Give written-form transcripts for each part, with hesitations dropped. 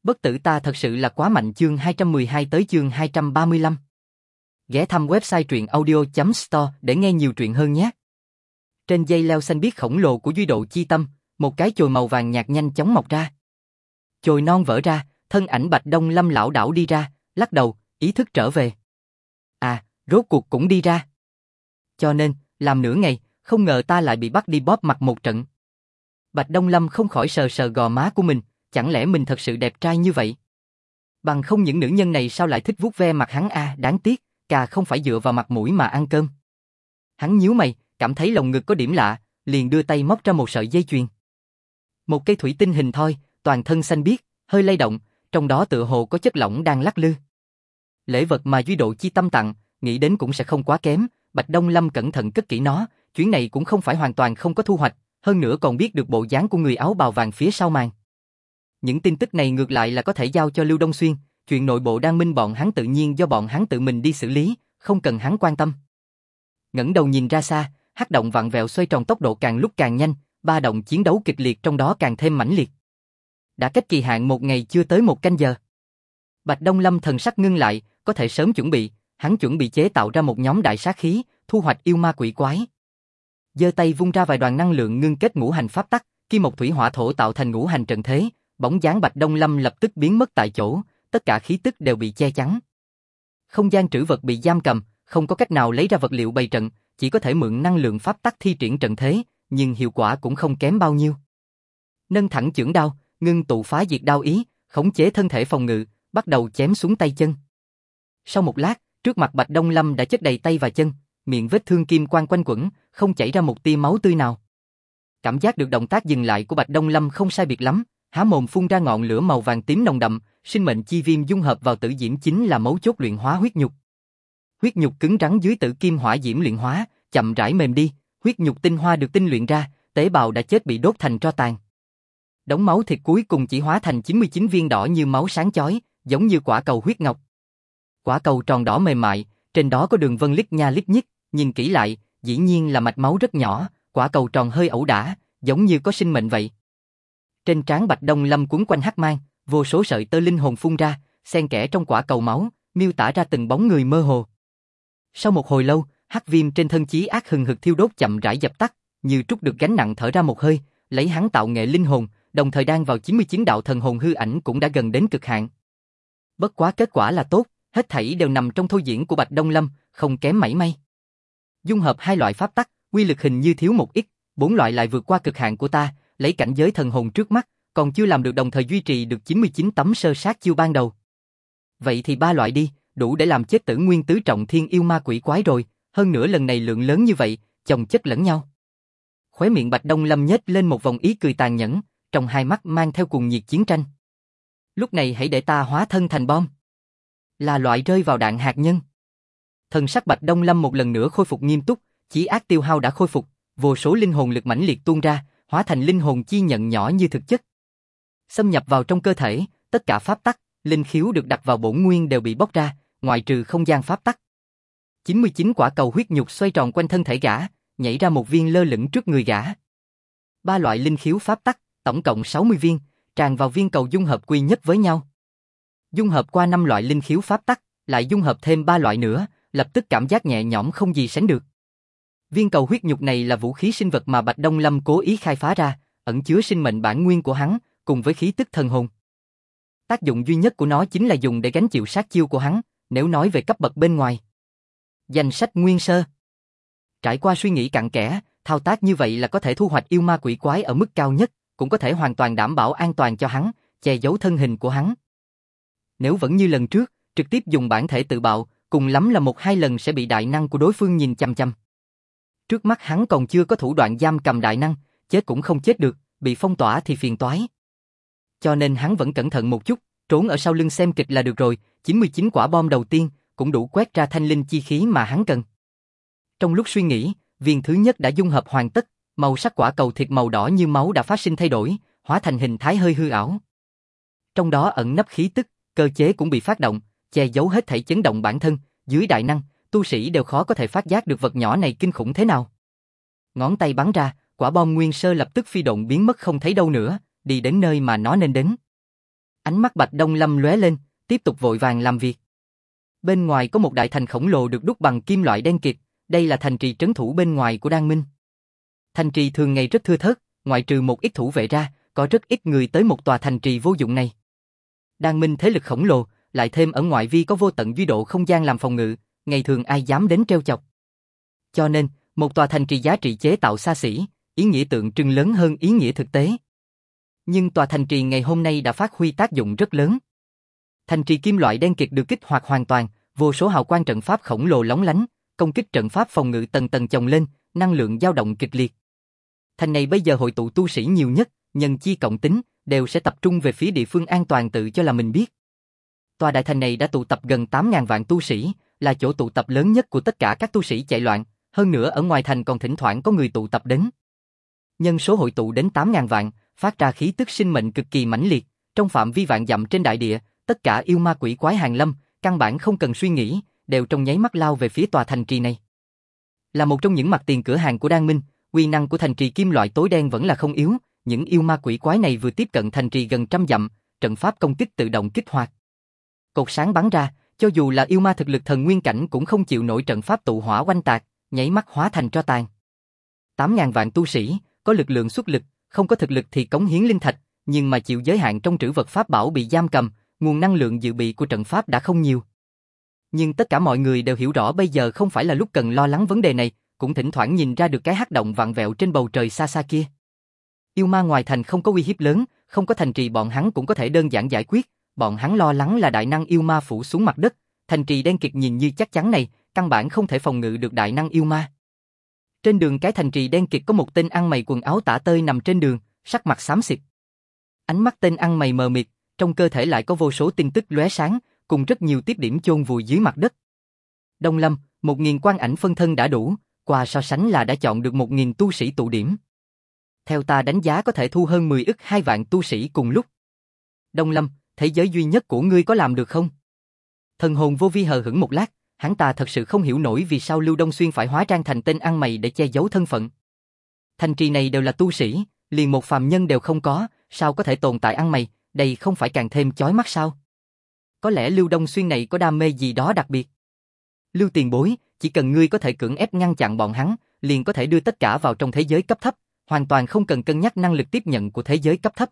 Bất tử ta thật sự là quá mạnh. Chương 212 tới chương 235. Ghé thăm website truyện audio.store để nghe nhiều truyện hơn nhé. Trên dây leo xanh biếc khổng lồ của Duy Độ Chi Tâm, một cái chồi màu vàng nhạt nhanh chóng mọc ra. Chồi non vỡ ra, thân ảnh Bạch Đông Lâm lảo đảo đi ra, lắc đầu, ý thức trở về. Rốt cuộc cũng đi ra. Cho nên, làm nửa ngày, không ngờ ta lại bị bắt đi bóp mặt một trận. Bạch Đông Lâm không khỏi sờ sờ gò má của mình, chẳng lẽ mình thật sự đẹp trai như vậy? Bằng không những nữ nhân này sao lại thích vuốt ve mặt hắn đáng tiếc, cà không phải dựa vào mặt mũi mà ăn cơm. Hắn nhíu mày, cảm thấy lồng ngực có điểm lạ, liền đưa tay móc ra một sợi dây chuyền. Một cây thủy tinh hình thoi, toàn thân xanh biếc, hơi lay động, trong đó tựa hồ có chất lỏng đang lắc lư. Lễ vật mà Duy Độ Chi Tâm tặng, nghĩ đến cũng sẽ không quá kém, Bạch Đông Lâm cẩn thận cất kỹ nó, chuyến này cũng không phải hoàn toàn không có thu hoạch, hơn nữa còn biết được bộ dáng của người áo bào vàng phía sau màn. Những tin tức này ngược lại là có thể giao cho Lưu Đông Xuyên, chuyện nội bộ Đan Minh bọn hắn tự nhiên do bọn hắn tự mình đi xử lý, không cần hắn quan tâm. Ngẩng đầu nhìn ra xa, hắc động vặn vẹo xoay tròn tốc độ càng lúc càng nhanh, ba động chiến đấu kịch liệt trong đó càng thêm mãnh liệt. Đã cách kỳ hạn một ngày chưa tới một canh giờ. Bạch Đông Lâm thần sắc ngưng lại, có thể sớm chuẩn bị, hắn chuẩn bị chế tạo ra một nhóm đại sát khí, thu hoạch yêu ma quỷ quái. Giơ tay vung ra vài đoàn năng lượng ngưng kết ngũ hành pháp tắc, kim một thủy hỏa thổ tạo thành ngũ hành trận thế, bóng dáng Bạch Đông Lâm lập tức biến mất tại chỗ, tất cả khí tức đều bị che chắn. Không gian trữ vật bị giam cầm, không có cách nào lấy ra vật liệu bày trận, chỉ có thể mượn năng lượng pháp tắc thi triển trận thế, nhưng hiệu quả cũng không kém bao nhiêu. Nâng thẳng chưởng đao, ngưng tụ phá diệt đao ý, khống chế thân thể phòng ngự, bắt đầu chém xuống tay chân. Sau một lát, trước mặt Bạch Đông Lâm đã chất đầy tay và chân, miệng vết thương kim quang quanh quẩn, không chảy ra một tia máu tươi nào. Cảm giác được động tác dừng lại của Bạch Đông Lâm không sai biệt lắm, há mồm phun ra ngọn lửa màu vàng tím nồng đậm, sinh mệnh chi viêm dung hợp vào tử diễm chính là mấu chốt luyện hóa huyết nhục. Huyết nhục cứng rắn dưới tử kim hỏa diễm luyện hóa, chậm rãi mềm đi, huyết nhục tinh hoa được tinh luyện ra, tế bào đã chết bị đốt thành tro tàn. Đống máu thịt cuối cùng chỉ hóa thành 99 viên đỏ như máu sáng chói, giống như quả cầu huyết ngọc. Quả cầu tròn đỏ mềm mại, trên đó có đường vân lít nha lít nhít, nhìn kỹ lại, dĩ nhiên là mạch máu rất nhỏ, quả cầu tròn hơi ẩu đả, giống như có sinh mệnh vậy. Trên trán Bạch Đông Lâm quấn quanh hắc mang, vô số sợi tơ linh hồn phun ra, xen kẽ trong quả cầu máu, miêu tả ra từng bóng người mơ hồ. Sau một hồi lâu, hắc viêm trên thân chí ác hừng hực thiêu đốt chậm rãi dập tắt, như trút được gánh nặng thở ra một hơi, lấy hắn tạo nghệ linh hồn, đồng thời đang vào 99 đạo thần hồn hư ảnh cũng đã gần đến cực hạn. Bất quá kết quả là tốt, hết thảy đều nằm trong thôi diễn của Bạch Đông Lâm, không kém mảy may. Dung hợp hai loại pháp tắc, quy lực hình như thiếu một ít, bốn loại lại vượt qua cực hạn của ta, lấy cảnh giới thần hồn trước mắt, còn chưa làm được đồng thời duy trì được 99 tấm sơ sát chiêu ban đầu. Vậy thì ba loại đi, đủ để làm chết Tử Nguyên tứ trọng thiên yêu ma quỷ quái rồi, hơn nữa lần này lượng lớn như vậy, chồng chất lẫn nhau. Khóe miệng Bạch Đông Lâm nhếch lên một vòng ý cười tàn nhẫn, trong hai mắt mang theo cuồng nhiệt chiến tranh. Lúc này hãy để ta hóa thân thành bom. Là loại rơi vào đạn hạt nhân. Thần sắc Bạch Đông Lâm một lần nữa khôi phục nghiêm túc, chí ác tiêu hao đã khôi phục, vô số linh hồn lực mãnh liệt tuôn ra, hóa thành linh hồn chi nhận nhỏ như thực chất. Xâm nhập vào trong cơ thể, tất cả pháp tắc, linh khiếu được đặt vào bổn nguyên đều bị bóc ra, ngoại trừ không gian pháp tắc. 99 quả cầu huyết nhục xoay tròn quanh thân thể gã, nhảy ra một viên lơ lửng trước người gã. Ba loại linh khiếu pháp tắc, tổng cộng 60 viên, tràn vào viên cầu dung hợp quy nhất với nhau. Dung hợp qua 5 loại linh khiếu pháp tắc, lại dung hợp thêm 3 loại nữa, lập tức cảm giác nhẹ nhõm không gì sánh được. Viên cầu huyết nhục này là vũ khí sinh vật mà Bạch Đông Lâm cố ý khai phá ra, ẩn chứa sinh mệnh bản nguyên của hắn, cùng với khí tức thần hồn. Tác dụng duy nhất của nó chính là dùng để gánh chịu sát chiêu của hắn, nếu nói về cấp bậc bên ngoài. Danh sách nguyên sơ. Trải qua suy nghĩ cặn kẽ, thao tác như vậy là có thể thu hoạch yêu ma quỷ quái ở mức cao nhất, cũng có thể hoàn toàn đảm bảo an toàn cho hắn, che giấu thân hình của hắn. Nếu vẫn như lần trước, trực tiếp dùng bản thể tự bạo, cùng lắm là 1-2 lần sẽ bị đại năng của đối phương nhìn chằm chằm. Trước mắt hắn còn chưa có thủ đoạn giam cầm đại năng, chết cũng không chết được, bị phong tỏa thì phiền toái. Cho nên hắn vẫn cẩn thận một chút, trốn ở sau lưng xem kịch là được rồi, 99 quả bom đầu tiên cũng đủ quét ra thanh linh chi khí mà hắn cần. Trong lúc suy nghĩ, viên thứ nhất đã dung hợp hoàn tất, màu sắc quả cầu thịt màu đỏ như máu đã phát sinh thay đổi, hóa thành hình thái hơi hư ảo. Trong đó ẩn nấp khí tức, cơ chế cũng bị phát động, che giấu hết thảy chấn động bản thân, dưới đại năng, tu sĩ đều khó có thể phát giác được vật nhỏ này kinh khủng thế nào. Ngón tay bắn ra, quả bom nguyên sơ lập tức phi độn biến mất không thấy đâu nữa, đi đến nơi mà nó nên đến. Ánh mắt Bạch Đông Lâm lóe lên, tiếp tục vội vàng làm việc. Bên ngoài có một đại thành khổng lồ được đúc bằng kim loại đen kịt, đây là thành trì trấn thủ bên ngoài của Đan Minh. Thành trì thường ngày rất thưa thớt, ngoại trừ một ít thủ vệ ra, có rất ít người tới một tòa thành trì vô dụng này. Đan Minh thế lực khổng lồ, lại thêm ở ngoại vi có vô tận duy độ không gian làm phòng ngự, ngày thường ai dám đến trêu chọc. Cho nên, một tòa thành trì giá trị chế tạo xa xỉ, ý nghĩa tượng trưng lớn hơn ý nghĩa thực tế. Nhưng tòa thành trì ngày hôm nay đã phát huy tác dụng rất lớn. Thành trì kim loại đen kịt được kích hoạt hoàn toàn, vô số hào quang trận pháp khổng lồ lóng lánh, công kích trận pháp phòng ngự tầng tầng chồng lên, năng lượng dao động kịch liệt. Thành này bây giờ hội tụ tu sĩ nhiều nhất, nhân chi cộng tính, đều sẽ tập trung về phía địa phương an toàn tự cho là mình biết. Tòa đại thành này đã tụ tập gần 8.000 vạn tu sĩ, là chỗ tụ tập lớn nhất của tất cả các tu sĩ chạy loạn, hơn nữa ở ngoài thành còn thỉnh thoảng có người tụ tập đến. Nhân số hội tụ đến 8.000 vạn, phát ra khí tức sinh mệnh cực kỳ mãnh liệt, trong phạm vi vạn dặm trên đại địa, tất cả yêu ma quỷ quái hàng lâm, căn bản không cần suy nghĩ, đều trong nháy mắt lao về phía tòa thành trì này. Là một trong những mặt tiền cửa hàng của Đan Minh, uy năng của thành trì kim loại tối đen vẫn là không yếu, những yêu ma quỷ quái này vừa tiếp cận thành trì gần trăm dặm, trận pháp công kích tự động kích hoạt. Cột sáng bắn ra, cho dù là yêu ma thực lực thần nguyên cảnh cũng không chịu nổi trận pháp tụ hỏa oanh tạc, nháy mắt hóa thành tro tàn. 8.000 vạn tu sĩ, có lực lượng xuất lực, không có thực lực thì cống hiến linh thạch, nhưng mà chịu giới hạn trong trữ vật pháp bảo bị giam cầm, nguồn năng lượng dự bị của trận pháp đã không nhiều. Nhưng tất cả mọi người đều hiểu rõ bây giờ không phải là lúc cần lo lắng vấn đề này, cũng thỉnh thoảng nhìn ra được cái hắc động vặn vẹo trên bầu trời xa xa kia. Yêu ma ngoài thành không có uy hiếp lớn, không có thành trì bọn hắn cũng có thể đơn giản giải quyết, bọn hắn lo lắng là đại năng yêu ma phủ xuống mặt đất, thành trì đen kịt nhìn như chắc chắn này, căn bản không thể phòng ngự được đại năng yêu ma. Trên đường cái thành trì đen kịt có một tên ăn mày quần áo tả tơi nằm trên đường, sắc mặt xám xịt. Ánh mắt tên ăn mày mờ mịt, trong cơ thể lại có vô số tin tức lóe sáng, cùng rất nhiều tiếp điểm chôn vùi dưới mặt đất. Đông Lâm, 1.000 quan ảnh phân thân đã đủ, qua so sánh là đã chọn được 1.000 tu sĩ tụ điểm. Theo ta đánh giá có thể thu hơn 10 ức 2 vạn tu sĩ cùng lúc. Đông Lâm, thế giới duy nhất của ngươi có làm được không? Thần hồn vô vi hờ hững một lát, hắn ta thật sự không hiểu nổi vì sao Lưu Đông Xuyên phải hóa trang thành tên ăn mày để che giấu thân phận. Thành trì này đều là tu sĩ, liền một phàm nhân đều không có, sao có thể tồn tại ăn mày, đây không phải càng thêm chói mắt sao? Có lẽ Lưu Đông Xuyên này có đam mê gì đó đặc biệt. Lưu tiền bối, chỉ cần ngươi có thể cưỡng ép ngăn chặn bọn hắn, liền có thể đưa tất cả vào trong thế giới cấp thấp, hoàn toàn không cần cân nhắc năng lực tiếp nhận của thế giới cấp thấp.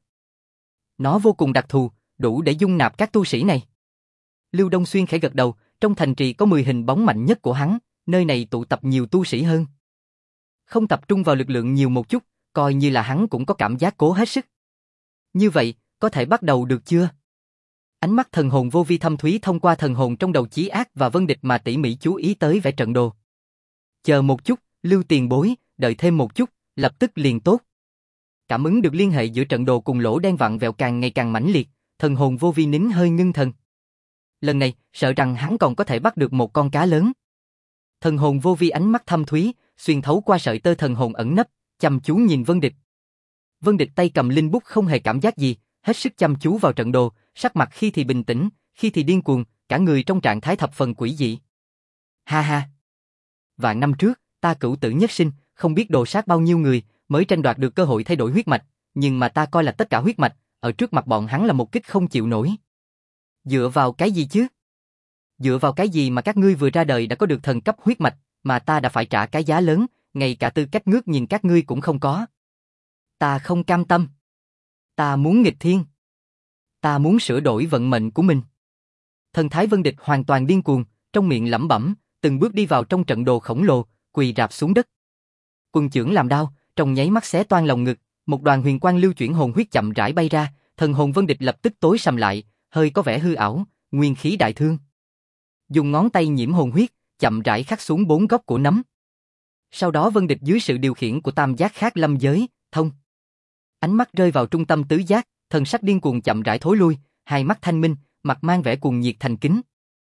Nó vô cùng đặc thù, đủ để dung nạp các tu sĩ này. Lưu Đông Xuyên khẽ gật đầu, trong thành trì có 10 hình bóng mạnh nhất của hắn, nơi này tụ tập nhiều tu sĩ hơn. Không tập trung vào lực lượng nhiều một chút, coi như là hắn cũng có cảm giác cố hết sức. Như vậy, có thể bắt đầu được chưa? Ánh mắt thần hồn vô vi thâm thúy thông qua thần hồn trong đầu Chí Ác và Vân Địch mà tỉ mỉ chú ý tới vẽ trận đồ. Chờ một chút, Lưu tiền bối, đợi thêm một chút, lập tức liền tốt. Cảm ứng được liên hệ giữa trận đồ cùng lỗ đen vặn vẹo càng ngày càng mãnh liệt, thần hồn vô vi nín hơi ngưng thần. Lần này, sợ rằng hắn còn có thể bắt được một con cá lớn. Thần hồn vô vi ánh mắt thâm thúy, xuyên thấu qua sợi tơ thần hồn ẩn nấp, chăm chú nhìn Vân Địch. Vân Địch tay cầm linh bút không hề cảm giác gì, hết sức chăm chú vào trận đồ, sắc mặt khi thì bình tĩnh, khi thì điên cuồng, cả người trong trạng thái thập phần quỷ dị. Ha ha! Vạn năm trước, ta cửu tử nhất sinh, không biết đồ sát bao nhiêu người, mới tranh đoạt được cơ hội thay đổi huyết mạch, nhưng mà ta coi là tất cả huyết mạch, ở trước mặt bọn hắn là một kích không chịu nổi. Dựa vào cái gì chứ? Dựa vào cái gì mà các ngươi vừa ra đời đã có được thần cấp huyết mạch, mà ta đã phải trả cái giá lớn, ngay cả tư cách ngước nhìn các ngươi cũng không có. Ta không cam tâm. Ta muốn nghịch thiên. Ta muốn sửa đổi vận mệnh của mình. Thần thái Vân Địch hoàn toàn điên cuồng, trong miệng lẩm bẩm, từng bước đi vào trong trận đồ khổng lồ, quỳ rạp xuống đất. Quân chưởng làm đao, trong nháy mắt xé toang lồng ngực, một đoàn huyền quang lưu chuyển hồn huyết chậm rãi bay ra, thần hồn Vân Địch lập tức tối sầm lại, hơi có vẻ hư ảo, nguyên khí đại thương. Dùng ngón tay nhiễm hồn huyết, chậm rãi khắc xuống 4 góc của nấm. Sau đó Vân Địch dưới sự điều khiển của tam giác khác lâm giới, thông. Ánh mắt rơi vào trung tâm tứ giác, thần sắc điên cuồng chậm rãi thối lui, hai mắt thanh minh, mặt mang vẻ cuồng nhiệt thành kính.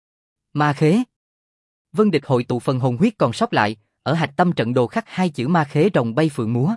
Ma khế. Vân Địch hội tụ phần hồn huyết còn sót lại, ở hạch tâm trận đồ khắc 2 chữ ma khế rồng bay phượng múa.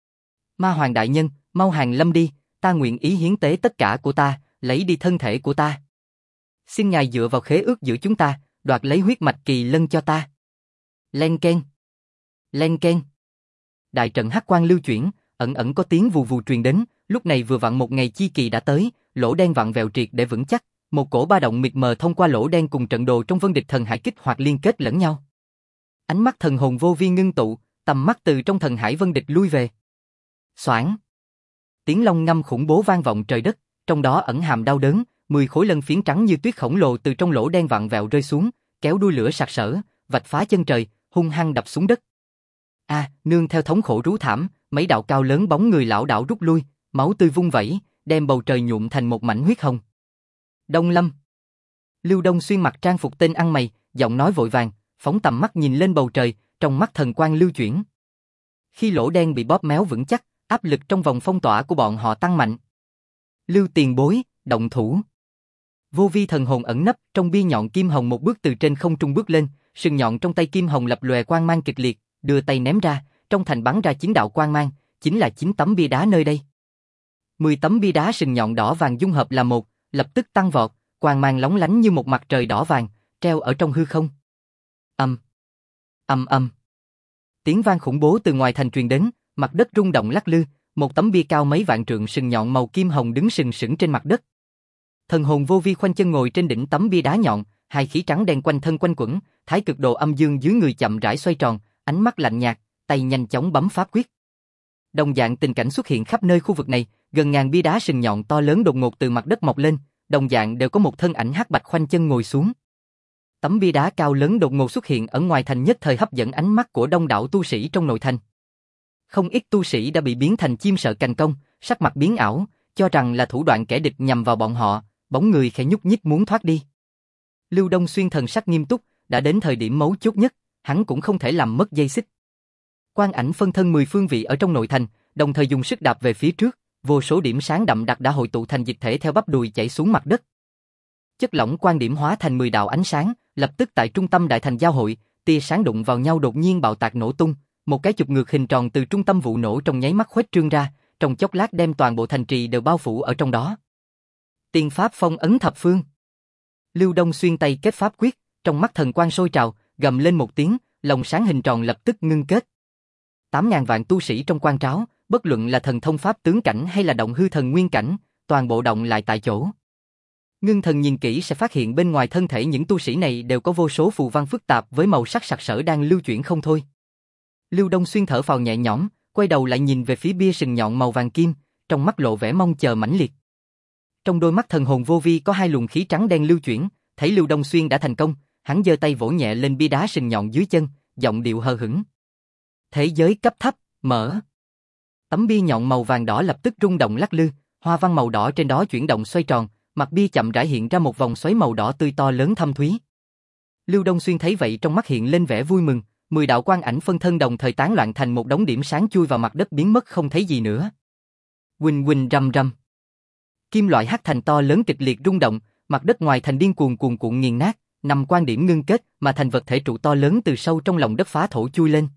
Ma hoàng đại nhân, mau hàng lâm đi, ta nguyện ý hiến tế tất cả của ta, lấy đi thân thể của ta. Xin ngài dựa vào khế ước giữa chúng ta, đoạt lấy huyết mạch kỳ lân cho ta. Len keng. Len keng. Đại trận hắc quang lưu chuyển, ẩn ẩn có tiếng vù vù truyền đến, lúc này vừa vặn một ngày chi kỳ đã tới, lỗ đen vặn vẹo triệt để vững chắc, một cổ ba động mịt mờ thông qua lỗ đen cùng trận đồ trong vân địch thần hải kích hoạt liên kết lẫn nhau. Ánh mắt thần hồn vô vi ngưng tụ, tầm mắt từ trong thần hải vân địch lui về. Xoảng. Tiếng long ngâm khủng bố vang vọng trời đất, trong đó ẩn hàm đau đớn, 10 khối lân phiến trắng như tuyết khổng lồ từ trong lỗ đen vặn vẹo rơi xuống, kéo đuôi lửa sặc sỡ, vạch phá chân trời, hung hăng đập xuống đất. Nương theo thống khổ rú thảm, mấy đạo cao lớn bóng người lão đảo rút lui, máu tươi vung vẩy, đem bầu trời nhuộm thành một mảnh huyết hồng. Đông Lâm. Lưu Đông Xuyên mặc trang phục tên ăn mày, giọng nói vội vàng, phóng tầm mắt nhìn lên bầu trời, trong mắt thần quang lưu chuyển. Khi lỗ đen bị bóp méo vững chắc, áp lực trong vòng phong tỏa của bọn họ tăng mạnh. Lưu tiền bối, động thủ. Vô vi thần hồn ẩn nấp trong bia nhọn kim hồng một bước từ trên không trung bước lên, sừng nhọn trong tay kim hồng lập lòe quang mang kịch liệt, đưa tay ném ra, trong thành bắn ra 9 đạo quang mang, chính là 9 tấm bia đá nơi đây. 10 tấm bia đá sừng nhọn đỏ vàng dung hợp là một, lập tức tăng vọt, quang mang lóng lánh như một mặt trời đỏ vàng, treo ở trong hư không. Ầm. Tiếng vang khủng bố từ ngoài thành truyền đến, mặt đất rung động lắc lư, một tấm bia cao mấy vạn trượng sừng nhọn màu kim hồng đứng sừng sững trên mặt đất. Thần hồn vô vi khoanh chân ngồi trên đỉnh tấm bia đá nhọn, hai khí trắng đen quanh thân quanh quẩn, thái cực đồ âm dương dưới người chậm rãi xoay tròn, ánh mắt lạnh nhạt, tay nhanh chóng bấm pháp quyết. Đồng dạng tình cảnh xuất hiện khắp nơi khu vực này, gần ngàn bia đá sừng nhọn to lớn đột ngột từ mặt đất mọc lên, đồng dạng đều có một thân ảnh hắc bạch khoanh chân ngồi xuống. Tấm bia đá cao lớn đột ngột xuất hiện ở ngoài thành nhất thời hấp dẫn ánh mắt của đông đảo tu sĩ trong nội thành. Không ít tu sĩ đã bị biến thành chim sợ cành công, sắc mặt biến ảo, cho rằng là thủ đoạn kẻ địch nhằm vào bọn họ, bóng người khẽ nhúc nhích muốn thoát đi. Lưu Đông Xuyên thần sắc nghiêm túc, đã đến thời điểm mấu chốt nhất, hắn cũng không thể làm mất dây xích. Quang ảnh phân thân 10 phương vị ở trong nội thành, đồng thời dùng sức đạp về phía trước, vô số điểm sáng đậm đặc đã hội tụ thành dịch thể theo bắp đùi chảy xuống mặt đất. Chất lỏng quang điểm hóa thành 10 đạo ánh sáng, lập tức tại trung tâm đại thành giao hội, tia sáng đụng vào nhau đột nhiên bạo tạc nổ tung, một cái chụp ngược hình tròn từ trung tâm vụ nổ trong nháy mắt khuếch trương ra, trong chốc lát đem toàn bộ thành trì đều bao phủ ở trong đó. Tiên pháp phong ấn thập phương. Lưu Đông Xuyên tay kết pháp quyết, trong mắt thần quang sôi trào, gầm lên một tiếng, lồng sáng hình tròn lập tức ngưng kết. 8.000 vạn tu sĩ trong quan tráo, bất luận là thần thông pháp tướng cảnh hay là động hư thần nguyên cảnh, toàn bộ động lại tại chỗ. Ngưng thần nhìn kỹ sẽ phát hiện bên ngoài thân thể những tu sĩ này đều có vô số phù văn phức tạp với màu sắc sặc sỡ đang lưu chuyển không thôi. Lưu Đông Xuyên thở phào nhẹ nhõm, quay đầu lại nhìn về phía bia sừng nhọn màu vàng kim, trong mắt lộ vẻ mong chờ mãnh liệt. Trong đôi mắt thần hồn vô vi có hai luồng khí trắng đen lưu chuyển, thấy Lưu Đông Xuyên đã thành công, hắn giơ tay vỗ nhẹ lên bia đá sừng nhọn dưới chân, giọng điệu hờ hững. Thế giới cấp thấp, mở. Tấm bia nhọn màu vàng đỏ lập tức rung động lắc lư, hoa văn màu đỏ trên đó chuyển động xoay tròn, mặt bia chậm rãi hiện ra một vòng xoáy màu đỏ tươi to lớn thâm thúy. Lưu Đông Xuyên thấy vậy trong mắt hiện lên vẻ vui mừng, 10 đạo quang ảnh phân thân đồng thời tán loạn thành một đống điểm sáng chui vào mặt đất biến mất không thấy gì nữa. Huỳnh huỳnh rầm rầm. Kim loại hắc thành to lớn kịch liệt rung động, mặt đất ngoài thành điên cuồng cuộn nghiền nát, năm quan điểm ngưng kết mà thành vật thể trụ to lớn từ sâu trong lòng đất phá thổ chui lên.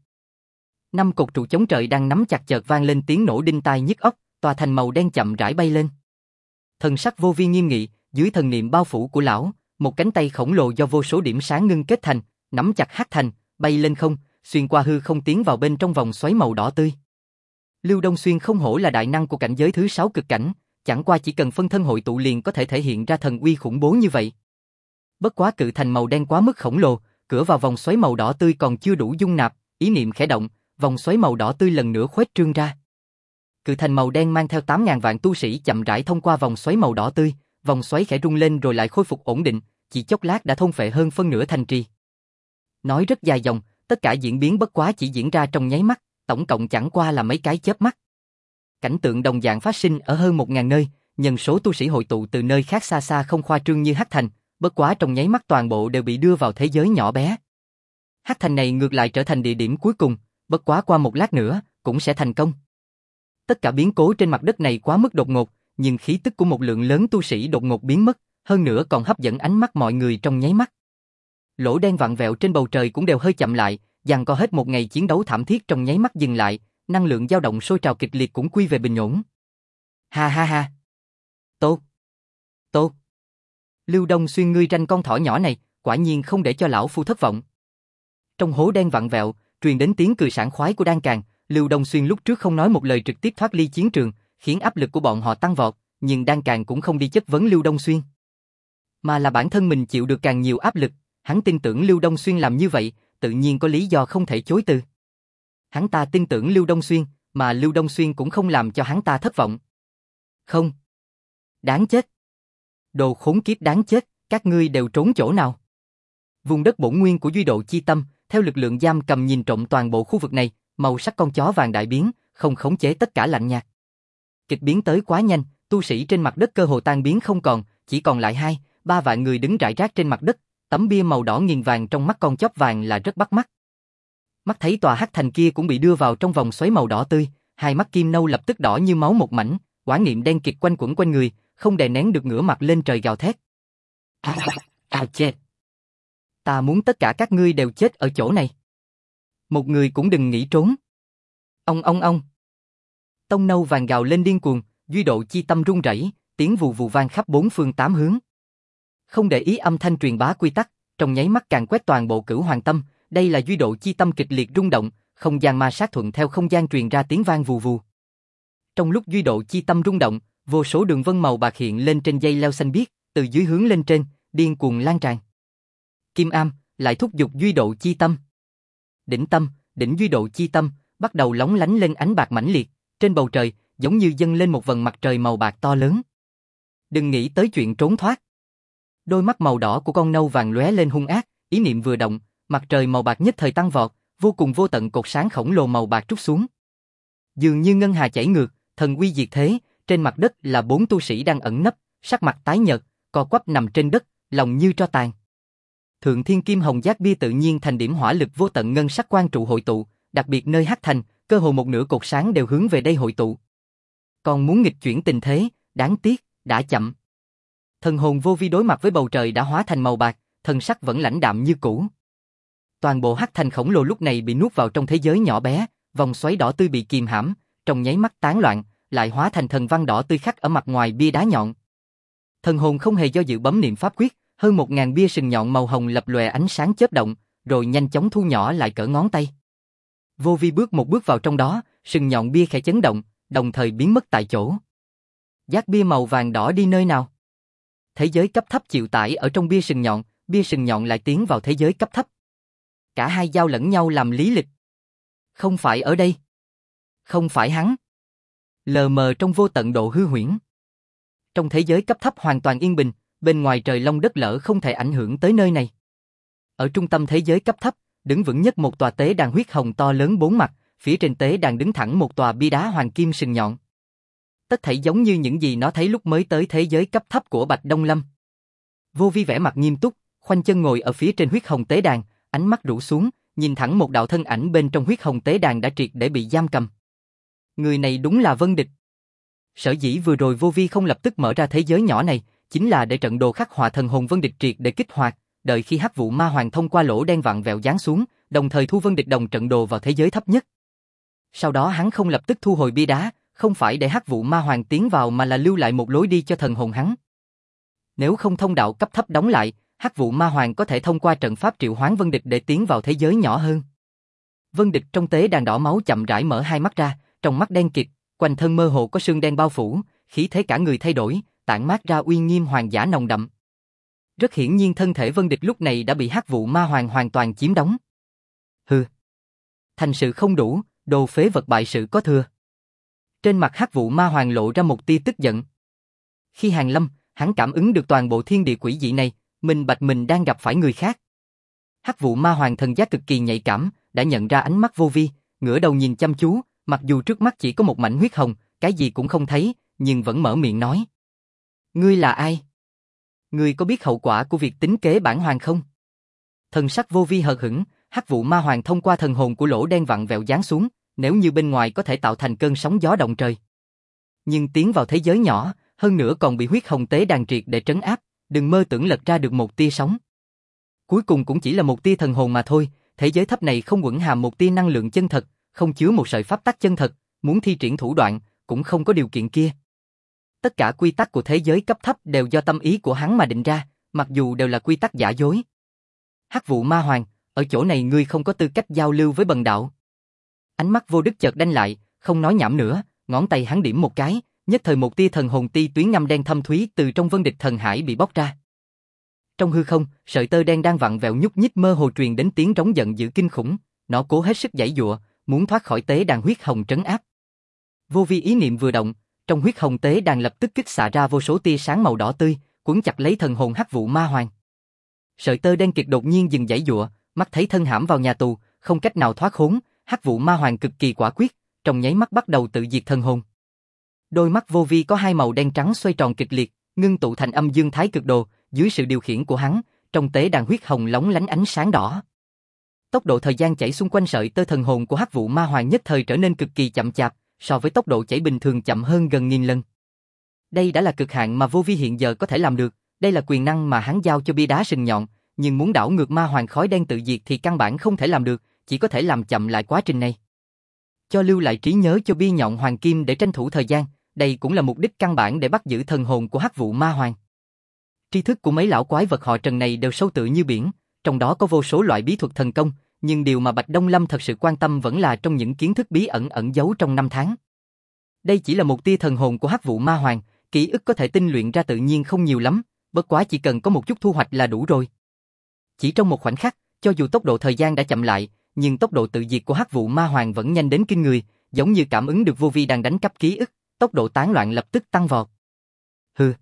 5 cột trụ chống trời đang nắm chặt chợt vang lên tiếng nổ đinh tai nhức óc, tòa thành màu đen chậm rãi bay lên. Thần sắc vô vi nghiêm nghị, dưới thần niệm bao phủ của lão, một cánh tay khổng lồ do vô số điểm sáng ngưng kết thành, nắm chặt hắc thành, bay lên không, xuyên qua hư không tiến vào bên trong vòng xoáy màu đỏ tươi. Lưu Đông Xuyên không hổ là đại năng của cảnh giới thứ 6 cực cảnh, chẳng qua chỉ cần phân thân hội tụ liền có thể thể hiện ra thần uy khủng bố như vậy. Bất quá cự thành màu đen quá mức khổng lồ, cửa vào vòng xoáy màu đỏ tươi còn chưa đủ dung nạp, ý niệm khẽ động, vòng xoáy màu đỏ tươi lần nữa khuếch trương ra. Cự thành màu đen mang theo 8.000 vạn tu sĩ chậm rãi thông qua vòng xoáy màu đỏ tươi, vòng xoáy khẽ rung lên rồi lại khôi phục ổn định, chỉ chốc lát đã thôn phệ hơn phân nửa thành trì. Nói rất dài dòng, tất cả diễn biến bất quá chỉ diễn ra trong nháy mắt, tổng cộng chẳng qua là mấy cái chớp mắt. Cảnh tượng đồng dạng phát sinh ở hơn 1.000 nơi, nhân số tu sĩ hội tụ từ nơi khác xa xa không khoa trương như Hắc Thành, bất quá trong nháy mắt toàn bộ đều bị đưa vào thế giới nhỏ bé. Hắc Thành này ngược lại trở thành địa điểm cuối cùng, bất quá qua một lát nữa, cũng sẽ thành công. Tất cả biến cố trên mặt đất này quá mức đột ngột, nhưng khí tức của một lượng lớn tu sĩ đột ngột biến mất, hơn nữa còn hấp dẫn ánh mắt mọi người trong nháy mắt. Lỗ đen vặn vẹo trên bầu trời cũng đều hơi chậm lại, giằng co hết một ngày chiến đấu thảm thiết trong nháy mắt dừng lại, năng lượng dao động sôi trào kịch liệt cũng quy về bình ổn. Ha ha ha. Tốt. Tốt. Lưu Đông Xuyên ngươi tranh con thỏ nhỏ này, quả nhiên không để cho lão phu thất vọng. Trong hố đen vặn vẹo, truyền đến tiếng cười sảng khoái của Đan Càn, Lưu Đông Xuyên lúc trước không nói một lời trực tiếp thoát ly chiến trường, khiến áp lực của bọn họ tăng vọt, nhưng Đan càng cũng không đi chất vấn Lưu Đông Xuyên. Mà là bản thân mình chịu được càng nhiều áp lực, hắn tin tưởng Lưu Đông Xuyên làm như vậy, tự nhiên có lý do không thể chối từ. Hắn ta tin tưởng Lưu Đông Xuyên, mà Lưu Đông Xuyên cũng không làm cho hắn ta thất vọng. Không. Đáng chết. Đồ khốn kiếp đáng chết, các ngươi đều trốn chỗ nào? Vùng đất bổn nguyên của Duy Độ Chi Tâm, theo lực lượng giam cầm nhìn trộm toàn bộ khu vực này, màu sắc con chó vàng đại biến, không khống chế tất cả lạnh nhạt. Kịch biến tới quá nhanh, tu sĩ trên mặt đất cơ hồ tan biến không còn, chỉ còn lại 2-3 vạn người đứng rải rác trên mặt đất, tấm bia màu đỏ nghiền vàng trong mắt con chó vàng là rất bắt mắt. Mắt thấy tòa hắc thành kia cũng bị đưa vào trong vòng xoáy màu đỏ tươi, hai mắt kim nâu lập tức đỏ như máu một mảnh, quả niệm đen kịt quanh quẩn quanh người, không đè nén được ngửa mặt lên trời gào thét. Chết! Ta muốn tất cả các ngươi đều chết ở chỗ này. Một người cũng đừng nghĩ trốn. Ông. Tông nâu vàng gào lên điên cuồng, Duy Độ Chi Tâm rung rẩy, tiếng vù vù vang khắp bốn phương tám hướng. Không để ý âm thanh truyền bá quy tắc, trong nháy mắt càng quét toàn bộ Cửu Hoàng Tâm, đây là Duy Độ Chi Tâm kịch liệt rung động, không gian ma sát thuận theo không gian truyền ra tiếng vang vù vù. Trong lúc Duy Độ Chi Tâm rung động, vô số đường vân màu bạc hiện lên trên dây leo xanh biếc, từ dưới hướng lên trên, điên cuồng lan tràn. Kim Am lại thúc giục Duy Độ Chi Tâm. Đỉnh Duy Độ Chi Tâm bắt đầu lóng lánh lên ánh bạc mãnh liệt, trên bầu trời giống như dâng lên một vầng mặt trời màu bạc to lớn. Đừng nghĩ tới chuyện trốn thoát. Đôi mắt màu đỏ của con nâu vàng lóe lên hung ác, ý niệm vừa động, mặt trời màu bạc nhất thời tăng vọt, vô cùng vô tận cột sáng khổng lồ màu bạc trút xuống. Dường như ngân hà chảy ngược, thần uy diệt thế, trên mặt đất là 4 tu sĩ đang ẩn nấp, sắc mặt tái nhợt, co quắp nằm trên đất, lòng như tro tàn. Thượng Thiên Kim Hồng Giác bia tự nhiên thành điểm hỏa lực vô tận ngân sắc quang trụ hội tụ, đặc biệt nơi hắc thành, cơ hồ một nửa cột sáng đều hướng về đây hội tụ. Còn muốn nghịch chuyển tình thế, đáng tiếc, đã chậm. Thần hồn vô vi đối mặt với bầu trời đã hóa thành màu bạc, thần sắc vẫn lãnh đạm như cũ. Toàn bộ hắc thành khổng lồ lúc này bị nuốt vào trong thế giới nhỏ bé, vòng xoáy đỏ tươi bị kìm hãm, trong nháy mắt tán loạn, lại hóa thành thần văn đỏ tươi khắc ở mặt ngoài bia đá nhọn. Thần hồn không hề do dự bấm niệm pháp quyết, hơn 1000 bia sừng nhọn màu hồng lập lòe ánh sáng chớp động, rồi nhanh chóng thu nhỏ lại cỡ ngón tay. Vô vi bước một bước vào trong đó, sừng nhọn bia khẽ chấn động, đồng thời biến mất tại chỗ. Giác bia màu vàng đỏ đi nơi nào? Thế giới cấp thấp chịu tải ở trong bia sừng nhọn lại tiến vào thế giới cấp thấp. Cả hai giao lẫn nhau làm lý lịch. Không phải ở đây. Không phải hắn. Lờ mờ trong vô tận độ hư huyễn. Trong thế giới cấp thấp hoàn toàn yên bình, bên ngoài trời long đất lở không thể ảnh hưởng tới nơi này. Ở trung tâm thế giới cấp thấp, đứng vững nhất một tòa tế đàn huyết hồng to lớn 4 mặt, phía trên tế đàn đứng thẳng một tòa bia đá hoàng kim sừng nhọn. Tất thảy giống như những gì nó thấy lúc mới tới thế giới cấp thấp của Bạch Đông Lâm. Vô vi vẻ mặt nghiêm túc, khoanh chân ngồi ở phía trên huyết hồng tế đàn, ánh mắt rũ xuống, nhìn thẳng một đạo thân ảnh bên trong huyết hồng tế đàn đã triệt để bị giam cầm. Người này đúng là Vân Địch. Sở dĩ vừa rồi vô vi không lập tức mở ra thế giới nhỏ này, chính là để trận đồ khắc họa thần hồn Vân Địch triệt để kích hoạt, đợi khi hắc vụ ma hoàng thông qua lỗ đen vặn vẹo giáng xuống, đồng thời thu Vân Địch đồng trận đồ vào thế giới thấp nhất. Sau đó hắn không lập tức thu hồi bia đá, không phải để hắc vụ ma hoàng tiến vào mà là lưu lại một lối đi cho thần hồn hắn. Nếu không thông đạo cấp thấp đóng lại, hắc vụ ma hoàng có thể thông qua trận pháp triệu hoán Vân Địch để tiến vào thế giới nhỏ hơn. Vân Địch trong tế đàn đỏ máu chậm rãi mở hai mắt ra, trong mắt đen kịt, quanh thân mơ hồ có sương đen bao phủ, khí thế cả người thay đổi, tản mát ra uy nghiêm hoàng giả nồng đậm. Rất hiển nhiên thân thể Vân Địch lúc này đã bị hắc vụ ma hoàng hoàn toàn chiếm đóng. Hừ. Thành sự không đủ, đồ phế vật bại sự có thừa. Trên mặt hắc vụ ma hoàng lộ ra một tia tức giận. Khi hàng lâm, hắn cảm ứng được toàn bộ thiên địa quỷ dị này, minh bạch mình đang gặp phải người khác. Hắc vụ ma hoàng thần giác cực kỳ nhạy cảm, đã nhận ra ánh mắt vô vi, ngửa đầu nhìn chăm chú, mặc dù trước mắt chỉ có một mảnh huyết hồng, cái gì cũng không thấy, nhưng vẫn mở miệng nói. Ngươi là ai? Ngươi có biết hậu quả của việc tính kế bản hoàng không? Thần sắc vô vi hờ hững, hắc vụ ma hoàng thông qua thần hồn của lỗ đen vặn vẹo giáng xuống, nếu như bên ngoài có thể tạo thành cơn sóng gió động trời. Nhưng tiến vào thế giới nhỏ, hơn nữa còn bị huyết hồng tế đàn triệt để trấn áp, đừng mơ tưởng lật ra được một tia sóng. Cuối cùng cũng chỉ là một tia thần hồn mà thôi, thế giới thấp này không quẩn hàm một tia năng lượng chân thật, không chứa một sợi pháp tắc chân thật, muốn thi triển thủ đoạn, cũng không có điều kiện kia. Tất cả quy tắc của thế giới cấp thấp đều do tâm ý của hắn mà định ra, mặc dù đều là quy tắc giả dối. Hắc vụ ma hoàng, ở chỗ này ngươi không có tư cách giao lưu với bần đạo. Ánh mắt vô đức chợt đanh lại, không nói nhảm nữa, ngón tay hắn điểm một cái, nhất thời một tia thần hồn ti tuyến ngăm đen thâm thúy từ trong vân địch thần hải bị bóc ra. Trong hư không, sợi tơ đen đang vặn vẹo nhúc nhích mơ hồ truyền đến tiếng rống giận dữ kinh khủng, nó cố hết sức giãy giụa, muốn thoát khỏi tế đàn huyết hồng trấn áp. Vô vi ý niệm vừa động, trong huyết hồng tế đàn lập tức kích xạ ra vô số tia sáng màu đỏ tươi, cuốn chặt lấy thần hồn Hắc Vụ Ma Hoàng. Sợi tơ đen kịt đột nhiên dừng giãy giụa, mắt thấy thân hãm vào nhà tù, không cách nào thoát khốn, Hắc Vụ Ma Hoàng cực kỳ quả quyết, trong nháy mắt bắt đầu tự diệt thần hồn. Đôi mắt vô vi có hai màu đen trắng xoay tròn kịch liệt, ngưng tụ thành âm dương thái cực đồ, dưới sự điều khiển của hắn, trong tế đàn huyết hồng lóng lánh ánh sáng đỏ. Tốc độ thời gian chảy xung quanh sợi tơ thần hồn của Hắc Vụ Ma Hoàng nhất thời trở nên cực kỳ chậm chạp, so với tốc độ chảy bình thường chậm hơn gần nghìn lần. Đây đã là cực hạn mà vô vi hiện giờ có thể làm được, đây là quyền năng mà hắn giao cho bia đá sừng nhọn, nhưng muốn đảo ngược ma hoàng khói đen tự diệt thì căn bản không thể làm được, chỉ có thể làm chậm lại quá trình này. Cho lưu lại trí nhớ cho bia nhọn hoàng kim để tranh thủ thời gian, đây cũng là mục đích căn bản để bắt giữ thần hồn của Hắc Vụ Ma Hoàng. Tri thức của mấy lão quái vật họ Trần này đều sâu tựa như biển, trong đó có vô số loại bí thuật thần công, nhưng điều mà Bạch Đông Lâm thật sự quan tâm vẫn là trong những kiến thức bí ẩn ẩn giấu trong năm tháng. Đây chỉ là một tia thần hồn của Hắc Vụ Ma Hoàng, ký ức có thể tinh luyện ra tự nhiên không nhiều lắm, bất quá chỉ cần có một chút thu hoạch là đủ rồi. Chỉ trong một khoảnh khắc, cho dù tốc độ thời gian đã chậm lại, nhưng tốc độ tự diệt của Hắc Vụ Ma Hoàng vẫn nhanh đến kinh người, giống như cảm ứng được vô vi đang đánh cắp ký ức, tốc độ tán loạn lập tức tăng vọt. Hừ,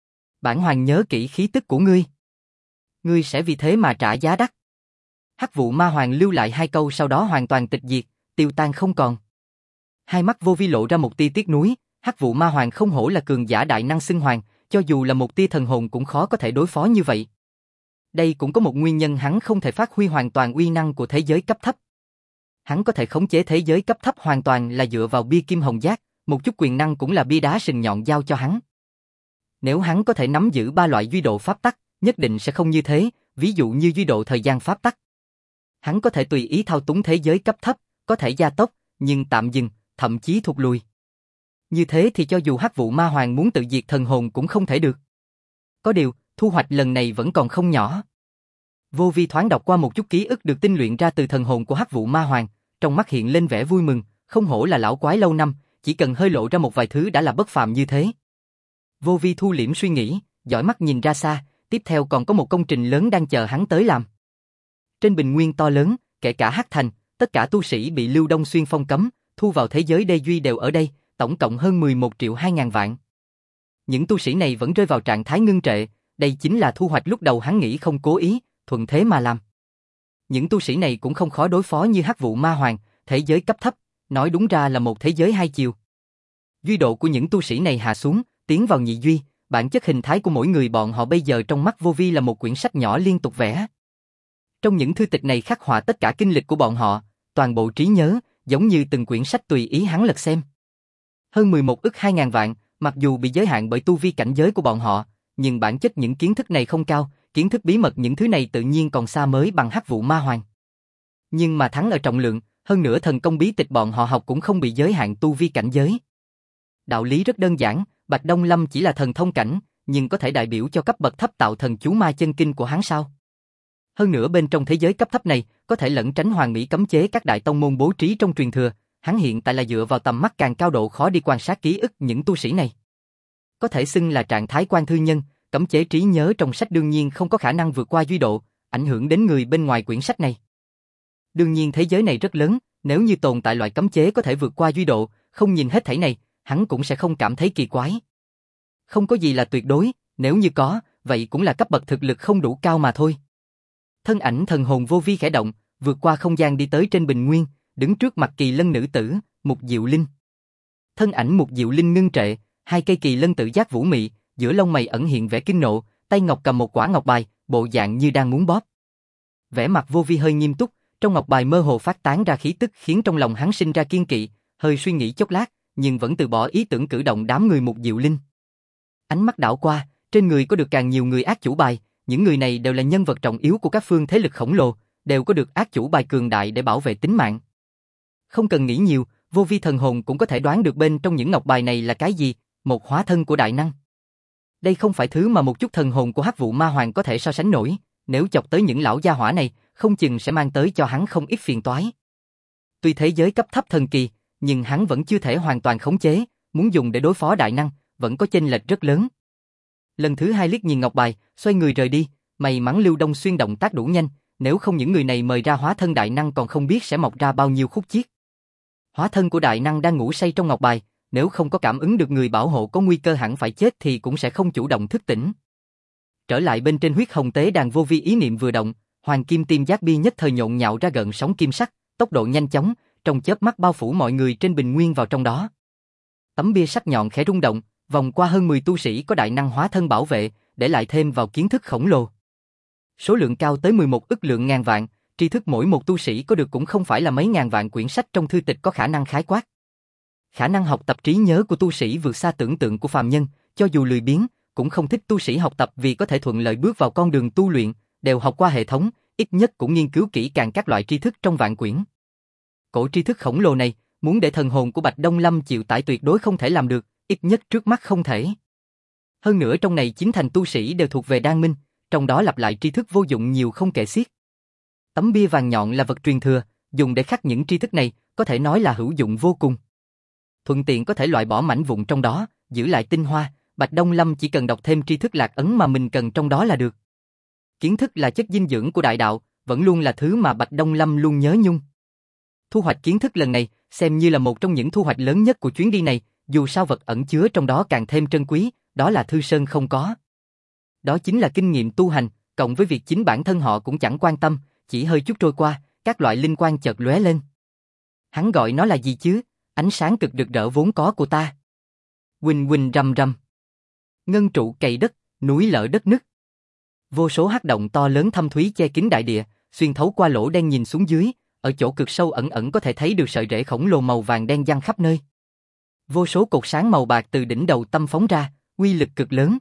bản hoàng nhớ kỹ khí tức của ngươi. Ngươi sẽ vì thế mà trả giá đắt. Hắc Vụ Ma Hoàng lưu lại hai câu sau đó hoàn toàn tịch diệt, tiêu tan không còn. Hai mắt vô vi lộ ra một tia tiếc nuối, Hắc Vụ Ma Hoàng không hổ là cường giả đại năng xưng hoàng, cho dù là một tia thần hồn cũng khó có thể đối phó như vậy. Đây cũng có một nguyên nhân hắn không thể phát huy hoàn toàn uy năng của thế giới cấp thấp. Hắn có thể khống chế thế giới cấp thấp hoàn toàn là dựa vào bia kim hồng giác, một chút quyền năng cũng là bia đá sừng nhọn giao cho hắn. Nếu hắn có thể nắm giữ ba loại duy độ pháp tắc, nhất định sẽ không như thế, ví dụ như duy độ thời gian pháp tắc. Hắn có thể tùy ý thao túng thế giới cấp thấp, có thể gia tốc, nhưng tạm dừng, thậm chí thụt lùi. Như thế thì cho dù Hắc Vụ Ma Hoàng muốn tự diệt thần hồn cũng không thể được. Có điều, thu hoạch lần này vẫn còn không nhỏ. Vô vi thoáng đọc qua một chút ký ức được tinh luyện ra từ thần hồn của Hắc Vụ Ma Hoàng, trong mắt hiện lên vẻ vui mừng, không hổ là lão quái lâu năm, chỉ cần hơi lộ ra một vài thứ đã là bất phàm như thế. Vô vi thu liễm suy nghĩ, dõi mắt nhìn ra xa, tiếp theo còn có một công trình lớn đang chờ hắn tới làm. Trên bình nguyên to lớn, kể cả Hắc Thành, tất cả tu sĩ bị Lưu Đông Xuyên phong cấm, thu vào thế giới đê duy đều ở đây, tổng cộng hơn 11 triệu 2.000 vạn. Những tu sĩ này vẫn rơi vào trạng thái ngưng trệ, đây chính là thu hoạch lúc đầu hắn nghĩ không cố ý, thuận thế mà làm. Những tu sĩ này cũng không khó đối phó như Hắc Vụ Ma Hoàng, thế giới cấp thấp, nói đúng ra là một thế giới hai chiều. Duy độ của những tu sĩ này hạ xuống, tiến vào nhị duy, bản chất hình thái của mỗi người bọn họ bây giờ trong mắt vô vi là một quyển sách nhỏ liên tục vẽ. Trong những thư tịch này khắc họa tất cả kinh lịch của bọn họ, toàn bộ trí nhớ, giống như từng quyển sách tùy ý hắn lật xem. Hơn 11 ức 2.000 vạn, mặc dù bị giới hạn bởi tu vi cảnh giới của bọn họ, nhưng bản chất những kiến thức này không cao, kiến thức bí mật những thứ này tự nhiên còn xa mới bằng Hắc Vụ Ma Hoàng. Nhưng mà thắng ở trọng lượng, hơn nữa thần công bí tịch bọn họ học cũng không bị giới hạn tu vi cảnh giới. Đạo lý rất đơn giản, Bạch Đông Lâm chỉ là thần thông cảnh, nhưng có thể đại biểu cho cấp bậc thấp tạo thần chú ma chân kinh của hắn sao? Hơn nữa bên trong thế giới cấp thấp này, có thể lẩn tránh hoàn mỹ cấm chế các đại tông môn bố trí trong truyền thừa, hắn hiện tại là dựa vào tầm mắt càng cao độ khó đi quan sát ký ức những tu sĩ này. Có thể xưng là trạng thái quan thư nhân, cấm chế trí nhớ trong sách đương nhiên không có khả năng vượt qua duy độ, ảnh hưởng đến người bên ngoài quyển sách này. Đương nhiên thế giới này rất lớn, nếu như tồn tại loại cấm chế có thể vượt qua duy độ, không nhìn hết thảy này, hắn cũng sẽ không cảm thấy kỳ quái. Không có gì là tuyệt đối, nếu như có, vậy cũng là cấp bậc thực lực không đủ cao mà thôi. Thân ảnh thần hồn vô vi khẽ động, vượt qua không gian đi tới trên bình nguyên, đứng trước mặt kỳ lân nữ tử, Mục Diệu Linh. Thân ảnh Mục Diệu Linh ngưng trệ, hai cây kỳ lân tự giác vũ mị, giữa lông mày ẩn hiện vẻ kinh nộ, tay ngọc cầm một quả ngọc bài, bộ dạng như đang muốn bóp. Vẻ mặt vô vi hơi nghiêm túc, trong ngọc bài mơ hồ phát tán ra khí tức khiến trong lòng hắn sinh ra kiên kỵ, hơi suy nghĩ chốc lát, nhưng vẫn từ bỏ ý tưởng cử động đám người Mục Diệu Linh. Ánh mắt đảo qua, trên người có được càng nhiều người ác chủ bài, những người này đều là nhân vật trọng yếu của các phương thế lực khổng lồ, đều có được ác chủ bài cường đại để bảo vệ tính mạng. Không cần nghĩ nhiều, vô vi thần hồn cũng có thể đoán được bên trong những ngọc bài này là cái gì, một hóa thân của đại năng. Đây không phải thứ mà một chút thần hồn của Hắc Vụ Ma Hoàng có thể so sánh nổi, nếu chọc tới những lão gia hỏa này, không chừng sẽ mang tới cho hắn không ít phiền toái. Tuy thế giới cấp thấp thần kỳ, nhưng hắn vẫn chưa thể hoàn toàn khống chế, muốn dùng để đối phó đại năng, vẫn có chênh lệch rất lớn. Lần thứ hai liếc nhìn ngọc bài, xoay người rời đi, may mắn Lưu Đông Xuyên động tác đủ nhanh, nếu không những người này mời ra hóa thân đại năng còn không biết sẽ mọc ra bao nhiêu khúc chiết. Hóa thân của đại năng đang ngủ say trong ngọc bài, nếu không có cảm ứng được người bảo hộ có nguy cơ hẳn phải chết thì cũng sẽ không chủ động thức tỉnh. Trở lại bên trên huyết hồng tế đàn, vô vi ý niệm vừa động, hoàng kim tim giác bi nhất thời nhộn nhạo ra gợn sóng kim sắc, tốc độ nhanh chóng, trong chớp mắt bao phủ mọi người trên bình nguyên vào trong đó. Tấm bia sắc nhọn khẽ rung động, vòng qua hơn 10 tu sĩ có đại năng hóa thân bảo vệ, để lại thêm vào kiến thức khổng lồ. Số lượng cao tới 11 ức lượng ngàn vạn, tri thức mỗi một tu sĩ có được cũng không phải là mấy ngàn vạn quyển sách trong thư tịch có khả năng khái quát. Khả năng học tập trí nhớ của tu sĩ vượt xa tưởng tượng của phàm nhân, cho dù lười biếng, cũng không thích tu sĩ học tập vì có thể thuận lợi bước vào con đường tu luyện, đều học qua hệ thống, ít nhất cũng nghiên cứu kỹ càng các loại tri thức trong vạn quyển. Cổ tri thức khổng lồ này, muốn để thần hồn của Bạch Đông Lâm chịu tải tuyệt đối không thể làm được, ít nhất trước mắt không thể. Hơn nữa trong này chín thành tu sĩ đều thuộc về đan minh, trong đó lặp lại tri thức vô dụng nhiều không kể xiết. Tấm bia vàng nhọn là vật truyền thừa, dùng để khắc những tri thức này, có thể nói là hữu dụng vô cùng. Thuận tiện có thể loại bỏ mảnh vụn trong đó, giữ lại tinh hoa, Bạch Đông Lâm chỉ cần đọc thêm tri thức lạc ấn mà mình cần trong đó là được. Kiến thức là chất dinh dưỡng của đại đạo, vẫn luôn là thứ mà Bạch Đông Lâm luôn nhớ nhung. Thu hoạch kiến thức lần này, xem như là một trong những thu hoạch lớn nhất của chuyến đi này, dù sao vật ẩn chứa trong đó càng thêm trân quý, đó là Thư Sơn không có. Đó chính là kinh nghiệm tu hành, cộng với việc chính bản thân họ cũng chẳng quan tâm, chỉ hơi chút trôi qua, các loại linh quang chợt lóe lên. Hắn gọi nó là gì chứ? Ánh sáng cực rực rỡ vốn có của ta. Huỳnh huỳnh rầm rầm. Ngân trụ cày đất, núi lở đất nứt. Vô số hắc động to lớn thâm thúy che kín đại địa, xuyên thấu qua lỗ đen nhìn xuống dưới, ở chỗ cực sâu ẩn ẩn có thể thấy được sợi rễ khổng lồ màu vàng đen giăng khắp nơi. Vô số cột sáng màu bạc từ đỉnh đầu tâm phóng ra, uy lực cực lớn.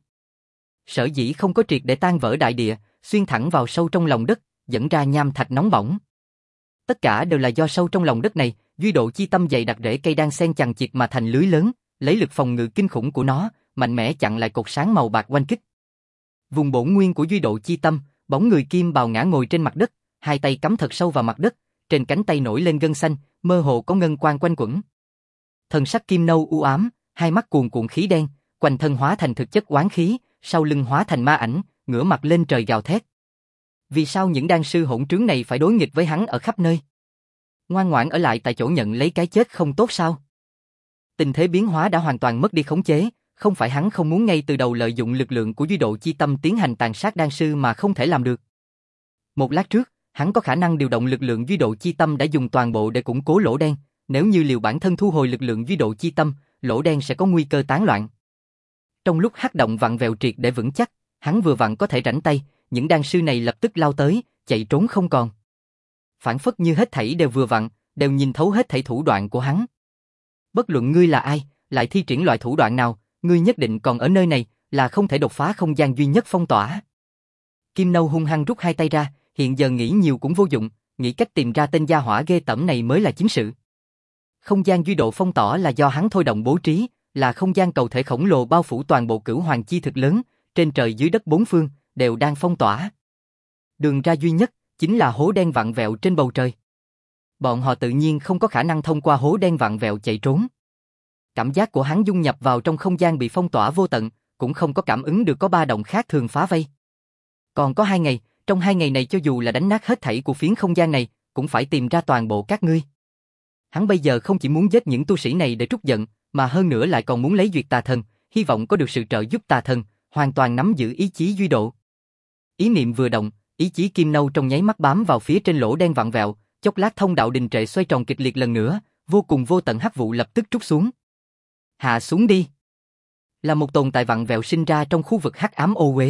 Sở dĩ không có triệt để tan vỡ đại địa, xuyên thẳng vào sâu trong lòng đất, dẫn ra nham thạch nóng bỏng. Tất cả đều là do sâu trong lòng đất này, duy độ chi tâm dày đặc rễ cây đang xen chằng chịt mà thành lưới lớn, lấy lực phòng ngự kinh khủng của nó, mạnh mẽ chặn lại cột sáng màu bạc oanh kích. Vùng bổn nguyên của duy độ chi tâm, bóng người kim bào ngã ngồi trên mặt đất, hai tay cắm thật sâu vào mặt đất, trên cánh tay nổi lên gân xanh, mơ hồ có ngân quang quanh quẩn. Thần sắc kim nâu u ám, hai mắt cuồn cuộn khí đen, quanh thân hóa thành thực chất oán khí, sau lưng hóa thành ma ảnh, ngửa mặt lên trời gào thét. Vì sao những đan sư hỗn trướng này phải đối nghịch với hắn ở khắp nơi? Ngoan ngoãn ở lại tại chỗ nhận lấy cái chết không tốt sao? Tình thế biến hóa đã hoàn toàn mất đi khống chế, không phải hắn không muốn ngay từ đầu lợi dụng lực lượng của duy độ chi tâm tiến hành tàn sát đan sư mà không thể làm được. Một lát trước, hắn có khả năng điều động lực lượng duy độ chi tâm đã dùng toàn bộ để củng cố lỗ đen, nếu như liều bản thân thu hồi lực lượng duy độ chi tâm, lỗ đen sẽ có nguy cơ tán loạn. Trong lúc hắc động vặn vẹo triệt để vững chắc, hắn vừa vặn có thể rảnh tay, những đan sư này lập tức lao tới, chạy trốn không còn. Phản phất như hết thảy đều vừa vặn, đều nhìn thấu hết thảy thủ đoạn của hắn. Bất luận ngươi là ai, lại thi triển loại thủ đoạn nào, ngươi nhất định còn ở nơi này, là không thể đột phá không gian duy nhất phong tỏa. Kim Nâu hung hăng rút hai tay ra, hiện giờ nghĩ nhiều cũng vô dụng, nghĩ cách tìm ra tên gia hỏa ghê tởm này mới là chính sự. Không gian duy độ phong tỏa là do hắn thôi động bố trí, là không gian cầu thể khổng lồ bao phủ toàn bộ cửu hoàng chi thực lớn, trên trời dưới đất bốn phương, đều đang phong tỏa. Đường ra duy nhất, chính là hố đen vặn vẹo trên bầu trời. Bọn họ tự nhiên không có khả năng thông qua hố đen vặn vẹo chạy trốn. Cảm giác của hắn dung nhập vào trong không gian bị phong tỏa vô tận, cũng không có cảm ứng được có ba động khác thường phá vây. Còn có 2 ngày, trong 2 ngày này cho dù là đánh nát hết thảy của phiến không gian này, cũng phải tìm ra toàn bộ các ngươi. Hắn bây giờ không chỉ muốn giết những tu sĩ này để trút giận, mà hơn nữa lại còn muốn lấy duyệt tà thần, hy vọng có được sự trợ giúp tà thần, hoàn toàn nắm giữ ý chí duy độ. Ý niệm vừa động, ý chí kim nâu trong nháy mắt bám vào phía trên lỗ đen vặn vẹo, chốc lát thông đạo đình trệ xoay tròn kịch liệt lần nữa, vô cùng vô tận hắc vụ lập tức trút xuống. Hạ xuống đi. Là một tồn tại vặn vẹo sinh ra trong khu vực hắc ám ô uế.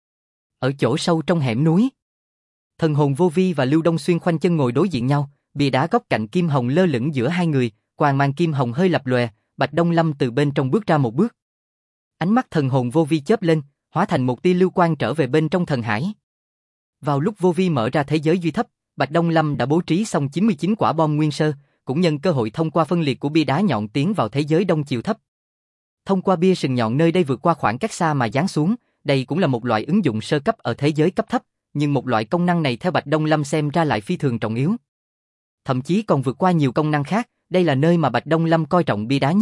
Ở chỗ sâu trong hẻm núi, thần hồn Vô Vi và Lưu Đông Xuyên khoanh chân ngồi đối diện nhau, bìa đá góc cạnh kim hồng lơ lửng giữa hai người, quang mang kim hồng hơi lập lòe, Bạch Đông Lâm từ bên trong bước ra một bước. Ánh mắt thần hồn Vô Vi chớp lên, hóa thành một tia lưu quang trở về bên trong thần hải. Vào lúc Vô Vi mở ra thế giới duy thấp, Bạch Đông Lâm đã bố trí xong 99 quả bom nguyên sơ, cũng nhân cơ hội thông qua phân liệt của bia đá nhọn tiến vào thế giới đông chiều thấp. Thông qua bia sừng nhọn nơi đây vượt qua khoảng cách xa mà giáng xuống, đây cũng là một loại ứng dụng sơ cấp ở thế giới cấp thấp, nhưng một loại công năng này theo Bạch Đông Lâm xem ra lại phi thường trọng yếu. Thậm chí còn vượt qua nhiều công năng khác, đây là nơi mà Bạch Đông Lâm coi trọng bia đá nhất,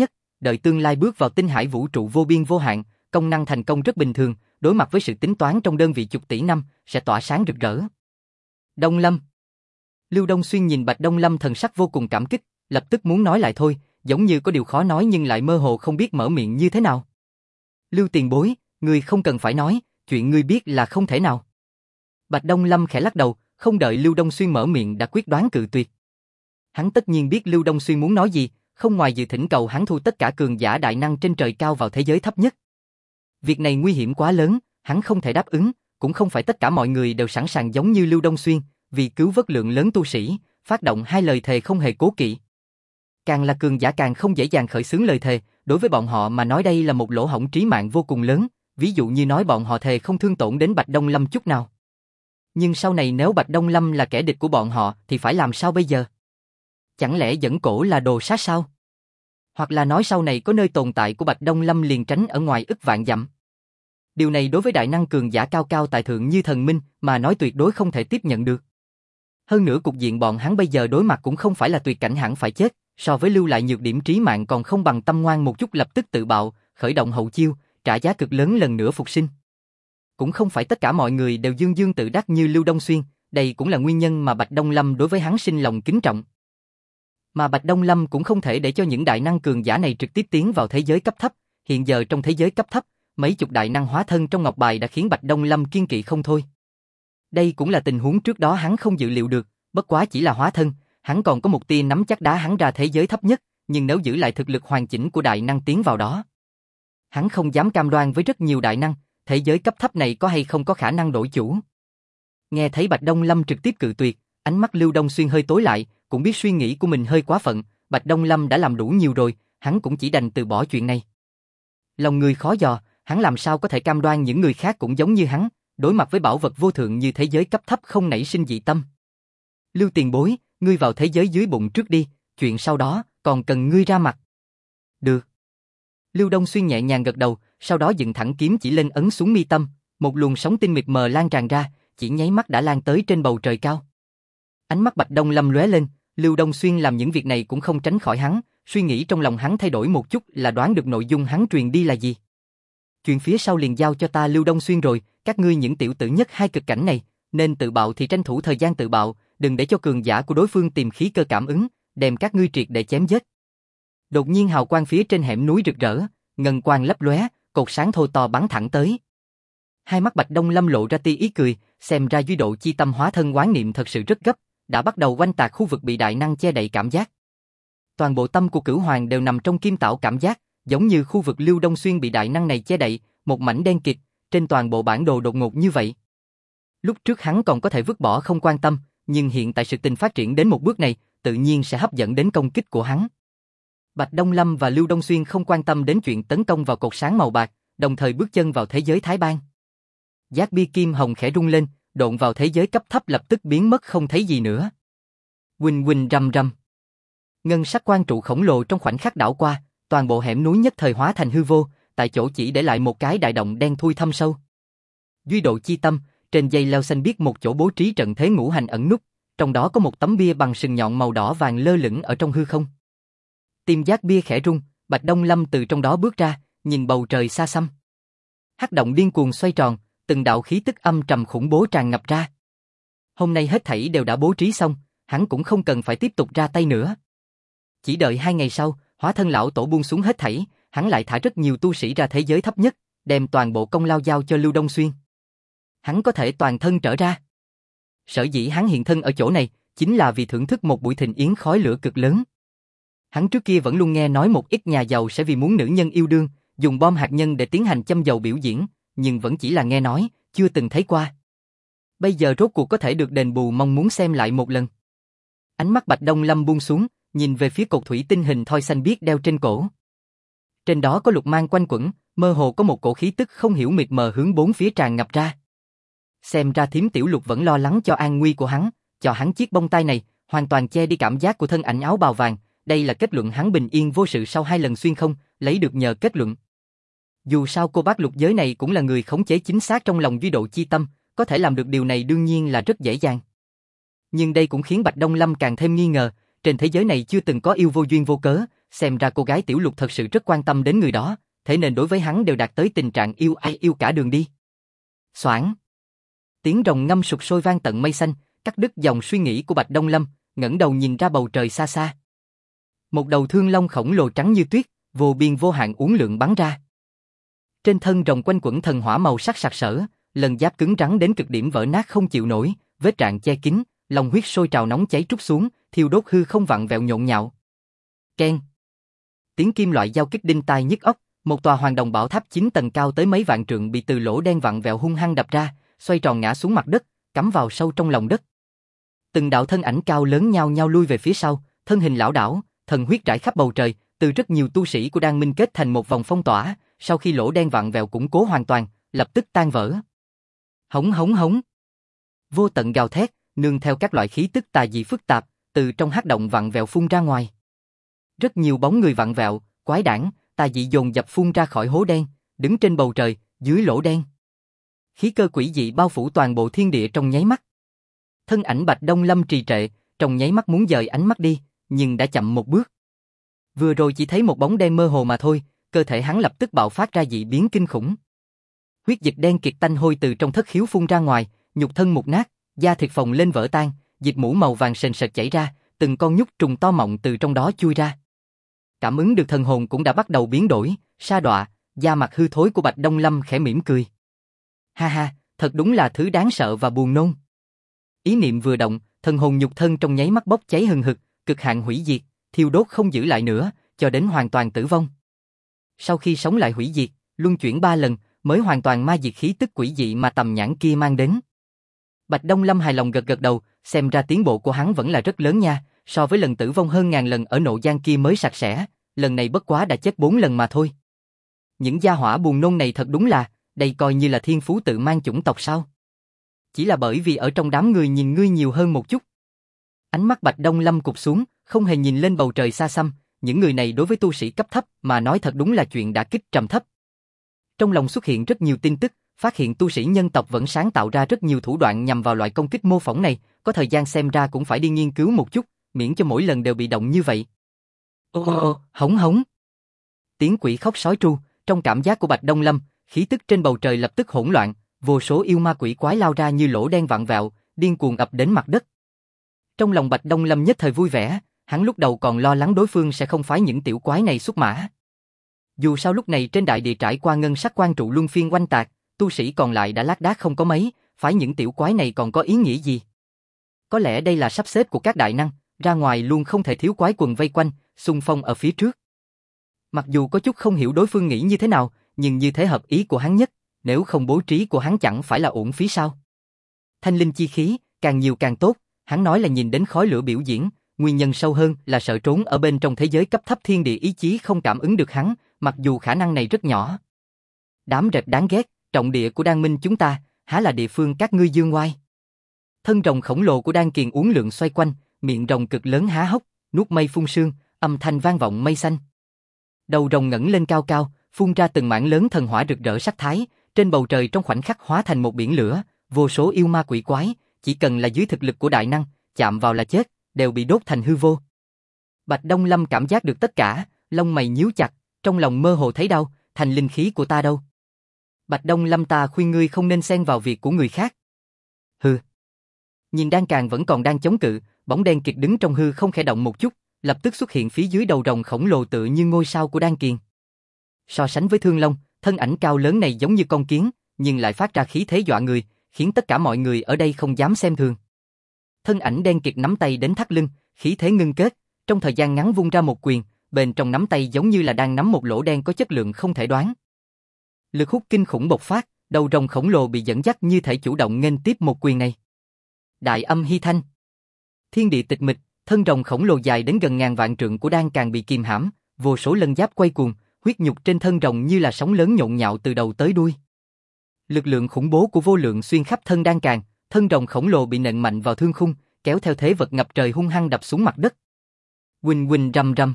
đợi tương lai bước vào tinh hải vũ trụ vô biên vô hạn, công năng thành công rất bình thường, đối mặt với sự tính toán trong đơn vị chục tỷ năm, sẽ tỏa sáng rực rỡ. Đông Lâm. Lưu Đông Xuyên nhìn Bạch Đông Lâm thần sắc vô cùng cảm kích, lập tức muốn nói lại thôi, giống như có điều khó nói nhưng lại mơ hồ không biết mở miệng như thế nào. Lưu tiền bối, ngươi không cần phải nói, chuyện ngươi biết là không thể nào. Bạch Đông Lâm khẽ lắc đầu, không đợi Lưu Đông Xuyên mở miệng đã quyết đoán cự tuyệt. Hắn tất nhiên biết Lưu Đông Xuyên muốn nói gì, không ngoài dự thỉnh cầu hắn thu tất cả cường giả đại năng trên trời cao vào thế giới thấp nhất. Việc này nguy hiểm quá lớn, hắn không thể đáp ứng, cũng không phải tất cả mọi người đều sẵn sàng giống như Lưu Đông Xuyên, vì cứu vớt lượng lớn tu sĩ, phát động hai lời thề không hề cố kỵ. Càng là cường giả càng không dễ dàng khởi xướng lời thề, đối với bọn họ mà nói đây là một lỗ hổng trí mạng vô cùng lớn, ví dụ như nói bọn họ thề không thương tổn đến Bạch Đông Lâm chút nào. Nhưng sau này nếu Bạch Đông Lâm là kẻ địch của bọn họ thì phải làm sao bây giờ? Chẳng lẽ dẫn cổ là đồ sát sao? Hoặc là nói sau này có nơi tồn tại của Bạch Đông Lâm liền tránh ở ngoài ức vạn dặm. Điều này đối với đại năng cường giả cao cao tại thượng như thần minh mà nói tuyệt đối không thể tiếp nhận được. Hơn nữa cục diện bọn hắn bây giờ đối mặt cũng không phải là tuyệt cảnh hẳn phải chết, so với lưu lại nhược điểm trí mạng còn không bằng tâm ngoan một chút lập tức tự bạo, khởi động hậu chiêu, trả giá cực lớn lần nữa phục sinh. Cũng không phải tất cả mọi người đều dương dương tự đắc như Lưu Đông Xuyên, đây cũng là nguyên nhân mà Bạch Đông Lâm đối với hắn sinh lòng kính trọng. Mà Bạch Đông Lâm cũng không thể để cho những đại năng cường giả này trực tiếp tiến vào thế giới cấp thấp, hiện giờ trong thế giới cấp thấp, mấy chục đại năng hóa thân trong ngọc bài đã khiến Bạch Đông Lâm kiên kỵ không thôi. Đây cũng là tình huống trước đó hắn không dự liệu được, bất quá chỉ là hóa thân, hắn còn có một tia nắm chắc đá hắn ra thế giới thấp nhất, nhưng nếu giữ lại thực lực hoàn chỉnh của đại năng tiến vào đó, hắn không dám cam đoan với rất nhiều đại năng, thế giới cấp thấp này có hay không có khả năng đổi chủ. Nghe thấy Bạch Đông Lâm trực tiếp cự tuyệt, ánh mắt Lưu Đông Xuyên hơi tối lại, cũng biết suy nghĩ của mình hơi quá phận, Bạch Đông Lâm đã làm đủ nhiều rồi, hắn cũng chỉ đành từ bỏ chuyện này. Lòng người khó dò, hắn làm sao có thể cam đoan những người khác cũng giống như hắn, đối mặt với bảo vật vô thượng như thế giới cấp thấp không nảy sinh dị tâm. Lưu tiền bối, ngươi vào thế giới dưới bụng trước đi, chuyện sau đó còn cần ngươi ra mặt. Được. Lưu Đông Xuyên nhẹ nhàng gật đầu, sau đó dựng thẳng kiếm chỉ lên ấn xuống mi tâm, một luồng sóng tinh mịt mờ lan tràn ra, chỉ nháy mắt đã lan tới trên bầu trời cao. Ánh mắt Bạch Đông Lâm lóe lên, Lưu Đông Xuyên làm những việc này cũng không tránh khỏi hắn, suy nghĩ trong lòng hắn thay đổi một chút là đoán được nội dung hắn truyền đi là gì. Chuyện phía sau liền giao cho ta Lưu Đông Xuyên rồi, các ngươi những tiểu tử nhất hai cực cảnh này, nên tự bạo thì tranh thủ thời gian tự bạo, đừng để cho cường giả của đối phương tìm khí cơ cảm ứng, đem các ngươi triệt để chém giết. Đột nhiên hào quang phía trên hẻm núi rực rỡ, ngân quang lấp lóe, cột sáng thô to bắn thẳng tới. Hai mắt Bạch Đông Lâm lộ ra tia ý cười, xem ra duy độ chi tâm hóa thân quán niệm thật sự rất gấp, đã bắt đầu oanh tạc khu vực bị đại năng che đậy cảm giác. Toàn bộ tâm của Cửu Hoàng đều nằm trong kim tảo cảm giác, giống như khu vực Lưu Đông Xuyên bị đại năng này che đậy, một mảnh đen kịt, trên toàn bộ bản đồ đột ngột như vậy. Lúc trước hắn còn có thể vứt bỏ không quan tâm, nhưng hiện tại sự tình phát triển đến một bước này, tự nhiên sẽ hấp dẫn đến công kích của hắn. Bạch Đông Lâm và Lưu Đông Xuyên không quan tâm đến chuyện tấn công vào cột sáng màu bạc, đồng thời bước chân vào thế giới Thái Bang. Giác bia kim hồng khẽ rung lên, độn vào thế giới cấp thấp lập tức biến mất không thấy gì nữa. Huỳnh huỳnh rầm rầm. Ngân sắc quang trụ khổng lồ trong khoảnh khắc đảo qua, toàn bộ hẻm núi nhất thời hóa thành hư vô, tại chỗ chỉ để lại một cái đại động đen thui thâm sâu. Duy độ chi tâm, trên dây leo xanh biết một chỗ bố trí trận thế ngũ hành ẩn núp, trong đó có một tấm bia bằng sừng nhọn màu đỏ vàng lơ lửng ở trong hư không. Tim giác bia khẽ rung, Bạch Đông Lâm từ trong đó bước ra, nhìn bầu trời xa xăm. Hắc động điên cuồng xoay tròn, từng đạo khí tức âm trầm khủng bố tràn ngập ra. Hôm nay hết thảy đều đã bố trí xong, hắn cũng không cần phải tiếp tục ra tay nữa. Chỉ đợi 2 ngày sau, hóa thân lão tổ buông xuống hết thảy, hắn lại thả rất nhiều tu sĩ ra thế giới thấp nhất, đem toàn bộ công lao giao cho Lưu Đông Xuyên. Hắn có thể toàn thân trở ra. Sở dĩ hắn hiện thân ở chỗ này, chính là vì thưởng thức một buổi thịnh yến khói lửa cực lớn. Hắn trước kia vẫn luôn nghe nói một ít nhà giàu sẽ vì muốn nữ nhân yêu đương, dùng bom hạt nhân để tiến hành châm dầu biểu diễn, nhưng vẫn chỉ là nghe nói, chưa từng thấy qua. Bây giờ rốt cuộc có thể được đền bù, mong muốn xem lại một lần. Ánh mắt Bạch Đông Lâm buông xuống, nhìn về phía cột thủy tinh hình thoi xanh biếc đeo trên cổ. Trên đó có lục mang quanh quẩn, mơ hồ có một cổ khí tức không hiểu mịt mờ hướng bốn phía tràn ngập ra. Xem ra Thiếm Tiểu Lục vẫn lo lắng cho an nguy của hắn, cho hắn chiếc bông tai này, hoàn toàn che đi cảm giác của thân ảnh áo bào vàng. Đây là kết luận hắn bình yên vô sự sau 2 lần xuyên không, lấy được nhờ kết luận. Dù sao cô bác lục giới này cũng là người khống chế chính xác trong lòng duy độ chi tâm, có thể làm được điều này đương nhiên là rất dễ dàng. Nhưng đây cũng khiến Bạch Đông Lâm càng thêm nghi ngờ, trên thế giới này chưa từng có yêu vô duyên vô cớ, xem ra cô gái Tiểu Lục thật sự rất quan tâm đến người đó, thế nên đối với hắn đều đạt tới tình trạng yêu ai yêu cả đường đi. Xoảng. Tiếng rồng ngâm sục sôi vang tận mây xanh, cắt đứt dòng suy nghĩ của Bạch Đông Lâm, ngẩng đầu nhìn ra bầu trời xa xa. Một đầu thương long khổng lồ trắng như tuyết, vô biên vô hạn uốn lượn bắn ra. Trên thân rồng quanh quẩn thần hỏa màu sắc sặc sỡ, lần giáp cứng rắn đến cực điểm vỡ nát không chịu nổi, vết rạn che kín, lòng huyết sôi trào nóng cháy trút xuống, thiêu đốt hư không vặn vẹo nhộn nhạo. Keng. Tiếng kim loại giao kích đinh tai nhức óc, một tòa hoàng đồng bảo tháp 9 tầng cao tới mấy vạn trượng bị từ lỗ đen vặn vẹo hung hăng đập ra, xoay tròn ngã xuống mặt đất, cắm vào sâu trong lòng đất. Từng đạo thân ảnh cao lớn nhao nhao lui về phía sau, thân hình lảo đảo, thần huyết rải khắp bầu trời, từ rất nhiều tu sĩ của Đan Minh kết thành một vòng phong tỏa, sau khi lỗ đen vặn vẹo củng cố hoàn toàn, lập tức tan vỡ. Hống hống hống. Vô tận gào thét, nương theo các loại khí tức tà dị phức tạp, từ trong hắc động vặn vẹo phun ra ngoài. Rất nhiều bóng người vặn vẹo, quái đản, tà dị dồn dập phun ra khỏi hố đen, đứng trên bầu trời, dưới lỗ đen. Khí cơ quỷ dị bao phủ toàn bộ thiên địa trong nháy mắt. Thân ảnh Bạch Đông Lâm trì trệ, trong nháy mắt muốn dời ánh mắt đi, nhưng đã chậm một bước. Vừa rồi chỉ thấy một bóng đen mơ hồ mà thôi, cơ thể hắn lập tức bạo phát ra dị biến kinh khủng. Huyết dịch đen kịt tanh hôi từ trong thất khiếu phun ra ngoài, nhục thân mục nát, da thịt phồng lên vỡ tan, dịch mũ màu vàng sền sệt chảy ra, từng con nhúc trùng to mọng từ trong đó chui ra. Cảm ứng được thần hồn cũng đã bắt đầu biến đổi, sa đọa, da mặt hư thối của Bạch Đông Lâm khẽ mỉm cười. Ha ha, thật đúng là thứ đáng sợ và buồn nôn. Ý niệm vừa động, thần hồn nhục thân trong nháy mắt bốc cháy hừng hực, cực hạn hủy diệt, thiêu đốt không giữ lại nữa, cho đến hoàn toàn tử vong. Sau khi sống lại hủy diệt, luân chuyển 3 lần, mới hoàn toàn ma diệt khí tức quỷ dị mà tầm nhãn kia mang đến. Bạch Đông Lâm hài lòng gật gật đầu, xem ra tiến bộ của hắn vẫn là rất lớn nha, so với lần tử vong hơn ngàn lần ở Nộ Giang kia mới sạch sẽ, lần này bất quá đã chết 4 lần mà thôi. Những gia hỏa buồn nôn này thật đúng là, đây coi như là thiên phú tự mang chủng tộc sao? Chỉ là bởi vì ở trong đám người nhìn ngươi nhiều hơn một chút. Ánh mắt Bạch Đông Lâm cụp xuống, không hề nhìn lên bầu trời xa xăm, những người này đối với tu sĩ cấp thấp mà nói thật đúng là chuyện đả kích trầm thấp. Trong lòng xuất hiện rất nhiều tin tức, phát hiện tu sĩ nhân tộc vẫn sáng tạo ra rất nhiều thủ đoạn nhằm vào loại công kích mô phỏng này, có thời gian xem ra cũng phải đi nghiên cứu một chút, miễn cho mỗi lần đều bị động như vậy. Hống hống. Tiếng quỷ khóc sói tru, trong cảm giác của Bạch Đông Lâm, khí tức trên bầu trời lập tức hỗn loạn, vô số yêu ma quỷ quái lao ra như lỗ đen vặn vẹo, điên cuồng ập đến mặt đất. Trong lòng Bạch Đông Lâm nhất thời vui vẻ, hắn lúc đầu còn lo lắng đối phương sẽ không phái những tiểu quái này xuất mã. Dù sao lúc này trên đại địa trải qua ngân sắc quan trụ luân phiên oanh tạc, tu sĩ còn lại đã lác đác không có mấy, phái những tiểu quái này còn có ý nghĩa gì? Có lẽ đây là sắp xếp của các đại năng, ra ngoài luôn không thể thiếu quái quần vây quanh, xung phong ở phía trước. Mặc dù có chút không hiểu đối phương nghĩ như thế nào, nhưng như thế hợp ý của hắn nhất, nếu không bố trí của hắn chẳng phải là uổng phí sao? Thanh linh chi khí, càng nhiều càng tốt, hắn nói là nhìn đến khói lửa biểu diễn, nguyên nhân sâu hơn là sợ trốn ở bên trong thế giới cấp thấp thiên địa ý chí không cảm ứng được hắn, mặc dù khả năng này rất nhỏ. Đám rệp đáng ghét, trọng địa của Đan Minh chúng ta, há là địa phương các ngươi dương oai. Thân rồng khổng lồ của Đan Kiền uốn lượn xoay quanh, miệng rồng cực lớn há hốc, nuốt mây phun sương, âm thanh vang vọng mây xanh. Đầu rồng ngẩng lên cao cao, phun ra từng mảng lớn thần hỏa rực rỡ sắc thái, trên bầu trời trong khoảnh khắc hóa thành một biển lửa, vô số yêu ma quỷ quái, chỉ cần là dưới thực lực của đại năng, chạm vào là chết, đều bị đốt thành hư vô. Bạch Đông Lâm cảm giác được tất cả, lông mày nhíu chặt, trong lòng mơ hồ thấy đau, thành linh khí của ta đâu? Bạch Đông Lâm, ta khuyên ngươi không nên xen vào việc của người khác. Hừ. Nhìn Đan Càn vẫn còn đang chống cự, bóng đen kịt đứng trong hư không khẽ động một chút, lập tức xuất hiện phía dưới đầu rồng khổng lồ tựa như ngôi sao của Đan Kiền. So sánh với Thương Long, thân ảnh cao lớn này giống như con kiến, nhưng lại phát ra khí thế dọa người, khiến tất cả mọi người ở đây không dám xem thường. Thân ảnh đen kịt nắm tay đến thắt lưng, khí thế ngưng kết, trong thời gian ngắn vung ra một quyền, bên trong nắm tay giống như là đang nắm một lỗ đen có chất lượng không thể đoán. Lực hút kinh khủng bộc phát, đầu rồng khổng lồ bị dẫn dắt như thể chủ động nghênh tiếp một quyền này. Đại âm hy thanh. Thiên địa tịch mịch, thân rồng khổng lồ dài đến gần ngàn vạn trượng của Đan Càn bị kìm hãm, vô số lân giáp quay cuồng, huyết nhục trên thân rồng như là sóng lớn nhộn nhạo từ đầu tới đuôi. Lực lượng khủng bố của vô lượng xuyên khắp thân Đan Càn, thân rồng khổng lồ bị nện mạnh vào thương khung, kéo theo thế vật ngập trời hung hăng đập xuống mặt đất. Huỳnh huỳnh rầm rầm.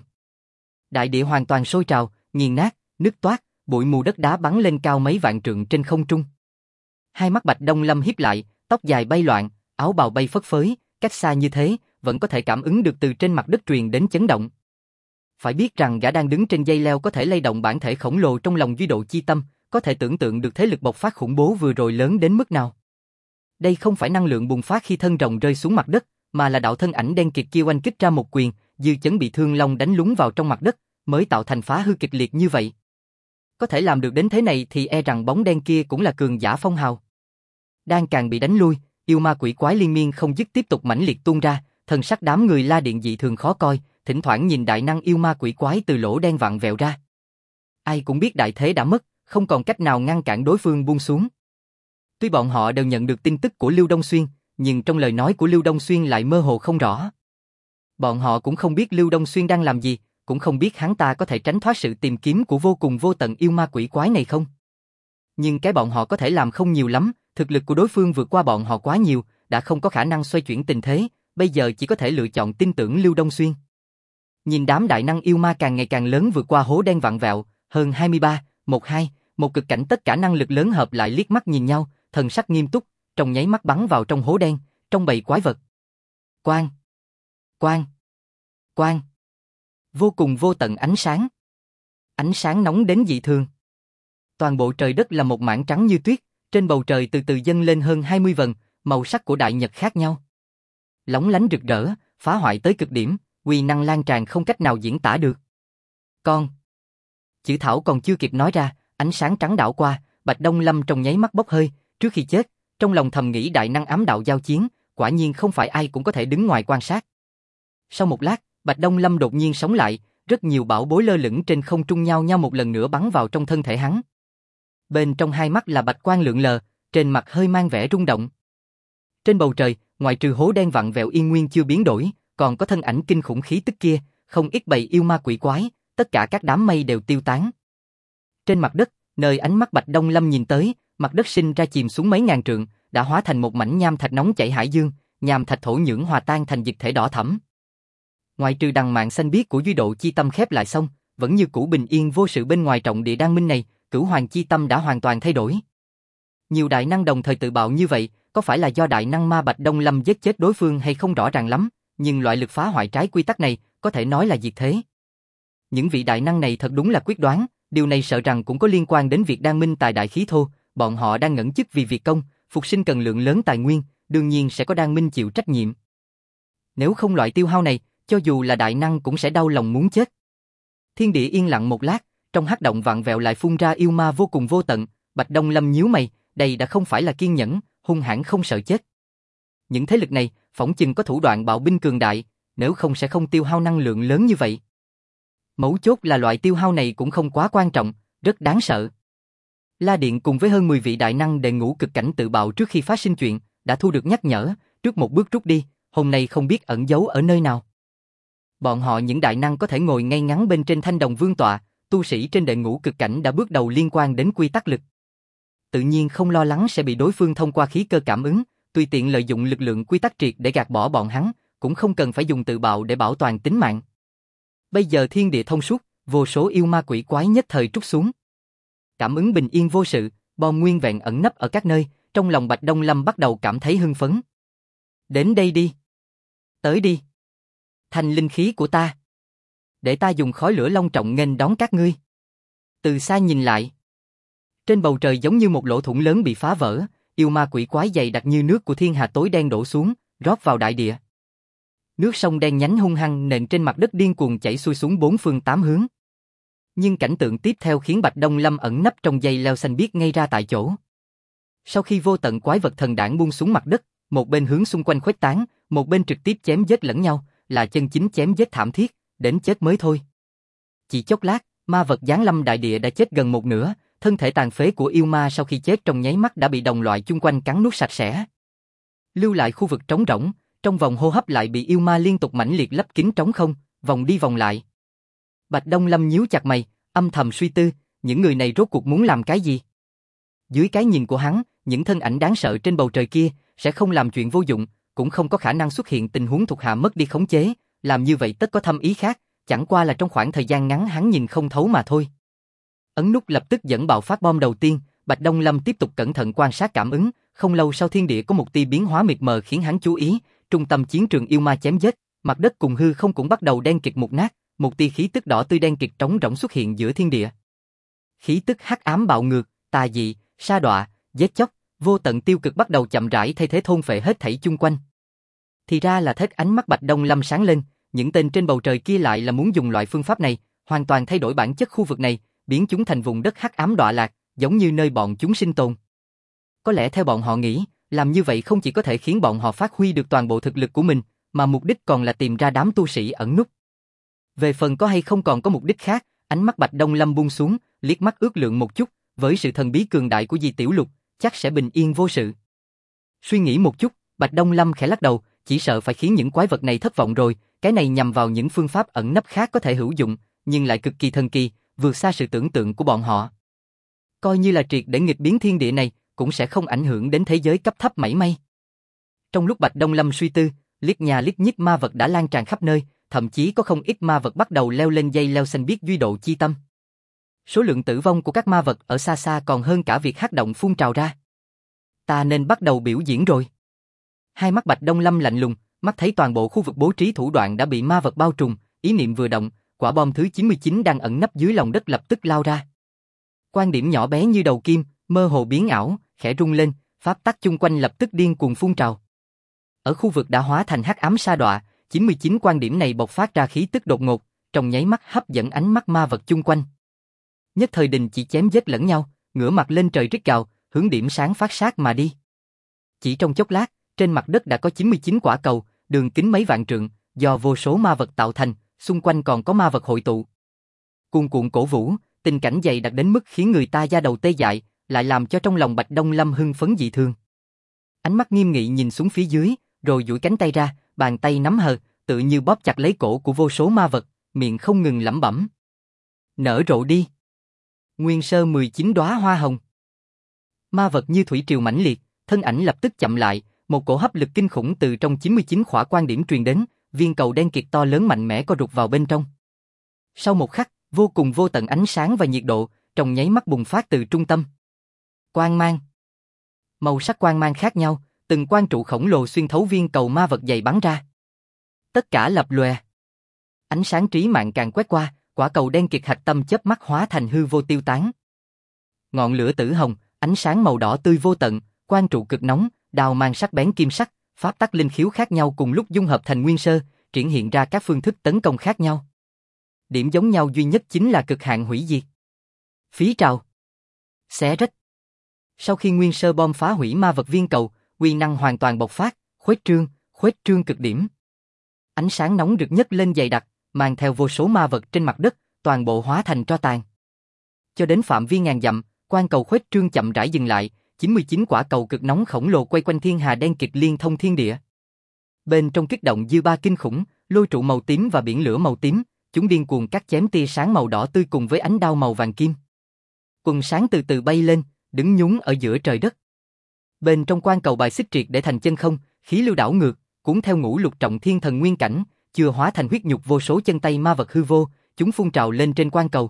Đại địa hoàn toàn sôi trào, nghiền nát, nứt toát, bụi mù đất đá bắn lên cao mấy vạn trượng trên không trung. Hai mắt Bạch Đông Lâm híp lại, tóc dài bay loạn, áo bào bay phất phới, cách xa như thế, vẫn có thể cảm ứng được từ trên mặt đất truyền đến chấn động. Phải biết rằng gã đang đứng trên dây leo có thể lay động bản thể khổng lồ trong lòng Duy Độ Chi Tâm, có thể tưởng tượng được thế lực bộc phát khủng bố vừa rồi lớn đến mức nào. Đây không phải năng lượng bùng phát khi thân rồng rơi xuống mặt đất, mà là đạo thân ảnh đen kịt kia oanh kích ra một quyền, dư chấn bị Thương Long đánh lún vào trong mặt đất, mới tạo thành phá hư kịch liệt như vậy. Có thể làm được đến thế này thì e rằng bóng đen kia cũng là cường giả phong hào. Đang càng bị đánh lui, yêu ma quỷ quái liên miên không dứt tiếp tục mãnh liệt tuôn ra, thần sắc đám người La Điện dị thường khó coi, thỉnh thoảng nhìn đại năng yêu ma quỷ quái từ lỗ đen vặn vẹo ra. Ai cũng biết đại thế đã mất, không còn cách nào ngăn cản đối phương buông xuống. Tuy bọn họ đều nhận được tin tức của Lưu Đông Xuyên, nhưng trong lời nói của Lưu Đông Xuyên lại mơ hồ không rõ. Bọn họ cũng không biết Lưu Đông Xuyên đang làm gì, cũng không biết hắn ta có thể tránh thoát sự tìm kiếm của vô cùng vô tận yêu ma quỷ quái này không. Nhưng cái bọn họ có thể làm không nhiều lắm, thực lực của đối phương vượt qua bọn họ quá nhiều, đã không có khả năng xoay chuyển tình thế, bây giờ chỉ có thể lựa chọn tin tưởng Lưu Đông Xuyên. Nhìn đám đại năng yêu ma càng ngày càng lớn vượt qua hố đen vặn vẹo, hơn 23, 12, một cực cảnh tất cả năng lực lớn hợp lại liếc mắt nhìn nhau, thần sắc nghiêm túc, trong nháy mắt bắn vào trong hố đen, trong bầy quái vật. Quang, quang, quang. Vô cùng vô tận ánh sáng nóng đến dị thường. Toàn bộ trời đất là một mảng trắng như tuyết, trên bầu trời từ từ dâng lên hơn 20 vầng, màu sắc của đại nhật khác nhau. Lóng lánh rực rỡ, phá hoại tới cực điểm, uy năng lan tràn không cách nào diễn tả được. Chữ Thảo còn chưa kịp nói ra, ánh sáng trắng đảo qua, Bạch Đông Lâm trong nháy mắt bốc hơi, trước khi chết, trong lòng thầm nghĩ đại năng ám đạo giao chiến, quả nhiên không phải ai cũng có thể đứng ngoài quan sát. Sau một lát, Bạch Đông Lâm đột nhiên sống lại, rất nhiều bảo bối lơ lửng trên không trung nhau nhau một lần nữa bắn vào trong thân thể hắn. Bên trong hai mắt là bạch quang lượn lờ, trên mặt hơi mang vẻ rung động. Trên bầu trời, ngoại trừ hố đen vặn vẹo yên nguyên chưa biến đổi, còn có thân ảnh kinh khủng khí tức kia, không ít bầy yêu ma quỷ quái, tất cả các đám mây đều tiêu tán. Trên mặt đất, nơi ánh mắt Bạch Đông Lâm nhìn tới, mặt đất sinh ra chìm xuống mấy ngàn trượng, đã hóa thành một mảnh nham thạch nóng chảy hải dương, nham thạch thổ nhưỡng hòa tan thành dịch thể đỏ thẫm. Ngoại trừ đằng mạn xanh biếc của Duy Độ Chi Tâm khép lại xong, vẫn như cũ bình yên vô sự bên ngoài trọng địa Đan Minh này, Cửu Hoàng Chi Tâm đã hoàn toàn thay đổi. Nhiều đại năng đồng thời tự bạo như vậy, có phải là do đại năng ma Bạch Đông Lâm giết chết đối phương hay không rõ ràng lắm, nhưng loại lực phá hoại trái quy tắc này, có thể nói là diệt thế. Những vị đại năng này thật đúng là quyết đoán, điều này sợ rằng cũng có liên quan đến việc Đan Minh tài đại khí thô, bọn họ đang ngẩn chức vì việc công, phục sinh cần lượng lớn tài nguyên, đương nhiên sẽ có Đan Minh chịu trách nhiệm. Nếu không loại tiêu hao này, cho dù là đại năng cũng sẽ đau lòng muốn chết. Thiên địa yên lặng một lát, trong hắc động vặn vẹo lại phun ra yêu ma vô cùng vô tận, Bạch Đông Lâm nhíu mày, đây đã không phải là kiên nhẫn, hung hãn không sợ chết. Những thế lực này, phỏng chừng có thủ đoạn bạo binh cường đại, nếu không sẽ không tiêu hao năng lượng lớn như vậy. Mấu chốt là loại tiêu hao này cũng không quá quan trọng, rất đáng sợ. La Điện cùng với hơn 10 vị đại năng đệ ngũ cực cảnh tự bạo trước khi phát sinh chuyện, đã thu được nhắc nhở, trước một bước rút đi, hôm nay không biết ẩn giấu ở nơi nào. Bọn họ những đại năng có thể ngồi ngay ngắn bên trên thanh đồng vương tọa, tu sĩ trên đệ ngũ cực cảnh đã bước đầu liên quan đến quy tắc lực. Tự nhiên không lo lắng sẽ bị đối phương thông qua khí cơ cảm ứng, tùy tiện lợi dụng lực lượng quy tắc triệt để gạt bỏ bọn hắn, cũng không cần phải dùng tự bạo để bảo toàn tính mạng. Bây giờ thiên địa thông suốt, vô số yêu ma quỷ quái nhất thời trút xuống. Cảm ứng bình yên vô sự, bom nguyên vẹn ẩn nấp ở các nơi, trong lòng Bạch Đông Lâm bắt đầu cảm thấy hưng phấn. Đến đây đi. Tới đi. Thành linh khí của ta. Để ta dùng khói lửa long trọng nghênh đón các ngươi. Từ xa nhìn lại. Trên bầu trời giống như một lỗ thủng lớn bị phá vỡ, yêu ma quỷ quái dày đặc như nước của thiên hà tối đen đổ xuống, rót vào đại địa. Nước sông đen nhánh hung hăng nện trên mặt đất điên cuồng chảy xuôi xuống bốn phương tám hướng. Nhưng cảnh tượng tiếp theo khiến Bạch Đông Lâm ẩn nấp trong dây leo xanh biếc ngay ra tại chỗ. Sau khi vô tận quái vật thần đản buông xuống mặt đất, một bên hướng xung quanh khuếch tán, một bên trực tiếp chém giết lẫn nhau, là chân chính chém giết thảm thiết, đến chết mới thôi. Chỉ chốc lát, ma vật giáng lâm đại địa đã chết gần một nửa, thân thể tàn phế của yêu ma sau khi chết trong nháy mắt đã bị đồng loại chung quanh cắn nuốt sạch sẽ. Lưu lại khu vực trống rỗng, trong vòng hô hấp lại bị yêu ma liên tục mãnh liệt lấp kín trống không, vòng đi vòng lại. Bạch Đông Lâm nhíu chặt mày, âm thầm suy tư, những người này rốt cuộc muốn làm cái gì? Dưới cái nhìn của hắn, những thân ảnh đáng sợ trên bầu trời kia sẽ không làm chuyện vô dụng, cũng không có khả năng xuất hiện tình huống thuộc hạ mất đi khống chế, làm như vậy tất có thâm ý khác, chẳng qua là trong khoảng thời gian ngắn hắn nhìn không thấu mà thôi. Ấn nút lập tức dẫn bạo phát bom đầu tiên, Bạch Đông Lâm tiếp tục cẩn thận quan sát cảm ứng, không lâu sau thiên địa có một tia biến hóa mịt mờ khiến hắn chú ý, trung tâm chiến trường yêu ma chém giết, mặt đất cùng hư không cũng bắt đầu đen kịt mục nát, một tia khí tức đỏ tươi đen kịt trống rỗng xuất hiện giữa thiên địa. Khí tức hắc ám bạo ngược, tà dị, sa đọa, giết chóc, vô tận tiêu cực bắt đầu chậm rãi thay thế thôn phệ hết thảy chung quanh. Thì ra là thế. Ánh mắt Bạch Đông Lâm sáng lên, những tên trên bầu trời kia lại là muốn dùng loại phương pháp này, hoàn toàn thay đổi bản chất khu vực này, biến chúng thành vùng đất hắc ám đọa lạc, giống như nơi bọn chúng sinh tồn. Có lẽ theo bọn họ nghĩ, làm như vậy không chỉ có thể khiến bọn họ phát huy được toàn bộ thực lực của mình, mà mục đích còn là tìm ra đám tu sĩ ẩn núp. Về phần có hay không còn có mục đích khác, ánh mắt Bạch Đông Lâm buông xuống, liếc mắt ước lượng một chút, với sự thần bí cường đại của Di Tiểu Lục, chắc sẽ bình yên vô sự. Suy nghĩ một chút, Bạch Đông Lâm khẽ lắc đầu, chỉ sợ phải khiến những quái vật này thất vọng rồi, cái này nhằm vào những phương pháp ẩn nấp khác có thể hữu dụng, nhưng lại cực kỳ thần kỳ, vượt xa sự tưởng tượng của bọn họ. Coi như là triệt để nghịch biến thiên địa này, cũng sẽ không ảnh hưởng đến thế giới cấp thấp mảy may. Trong lúc Bạch Đông Lâm suy tư, liếc nhà liếc nhích ma vật đã lan tràn khắp nơi, thậm chí có không ít ma vật bắt đầu leo lên dây leo xanh biếc duy độ chi tâm. Số lượng tử vong của các ma vật ở xa xa còn hơn cả việc hắc động phun trào ra. Ta nên bắt đầu biểu diễn rồi. Hai mắt Bạch Đông Lâm lạnh lùng, mắt thấy toàn bộ khu vực bố trí thủ đoạn đã bị ma vật bao trùm, ý niệm vừa động, quả bom thứ 99 đang ẩn nấp dưới lòng đất lập tức lao ra. Quan điểm nhỏ bé như đầu kim, mơ hồ biến ảo, khẽ rung lên, pháp tắc chung quanh lập tức điên cuồng phun trào. Ở khu vực đã hóa thành hắc ám sa đọa, 99 quan điểm này bộc phát ra khí tức đột ngột, trong nháy mắt hấp dẫn ánh mắt ma vật chung quanh. Nhất thời đình chỉ chém giết lẫn nhau, ngửa mặt lên trời rít gào, hướng điểm sáng phát sát mà đi. Chỉ trong chốc lát, trên mặt đất đã có 99 quả cầu, đường kính mấy vạn trượng, do vô số ma vật tạo thành, xung quanh còn có ma vật hội tụ. Cuồn cuộn cổ vũ, tình cảnh dày đặc đến mức khiến người ta da đầu tê dại, lại làm cho trong lòng Bạch Đông Lâm hưng phấn dị thường. Ánh mắt nghiêm nghị nhìn xuống phía dưới, rồi duỗi cánh tay ra, bàn tay nắm hờ, tự như bóp chặt lấy cổ của vô số ma vật, miệng không ngừng lẩm bẩm. Nở rộ đi. Nguyên sơ 19 đóa hoa hồng. Ma vật như thủy triều mãnh liệt, thân ảnh lập tức chậm lại, một cổ hấp lực kinh khủng từ trong 99 khỏa quan điểm truyền đến, viên cầu đen kịt to lớn mạnh mẽ co rụt vào bên trong. Sau một khắc, vô cùng vô tận ánh sáng và nhiệt độ, trong nháy mắt bùng phát từ trung tâm. Quang mang. Màu sắc quang mang khác nhau, từng quang trụ khổng lồ xuyên thấu viên cầu ma vật dày bắn ra. Tất cả lập lòe. Ánh sáng trí mạng càng quét qua, quả cầu đen kịt hạch tâm chớp mắt hóa thành hư vô tiêu tán. Ngọn lửa tử hồng, ánh sáng màu đỏ tươi vô tận, quang trụ cực nóng, đao mang sắc bén kim sắc, pháp tắc linh khiếu khác nhau cùng lúc dung hợp thành nguyên sơ, triển hiện ra các phương thức tấn công khác nhau. Điểm giống nhau duy nhất chính là cực hạn hủy diệt. Phí trào. Xé rách. Sau khi nguyên sơ bom phá hủy ma vật viên cầu, uy năng hoàn toàn bộc phát, khuếch trương cực điểm. Ánh sáng nóng rực nhất lên dày đặc, mang theo vô số ma vật trên mặt đất, toàn bộ hóa thành tro tàn. Cho đến phạm vi ngàn dặm, quang cầu khuếch trương chậm rãi dừng lại, 99 quả cầu cực nóng khổng lồ quay quanh thiên hà đen kịt liên thông thiên địa. Bên trong kích động dư ba kinh khủng, lôi trụ màu tím và biển lửa màu tím, chúng điên cuồng cắt chém tia sáng màu đỏ tươi cùng với ánh đao màu vàng kim. Quần sáng từ từ bay lên, đứng nhúng ở giữa trời đất. Bên trong quang cầu bài xích triệt để thành chân không, khí lưu đảo ngược, cuốn theo ngũ lục trọng thiên thần nguyên cảnh, chưa hóa thành huyết nhục vô số chân tay ma vật hư vô, chúng phun trào lên trên quang cầu.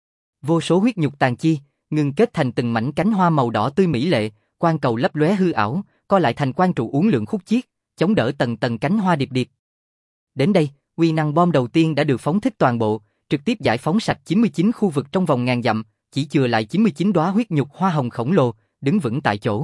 Vô số huyết nhục tàn chi, ngưng kết thành từng mảnh cánh hoa màu đỏ tươi mỹ lệ, quang cầu lấp lóe hư ảo, co lại thành quang trụ uốn lượn khúc chiết, chống đỡ tầng tầng cánh hoa điệp điệp. Đến đây, uy năng bom đầu tiên đã được phóng thích toàn bộ, trực tiếp giải phóng sạch 99 khu vực trong vòng ngàn dặm, chỉ chừa lại 99 đóa huyết nhục hoa hồng khổng lồ, đứng vững tại chỗ.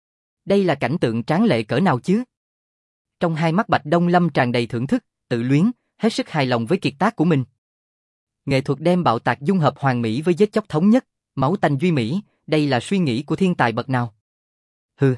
Đây là cảnh tượng tráng lệ cỡ nào chứ? Trong hai mắt Bạch Đông Lâm tràn đầy thưởng thức, tự luyến, hết sức hài lòng với kiệt tác của mình. Nghệ thuật đem bạo tạc dung hợp hoàn mỹ với giết chóc thống nhất, máu tanh duy mỹ, đây là suy nghĩ của thiên tài bậc nào? Hừ.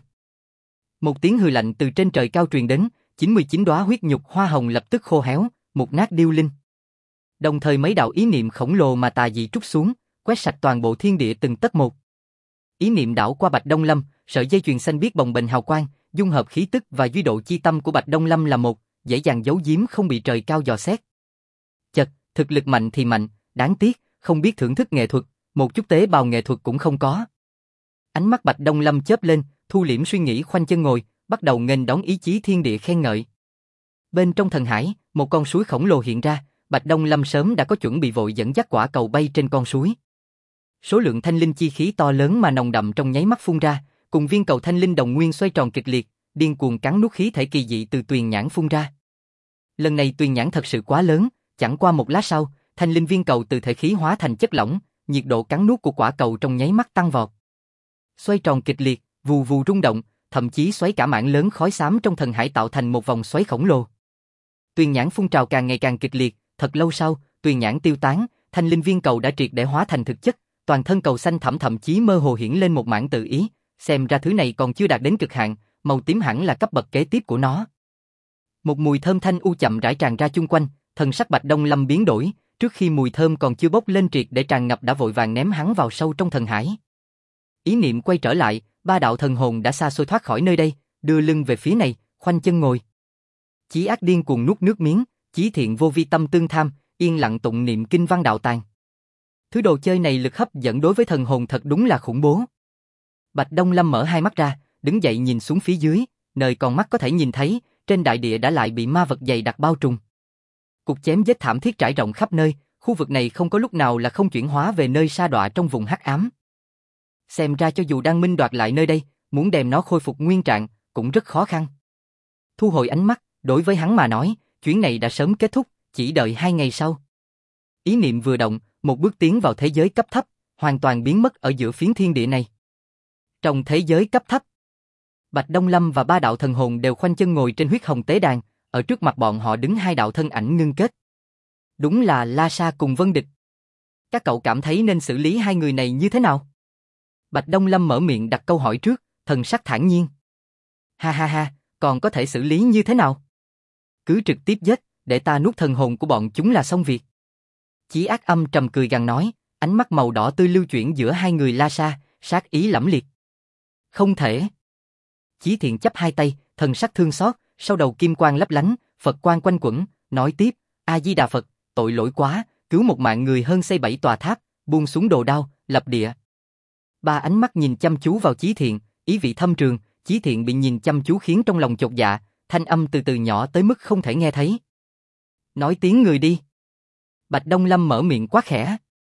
Một tiếng hừ lạnh từ trên trời cao truyền đến, 99 đóa huyết nhục hoa hồng lập tức khô héo, mục nát điêu linh. Đồng thời mấy đạo ý niệm khổng lồ mà tà dị trút xuống, quét sạch toàn bộ thiên địa từng tấc một. Ý niệm đảo qua Bạch Đông Lâm, sợi dây chuyền xanh biếc bồng bềnh hào quang, dung hợp khí tức và duy độ chi tâm của Bạch Đông Lâm là một, dễ dàng giấu giếm không bị trời cao dò xét. Chật, thực lực mạnh thì mạnh, đáng tiếc, không biết thưởng thức nghệ thuật, một chút tế bào nghệ thuật cũng không có. Ánh mắt Bạch Đông Lâm chớp lên, thu liễm suy nghĩ khoanh chân ngồi, bắt đầu nghênh đón ý chí thiên địa khen ngợi. Bên trong thần hải, một con suối khổng lồ hiện ra, Bạch Đông Lâm sớm đã có chuẩn bị vội dẫn dắt quả cầu bay trên con suối. Số lượng thanh linh chi khí to lớn mà nồng đậm trong nháy mắt phun ra, cùng viên cầu thanh linh đồng nguyên xoay tròn kịch liệt, điên cuồng cắn nuốt khí thể kỳ dị từ tuyền nhãn phun ra. Lần này tuyền nhãn thật sự quá lớn, Chẳng qua một lát sau, thanh linh viên cầu từ thể khí hóa thành chất lỏng, nhiệt độ cắn nuốt của quả cầu trong nháy mắt tăng vọt. Xoay tròn kịch liệt, vù vù rung động, thậm chí xoáy cả mảng lớn khói xám trong thần hải tạo thành một vòng xoáy khổng lồ. Tuyền nhãn phun trào càng ngày càng kịch liệt, thật lâu sau, tuyền nhãn tiêu tán, thanh linh viên cầu đã triệt để hóa thành thực chất, toàn thân cầu xanh thậm chí mơ hồ hiển lên một mảng tự ý, xem ra thứ này còn chưa đạt đến cực hạn, màu tím hẳn là cấp bậc kế tiếp của nó. Một mùi thơm thanh u chậm rãi tràn ra chung quanh, thần sắc Bạch Đông Lâm biến đổi, trước khi mùi thơm còn chưa bốc lên triệt để tràn ngập đã vội vàng ném hắn vào sâu trong thần hải. Ý niệm quay trở lại, ba đạo thần hồn đã xa xôi thoát khỏi nơi đây, đưa lưng về phía này, khoanh chân ngồi. Chí ác điên cuồng nuốt nước miếng, Chí thiện vô vi tâm tương tham, yên lặng tụng niệm kinh văn đạo tàng. Thứ đồ chơi này lực hấp dẫn đối với thần hồn thật đúng là khủng bố. Bạch Đông Lâm mở hai mắt ra, đứng dậy nhìn xuống phía dưới, nơi con mắt có thể nhìn thấy, trên đại địa đã lại bị ma vật dày đặc bao trùm. Cuộc chém giết thảm thiết trải rộng khắp nơi, khu vực này không có lúc nào là không chuyển hóa về nơi sa đọa trong vùng hắc ám. Xem ra cho dù đang minh đoạt lại nơi đây, muốn đem nó khôi phục nguyên trạng, cũng rất khó khăn. Thu hồi ánh mắt, đối với hắn mà nói, chuyến này đã sớm kết thúc, chỉ đợi 2 ngày sau. Ý niệm vừa động, một bước tiến vào thế giới cấp thấp, hoàn toàn biến mất ở giữa phiến thiên địa này. Trong thế giới cấp thấp, Bạch Đông Lâm và ba đạo thần hồn đều khoanh chân ngồi trên huyết hồng tế đàn, ở trước mặt bọn họ đứng hai đạo thân ảnh ngưng kết. Đúng là La Sa cùng Vân Địch. Các cậu cảm thấy nên xử lý hai người này như thế nào? Bạch Đông Lâm mở miệng đặt câu hỏi trước, thần sắc thản nhiên. Ha ha ha, còn có thể xử lý như thế nào? Cứ trực tiếp giết, để ta nuốt thần hồn của bọn chúng là xong việc. Chí ác âm trầm cười gằn nói, ánh mắt màu đỏ tươi lưu chuyển giữa hai người La Sa, sát ý lẫm liệt. Không thể. Chí thiện chắp hai tay, thần sắc thương xót, sau đầu kim quang lấp lánh, Phật quang quanh quẩn, nói tiếp, A Di Đà Phật, tội lỗi quá, cứu một mạng người hơn xây 7 tòa tháp, buông xuống đồ đao, lập địa. Ba ánh mắt nhìn chăm chú vào Chí thiện, ý vị thâm trường, Chí thiện bị nhìn chăm chú khiến trong lòng chột dạ, thanh âm từ từ nhỏ tới mức không thể nghe thấy. Nói tiếng người đi. Bạch Đông Lâm mở miệng quát khẽ.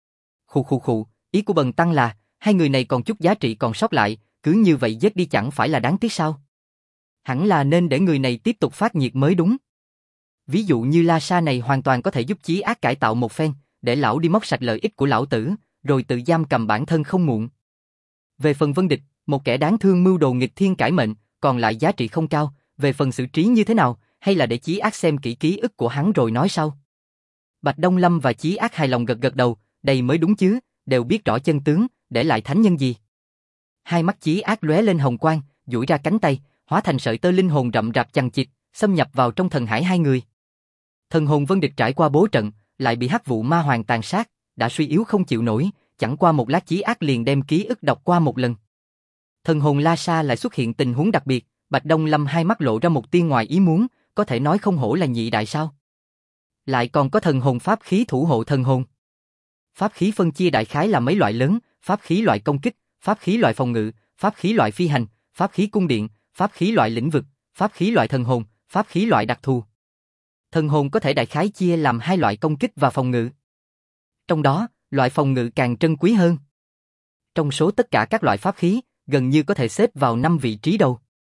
Khụ khụ khụ, ý của Bần Tăng là, hai người này còn chút giá trị còn sót lại, cứ như vậy giết đi chẳng phải là đáng tiếc sao? Hẳn là nên để người này tiếp tục phát nhiệt mới đúng. Ví dụ như La Sa này hoàn toàn có thể giúp Chí ác cải tạo một phen, để lão đi móc sạch lợi ích của lão tử, rồi tự giam cầm bản thân không muộn. Về phần Vân Địch, một kẻ đáng thương mưu đồ nghịch thiên cải mệnh, còn lại giá trị không cao, về phần xử trí như thế nào, hay là để Chí ác xem kỹ ký ức của hắn rồi nói sau. Bạch Đông Lâm và Chí ác hài lòng gật gật đầu, đây mới đúng chứ, đều biết rõ chân tướng, để lại thánh nhân gì. Hai mắt Chí ác lóe lên hồng quang, duỗi ra cánh tay, hóa thành sợi tơ linh hồn rậm rạp chằng chịt, xâm nhập vào trong thần hải hai người. Thần hồn Vân Địch trải qua bố trận, lại bị hắc vụ ma hoàng tàn sát, đã suy yếu không chịu nổi, chẳng qua một lát Chí ác liền đem ký ức đọc qua một lần. Thần hồn La Sa lại xuất hiện tình huống đặc biệt, Bạch Đông Lâm hai mắt lộ ra một tia ngoài ý muốn, có thể nói không hổ là nhị đại sao? Lại còn có thần hồn pháp khí thủ hộ thần hồn. Pháp khí phân chia đại khái là mấy loại lớn, pháp khí loại công kích, pháp khí loại phòng ngự, pháp khí loại phi hành, pháp khí cung điện, pháp khí loại lĩnh vực, pháp khí loại thần hồn, pháp khí loại đặc thù. Thần hồn có thể đại khái chia làm hai loại công kích và phòng ngự. Trong đó, loại phòng ngự càng trân quý hơn. Trong số tất cả các loại pháp khí, gần như có thể xếp vào 5 vị trí đầu.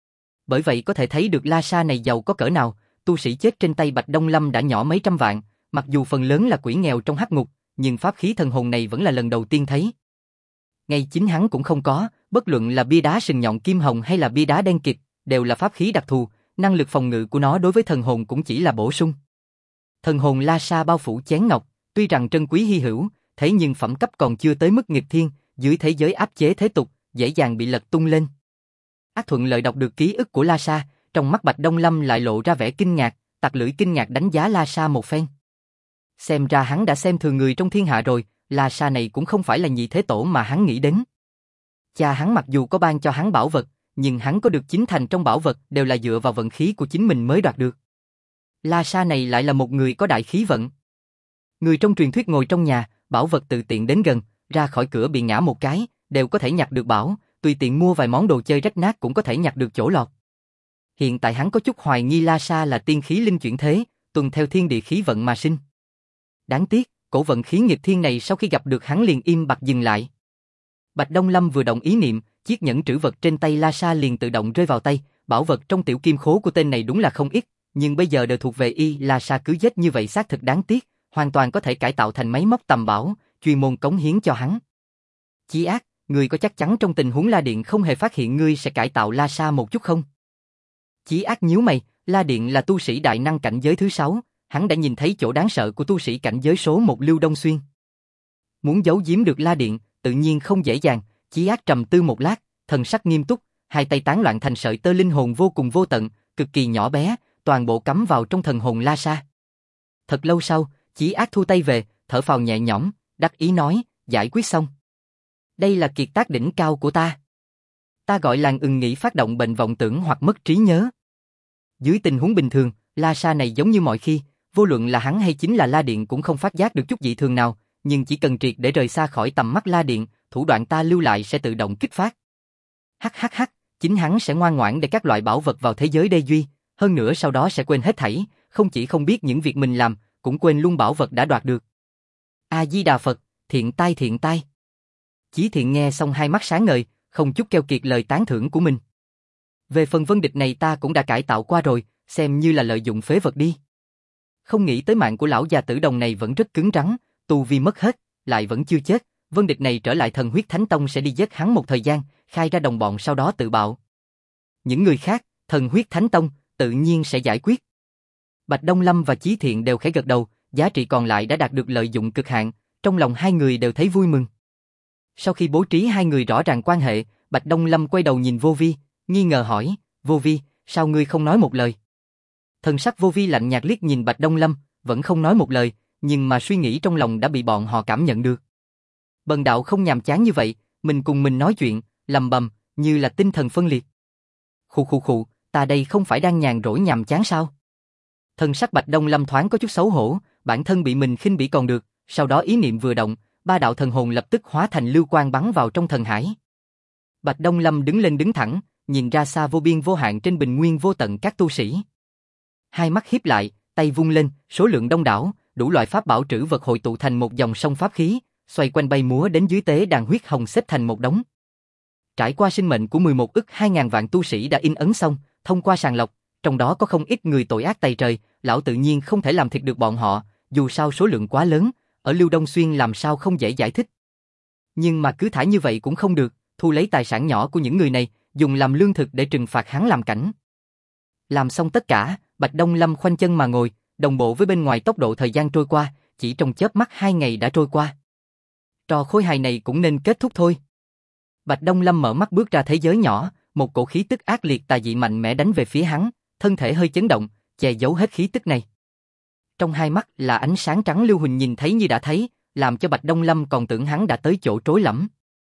Bởi vậy có thể thấy được La Sa này giàu có cỡ nào, tu sĩ chết trên tay Bạch Đông Lâm đã nhỏ mấy trăm vạn, mặc dù phần lớn là quỷ nghèo trong hắc ngục, nhưng pháp khí thần hồn này vẫn là lần đầu tiên thấy. Ngay chính hắn cũng không có, bất luận là bia đá sừng nhọn kim hồng hay là bia đá đen kịt, đều là pháp khí đặc thù, năng lực phòng ngự của nó đối với thần hồn cũng chỉ là bổ sung. Thần hồn La Sa bao phủ chén ngọc, tuy rằng trân quý hy hữu, thế nhưng phẩm cấp còn chưa tới mức nghịch thiên, dưới thế giới áp chế thế tục, dễ dàng bị lật tung lên. Ác thuận lợi đọc được ký ức của La Sa, trong mắt Bạch Đông Lâm lại lộ ra vẻ kinh ngạc, tặc lưỡi kinh ngạc đánh giá La Sa một phen. Xem ra hắn đã xem thường người trong thiên hạ rồi, La Sa này cũng không phải là nhị thế tổ mà hắn nghĩ đến. Cha hắn mặc dù có ban cho hắn bảo vật, nhưng hắn có được 9 thành trong bảo vật đều là dựa vào vận khí của chính mình mới đoạt được. La Sa này lại là một người có đại khí vận. Người trong truyền thuyết ngồi trong nhà, bảo vật tự tiện đến gần, ra khỏi cửa bị ngã một cái, đều có thể nhặt được bảo, tùy tiện mua vài món đồ chơi rách nát cũng có thể nhặt được chỗ lọt. Hiện tại hắn có chút hoài nghi La Sa là tiên khí linh chuyển thế, tuần theo thiên địa khí vận mà sinh. Đáng tiếc, cổ vận khí nghịch thiên này sau khi gặp được hắn liền im bặt dừng lại. Bạch Đông Lâm vừa động ý niệm, chiếc nhẫn trữ vật trên tay La Sa liền tự động rơi vào tay, bảo vật trong tiểu kim khố của tên này đúng là không ít, nhưng bây giờ đều thuộc về y. La Sa cứ giết như vậy xác thực đáng tiếc, hoàn toàn có thể cải tạo thành máy móc tầm bảo, chuyên môn cống hiến cho hắn. Chí Ác, ngươi có chắc chắn trong tình huống La Điện không hề phát hiện ngươi sẽ cải tạo La Sa một chút không? Chí Ác nhíu mày, La Điện là tu sĩ đại năng cảnh giới thứ 6, hắn đã nhìn thấy chỗ đáng sợ của tu sĩ cảnh giới số 1 Lưu Đông Xuyên. Muốn giấu giếm được La Điện, tự nhiên không dễ dàng. Chí Ác trầm tư một lát, thần sắc nghiêm túc, hai tay tán loạn thành sợi tơ linh hồn vô cùng vô tận, cực kỳ nhỏ bé, toàn bộ cắm vào trong thần hồn La Sa. Thật lâu sau, Chí Ác thu tay về, thở phào nhẹ nhõm, đắc ý nói, giải quyết xong. Đây là kiệt tác đỉnh cao của ta. Ta gọi là nghĩ phát động bệnh vọng tưởng hoặc mất trí nhớ. Dưới tình huống bình thường, La Sa này giống như mọi khi, vô luận là hắn hay chính là La Điện cũng không phát giác được chút dị thường nào, nhưng chỉ cần triệt để rời xa khỏi tầm mắt La Điện, thủ đoạn ta lưu lại sẽ tự động kích phát. Hắc, chính hắn sẽ ngoan ngoãn để các loại bảo vật vào thế giới đê duy, hơn nữa sau đó sẽ quên hết thảy, không chỉ không biết những việc mình làm, cũng quên luôn bảo vật đã đoạt được. A Di Đà Phật, thiện tai thiện tai. Chí Thiện nghe xong hai mắt sáng ngời, không chút keo kiệt lời tán thưởng của mình. Về phần Vân Địch này ta cũng đã cải tạo qua rồi, xem như là lợi dụng phế vật đi. Không nghĩ tới mạng của lão già tử đồng này vẫn rất cứng rắn, tu vi mất hết, lại vẫn chưa chết. Vân Địch này trở lại Thần Huyết Thánh Tông sẽ đi giết hắn một thời gian, khai ra đồng bọn sau đó tự bạo. Những người khác, Thần Huyết Thánh Tông, tự nhiên sẽ giải quyết. Bạch Đông Lâm và Chí Thiện đều khẽ gật đầu, giá trị còn lại đã đạt được lợi dụng cực hạn, trong lòng hai người đều thấy vui mừng. Sau khi bố trí hai người rõ ràng quan hệ, Bạch Đông Lâm quay đầu nhìn Vô Vi, nghi ngờ hỏi, Vô Vi, sao ngươi không nói một lời? Thần sắc Vô Vi lạnh nhạt liếc nhìn Bạch Đông Lâm, vẫn không nói một lời, nhưng mà suy nghĩ trong lòng đã bị bọn họ cảm nhận được. Bần đạo không nhàm chán như vậy, mình cùng mình nói chuyện, lầm bầm, như là tinh thần phân liệt. Khụ, ta đây không phải đang nhàn rỗi nhàm chán sao? Thần sắc Bạch Đông Lâm thoáng có chút xấu hổ, bản thân bị mình khinh bỉ còn được, sau đó ý niệm vừa động, ba đạo thần hồn lập tức hóa thành lưu quang bắn vào trong thần hải. Bạch Đông Lâm đứng lên đứng thẳng, nhìn ra xa vô biên vô hạn trên bình nguyên vô tận các tu sĩ. Hai mắt híp lại, tay vung lên, số lượng đông đảo, đủ loại pháp bảo trữ vật hội tụ thành một dòng sông pháp khí, xoay quanh bay múa đến dưới tế đàn huyết hồng xếp thành một đống. Trải qua sinh mệnh của 11 ức 2.000 vạn tu sĩ đã in ấn xong, thông qua sàng lọc, trong đó có không ít người tội ác tày trời, lão tự nhiên không thể làm thịt được bọn họ, dù sao số lượng quá lớn, ở Lưu Đông Xuyên làm sao không dễ giải thích. Nhưng mà cứ thả như vậy cũng không được, thu lấy tài sản nhỏ của những người này, dùng làm lương thực để trừng phạt hắn làm cảnh. Làm xong tất cả, Bạch Đông Lâm khoanh chân mà ngồi, đồng bộ với bên ngoài tốc độ thời gian trôi qua, chỉ trong chớp mắt 2 ngày đã trôi qua. Trò khôi hài này cũng nên kết thúc thôi. Bạch Đông Lâm mở mắt bước ra thế giới nhỏ, một cổ khí tức ác liệt tà dị mạnh mẽ đánh về phía hắn, thân thể hơi chấn động, che giấu hết khí tức này. Trong hai mắt là ánh sáng trắng lưu huỳnh nhìn thấy như đã thấy, làm cho Bạch Đông Lâm còn tưởng hắn đã tới chỗ trối lẫm.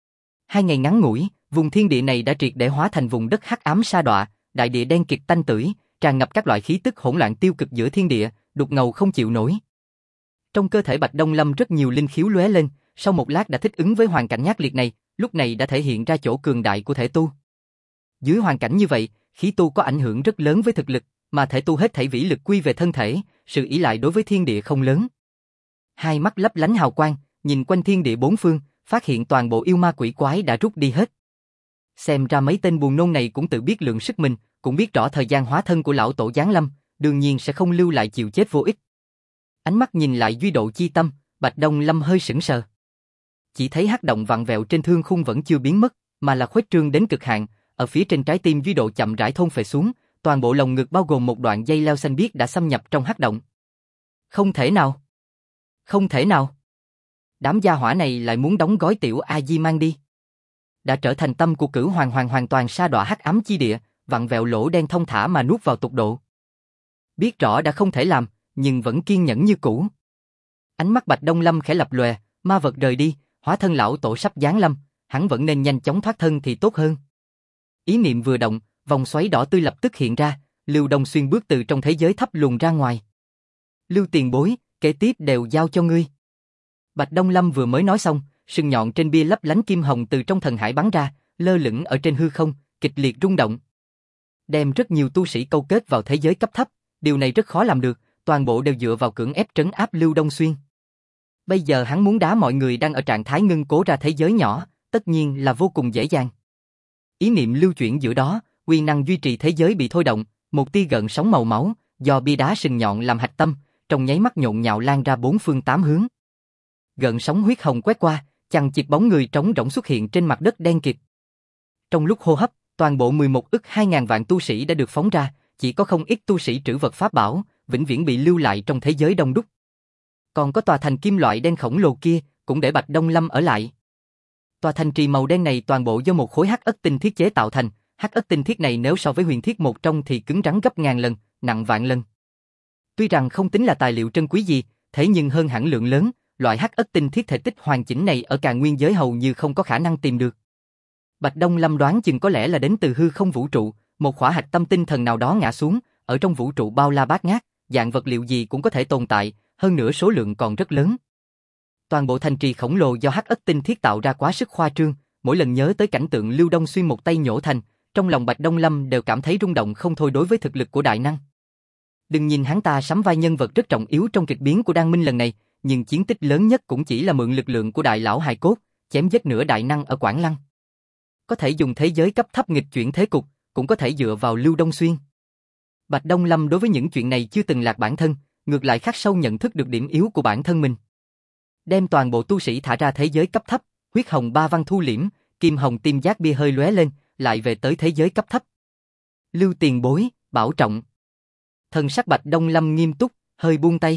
2 ngày ngắn ngủi, vùng thiên địa này đã triệt để hóa thành vùng đất hắc ám sa đọa, đại địa đen kịt tanh tưởi, tràn ngập các loại khí tức hỗn loạn tiêu cực giữa thiên địa, đục ngầu không chịu nổi. Trong cơ thể Bạch Đông Lâm rất nhiều linh khiếu lóe lên, sau một lát đã thích ứng với hoàn cảnh ác liệt này, lúc này đã thể hiện ra chỗ cường đại của thể tu. Dưới hoàn cảnh như vậy, khí tu có ảnh hưởng rất lớn với thực lực, mà thể tu hết thảy vĩ lực quy về thân thể, sự ỷ lại đối với thiên địa không lớn. Hai mắt lấp lánh hào quang, nhìn quanh thiên địa bốn phương, phát hiện toàn bộ yêu ma quỷ quái đã rút đi hết. Xem ra mấy tên buồn nôn này cũng tự biết lượng sức mình, cũng biết rõ thời gian hóa thân của lão tổ giáng lâm, đương nhiên sẽ không lưu lại chịu chết vô ích. Ánh mắt nhìn lại Duy Độ Chi Tâm, Bạch Đông Lâm hơi sững sờ. Chỉ thấy hắc động vặn vẹo trên thương khung vẫn chưa biến mất, mà là khuếch trương đến cực hạn, ở phía trên trái tim Duy Độ chậm rãi thôn phệ xuống, toàn bộ lồng ngực bao gồm một đoạn dây leo xanh biếc đã xâm nhập trong hắc động. Không thể nào! Không thể nào! Đám gia hỏa này lại muốn đóng gói tiểu A Di mang đi. Đã trở thành tâm của Cửu Hoàng hoàn toàn sa đọa hắc ám chi địa, vặn vẹo lỗ đen thông thả mà nuốt vào tục độ. Biết rõ đã không thể làm, nhưng vẫn kiên nhẫn như cũ. Ánh mắt Bạch Đông Lâm khẽ lập lòe, ma vật rời đi, hóa thân lão tổ sắp giáng lâm, hắn vẫn nên nhanh chóng thoát thân thì tốt hơn. Ý niệm vừa động, vòng xoáy đỏ tươi lập tức hiện ra, Lưu Đông Xuyên bước từ trong thế giới thấp luồn ra ngoài. Lưu tiền bối, kế tiếp đều giao cho ngươi. Bạch Đông Lâm vừa mới nói xong, sừng nhọn trên bia lấp lánh kim hồng từ trong thần hải bắn ra, lơ lửng ở trên hư không, kịch liệt rung động. Đem rất nhiều tu sĩ câu kết vào thế giới cấp thấp, điều này rất khó làm được, toàn bộ đều dựa vào cưỡng ép trấn áp Lưu Đông Xuyên. Bây giờ hắn muốn đá mọi người đang ở trạng thái ngưng cố ra thế giới nhỏ, tất nhiên là vô cùng dễ dàng. Ý niệm lưu chuyển giữa đó, quy năng duy trì thế giới bị thôi động, một tia gợn sóng màu máu, do bia đá sừng nhọn làm hạch tâm, trong nháy mắt nhộn nhạo lan ra bốn phương tám hướng. Gợn sóng huyết hồng quét qua, chằng chịt bóng người trống rỗng xuất hiện trên mặt đất đen kịt. Trong lúc hô hấp, toàn bộ 11 ức 2.000 vạn tu sĩ đã được phóng ra, chỉ có không ít tu sĩ trữ vật pháp bảo, vĩnh viễn bị lưu lại trong thế giới đông đúc. Còn có tòa thành kim loại đen khổng lồ kia, cũng để Bạch Đông Lâm ở lại. Tòa thành trì màu đen này toàn bộ do một khối hắc ất tinh thiết chế tạo thành, hắc ất tinh thiết này nếu so với huyền thiết một trong thì cứng rắn gấp ngàn lần, nặng vạn lần. Tuy rằng không tính là tài liệu trân quý gì, thế nhưng hơn hẳn lượng lớn, loại hắc ất tinh thiết thể tích hoàn chỉnh này ở Càn Nguyên giới hầu như không có khả năng tìm được. Bạch Đông Lâm đoán chừng có lẽ là đến từ hư không vũ trụ, một khỏa hạch tâm tinh thần nào đó ngã xuống, ở trong vũ trụ bao la bát ngát, dạng vật liệu gì cũng có thể tồn tại, hơn nữa số lượng còn rất lớn. Toàn bộ thành trì khổng lồ do hắc ất tinh thiết tạo ra quá sức khoa trương, mỗi lần nhớ tới cảnh tượng Lưu Đông Xuyên một tay nhổ thành, trong lòng Bạch Đông Lâm đều cảm thấy rung động không thôi đối với thực lực của đại năng. Đừng nhìn hắn ta sắm vai nhân vật rất trọng yếu trong kịch biến của Đan Minh lần này, nhưng chiến tích lớn nhất cũng chỉ là mượn lực lượng của đại lão hài cốt, chém giết nửa đại năng ở Quảng Lăng. Có thể dùng thế giới cấp thấp nghịch chuyển thế cục, cũng có thể dựa vào Lưu Đông Xuyên. Bạch Đông Lâm đối với những chuyện này chưa từng lạc bản thân, ngược lại khắc sâu nhận thức được điểm yếu của bản thân mình. Đem toàn bộ tu sĩ thả ra thế giới cấp thấp, huyết hồng ba văn thu liễm, kim hồng tim giác bia hơi lóe lên, lại về tới thế giới cấp thấp. Lưu tiền bối, bảo trọng. Thần sắc Bạch Đông Lâm nghiêm túc, hơi buông tay.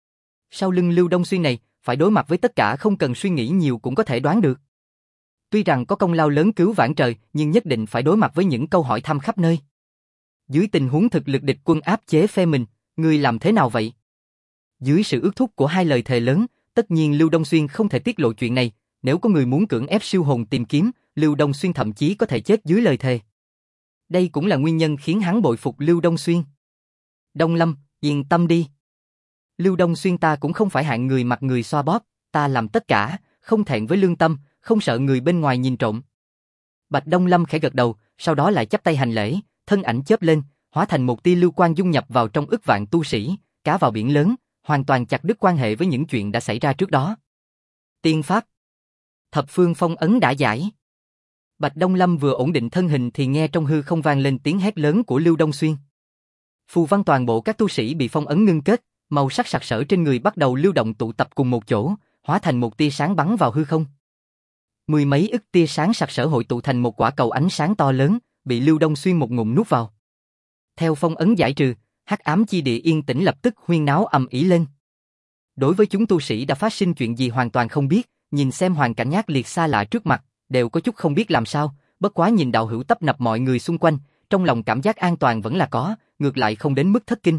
Sau lưng Lưu Đông Xuyên này, phải đối mặt với tất cả không cần suy nghĩ nhiều cũng có thể đoán được. Tuy rằng có công lao lớn cứu vãn trời, nhưng nhất định phải đối mặt với những câu hỏi thăm khắp nơi. Dưới tình huống thực lực địch quân áp chế phe mình, ngươi làm thế nào vậy? Dưới sự ước thúc của hai lời thề lớn, tất nhiên Lưu Đông Xuyên không thể tiết lộ chuyện này, nếu có người muốn cưỡng ép siêu hồn tìm kiếm, Lưu Đông Xuyên thậm chí có thể chết dưới lời thề. Đây cũng là nguyên nhân khiến hắn bội phục Lưu Đông Xuyên. Đông Lâm, yên tâm đi. Lưu Đông Xuyên ta cũng không phải hạng người mặt người xoa bóp, ta làm tất cả, không thẹn với lương tâm, không sợ người bên ngoài nhìn trộm. Bạch Đông Lâm khẽ gật đầu, sau đó lại chắp tay hành lễ, thân ảnh chớp lên, hóa thành một tia lưu quang dung nhập vào trong ức vạn tu sĩ, cá vào biển lớn, hoàn toàn chặt đứt quan hệ với những chuyện đã xảy ra trước đó. Tiên pháp. Thập phương phong ấn đã giải. Bạch Đông Lâm vừa ổn định thân hình thì nghe trong hư không vang lên tiếng hét lớn của Lưu Đông Xuyên. Phù văn toàn bộ các tu sĩ bị phong ấn ngưng kết, màu sắc sặc sỡ trên người bắt đầu lưu động tụ tập cùng một chỗ, hóa thành một tia sáng bắn vào hư không. Mười mấy ức tia sáng sặc sỡ hội tụ thành một quả cầu ánh sáng to lớn, bị Lưu Đông Xuyên một ngụm nuốt vào. Theo phong ấn giải trừ, hắc ám chi địa yên tĩnh lập tức huyên náo ầm ĩ lên. Đối với chúng tu sĩ đã phát sinh chuyện gì hoàn toàn không biết, nhìn xem hoàn cảnh ác liệt xa lạ trước mặt, đều có chút không biết làm sao, bất quá nhìn đạo hữu tấp nập mọi người xung quanh, trong lòng cảm giác an toàn vẫn là có, ngược lại không đến mức thất kinh.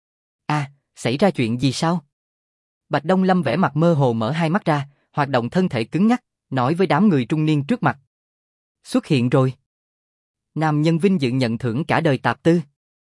Xảy ra chuyện gì sao? Bạch Đông Lâm vẻ mặt mơ hồ mở hai mắt ra, hoạt động thân thể cứng nhắc, nói với đám người trung niên trước mặt. Xuất hiện rồi. Nam nhân vinh dự nhận thưởng cả đời tạp tư.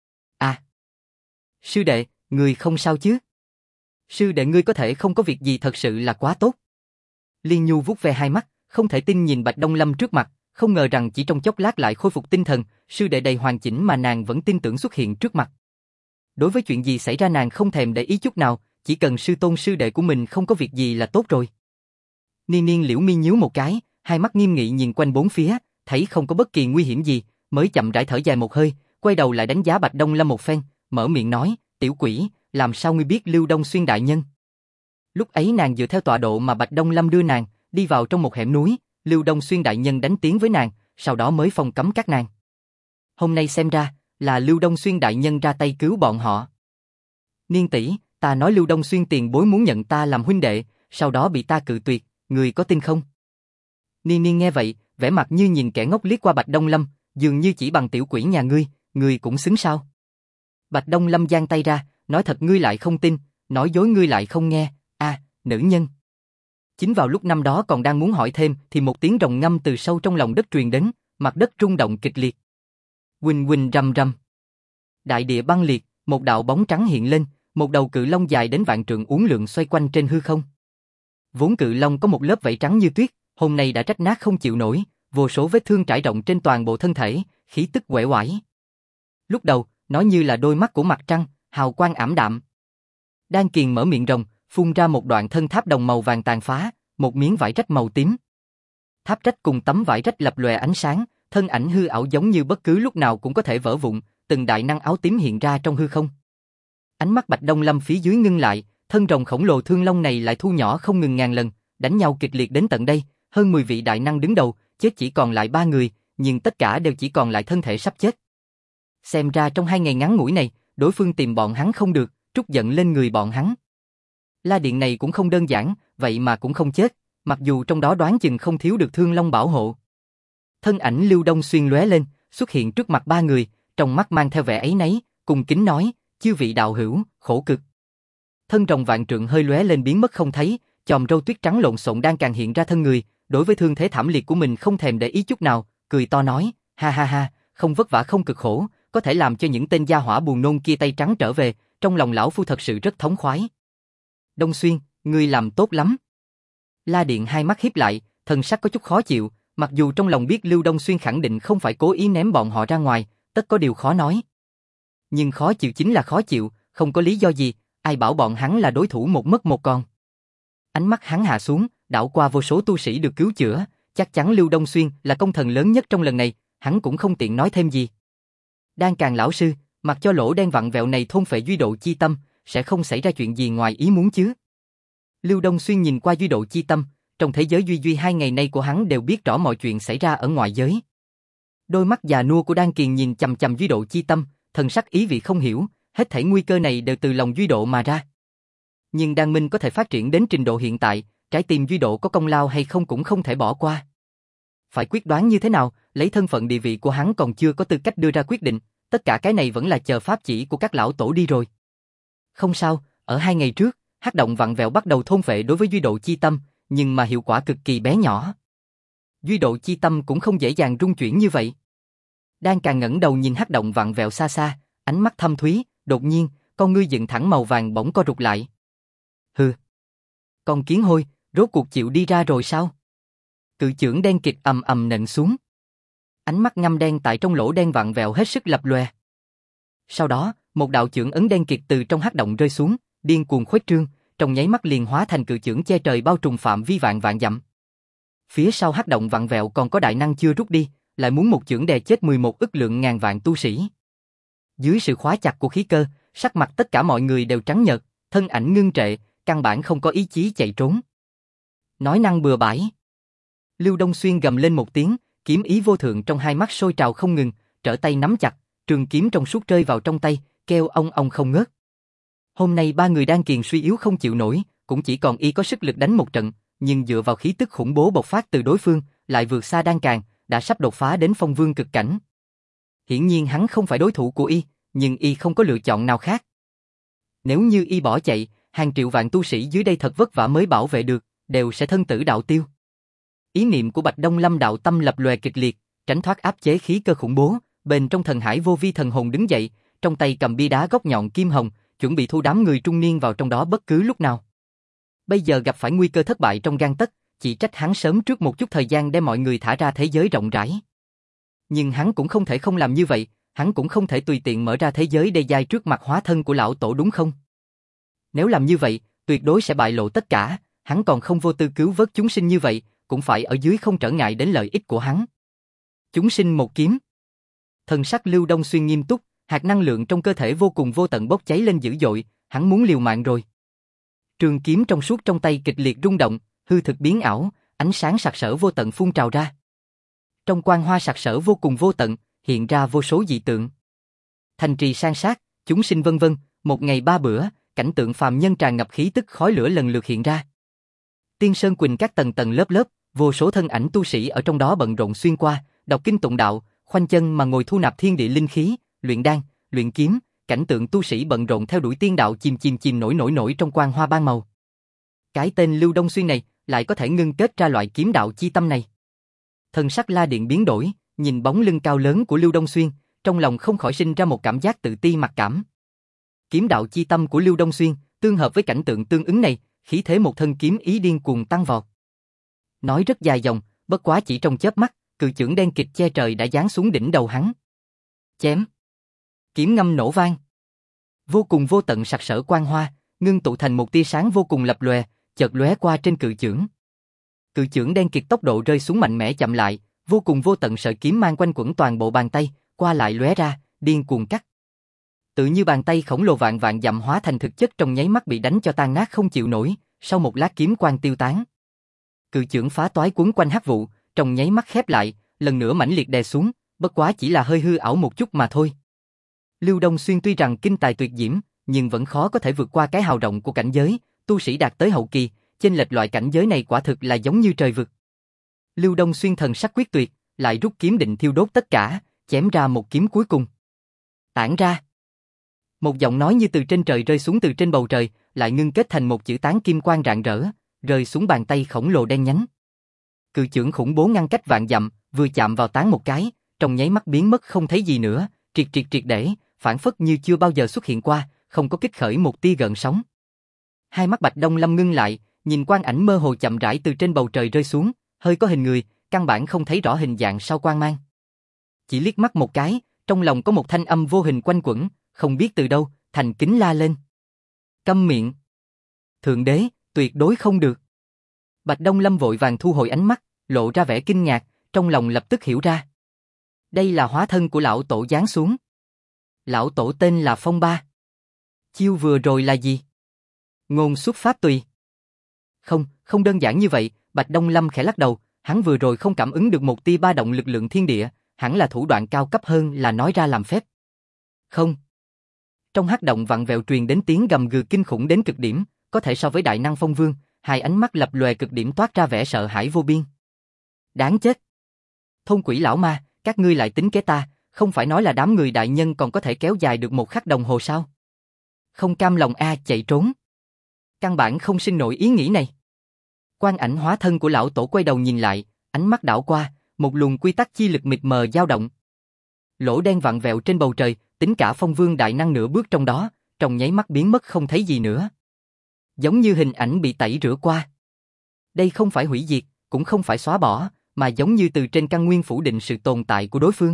Sư đệ, người không sao chứ? Sư đệ ngươi có thể không có việc gì thật sự là quá tốt. Liên Nhu vuốt ve hai mắt, không thể tin nhìn Bạch Đông Lâm trước mặt, không ngờ rằng chỉ trong chốc lát lại khôi phục tinh thần, sư đệ đầy hoàn chỉnh mà nàng vẫn tin tưởng xuất hiện trước mặt. Đối với chuyện gì xảy ra nàng không thèm để ý chút nào, chỉ cần sư tôn sư đệ của mình không có việc gì là tốt rồi. Niên Niên Liễu Mi nhíu một cái, hai mắt nghiêm nghị nhìn quanh bốn phía, thấy không có bất kỳ nguy hiểm gì, mới chậm rãi thở dài một hơi, quay đầu lại đánh giá Bạch Đông Lâm một phen, mở miệng nói, tiểu quỷ, làm sao ngươi biết Lưu Đông Xuyên đại nhân? Lúc ấy nàng dựa theo tọa độ mà Bạch Đông Lâm đưa nàng, đi vào trong một hẻm núi, Lưu Đông Xuyên đại nhân đánh tiếng với nàng, sau đó mới phong cấm các nàng. Hôm nay xem ra, là Lưu Đông Xuyên đại nhân ra tay cứu bọn họ. Niên tỷ, ta nói Lưu Đông Xuyên tiền bối muốn nhận ta làm huynh đệ, sau đó bị ta cự tuyệt, người có tin không? Niên Niên nghe vậy, vẻ mặt như nhìn kẻ ngốc liếc qua Bạch Đông Lâm, dường như chỉ bằng tiểu quỷ nhà ngươi cũng xứng sao? Bạch Đông Lâm giang tay ra, nói thật ngươi lại không tin, nói dối ngươi lại không nghe, nữ nhân. Chính vào lúc năm đó còn đang muốn hỏi thêm thì một tiếng rồng ngâm từ sâu trong lòng đất truyền đến, mặt đất rung động kịch liệt. Huỳnh huỳnh rầm rầm. Đại địa băng liệt, một đạo bóng trắng hiện lên, một đầu cự long dài đến vạn trượng uốn lượn xoay quanh trên hư không. Vốn cự long có một lớp vảy trắng như tuyết, hôm nay đã rách nát không chịu nổi, vô số vết thương trải rộng trên toàn bộ thân thể, khí tức uể oải. Lúc đầu, nó như là đôi mắt của mặt trăng, hào quang ảm đạm. Đan Kiền mở miệng rồng, phun ra một đoạn thân tháp đồng màu vàng tàn phá, một miếng vải rách màu tím. Tháp rách cùng tấm vải rách lập lòe ánh sáng, thân ảnh hư ảo giống như bất cứ lúc nào cũng có thể vỡ vụn, từng đại năng áo tím hiện ra trong hư không. Ánh mắt Bạch Đông Lâm phía dưới ngưng lại, thân rồng khổng lồ thương long này lại thu nhỏ không ngừng ngàn lần, đánh nhau kịch liệt đến tận đây, hơn 10 vị đại năng đứng đầu, chết chỉ còn lại 3 người, nhưng tất cả đều chỉ còn lại thân thể sắp chết. Xem ra trong 2 ngày ngắn ngủi này, đối phương tìm bọn hắn không được, trút giận lên người bọn hắn. La Điện này cũng không đơn giản, vậy mà cũng không chết, mặc dù trong đó đoán chừng không thiếu được Thương Long bảo hộ. Thân ảnh Lưu Đông Xuyên lóe lên, xuất hiện trước mặt 3 người, trong mắt mang theo vẻ áy náy, cùng kính nói, chư vị đạo hữu, khổ cực. Thân rồng vạn trượng hơi lóe lên biến mất không thấy, chòm râu tuyết trắng lộn xộn đang càng hiện ra thân người, đối với thương thế thảm liệt của mình không thèm để ý chút nào, cười to nói, ha ha ha, không vất vả không cực khổ, có thể làm cho những tên gia hỏa buồn nôn kia tay trắng trở về, trong lòng lão phu thật sự rất thống khoái. Đông Xuyên, ngươi làm tốt lắm. La Điện hai mắt híp lại, thần sắc có chút khó chịu, mặc dù trong lòng biết Lưu Đông Xuyên khẳng định không phải cố ý ném bọn họ ra ngoài, tất có điều khó nói. Nhưng khó chịu chính là khó chịu, không có lý do gì, ai bảo bọn hắn là đối thủ một mất một còn. Ánh mắt hắn hạ xuống, đảo qua vô số tu sĩ được cứu chữa, chắc chắn Lưu Đông Xuyên là công thần lớn nhất trong lần này, hắn cũng không tiện nói thêm gì. Đan Càng lão sư, mặc cho lỗ đen vặn vẹo này thôn phệ duy độ chi tâm, sẽ không xảy ra chuyện gì ngoài ý muốn chứ. Lưu Đông Xuyên nhìn qua duy độ chi tâm, trong thế giới duy 2 ngày nay của hắn đều biết rõ mọi chuyện xảy ra ở ngoại giới. Đôi mắt già nua của Đan Kiền nhìn chằm chằm duy độ chi tâm, thần sắc ý vị không hiểu, hết thảy nguy cơ này đều từ lòng duy độ mà ra. Nhưng Đan Minh có thể phát triển đến trình độ hiện tại, trái tim duy độ có công lao hay không cũng không thể bỏ qua. Phải quyết đoán như thế nào, lấy thân phận địa vị của hắn còn chưa có tư cách đưa ra quyết định, tất cả cái này vẫn là chờ pháp chỉ của các lão tổ đi rồi. Không sao, ở 2 ngày trước, hắc động vặn vẹo bắt đầu thôn phệ đối với duy độ chi tâm, nhưng mà hiệu quả cực kỳ bé nhỏ. Duy độ chi tâm cũng không dễ dàng rung chuyển như vậy. Đang càng ngẩng đầu nhìn hắc động vặn vẹo xa xa, ánh mắt thâm thúy, đột nhiên, con ngươi dựng thẳng màu vàng bỗng co rụt lại. Hừ. Con kiến hôi, rốt cuộc chịu đi ra rồi sao? Cự chưởng đen kịt ầm ầm nện xuống. Ánh mắt ngăm đen tại trong lỗ đen vặn vẹo hết sức lập lòe. Sau đó, một đạo chưởng ấn đen kịt từ trong hắc động rơi xuống, điên cuồng khuếch trương, trong nháy mắt liền hóa thành cự chưởng che trời bao trùm phạm vi vạn vạn dặm. Phía sau hắc động vặn vẹo còn có đại năng chưa rút đi, lại muốn một chưởng đè chết 11 ức lượng ngàn vạn tu sĩ. Dưới sự khóa chặt của khí cơ, sắc mặt tất cả mọi người đều trắng nhợt, thân ảnh ngưng trệ, căn bản không có ý chí chạy trốn. Nói năng bừa bãi. Lưu Đông Xuyên gầm lên một tiếng, kiếm ý vô thượng trong hai mắt sôi trào không ngừng, trở tay nắm chặt, trường kiếm trong suốt rơi vào trong tay, kêu ong ong không ngớt. Hôm nay 3 người Đan Kiền suy yếu không chịu nổi, cũng chỉ còn y có sức lực đánh một trận, nhưng dựa vào khí tức khủng bố bộc phát từ đối phương, lại vượt xa Đan Càng, đã sắp đột phá đến phong vương cực cảnh. Hiển nhiên hắn không phải đối thủ của y, nhưng y không có lựa chọn nào khác. Nếu như y bỏ chạy, hàng triệu vạn tu sĩ dưới đây thật vất vả mới bảo vệ được, đều sẽ thân tử đạo tiêu. Ý niệm của Bạch Đông Lâm đạo tâm lập lòe kịch liệt, tránh thoát áp chế khí cơ khủng bố, bên trong thần hải vô vi thần hồn đứng dậy, trong tay cầm bia đá góc nhọn kim hồng, chuẩn bị thu đám người trung niên vào trong đó bất cứ lúc nào. Bây giờ gặp phải nguy cơ thất bại trong gang tấc, chỉ trách hắn sớm trước một chút thời gian đem mọi người thả ra thế giới rộng rãi. Nhưng hắn cũng không thể không làm như vậy, hắn cũng không thể tùy tiện mở ra thế giới đê giai trước mặt hóa thân của lão tổ đúng không? Nếu làm như vậy, tuyệt đối sẽ bại lộ tất cả, hắn còn không vô tư cứu vớt chúng sinh như vậy, cũng phải ở dưới không trở ngại đến lợi ích của hắn. Chúng sinh một kiếm. Thần sắc Lưu Đông Xuyên nghiêm túc, hạt năng lượng trong cơ thể vô cùng vô tận bốc cháy lên dữ dội, hắn muốn liều mạng rồi. Trường kiếm trong suốt trong tay kịch liệt rung động, hư thực biến ảo, ánh sáng sặc sỡ vô tận phun trào ra. Trong quang hoa sặc sỡ vô cùng vô tận, hiện ra vô số dị tượng. Thành trì san sát, chúng sinh vân vân, một ngày 3 bữa, cảnh tượng phàm nhân tràn ngập khí tức khói lửa lần lượt hiện ra. Tiên sơn quỳnh các tầng tầng lớp lớp, vô số thân ảnh tu sĩ ở trong đó bận rộn xuyên qua, đọc kinh tụng đạo, khoanh chân mà ngồi thu nạp thiên địa linh khí, luyện đan, luyện kiếm, cảnh tượng tu sĩ bận rộn theo đuổi tiên đạo chìm nổi trong quang hoa ban màu. Cái tên Lưu Đông Xuyên này lại có thể ngưng kết ra loại kiếm đạo chi tâm này. Thần sắc La Điện biến đổi, nhìn bóng lưng cao lớn của Lưu Đông Xuyên, trong lòng không khỏi sinh ra một cảm giác tự ti mặc cảm. Kiếm đạo chi tâm của Lưu Đông Xuyên, tương hợp với cảnh tượng tương ứng này, khí thế một thân kiếm ý điên cuồng tăng vọt. Nói rất dài dòng, bất quá chỉ trong chớp mắt, cự chưởng đen kịch che trời đã giáng xuống đỉnh đầu hắn. Chém. Kiếm ngâm nổ vang. Vô cùng vô tận sặc sỡ quang hoa, ngưng tụ thành một tia sáng vô cùng lập lòe, chợt lóe qua trên cự chưởng. Cự chưởng đen kịt tốc độ rơi xuống mạnh mẽ chậm lại, vô cùng vô tận sợi kiếm mang quanh quẩn toàn bộ bàn tay, qua lại lóe ra, điên cuồng cắt. Tự như bàn tay khổng lồ vạn vạn dặm hóa thành thực chất trong nháy mắt bị đánh cho tan nát không chịu nổi, sau một lát kiếm quang tiêu tán. Cự chưởng phá toái quấn quanh hắc vụ, trong nháy mắt khép lại, lần nữa mãnh liệt đè xuống, bất quá chỉ là hơi hư ảo một chút mà thôi. Lưu Đông Xuyên tuy rằng kinh tài tuyệt diễm, nhưng vẫn khó có thể vượt qua cái hào rộng của cảnh giới, tu sĩ đạt tới hậu kỳ, chênh lệch loại cảnh giới này quả thực là giống như trời vực. Lưu Đông Xuyên thần sắc quyết tuyệt, lại rút kiếm định thiêu đốt tất cả, chém ra một kiếm cuối cùng. Tản ra. Một giọng nói như từ trên trời rơi xuống từ trên bầu trời, lại ngưng kết thành một chữ tán kim quang rạng rỡ, rơi xuống bàn tay khổng lồ đen nhánh. Cự chưởng khủng bố ngăn cách vạn dặm, vừa chạm vào tán một cái, trong nháy mắt biến mất không thấy gì nữa, triệt để, phản phất như chưa bao giờ xuất hiện qua, không có kích khởi một tia gợn sóng. Hai mắt Bạch Đông Lâm ngưng lại, nhìn quang ảnh mơ hồ chậm rãi từ trên bầu trời rơi xuống, hơi có hình người, căn bản không thấy rõ hình dạng sau quang mang. Chỉ liếc mắt một cái, trong lòng có một thanh âm vô hình quanh quẩn, không biết từ đâu, thành kính la lên. Câm miệng. Thượng đế, tuyệt đối không được. Bạch Đông Lâm vội vàng thu hồi ánh mắt, lộ ra vẻ kinh ngạc, trong lòng lập tức hiểu ra. Đây là hóa thân của lão tổ giáng xuống. Lão tổ tên là Phong Ba. Chiêu vừa rồi là gì? Ngôn xuất pháp tùy. Không đơn giản như vậy, Bạch Đông Lâm khẽ lắc đầu, hắn vừa rồi không cảm ứng được một tia ba động lực lượng thiên địa, hẳn là thủ đoạn cao cấp hơn là nói ra làm phép. Không. Trong hắc động vặn vẹo truyền đến tiếng gầm gừ kinh khủng đến cực điểm, có thể so với đại năng Phong Vương, hai ánh mắt lập lòe cực điểm toát ra vẻ sợ hãi vô biên. Đáng chết. Thôn quỷ lão ma, các ngươi lại tính kế ta, không phải nói là đám người đại nhân còn có thể kéo dài được một khắc đồng hồ sao? Không cam lòng chạy trốn. Căn bản không sinh nổi ý nghĩ này. Quang ảnh hóa thân của lão tổ quay đầu nhìn lại, ánh mắt đảo qua, một luồng quy tắc chi lực mịt mờ dao động. Lỗ đen vặn vẹo trên bầu trời, tính cả Phong Vương đại năng nửa bước trong đó, trong nháy mắt biến mất không thấy gì nữa. Giống như hình ảnh bị tẩy rửa qua. Đây không phải hủy diệt, cũng không phải xóa bỏ, mà giống như từ trên căn nguyên phủ định sự tồn tại của đối phương.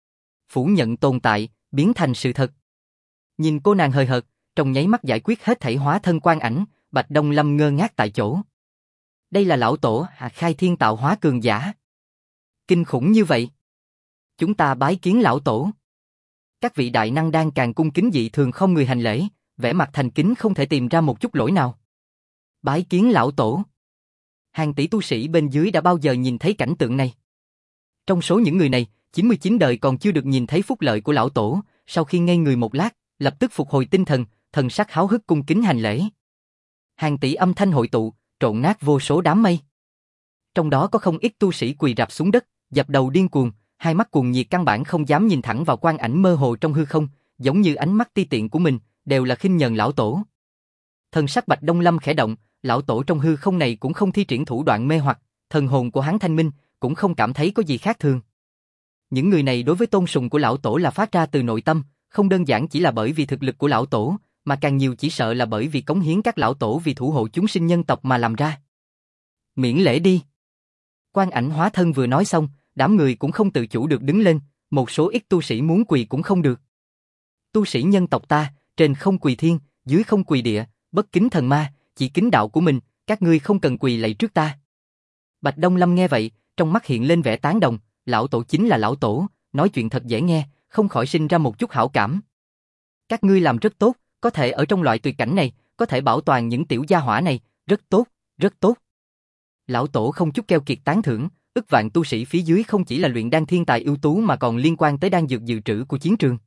Phủ nhận tồn tại, biến thành sự thật. Nhìn cô nàng hời hợt, trong nháy mắt giải quyết hết thảy hóa thân quang ảnh, Bạch Đông Lâm ngơ ngác tại chỗ. Đây là lão tổ khai thiên tạo hóa cường giả. Kinh khủng như vậy. Chúng ta bái kiến lão tổ. Các vị đại năng đang càng cung kính dị thường không người hành lễ, vẻ mặt thành kính không thể tìm ra một chút lỗi nào. Bái kiến lão tổ. Hàng tỷ tu sĩ bên dưới đã bao giờ nhìn thấy cảnh tượng này. Trong số những người này, 99 đời còn chưa được nhìn thấy phúc lợi của lão tổ, sau khi ngây người một lát, lập tức phục hồi tinh thần, thần sắc háo hức cung kính hành lễ. Hàng tỷ âm thanh hội tụ, trộn nát vô số đám mây. Trong đó có không ít tu sĩ quỳ rạp xuống đất, dập đầu điên cuồng, hai mắt cuồng nhiệt căn bản không dám nhìn thẳng vào quang ảnh mơ hồ trong hư không, giống như ánh mắt ti tiện của mình, đều là khinh nhờn lão tổ. Thần sắc Bạch Đông Lâm khẽ động, lão tổ trong hư không này cũng không thi triển thủ đoạn mê hoặc, thần hồn của hắn thanh minh, cũng không cảm thấy có gì khác thường. Những người này đối với tôn sùng của lão tổ là phát ra từ nội tâm, không đơn giản chỉ là bởi vì thực lực của lão tổ, mà càng nhiều chỉ sợ là bởi vì cống hiến các lão tổ vì thủ hộ chúng sinh nhân tộc mà làm ra. Miễn lễ đi. Quang ảnh hóa thân vừa nói xong, đám người cũng không tự chủ được đứng lên, một số ít tu sĩ muốn quỳ cũng không được. Tu sĩ nhân tộc ta, trên không quỳ thiên, dưới không quỳ địa, bất kính thần ma, chỉ kính đạo của mình, các ngươi không cần quỳ lạy trước ta. Bạch Đông Lâm nghe vậy, trong mắt hiện lên vẻ tán đồng, lão tổ chính là lão tổ, nói chuyện thật dễ nghe, không khỏi sinh ra một chút hảo cảm. Các ngươi làm rất tốt, có thể ở trong loại tuyệt cảnh này, có thể bảo toàn những tiểu gia hỏa này, rất tốt, rất tốt. Lão tổ không chút keo kiệt tán thưởng, ức vạn tu sĩ phía dưới không chỉ là luyện đan thiên tài ưu tú mà còn liên quan tới đan dược dự trữ của chiến trường.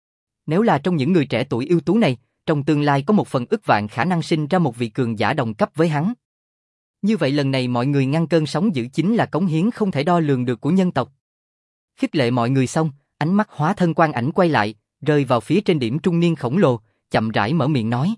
Nếu là trong những người trẻ tuổi ưu tú này, trong tương lai có một phần ức vạn khả năng sinh ra một vị cường giả đồng cấp với hắn. Như vậy lần này mọi người ngăn cơn sóng dữ chính là cống hiến không thể đo lường được của nhân tộc. Khích lệ mọi người xong, ánh mắt hóa thân quang ảnh quay lại, rơi vào phía trên điểm trung niên khổng lồ, chậm rãi mở miệng nói.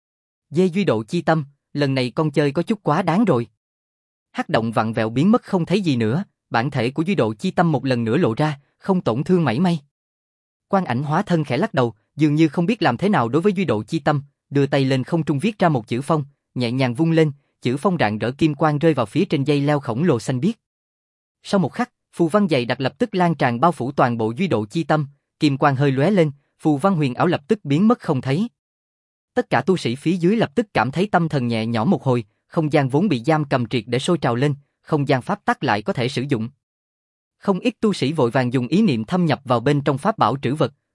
Dê duy độ chi tâm, lần này con chơi có chút quá đáng rồi. Hắc động vặn vẹo biến mất không thấy gì nữa, bản thể của duy độ chi tâm một lần nữa lộ ra, không tổn thương mảy may. Quang ảnh hóa thân khẽ lắc đầu, dường như không biết làm thế nào đối với duy độ chi tâm, đưa tay lên không trung viết ra một chữ phong, nhẹ nhàng vung lên, chữ phong rạng rỡ kim quang rơi vào phía trên dây leo khổng lồ xanh biếc. Sau một khắc, phù văn dày đặc lập tức lan tràn bao phủ toàn bộ duy độ chi tâm, kim quang hơi lóe lên, phù văn huyền ảo lập tức biến mất không thấy. Tất cả tu sĩ phía dưới lập tức cảm thấy tâm thần nhẹ nhõm một hồi, không gian vốn bị giam cầm triệt để sôi trào lên, không gian pháp tắc lại có thể sử dụng. Không ít tu sĩ vội vàng dùng ý niệm thâm nhập vào bên trong pháp bảo trữ vật,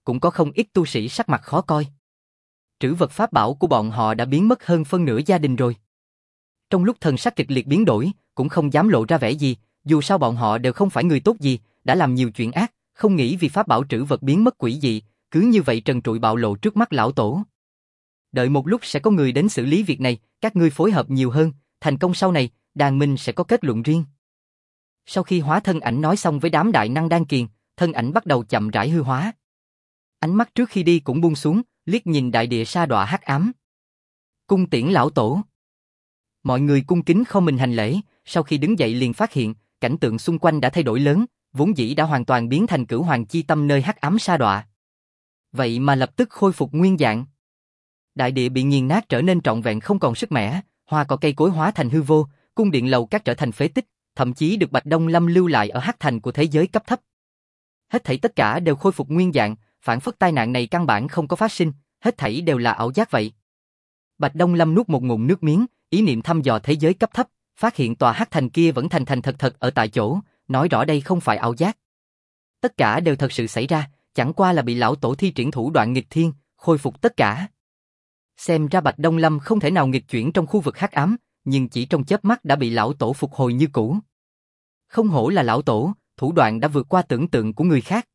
cũng có không ít tu sĩ sắc mặt khó coi. Trữ vật pháp bảo của bọn họ đã biến mất hơn phân nửa gia đình rồi. Trong lúc thần sắc kịch liệt biến đổi, cũng không dám lộ ra vẻ gì, dù sao bọn họ đều không phải người tốt gì, đã làm nhiều chuyện ác, không nghĩ vì pháp bảo trữ vật biến mất quỷ dị, cứ như vậy trần trụi bạo lộ trước mắt lão tổ. Đợi một lúc sẽ có người đến xử lý việc này, các ngươi phối hợp nhiều hơn, thành công sau này, đàn minh sẽ có kết luận riêng. Sau khi hóa thân ảnh nói xong với đám đại năng đan kiền, thân ảnh bắt đầu chậm rãi hư hóa. Ánh mắt trước khi đi cũng buông xuống, liếc nhìn đại địa sa đọa hắc ám. Cung tiễn lão tổ. Mọi người cung kính không mình hành lễ, sau khi đứng dậy liền phát hiện, cảnh tượng xung quanh đã thay đổi lớn, vốn dĩ đã hoàn toàn biến thành Cửu Hoàng chi tâm nơi hắc ám sa đọa. Vậy mà lập tức khôi phục nguyên dạng. Đại địa bị nghiền nát trở nên trọn vẹn không còn sức mẻ, hoa cỏ cây cối hóa thành hư vô, cung điện lầu các trở thành phế tích, thậm chí được Bạch Đông Lâm lưu lại ở hắc thành của thế giới cấp thấp. Hết thảy tất cả đều khôi phục nguyên dạng, phản phất tai nạn này căn bản không có phát sinh, hết thảy đều là ảo giác vậy. Bạch Đông Lâm nuốt một ngụm nước miếng, ý niệm thăm dò thế giới cấp thấp, phát hiện tòa hắc thành kia vẫn thành thành thật thật ở tại chỗ, nói rõ đây không phải ảo giác. Tất cả đều thật sự xảy ra, chẳng qua là bị lão tổ thi triển thủ đoạn nghịch thiên, khôi phục tất cả. Xem ra Bạch Đông Lâm không thể nào nghịch chuyển trong khu vực hắc ám, nhưng chỉ trong chớp mắt đã bị lão tổ phục hồi như cũ. Không hổ là lão tổ, thủ đoạn đã vượt qua tưởng tượng của người khác.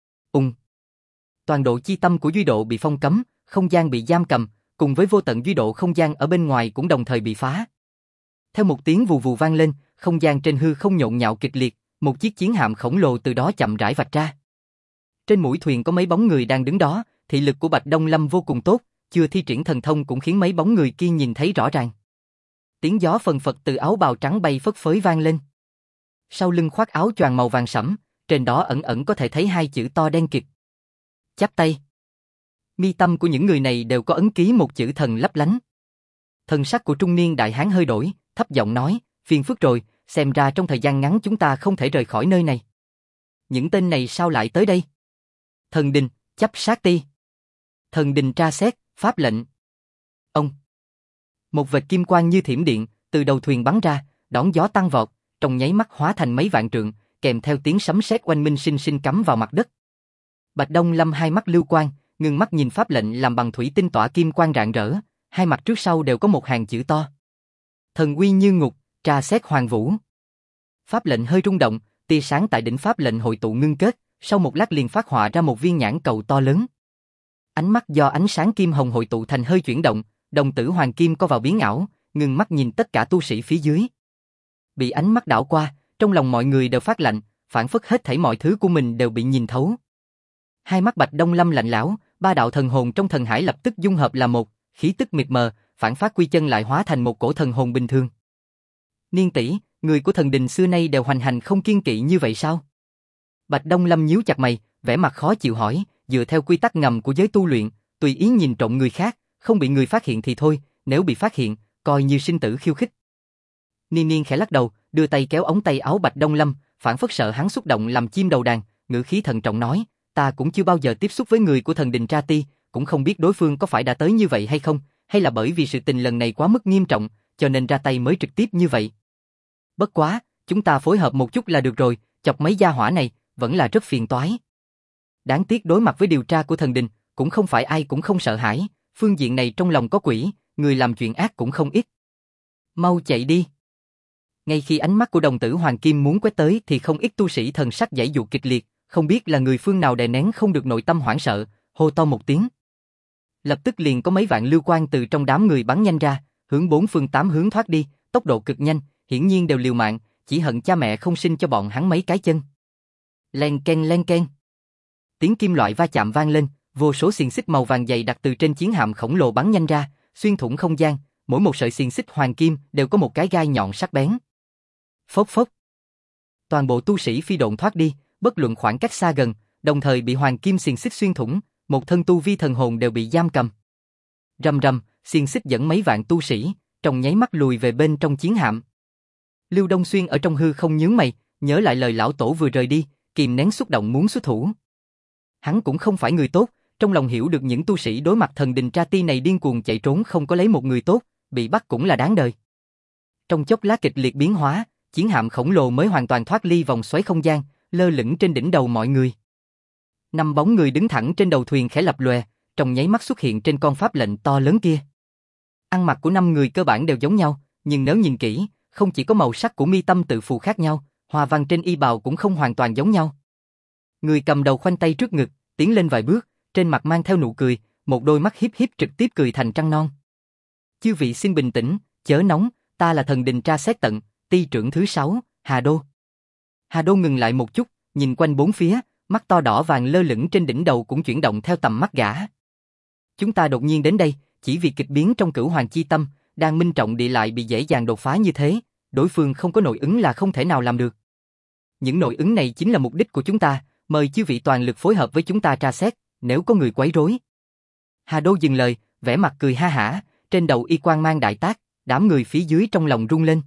Toàn độ chi tâm của Duy Độ bị phong cấm, không gian bị giam cầm, cùng với vô tận Duy Độ không gian ở bên ngoài cũng đồng thời bị phá. Theo một tiếng vù vù vang lên, không gian trên hư không nhộn nhạo kịch liệt, một chiếc chiến hạm khổng lồ từ đó chậm rãi vạch ra. Trên mũi thuyền có mấy bóng người đang đứng đó, thị lực của Bạch Đông Lâm vô cùng tốt, chưa thi triển thần thông cũng khiến mấy bóng người kia nhìn thấy rõ ràng. Tiếng gió phần phật từ áo bào trắng bay phất phới vang lên. Sau lưng khoác áo choàng màu vàng sẫm, trên đó ẩn ẩn có thể thấy hai chữ to đen kịt. Chắp tay. Mi tâm của những người này đều có ấn ký một chữ thần lấp lánh. Thần sắc của trung niên đại hán hơi đổi, thấp giọng nói, phiền phức rồi, xem ra trong thời gian ngắn chúng ta không thể rời khỏi nơi này. Những tên này sao lại tới đây? Thần đình, chấp sát ti. Thần đình tra xét, pháp lệnh. Ông. Một vệt kim quang như thiểm điện, từ đầu thuyền bắn ra, đón gió tăng vọt, trong nháy mắt hóa thành mấy vạn trượng, kèm theo tiếng sấm sét oanh minh sinh sinh cắm vào mặt đất. Bạch Đông Lâm hai mắt lưu quang, ngưng mắt nhìn pháp lệnh làm bằng thủy tinh tỏa kim quang rạng rỡ, hai mặt trước sau đều có một hàng chữ to. Thần uy như ngục, tra xét hoàng vũ. Pháp lệnh hơi rung động, tia sáng tại đỉnh pháp lệnh hội tụ ngưng kết, sau một lát liền phát họa ra một viên nhãn cầu to lớn. Ánh mắt do ánh sáng kim hồng hội tụ thành hơi chuyển động, đồng tử hoàng kim co vào biến ảo, ngưng mắt nhìn tất cả tu sĩ phía dưới. Bị ánh mắt đảo qua, trong lòng mọi người đều phát lạnh, phản phất hết thảy mọi thứ của mình đều bị nhìn thấu. Hai mắt Bạch Đông Lâm lạnh lẽo, ba đạo thần hồn trong thần hải lập tức dung hợp là một, khí tức mịt mờ, phản phát quy chân lại hóa thành một cổ thần hồn bình thường. Niên tỷ, người của thần đình xưa nay đều hoành hành không kiêng kỵ như vậy sao? Bạch Đông Lâm nhíu chặt mày, vẻ mặt khó chịu hỏi, dựa theo quy tắc ngầm của giới tu luyện, tùy ý nhìn trộm người khác, không bị người phát hiện thì thôi, nếu bị phát hiện, coi như sinh tử khiêu khích. Niên Niên khẽ lắc đầu, đưa tay kéo ống tay áo Bạch Đông Lâm, phản phất sợ hắn xúc động làm chim đầu đàn, ngữ khí thận trọng nói, ta cũng chưa bao giờ tiếp xúc với người của thần đình Tra Ti, cũng không biết đối phương có phải đã tới như vậy hay không, hay là bởi vì sự tình lần này quá mức nghiêm trọng, cho nên ra tay mới trực tiếp như vậy. Bất quá, chúng ta phối hợp một chút là được rồi, chọc mấy gia hỏa này, vẫn là rất phiền toái. Đáng tiếc đối mặt với điều tra của thần đình, cũng không phải ai cũng không sợ hãi, phương diện này trong lòng có quỷ, người làm chuyện ác cũng không ít. Mau chạy đi. Ngay khi ánh mắt của đồng tử Hoàng Kim muốn quét tới thì không ít tu sĩ thần sắc giãy giụa kịch liệt, không biết là người phương nào đè nén không được nội tâm hoảng sợ, hô to một tiếng. Lập tức liền có mấy vạn lưu quang từ trong đám người bắn nhanh ra, hướng bốn phương tám hướng thoát đi, tốc độ cực nhanh, hiển nhiên đều liều mạng, chỉ hận cha mẹ không sinh cho bọn hắn mấy cái chân. Len ken len ken. Tiếng kim loại va chạm vang lên, vô số xiềng xích màu vàng dày đặc từ trên chiến hạm khổng lồ bắn nhanh ra, xuyên thủng không gian, mỗi một sợi xiềng xích hoàng kim đều có một cái gai nhọn sắc bén. Phốc phốc. Toàn bộ tu sĩ phi độn thoát đi, bất luận khoảng cách xa gần, đồng thời bị hoàng kim xiềng xích xuyên thủng, một thân tu vi thần hồn đều bị giam cầm. Rầm rầm, xiềng xích dẫn mấy vạn tu sĩ, trong nháy mắt lùi về bên trong chiến hạm. Lưu Đông Xuyên ở trong hư không nhướng mày, nhớ lại lời lão tổ vừa rời đi, kìm nén xúc động muốn xuất thủ. Hắn cũng không phải người tốt, trong lòng hiểu được những tu sĩ đối mặt thần đình Tra Ti này điên cuồng chạy trốn không có lấy một người tốt, bị bắt cũng là đáng đời. Trong chốc lát kịch liệt biến hóa, chiến hạm khổng lồ mới hoàn toàn thoát ly vòng xoáy không gian, lơ lửng trên đỉnh đầu mọi người. Năm bóng người đứng thẳng trên đầu thuyền khẽ lập lòe, trong nháy mắt xuất hiện trên con pháp lệnh to lớn kia. Ăn mặc của năm người cơ bản đều giống nhau, nhưng nếu nhìn kỹ, không chỉ có màu sắc của mi tâm tự phù khác nhau, hoa văn trên y bào cũng không hoàn toàn giống nhau. Người cầm đầu khoanh tay trước ngực, tiến lên vài bước, trên mặt mang theo nụ cười, một đôi mắt hiếp hiếp trực tiếp cười thành trăng non. Chư vị xin bình tĩnh, chớ nóng, ta là thần đình tra xét tận, ty trưởng thứ 6, Hà Đô. Hà Đô ngừng lại một chút, nhìn quanh bốn phía, mắt to đỏ vàng lơ lửng trên đỉnh đầu cũng chuyển động theo tầm mắt gã. Chúng ta đột nhiên đến đây, chỉ vì kịch biến trong Cửu Hoàng Chi Tâm, đang minh trọng địa lại bị dễ dàng đột phá như thế, đối phương không có nội ứng là không thể nào làm được. Những nội ứng này chính là mục đích của chúng ta, mời chư vị toàn lực phối hợp với chúng ta tra xét, nếu có người quấy rối. Hà Đô dừng lời, vẻ mặt cười ha hả, trên đầu y quang mang đại tác, đám người phía dưới trong lòng rung lên.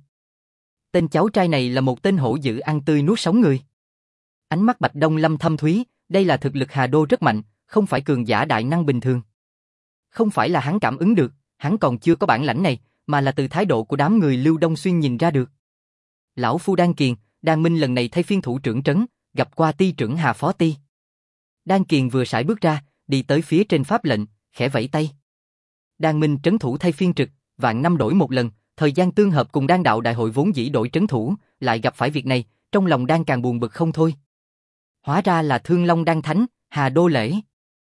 Tên cháu trai này là một tên hổ dữ ăn tươi nuốt sống người. Ánh mắt Bạch Đông Lâm thâm thúy, đây là thực lực Hà Đô rất mạnh, không phải cường giả đại năng bình thường. Không phải là hắn cảm ứng được, hắn còn chưa có bản lãnh này, mà là từ thái độ của đám người Lưu Đông Xuyên nhìn ra được. Lão phu Đan Kiền, Đan Minh lần này thay phiên thủ trưởng trấn, gặp qua ty trưởng Hà Phó Ty. Đan Kiền vừa sải bước ra, đi tới phía trên pháp lệnh, khẽ vẫy tay. Đan Minh trấn thủ thay phiên trực, vạn năm đổi một lần, thời gian tương hợp cùng Đan đạo đại hội vốn dĩ đổi trấn thủ, lại gặp phải việc này, trong lòng Đan càng buồn bực không thôi. Hóa ra là Thương Long Đan Thánh, Hà Đô Lễ.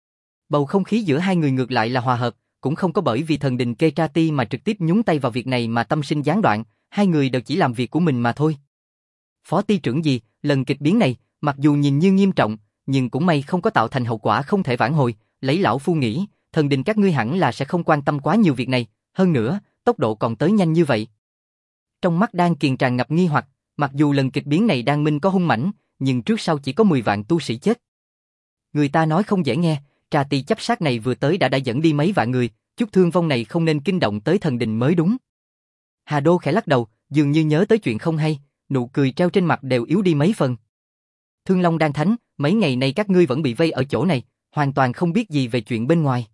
Bầu không khí giữa hai người ngược lại là hòa hợp, cũng không có bởi vì thần đình Ketrati mà trực tiếp nhúng tay vào việc này mà tâm sinh gián đoạn, hai người đều chỉ làm việc của mình mà thôi. Phó ty trưởng gì, lần kịch biến này, mặc dù nhìn như nghiêm trọng, nhưng cũng may không có tạo thành hậu quả không thể vãn hồi, lấy lão phu nghĩ, thần đình các ngươi hẳn là sẽ không quan tâm quá nhiều việc này, hơn nữa, tốc độ còn tới nhanh như vậy. Trong mắt Đan Kiền tràn ngập nghi hoặc, mặc dù lần kịch biến này Đan Minh có hung mãnh, nhưng trước sau chỉ có 10 vạn tu sĩ chết. Người ta nói không dễ nghe, trà tỳ chấp sát này vừa tới đã dẫn đi mấy vạn người, chút thương vong này không nên kinh động tới thần đình mới đúng. Hà Đô khẽ lắc đầu, dường như nhớ tới chuyện không hay, nụ cười treo trên mặt đều yếu đi mấy phần. Thương Long Đan Thánh, mấy ngày nay các ngươi vẫn bị vây ở chỗ này, hoàn toàn không biết gì về chuyện bên ngoài.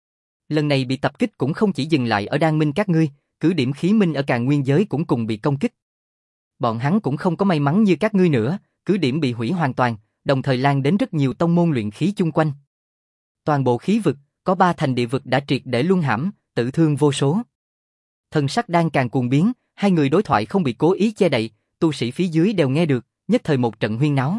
Lần này bị tập kích cũng không chỉ dừng lại ở Đan Minh các ngươi, cứ điểm khí minh ở Càn Nguyên giới cũng cùng bị công kích. Bọn hắn cũng không có may mắn như các ngươi nữa, cứ điểm bị hủy hoàn toàn, đồng thời lan đến rất nhiều tông môn luyện khí chung quanh. Toàn bộ khí vực, có 3 thành địa vực đã triệt để luân hãm, tử thương vô số. Thần sắc đang càng cuồng biến, hai người đối thoại không bị cố ý che đậy, tu sĩ phía dưới đều nghe được, nhất thời một trận huyên náo.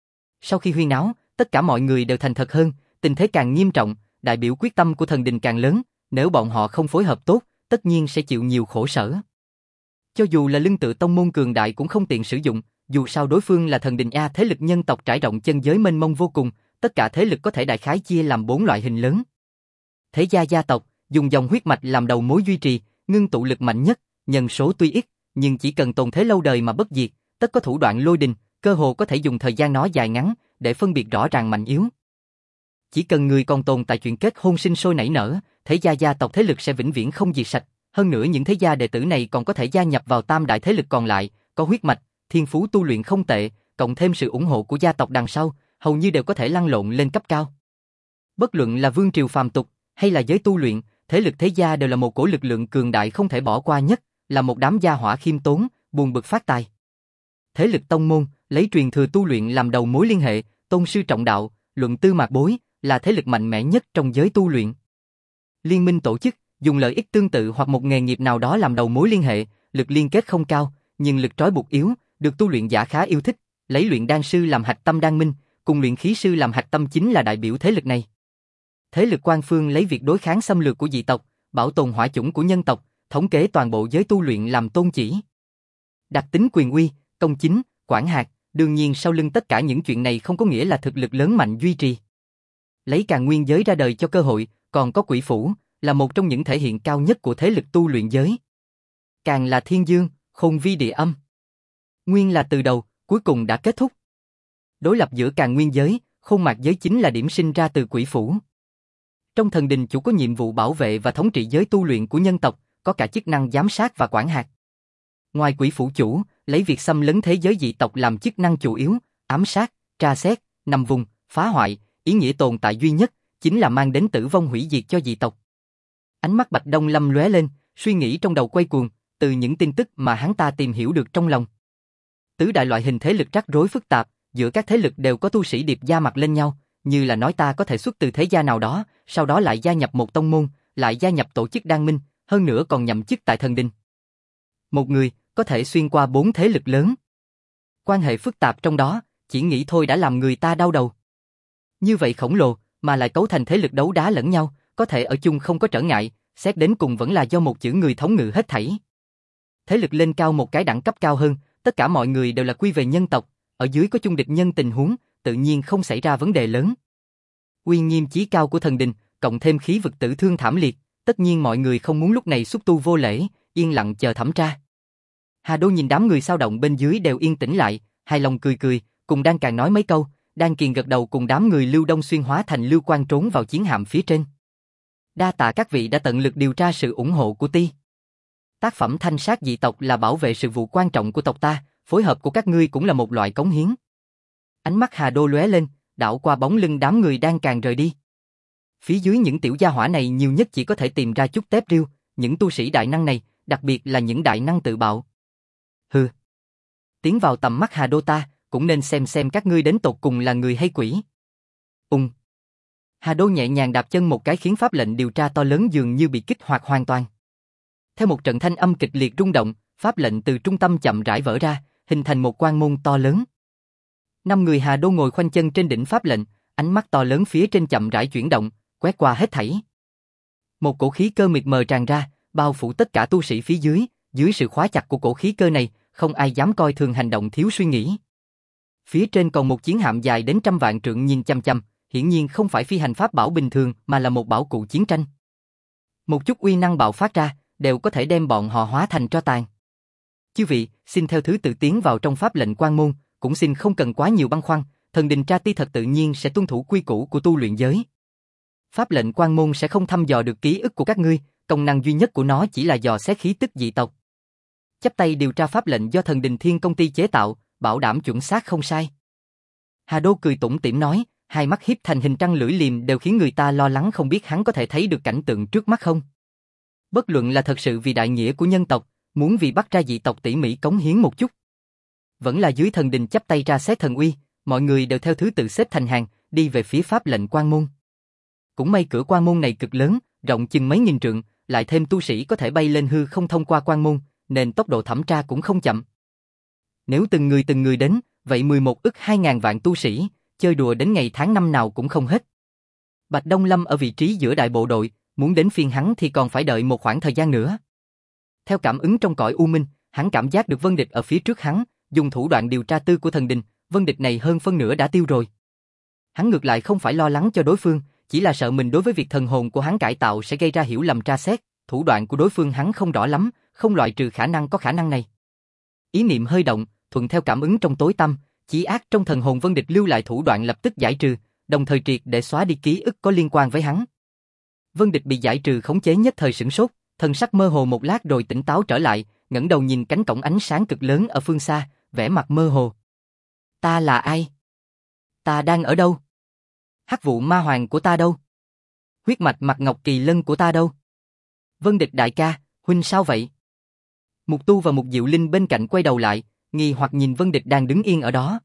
Sau khi huyên náo, tất cả mọi người đều thành thật hơn, tình thế càng nghiêm trọng, đại biểu quyết tâm của thần đình càng lớn, nếu bọn họ không phối hợp tốt, tất nhiên sẽ chịu nhiều khổ sở. Cho dù là lưng tựa tông môn cường đại cũng không tiện sử dụng, dù sao đối phương là thần đình A, thế lực nhân tộc trải rộng chân giới mênh mông vô cùng, tất cả thế lực có thể đại khái chia làm 4 loại hình lớn. Thế gia gia tộc, dùng dòng huyết mạch làm đầu mối duy trì, ngưng tụ lực mạnh nhất, nhân số tuy ít, nhưng chỉ cần tồn thế lâu đời mà bất diệt, tất có thủ đoạn lôi đình, cơ hồ có thể dùng thời gian nó dài ngắn để phân biệt rõ ràng mạnh yếu. Chỉ cần người còn tồn tại chuyện kết hôn sinh sôi nảy nở, thế gia gia tộc thế lực sẽ vĩnh viễn không diệt sạch. Hơn nữa những thế gia đệ tử này còn có thể gia nhập vào tam đại thế lực còn lại, có huyết mạch, thiên phú tu luyện không tệ, cộng thêm sự ủng hộ của gia tộc đằng sau, hầu như đều có thể lăn lộn lên cấp cao. Bất luận là vương triều phàm tục hay là giới tu luyện, thế lực thế gia đều là một cổ lực lượng cường đại không thể bỏ qua nhất, là một đám gia hỏa khiêm tốn, buồn bực phát tài. Thế lực tông môn lấy truyền thừa tu luyện làm đầu mối liên hệ, tôn sư trọng đạo, luận tư mạc bối, là thế lực mạnh mẽ nhất trong giới tu luyện. Liên minh tổ chức dùng lợi ích tương tự hoặc một nghề nghiệp nào đó làm đầu mối liên hệ, lực liên kết không cao, nhưng lực trói buộc yếu, được tu luyện giả khá yêu thích, lấy luyện đan sư làm hạch tâm đan minh, cùng luyện khí sư làm hạch tâm chính là đại biểu thế lực này. Thế lực quan phương lấy việc đối kháng xâm lược của dị tộc, bảo tồn hỏa chủng của nhân tộc, thống kế toàn bộ giới tu luyện làm tôn chỉ. Đặc tính quyền uy, công chính, quản hạt, đương nhiên sau lưng tất cả những chuyện này không có nghĩa là thực lực lớn mạnh duy trì. Lấy Càn Nguyên giới ra đời cho cơ hội, còn có Quỷ Phủ, là một trong những thể hiện cao nhất của thế lực tu luyện giới. Càng là thiên dương, khôn vi địa âm. Nguyên là từ đầu, cuối cùng đã kết thúc. Đối lập giữa Càn Nguyên giới, Khôn Mạc giới chính là điểm sinh ra từ Quỷ Phủ. Trong thần đình chủ có nhiệm vụ bảo vệ và thống trị giới tu luyện của nhân tộc, có cả chức năng giám sát và quản hạt. Ngoài Quỷ Phủ chủ, lấy việc xâm lấn thế giới dị tộc làm chức năng chủ yếu, ám sát, tra xét, nằm vùng, phá hoại, ý nghĩa tồn tại duy nhất, chính là mang đến tử vong hủy diệt cho dị tộc. Ánh mắt Bạch Đông Lâm lóe lên, suy nghĩ trong đầu quay cuồng, từ những tin tức mà hắn ta tìm hiểu được trong lòng. Tứ đại loại hình thế lực rắc rối phức tạp, giữa các thế lực đều có tu sĩ điệp gia mặt lên nhau, như là nói ta có thể xuất từ thế gia nào đó, sau đó lại gia nhập một tông môn, lại gia nhập tổ chức đan minh, hơn nữa còn nhậm chức tại thần đình. Một người có thể xuyên qua 4 thế lực lớn. Quan hệ phức tạp trong đó, chỉ nghĩ thôi đã làm người ta đau đầu. Như vậy khổng lồ, mà lại cấu thành thế lực đấu đá lẫn nhau, có thể ở chung không có trở ngại, xét đến cùng vẫn là do một chữ người thống ngự hết thảy. Thế lực lên cao một cái đẳng cấp cao hơn, tất cả mọi người đều là quy về nhân tộc, ở dưới có chung địch nhân tình huống, tự nhiên không xảy ra vấn đề lớn. Uy nghiêm chí cao của thần đình, cộng thêm khí vực tử thương thảm liệt, tất nhiên mọi người không muốn lúc này xúc tu vô lễ, yên lặng chờ thẩm tra. Hà Đô nhìn đám người sao động bên dưới đều yên tĩnh lại, hài lòng cười cười, cùng Đan Càng nói mấy câu, Đan Kiền gật đầu cùng đám người Lưu Đông Xuyên hóa thành lưu quang trốn vào chiến hạm phía trên. Đa tạ các vị đã tận lực điều tra sự ủng hộ của Ti. Tác phẩm thanh sát dị tộc là bảo vệ sự vụ quan trọng của tộc ta, phối hợp của các ngươi cũng là một loại cống hiến. Ánh mắt Hà Đô lóe lên, đảo qua bóng lưng đám người đang càng rời đi. Phía dưới những tiểu gia hỏa này nhiều nhất chỉ có thể tìm ra chút tép riêu, những tu sĩ đại năng này, đặc biệt là những đại năng tự bạo. Hừ. Tiến vào tầm mắt Hà Đô ta, cũng nên xem các ngươi đến tột cùng là người hay quỷ. Hà Đô nhẹ nhàng đạp chân một cái khiến pháp lệnh điều tra to lớn dường như bị kích hoạt hoàn toàn. Theo một trận thanh âm kịch liệt rung động, pháp lệnh từ trung tâm chậm rãi vỡ ra, hình thành một quan môn to lớn. 5 người Hà Đô ngồi khoanh chân trên đỉnh pháp lệnh, ánh mắt to lớn phía trên chậm rãi chuyển động, quét qua hết thảy. Một cổ khí cơ mịt mờ tràn ra, bao phủ tất cả tu sĩ phía dưới, dưới sự khóa chặt của cổ khí cơ này, không ai dám coi thường hành động thiếu suy nghĩ. Phía trên còn một chiến hạm dài đến 100 vạn trượng nhìn chăm chăm, hiển nhiên không phải phi hành pháp bảo bình thường mà là một bảo cụ chiến tranh. Một chút uy năng bạo phát ra, đều có thể đem bọn họ hóa thành tro tàn. Chư vị, xin theo thứ tự tiến vào trong pháp lệnh quan môn, cũng xin không cần quá nhiều băn khoăn, thần đình tra ti thật tự nhiên sẽ tuân thủ quy củ của tu luyện giới. Pháp lệnh quan môn sẽ không thăm dò được ký ức của các ngươi, công năng duy nhất của nó chỉ là dò xét khí tức dị tộc. Chắp tay điều tra pháp lệnh do thần đình Thiên công ty chế tạo, bảo đảm chuẩn xác không sai. Hà Đô cười tủm tỉm nói, hai mắt hiếp thành hình trăng lưỡi liềm đều khiến người ta lo lắng không biết hắn có thể thấy được cảnh tượng trước mắt không. Bất luận là thật sự vì đại nghĩa của nhân tộc, muốn vì bắt ra dị tộc tỉ mỉ cống hiến một chút. Vẫn là dưới thần đình chắp tay ra xét thần uy, mọi người đều theo thứ tự xếp thành hàng, đi về phía pháp lệnh quan môn. Cũng may cửa quan môn này cực lớn, rộng chừng mấy nghìn trượng, lại thêm tu sĩ có thể bay lên hư không thông qua quan môn, nên tốc độ thẩm tra cũng không chậm. Nếu từng người đến, vậy 11 ức 2.000 vạn tu sĩ, chơi đùa đến ngày tháng năm nào cũng không hết. Bạch Đông Lâm ở vị trí giữa đại bộ đội, muốn đến phiên hắn thì còn phải đợi một khoảng thời gian nữa. Theo cảm ứng trong cõi u minh, hắn cảm giác được Vân Địch ở phía trước hắn, dùng thủ đoạn điều tra tư của thần đình, Vân Địch này hơn phân nửa đã tiêu rồi. Hắn ngược lại không phải lo lắng cho đối phương, chỉ là sợ mình đối với việc thần hồn của hắn cải tạo sẽ gây ra hiểu lầm tra xét, thủ đoạn của đối phương hắn không rõ lắm, không loại trừ khả năng có khả năng này. Ý niệm hơi động, thuận theo cảm ứng trong tối tăm, chí ác trong thần hồn Vân Địch lưu lại thủ đoạn lập tức giải trừ, đồng thời triệt để xóa đi ký ức có liên quan với hắn. Vân Địch bị giải trừ khống chế nhất thời sửng sốt, thần sắc mơ hồ một lát rồi tỉnh táo trở lại, ngẩng đầu nhìn cánh cổng ánh sáng cực lớn ở phương xa, vẻ mặt mơ hồ. Ta là ai? Ta đang ở đâu? Hắc vụ ma hoàng của ta đâu? Huyết mạch mặt ngọc kỳ lân của ta đâu? Vân Địch đại ca, huynh sao vậy? Mục Tu và Mục Diệu Linh bên cạnh quay đầu lại, nghi hoặc nhìn Vân Địch đang đứng yên ở đó.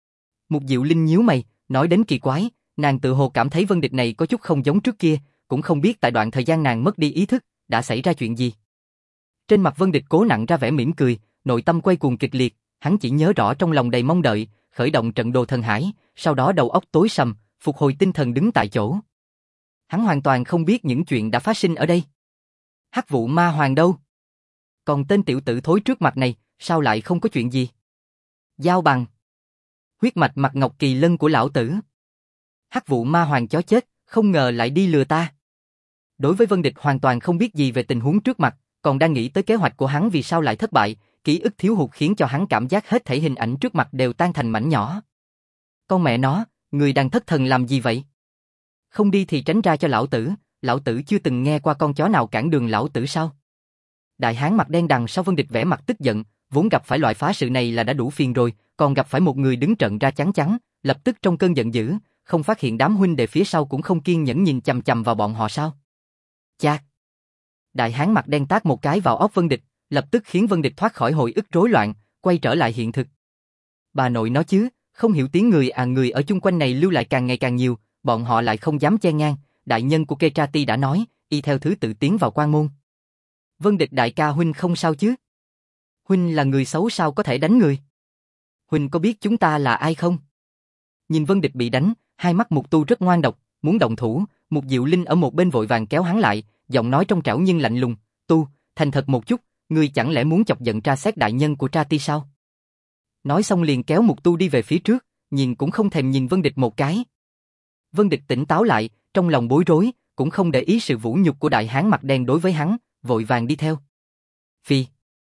Mục Diệu Linh nhíu mày, nói đến kỳ quái, nàng tự hồ cảm thấy Vân Địch này có chút không giống trước kia, cũng không biết tại đoạn thời gian nàng mất đi ý thức, đã xảy ra chuyện gì. Trên mặt Vân Địch cố nặn ra vẻ mỉm cười, nội tâm quay cuồng kịch liệt, hắn chỉ nhớ rõ trong lòng đầy mong đợi, khởi động trận đồ thần hải, sau đó đầu óc tối sầm, phục hồi tinh thần đứng tại chỗ. Hắn hoàn toàn không biết những chuyện đã phát sinh ở đây. Hắc vụ ma hoàng đâu? Còn tên tiểu tử thối trước mặt này, sao lại không có chuyện gì? Giao bằng. Huyết mạch mặt ngọc kỳ lân của lão tử. Hắc vụ ma hoàng chó chết, không ngờ lại đi lừa ta. Đối với Vân Địch hoàn toàn không biết gì về tình huống trước mặt, còn đang nghĩ tới kế hoạch của hắn vì sao lại thất bại, ký ức thiếu hụt khiến cho hắn cảm giác hết thảy hình ảnh trước mặt đều tan thành mảnh nhỏ. Con mẹ nó, người đang thất thần làm gì vậy? Không đi thì tránh ra cho lão tử chưa từng nghe qua con chó nào cản đường lão tử sao? Đại hán mặt đen đằng sau Vân Địch vẻ mặt tức giận, vốn gặp phải loại phá sự này là đã đủ phiền rồi, còn gặp phải một người đứng trận ra chắn chắn, lập tức trong cơn giận dữ, không phát hiện đám huynh đệ phía sau cũng không kiên nhẫn nhìn chằm chằm vào bọn họ sao? Chà! Đại hán mặt đen tát một cái vào óc Vân Địch, lập tức khiến Vân Địch thoát khỏi hồi ức rối loạn, quay trở lại hiện thực. Bà nội nó chứ, không hiểu tiếng người người ở chung quanh này lưu lại càng ngày càng nhiều, bọn họ lại không dám chen ngang, đại nhân của Ketrati đã nói, y theo thứ tự tiến vào quan môn. Vân Địch đại ca huynh không sao chứ? Huynh là người xấu sao có thể đánh người? Huynh có biết chúng ta là ai không? Nhìn Vân Địch bị đánh, hai mắt Mục Tu rất ngoan độc, muốn động thủ, Mục Diệu Linh ở một bên vội vàng kéo hắn lại, giọng nói trong trẻo nhưng lạnh lùng, Tu, thành thật một chút, ngươi chẳng lẽ muốn chọc giận tra xét đại nhân của Trati sao? Nói xong liền kéo Mục Tu đi về phía trước, nhìn cũng không thèm nhìn Vân Địch một cái. Vân Địch tỉnh táo lại, trong lòng bối rối, cũng không để ý sự vũ nhục của đại hán mặt đen đối với hắn, vội vàng đi theo. Phi.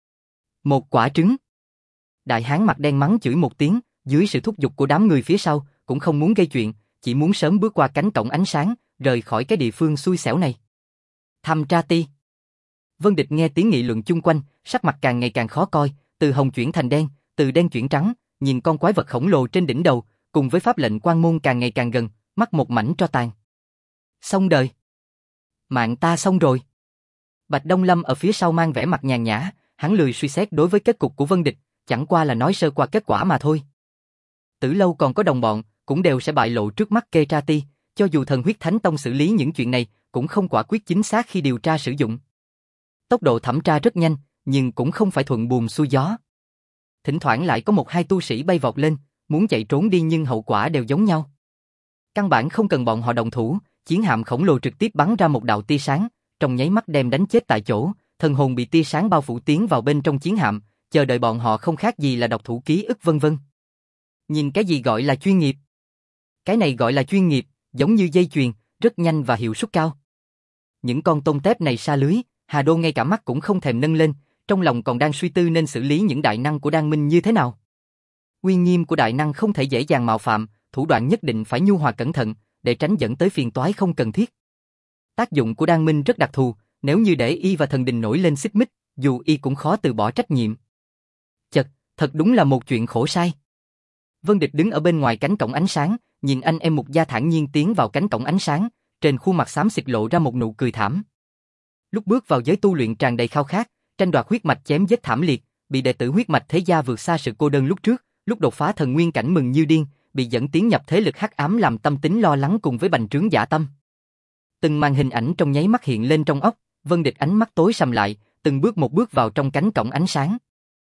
Một quả trứng. Đại hán mặt đen mắng chửi một tiếng, dưới sự thúc giục của đám người phía sau, cũng không muốn gây chuyện, chỉ muốn sớm bước qua cánh cổng ánh sáng, rời khỏi cái địa phương xui xẻo này. Thăm Trati. Vân Địch nghe tiếng nghị luận chung quanh, sắc mặt càng ngày càng khó coi, từ hồng chuyển thành đen, từ đen chuyển trắng, nhìn con quái vật khổng lồ trên đỉnh đầu, cùng với pháp lệnh quan môn càng ngày càng gần, mắt một mảnh tro tàn. Xong đời. Mạng ta xong rồi. Bạch Đông Lâm ở phía sau mang vẻ mặt nhàn nhã, hắn lười suy xét đối với kết cục của Vân Địch, chẳng qua là nói sơ qua kết quả mà thôi. Tử Lâu còn có đồng bọn, cũng đều sẽ bại lộ trước mắt Ketrati, cho dù thần huyết thánh tông xử lý những chuyện này, cũng không quả quyết chính xác khi điều tra sử dụng. Tốc độ thẩm tra rất nhanh, nhưng cũng không phải thuận buồm xuôi gió. Thỉnh thoảng lại có một hai tu sĩ bay vọt lên, muốn chạy trốn đi nhưng hậu quả đều giống nhau. Căn bản không cần bọn họ động thủ, chiến hạm khổng lồ trực tiếp bắn ra một đạo tia sáng, trong nháy mắt đem đánh chết tại chỗ, thần hồn bị tia sáng bao phủ tiến vào bên trong chiến hạm, chờ đợi bọn họ không khác gì là đọc thủ ký ức vân vân. Nhìn cái gì gọi là chuyên nghiệp? Cái này gọi là chuyên nghiệp, giống như dây chuyền, rất nhanh và hiệu suất cao. Những con tôm tép này sa lưới, Hà Đô ngay cả mắt cũng không thèm nâng lên, trong lòng còn đang suy tư nên xử lý những đại năng của Đan Minh như thế nào. Uy nghiêm của đại năng không thể dễ dàng mạo phạm, thủ đoạn nhất định phải nhu hòa cẩn thận, để tránh dẫn tới phiền toái không cần thiết. Tác dụng của Đan Minh rất đặc thù, nếu như để y và thần đình nổi lên xích mích, dù y cũng khó từ bỏ trách nhiệm. Chật, thật đúng là một chuyện khổ sai. Vân Địch đứng ở bên ngoài cánh cổng ánh sáng, nhìn anh em Mục Gia thản nhiên tiến vào cánh cổng ánh sáng, trên khuôn mặt xám xịt lộ ra một nụ cười thảm. Lúc bước vào giới tu luyện tràn đầy khao khát, tranh đoạt huyết mạch chém giết thảm liệt, bị đệ tử huyết mạch thế gia vượt xa sự cô đơn lúc trước, lúc đột phá thần nguyên cảnh mừng như điên, bị dẫn tiến nhập thế lực hắc ám làm tâm tính lo lắng cùng với bành trướng dã tâm. Từng màn hình ảnh trong nháy mắt hiện lên trong óc, Vân Địch ánh mắt tối sầm lại, từng bước một bước vào trong cánh cổng ánh sáng.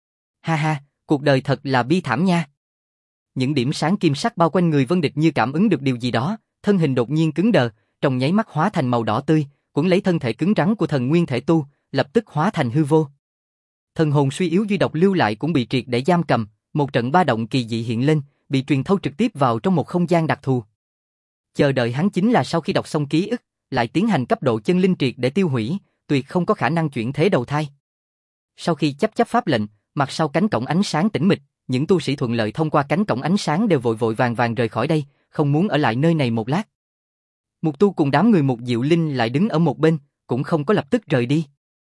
Ha ha, cuộc đời thật là bi thảm nha. Những điểm sáng kim sắc bao quanh người Vân Địch như cảm ứng được điều gì đó, thân hình đột nhiên cứng đờ, trong nháy mắt hóa thành màu đỏ tươi, cuốn lấy thân thể cứng rắn của thần nguyên thể tu, lập tức hóa thành hư vô. Thần hồn suy yếu duy độc lưu lại cũng bị triệt để giam cầm, một trận ba động kỳ dị hiện lên, bị truyền thâu trực tiếp vào trong một không gian đặc thù. Chờ đợi hắn chính là sau khi đọc xong ký ức, lại tiến hành cấp độ chân linh triệt để tiêu hủy, tuyệt không có khả năng chuyển thế đầu thai. Sau khi chấp pháp lệnh, mặt sau cánh cổng ánh sáng tĩnh mịch, những tu sĩ thuận lợi thông qua cánh cổng ánh sáng đều vội vội vàng vàng rời khỏi đây, không muốn ở lại nơi này một lát. Mục Tu cùng đám người Mục Diệu Linh lại đứng ở một bên, cũng không có lập tức rời đi.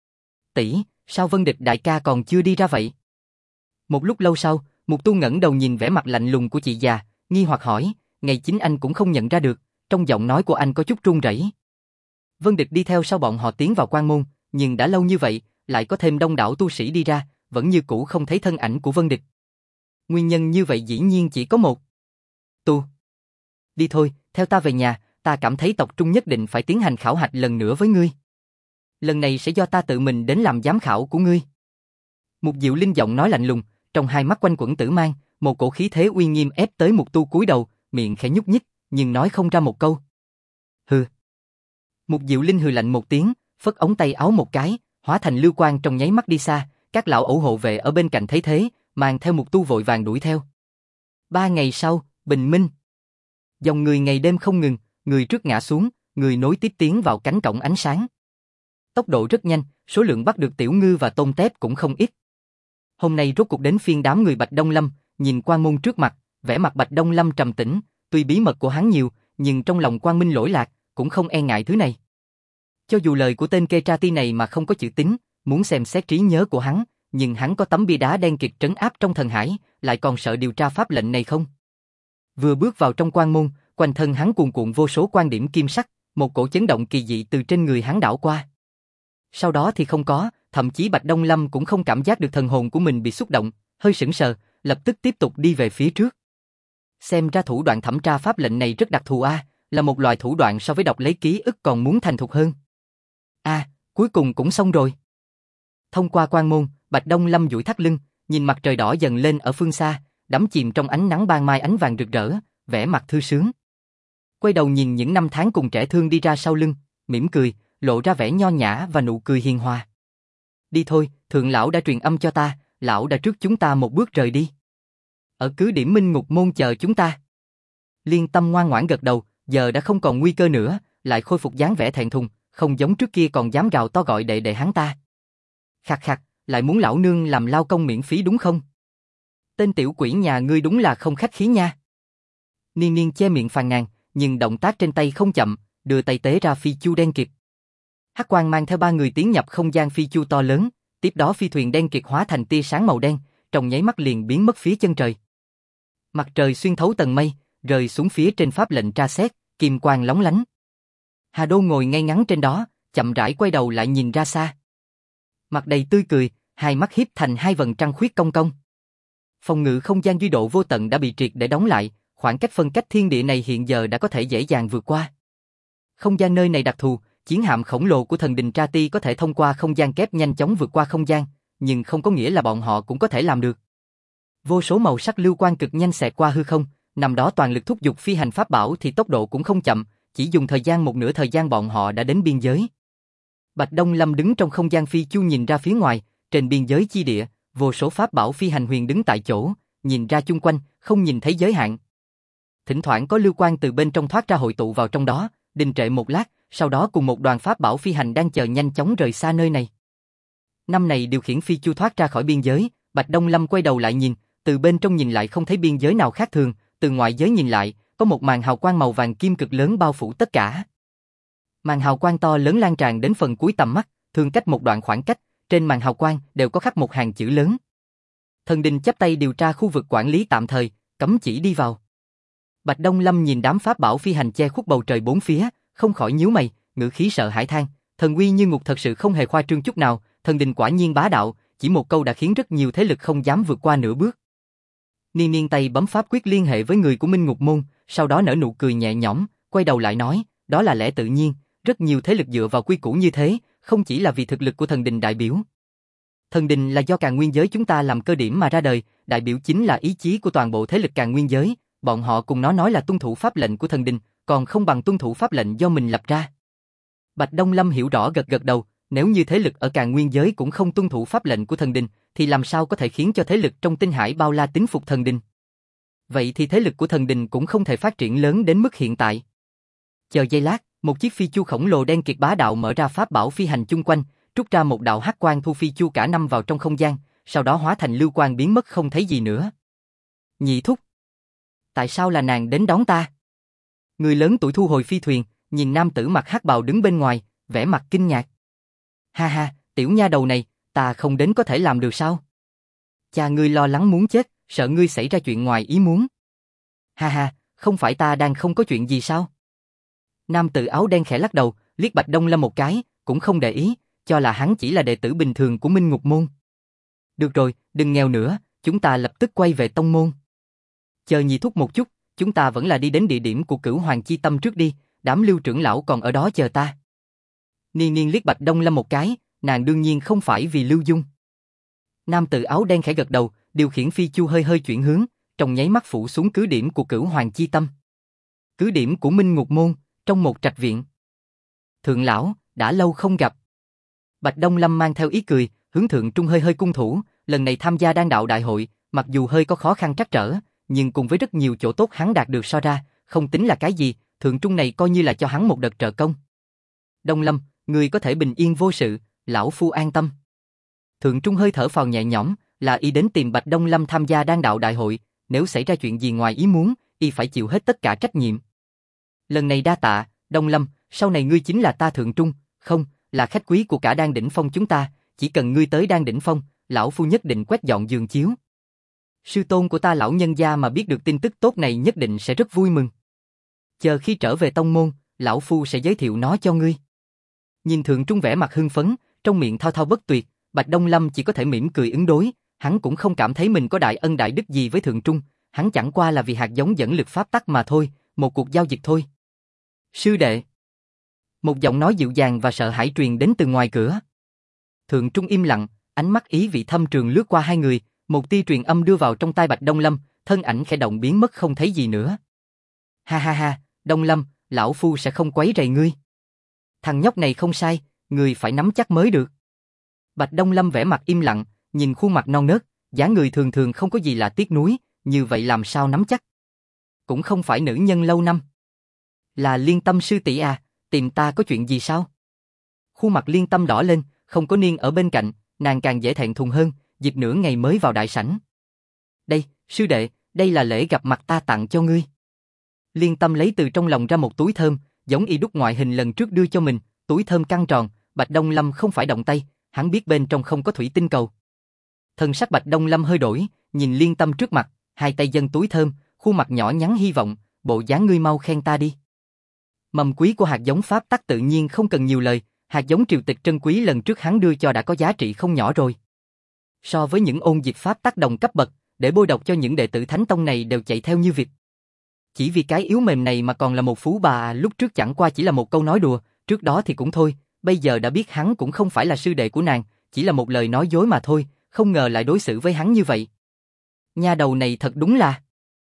Tỷ, sao Vân Địch đại ca còn chưa đi ra vậy? Một lúc lâu sau, Mục Tu ngẩng đầu nhìn vẻ mặt lạnh lùng của chị già, nghi hoặc hỏi, ngày chính anh cũng không nhận ra được, trong giọng nói của anh có chút run rẩy. Vân Địch đi theo sau bọn họ tiến vào quan môn, nhưng đã lâu như vậy, lại có thêm đông đảo tu sĩ đi ra, vẫn như cũ không thấy thân ảnh của Vân Địch. Nguyên nhân như vậy dĩ nhiên chỉ có một. Tu. Đi thôi, theo ta về nhà, ta cảm thấy tộc Trung nhất định phải tiến hành khảo hạch lần nữa với ngươi. Lần này sẽ do ta tự mình đến làm giám khảo của ngươi. Mục Diệu Linh giọng nói lạnh lùng, trong hai mắt quanh quẩn tử mang, một cổ khí thế uy nghiêm ép tới Mục Tu cúi đầu, miệng khẽ nhúc nhích, nhưng nói không ra một câu. Hừ. Mục Diệu Linh hừ lạnh một tiếng, phất ống tay áo một cái, hóa thành lưu quang trong nháy mắt đi xa, các lão ẩu hộ vệ ở bên cạnh thấy thế, mang theo Mục Tu vội vàng đuổi theo. 3 ngày sau, bình minh. Dòng người ngày đêm không ngừng, người trước ngã xuống, người nối tiếp tiến vào cánh cổng ánh sáng. Tốc độ rất nhanh, số lượng bắt được tiểu ngư và tôm tép cũng không ít. Hôm nay rốt cuộc đến phiên đám người Bạch Đông Lâm, nhìn quan môn trước mặt, vẻ mặt Bạch Đông Lâm trầm tĩnh, tuy bí mật của hắn nhiều, nhưng trong lòng Quang Minh lỗi lạc, cũng không e ngại thứ này. Cho dù lời của tên Ketrati này mà không có chữ tín, muốn xem xét trí nhớ của hắn, nhưng hắn có tấm bia đá đen kịt trấn áp trong thần hải, lại còn sợ điều tra pháp lệnh này không? Vừa bước vào trong quan môn, quanh thân hắn cuồn cuộn vô số quan điểm kim sắc, một cổ chấn động kỳ dị từ trên người hắn đảo qua. Sau đó thì không có, thậm chí Bạch Đông Lâm cũng không cảm giác được thần hồn của mình bị xúc động, hơi sững sờ, lập tức tiếp tục đi về phía trước. Xem ra thủ đoạn thẩm tra pháp lệnh này rất đặc thù a, là một loại thủ đoạn so với đọc lấy ký ức còn muốn thành thục hơn. Cuối cùng cũng xong rồi. Thông qua quan môn, Bạch Đông Lâm duỗi thắt lưng, nhìn mặt trời đỏ dần lên ở phương xa, đắm chìm trong ánh nắng ban mai ánh vàng rực rỡ, vẻ mặt thư sướng. Quay đầu nhìn những năm tháng cùng trẻ thương đi ra sau lưng, mỉm cười, lộ ra vẻ nho nhã và nụ cười hiền hòa. Đi thôi, thượng lão đã truyền âm cho ta, lão đã trước chúng ta một bước rời đi. Ở cứ điểm Minh Ngục Môn chờ chúng ta. Liên Tâm ngoan ngoãn gật đầu, giờ đã không còn nguy cơ nữa, lại khôi phục dáng vẻ thẹn thùng, không giống trước kia còn dám gào to gọi đệ đệ hắn ta. Khạc khạc, lại muốn lão nương làm lao công miễn phí đúng không? Tên tiểu quỷ nhà ngươi đúng là không khách khí nha. Niên Niên che miệng phàn nàn, nhưng động tác trên tay không chậm, đưa tay tế ra phi chu đen kịt. Hắc quang mang theo ba người tiến nhập không gian phi chu to lớn, tiếp đó phi thuyền đen kịt hóa thành tia sáng màu đen, trong nháy mắt liền biến mất phía chân trời. Mặt trời xuyên thấu tầng mây, rơi xuống phía trên pháp lệnh tra xét, kim quang lóng lánh. Hà Đô ngồi ngay ngắn trên đó, chậm rãi quay đầu lại nhìn ra xa. Mặt đầy tươi cười, hai mắt híp thành hai vầng trăng khuyết cong cong. Phòng ngự không gian duy độ vô tận đã bị triệt để đóng lại, khoảng cách phân cách thiên địa này hiện giờ đã có thể dễ dàng vượt qua. Không gian nơi này đặc thù, chiến hạm khổng lồ của thần đình Tra Ti có thể thông qua không gian kép nhanh chóng vượt qua không gian, nhưng không có nghĩa là bọn họ cũng có thể làm được. Vô số màu sắc lưu quang cực nhanh xẹt qua hư không, nằm đó toàn lực thúc giục phi hành pháp bảo thì tốc độ cũng không chậm, chỉ dùng thời gian một nửa thời gian bọn họ đã đến biên giới. Bạch Đông Lâm đứng trong không gian phi chu nhìn ra phía ngoài, trên biên giới chi địa, vô số pháp bảo phi hành huyền đứng tại chỗ, nhìn ra chung quanh, không nhìn thấy giới hạn. Thỉnh thoảng có lưu quang từ bên trong thoát ra hội tụ vào trong đó, đình trệ một lát, sau đó cùng một đoàn pháp bảo phi hành đang chờ nhanh chóng rời xa nơi này. Năm này điều khiển phi chu thoát ra khỏi biên giới, Bạch Đông Lâm quay đầu lại nhìn, từ bên trong nhìn lại không thấy biên giới nào khác thường, từ ngoại giới nhìn lại, có một màn hào quang màu vàng kim cực lớn bao phủ tất cả. Màn hào quang to lớn lan tràn đến phần cuối tầm mắt, thường cách một đoạn khoảng cách, trên màn hào quang đều có khắc một hàng chữ lớn. Thần đình chắp tay điều tra khu vực quản lý tạm thời, cấm chỉ đi vào. Bạch Đông Lâm nhìn đám pháp bảo phi hành che khuất bầu trời bốn phía, không khỏi nhíu mày, ngữ khí sợ hãi than, thần uy như ngục thật sự không hề khoa trương chút nào, thần đình quả nhiên bá đạo, chỉ một câu đã khiến rất nhiều thế lực không dám vượt qua nửa bước. Niên Niên tay bấm pháp quyết liên hệ với người của Minh Ngục Môn, sau đó nở nụ cười nhẹ nhõm, quay đầu lại nói, đó là lẽ tự nhiên, rất nhiều thế lực dựa vào quy củ như thế, không chỉ là vì thực lực của thần đình đại biểu. Thần đình là do Càn Nguyên giới chúng ta làm cơ điểm mà ra đời, đại biểu chính là ý chí của toàn bộ thế lực Càn Nguyên giới, bọn họ cùng nó nói là tuân thủ pháp lệnh của thần đình, còn không bằng tuân thủ pháp lệnh do mình lập ra. Bạch Đông Lâm hiểu rõ gật gật đầu, nếu như thế lực ở Càn Nguyên giới cũng không tuân thủ pháp lệnh của thần đình, thì làm sao có thể khiến cho thế lực trong tinh hải bao la tín phục thần đình? Vậy thì thế lực của thần đình cũng không thể phát triển lớn đến mức hiện tại. Chờ giây lát, một chiếc phi chu khổng lồ đen kịt bá đạo mở ra pháp bảo phi hành chung quanh, trút ra một đạo hắc quang thu phi chu cả năm vào trong không gian, sau đó hóa thành lưu quang biến mất không thấy gì nữa. Nhị thúc, tại sao là nàng đến đón ta? Người lớn tuổi thu hồi phi thuyền, nhìn nam tử mặc hắc bào đứng bên ngoài, vẻ mặt kinh ngạc. Ha ha, tiểu nha đầu này, ta không đến có thể làm được sao? Cha ngươi lo lắng muốn chết, sợ ngươi xảy ra chuyện ngoài ý muốn. Ha ha, không phải ta đang không có chuyện gì sao? Nam tử áo đen khẽ lắc đầu, liếc Bạch Đông Lâm một cái, cũng không để ý, cho là hắn chỉ là đệ tử bình thường của Minh Ngục Môn. Được rồi, đừng nghèo nữa, chúng ta lập tức quay về tông môn. Chờ nhị thúc một chút, chúng ta vẫn là đi đến địa điểm của Cửu Hoàng Chi Tâm trước đi, đám Lưu trưởng lão còn ở đó chờ ta. Niên Niên liếc Bạch Đông Lâm một cái, nàng đương nhiên không phải vì Lưu Dung. Nam tử áo đen khẽ gật đầu, điều khiển phi chu hơi hơi chuyển hướng, trong nháy mắt phủ xuống cứ điểm của Cửu Hoàng Chi Tâm. Cứ điểm của Minh Ngục Môn, trong một trạch viện. Thượng lão, đã lâu không gặp. Bạch Đông Lâm mang theo ý cười, hướng Thượng Trung hơi hơi cung thủ, lần này tham gia Đan đạo đại hội, mặc dù hơi có khó khăn trắc trở, nhưng cùng với rất nhiều chỗ tốt hắn đạt được so ra, không tính là cái gì, Thượng Trung này coi như là cho hắn một đợt trợ công. Đông Lâm, người có thể bình yên vô sự, lão phu an tâm. Thượng Trung hơi thở phào nhẹ nhõm, là y đến tìm Bạch Đông Lâm tham gia Đan đạo đại hội, nếu xảy ra chuyện gì ngoài ý muốn, y phải chịu hết tất cả trách nhiệm. Lần này đa tạ, Đông Lâm, sau này ngươi chính là ta Thượng Trung, không, là khách quý của cả Đan đỉnh phong chúng ta, chỉ cần ngươi tới Đan đỉnh phong, lão phu nhất định quét dọn giường chiếu. Sư tôn của ta lão nhân gia mà biết được tin tức tốt này nhất định sẽ rất vui mừng. Chờ khi trở về tông môn, lão phu sẽ giới thiệu nó cho ngươi. Nhìn Thượng Trung vẻ mặt hưng phấn, trong miệng thao thao bất tuyệt, Bạch Đông Lâm chỉ có thể mỉm cười ứng đối, hắn cũng không cảm thấy mình có đại ân đại đức gì với Thượng Trung, hắn chẳng qua là vì hạt giống dẫn lực pháp tắc mà thôi, một cuộc giao dịch thôi. Sư đệ. Một giọng nói dịu dàng và sợ hãi truyền đến từ ngoài cửa. Thượng Trung im lặng, ánh mắt ý vị thâm trường lướt qua hai người, một tia truyền âm đưa vào trong tai Bạch Đông Lâm, thân ảnh khẽ động biến mất không thấy gì nữa. Ha ha ha, Đông Lâm, lão phu sẽ không quấy rầy ngươi. Thằng nhóc này không sai, ngươi phải nắm chắc mới được. Bạch Đông Lâm vẻ mặt im lặng, nhìn khuôn mặt non nớt, dáng người thường thường không có gì là tiếc nuối, như vậy làm sao nắm chắc. Cũng không phải nữ nhân lâu năm. Là Liên Tâm sư tỷ à, tìm ta có chuyện gì sao? Khuôn mặt Liên Tâm đỏ lên, không có Niên ở bên cạnh, nàng càng dễ thẹn thùng hơn, dịp nửa ngày mới vào đại sảnh. Đây, sư đệ, đây là lễ gặp mặt ta tặng cho ngươi. Liên Tâm lấy từ trong lòng ra một túi thơm, giống y đúc ngoại hình lần trước đưa cho mình, túi thơm căng tròn, Bạch Đông Lâm không phải động tay, hắn biết bên trong không có thủy tinh cầu. Thần sắc Bạch Đông Lâm hơi đổi, nhìn Liên Tâm trước mặt, hai tay dâng túi thơm, khuôn mặt nhỏ nhắn hy vọng, bộ dáng ngươi mau khen ta đi. Mầm quý của hạt giống pháp tắc tự nhiên không cần nhiều lời, hạt giống triều tịch trân quý lần trước hắn đưa cho đã có giá trị không nhỏ rồi. So với những ôn dịch pháp tắc đồng cấp bậc, để bôi độc cho những đệ tử Thánh Tông này đều chạy theo như vịt. Chỉ vì cái yếu mềm này mà còn là một phú bà, lúc trước chẳng qua chỉ là một câu nói đùa, trước đó thì cũng thôi, bây giờ đã biết hắn cũng không phải là sư đệ của nàng, chỉ là một lời nói dối mà thôi, không ngờ lại đối xử với hắn như vậy. Nha đầu này thật đúng là...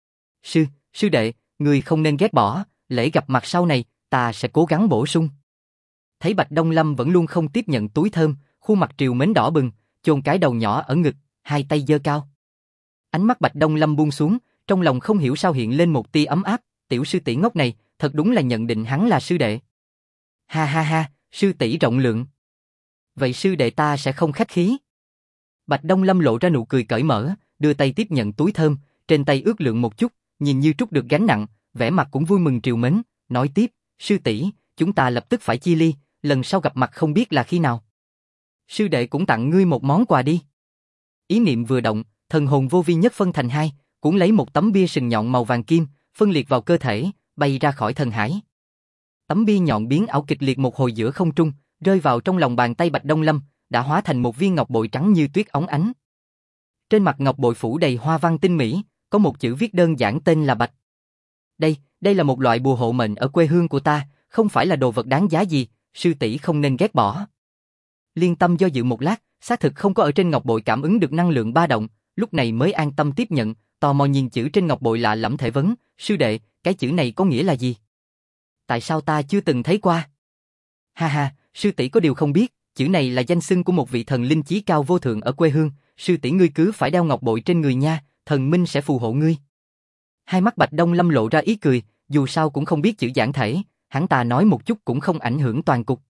Sư đệ, người không nên ghét bỏ, lễ gặp mặt sau này, ta sẽ cố gắng bổ sung. Thấy Bạch Đông Lâm vẫn luôn không tiếp nhận túi thơm, khuôn mặt triều mến đỏ bừng, chôn cái đầu nhỏ ở ngực, hai tay giơ cao. Ánh mắt Bạch Đông Lâm buông xuống, trong lòng không hiểu sao hiện lên một tia ấm áp, tiểu sư tỷ ngốc này, thật đúng là nhận định hắn là sư đệ. Ha ha ha, sư tỷ rộng lượng. Vậy sư đệ ta sẽ không khách khí. Bạch Đông Lâm lộ ra nụ cười cởi mở, đưa tay tiếp nhận túi thơm, trên tay ước lượng một chút, nhìn như trút được gánh nặng, vẻ mặt cũng vui mừng triều mến, nói tiếp, sư tỷ, chúng ta lập tức phải chia ly, lần sau gặp mặt không biết là khi nào. Sư đệ cũng tặng ngươi một món quà đi. Ý niệm vừa động, thần hồn vô vi nhất phân thành hai, cuốn lấy một tấm bia sừng nhọn màu vàng kim, phân liệt vào cơ thể, bay ra khỏi thần hải. Tấm bia nhọn biến ảo kịch liệt một hồi giữa không trung, rơi vào trong lòng bàn tay Bạch Đông Lâm, đã hóa thành một viên ngọc bội trắng như tuyết óng ánh. Trên mặt ngọc bội phủ đầy hoa văn tinh mỹ, có một chữ viết đơn giản tên là Bạch. Đây là một loại bùa hộ mệnh ở quê hương của ta, không phải là đồ vật đáng giá gì, sư tỷ không nên ghét bỏ. Liên Tâm do dự một lát, xác thực không có ở trên ngọc bội cảm ứng được năng lượng ba động, lúc này mới an tâm tiếp nhận, tò mò nhìn chữ trên ngọc bội lạ lẫm thể vấn, sư đệ, cái chữ này có nghĩa là gì? Tại sao ta chưa từng thấy qua? Ha ha, sư tỷ có điều không biết, chữ này là danh xưng của một vị thần linh chí cao vô thượng ở quê hương, sư tỷ ngươi cứ phải đeo ngọc bội trên người nha, thần minh sẽ phù hộ ngươi. Hai mắt Bạch Đông Lâm lộ ra ý cười, dù sao cũng không biết chữ giản thể, hắn ta nói một chút cũng không ảnh hưởng toàn cục.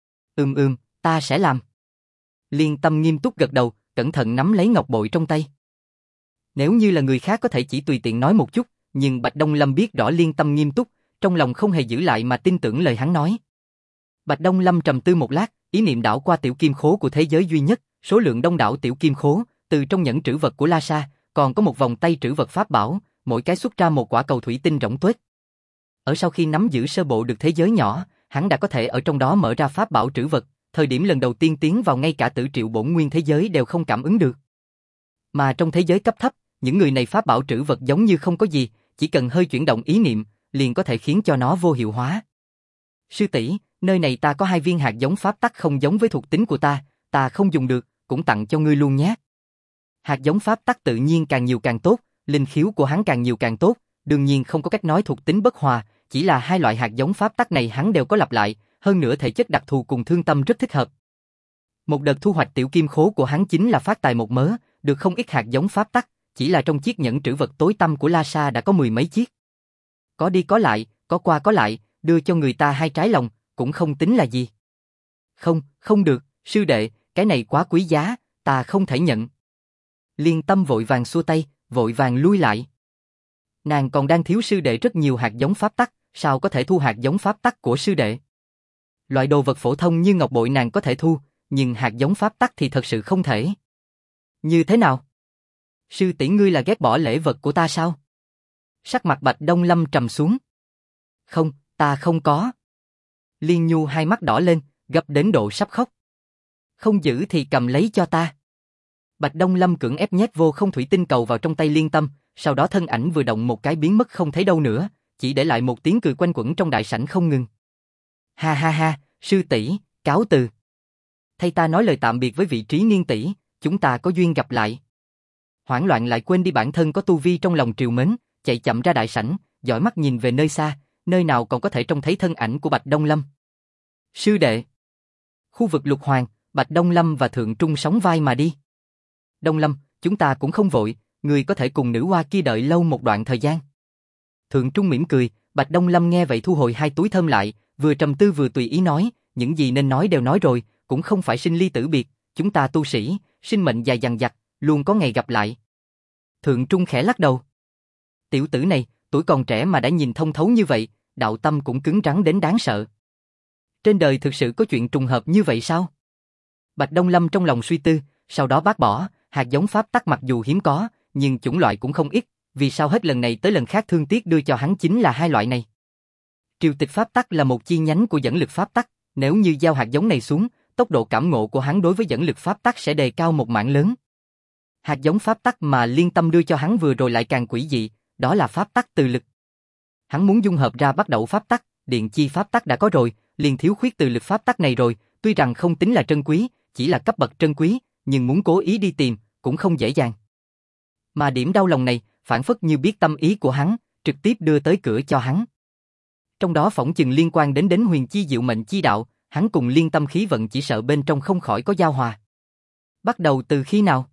Ta sẽ làm. Liên Tâm nghiêm túc gật đầu, cẩn thận nắm lấy ngọc bội trong tay. Nếu như là người khác có thể chỉ tùy tiện nói một chút, nhưng Bạch Đông Lâm biết rõ Liên Tâm nghiêm túc, trong lòng không hề giữ lại mà tin tưởng lời hắn nói. Bạch Đông Lâm trầm tư một lát, ý niệm đảo qua tiểu kim khố của thế giới duy nhất, số lượng đông đảo tiểu kim khố, từ trong nhẫn trữ vật của La Sa, còn có một vòng tay trữ vật pháp bảo, mỗi cái xuất ra một quả cầu thủy tinh rỗng tuếch. Ở sau khi nắm giữ sơ bộ được thế giới nhỏ, hắn đã có thể ở trong đó mở ra pháp bảo trữ vật, thời điểm lần đầu tiên tiến vào ngay cả tử triệu bổn nguyên thế giới đều không cảm ứng được. Mà trong thế giới cấp thấp, những người này pháp bảo trữ vật giống như không có gì, chỉ cần hơi chuyển động ý niệm, liền có thể khiến cho nó vô hiệu hóa. Sư tỷ, nơi này ta có 2 viên hạt giống pháp tắc không giống với thuộc tính của ta không dùng được, cũng tặng cho ngươi luôn nhé. Hạt giống pháp tắc tự nhiên càng nhiều càng tốt, linh khiếu của hắn càng nhiều càng tốt, đương nhiên không có cách nói thuộc tính bất hòa, chỉ là 2 loại hạt giống pháp tắc này hắn đều có lặp lại, hơn nữa thể chất đặc thù cùng thương tâm rất thích hợp. Một đợt thu hoạch tiểu kim khố của hắn chính là phát tài một mớ, được không ít hạt giống pháp tắc, chỉ là trong chiếc nhẫn trữ vật tối tăm của La Sa đã có 10 mấy chiếc. Có đi có lại, có qua có lại, đưa cho người ta 2 trái lòng, cũng không tính là gì. Không được, sư đệ, cái này quá quý giá, ta không thể nhận. Liên Tâm vội vàng xua tay, vội vàng lui lại. Nàng còn đang thiếu sư đệ rất nhiều hạt giống pháp tắc, sao có thể thu hạt giống pháp tắc của sư đệ? Loại đồ vật phổ thông như ngọc bội nàng có thể thu, nhưng hạt giống pháp tắc thì thật sự không thể. Như thế nào? Sư tỷ ngươi là ghét bỏ lễ vật của ta sao? Sắc mặt Bạch Đông Lâm trầm xuống. Không, ta không có. Liên Nhu hai mắt đỏ lên, gấp đến độ sắp khóc. Không giữ thì cầm lấy cho ta. Bạch Đông Lâm cưỡng ép nhét vô không thủy tinh cầu vào trong tay Liên Tâm, sau đó thân ảnh vừa động một cái biến mất không thấy đâu nữa, chỉ để lại một tiếng cười quanh quẩn trong đại sảnh không ngừng. Ha ha ha, sư tỷ, cáo từ. Thay ta nói lời tạm biệt với vị trí niên tỷ, chúng ta có duyên gặp lại. Hoảng loạn lại quên đi bản thân có tu vi trong lòng triều mến, chạy chậm ra đại sảnh, dõi mắt nhìn về nơi xa, nơi nào còn có thể trông thấy thân ảnh của Bạch Đông Lâm. Sư đệ. Khu vực Lục Hoàng, Bạch Đông Lâm và Thượng Trung sóng vai mà đi. Đông Lâm, chúng ta cũng không vội, người có thể cùng nữ hoa kia đợi lâu một đoạn thời gian. Thượng Trung mỉm cười, Bạch Đông Lâm nghe vậy thu hồi hai túi thơm lại, vừa trầm tư vừa tùy ý nói, những gì nên nói đều nói rồi, cũng không phải sinh ly tử biệt, chúng ta tu sĩ, sinh mệnh dài dằng dặc, luôn có ngày gặp lại. Thượng Trung khẽ lắc đầu. Tiểu tử này, tuổi còn trẻ mà đã nhìn thông thấu như vậy, đạo tâm cũng cứng rắn đến đáng sợ. Trên đời thực sự có chuyện trùng hợp như vậy sao? Bạch Đông Lâm trong lòng suy tư, sau đó bác bỏ, hạt giống pháp tắc mặc dù hiếm có, nhưng chủng loại cũng không ít, vì sao hết lần này tới lần khác thương tiếc đưa cho hắn chính là hai loại này. Triều tịch pháp tắc là một chi nhánh của dẫn lực pháp tắc, nếu như giao hạt giống này xuống, tốc độ cảm ngộ của hắn đối với dẫn lực pháp tắc sẽ đề cao một mảng lớn. Hạt giống pháp tắc mà Liên Tâm đưa cho hắn vừa rồi lại càng quỷ dị, đó là pháp tắc từ lực. Hắn muốn dung hợp ra bắt đầu pháp tắc, điện chi pháp tắc đã có rồi, liền thiếu khuyết từ lực pháp tắc này rồi, tuy rằng không tính là trân quý, chỉ là cấp bậc trân quý, nhưng muốn cố ý đi tìm, cũng không dễ dàng. Mà điểm đau lòng này, phản phất như biết tâm ý của hắn, trực tiếp đưa tới cửa cho hắn. Trong đó phỏng chừng liên quan đến huyền chi diệu mệnh chi đạo, hắn cùng Liên Tâm khí vận chỉ sợ bên trong không khỏi có giao hòa. Bắt đầu từ khi nào?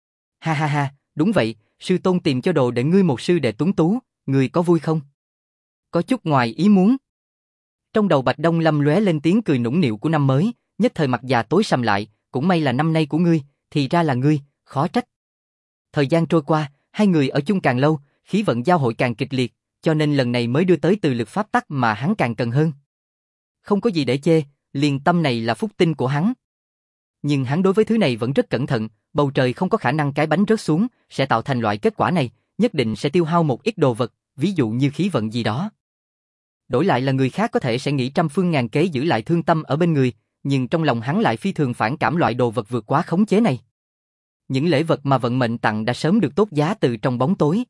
Ha ha ha, đúng vậy, sư tôn tìm cho đồ để ngươi một sư đệ tuấn tú, ngươi có vui không? Có chút ngoài ý muốn. Trong đầu Bạch Đông Lâm lóe lên tiếng cười nũng nịu của năm mới, nhất thời mặt già tối sầm lại, cũng may là năm nay của ngươi, thì ra là ngươi, khó trách. Thời gian trôi qua, hai người ở chung càng lâu, khí vận giao hội càng kịch liệt, cho nên lần này mới đưa tới từ lực pháp tắc mà hắn càng cần hơn. Không có gì để chê, Liên Tâm này là phúc tinh của hắn. Nhưng hắn đối với thứ này vẫn rất cẩn thận, bầu trời không có khả năng cái bánh rớt xuống, sẽ tạo thành loại kết quả này, nhất định sẽ tiêu hao một ít đồ vật, ví dụ như khí vận gì đó. Đổi lại là người khác có thể sẽ nghĩ trăm phương ngàn kế giữ lại thương tâm ở bên người, nhưng trong lòng hắn lại phi thường phản cảm loại đồ vật vượt quá khống chế này. Những lễ vật mà vận mệnh tặng đã sớm được tốt giá từ trong bóng tối.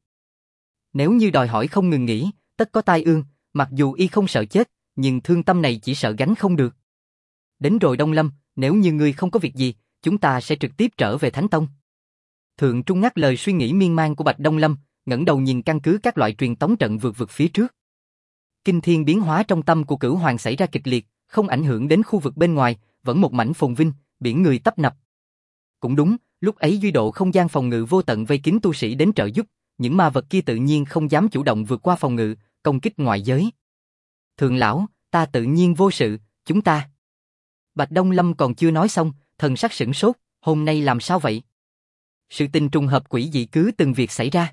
Nếu như đòi hỏi không ngừng nghỉ, tất có tai ương, mặc dù y không sợ chết, nhưng thương tâm này chỉ sợ gánh không được. Đến rồi Đông Lâm, nếu như ngươi không có việc gì, chúng ta sẽ trực tiếp trở về Thánh Tông. Thượng Trung ngắt lời suy nghĩ miên man của Bạch Đông Lâm, ngẩng đầu nhìn căn cứ các loại truyền tống trận vượt phía trước. Kinh thiên biến hóa trong tâm của Cửu Hoàng xảy ra kịch liệt, không ảnh hưởng đến khu vực bên ngoài, vẫn một mảnh phồn vinh, biển người tấp nập. Cũng đúng, lúc ấy duy độ không gian phòng ngự vô tận vây kín tu sĩ đến trợ giúp, những ma vật kia tự nhiên không dám chủ động vượt qua phòng ngự, công kích ngoại giới. Thượng lão, ta tự nhiên vô sự, chúng ta. Bạch Đông Lâm còn chưa nói xong, thần sắc sửng sốt, hôm nay làm sao vậy? Sự tình trùng hợp quỷ dị cứ từng việc xảy ra.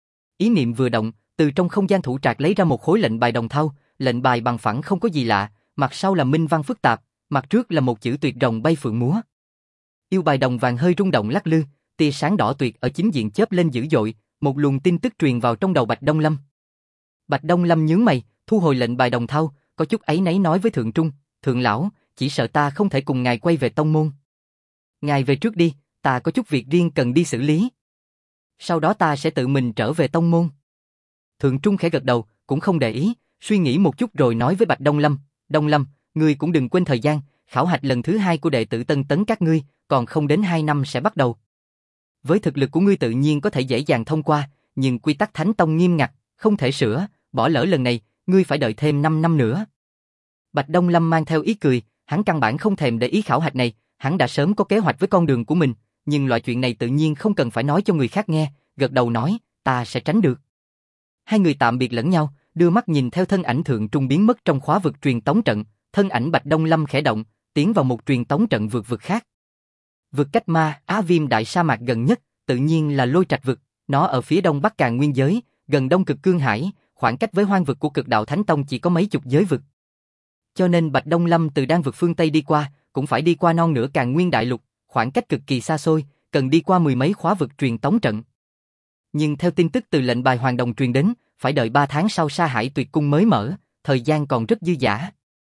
Ý niệm vừa động, từ trong không gian thủ trạc lấy ra một khối lệnh bài đồng thau, lệnh bài bằng phẳng không có gì lạ, mặt sau là minh văn phức tạp, mặt trước là một chữ tuyệt rồng bay phượng múa. Yêu bài đồng vàng hơi rung động lắc lư, tia sáng đỏ tuyệt ở chính diện chớp lên dữ dội, một luồng tin tức truyền vào trong đầu Bạch Đông Lâm. Bạch Đông Lâm nhướng mày, thu hồi lệnh bài đồng thau, có chút áy náy nói với Thượng Trung, Thượng lão, chỉ sợ ta không thể cùng ngài quay về tông môn. Ngài về trước đi, ta có chút việc riêng cần đi xử lý. Sau đó ta sẽ tự mình trở về tông môn. Thượng Trung khẽ gật đầu, cũng không để ý, suy nghĩ một chút rồi nói với Bạch Đông Lâm, ngươi cũng đừng quên thời gian, khảo hạch lần thứ 2 của đệ tử Tân Tấn các ngươi, còn không đến 2 năm sẽ bắt đầu. Với thực lực của ngươi tự nhiên có thể dễ dàng thông qua, nhưng quy tắc Thánh Tông nghiêm ngặt, không thể sửa, bỏ lỡ lần này, ngươi phải đợi thêm 5 năm nữa. Bạch Đông Lâm mang theo ý cười, hắn căn bản không thèm để ý khảo hạch này, hắn đã sớm có kế hoạch với con đường của mình, nhưng loại chuyện này tự nhiên không cần phải nói cho người khác nghe, gật đầu nói, ta sẽ tránh được. Hai người tạm biệt lẫn nhau, đưa mắt nhìn theo thân ảnh Thượng Trung biến mất trong khóa vực truyền tống trận, thân ảnh Bạch Đông Lâm khẽ động, tiến vào một truyền tống trận vực khác. Vực cách Ma Á Viêm đại sa mạc gần nhất, tự nhiên là Lôi Trạch vực, nó ở phía đông bắc Càn Nguyên giới, gần Đông Cực Cương Hải, khoảng cách với hoang vực của Cực Đạo Thánh Tông chỉ có mấy chục giới vực. Cho nên Bạch Đông Lâm từ Đan vực phương Tây đi qua, cũng phải đi qua non nửa Càn Nguyên đại lục, khoảng cách cực kỳ xa xôi, cần đi qua mười mấy khóa vực truyền tống trận. Nhưng theo tin tức từ lệnh bài Hoàng Đồng truyền đến, phải đợi 3 tháng sau Sa Hải Tuyệt Cung mới mở, thời gian còn rất dư dả.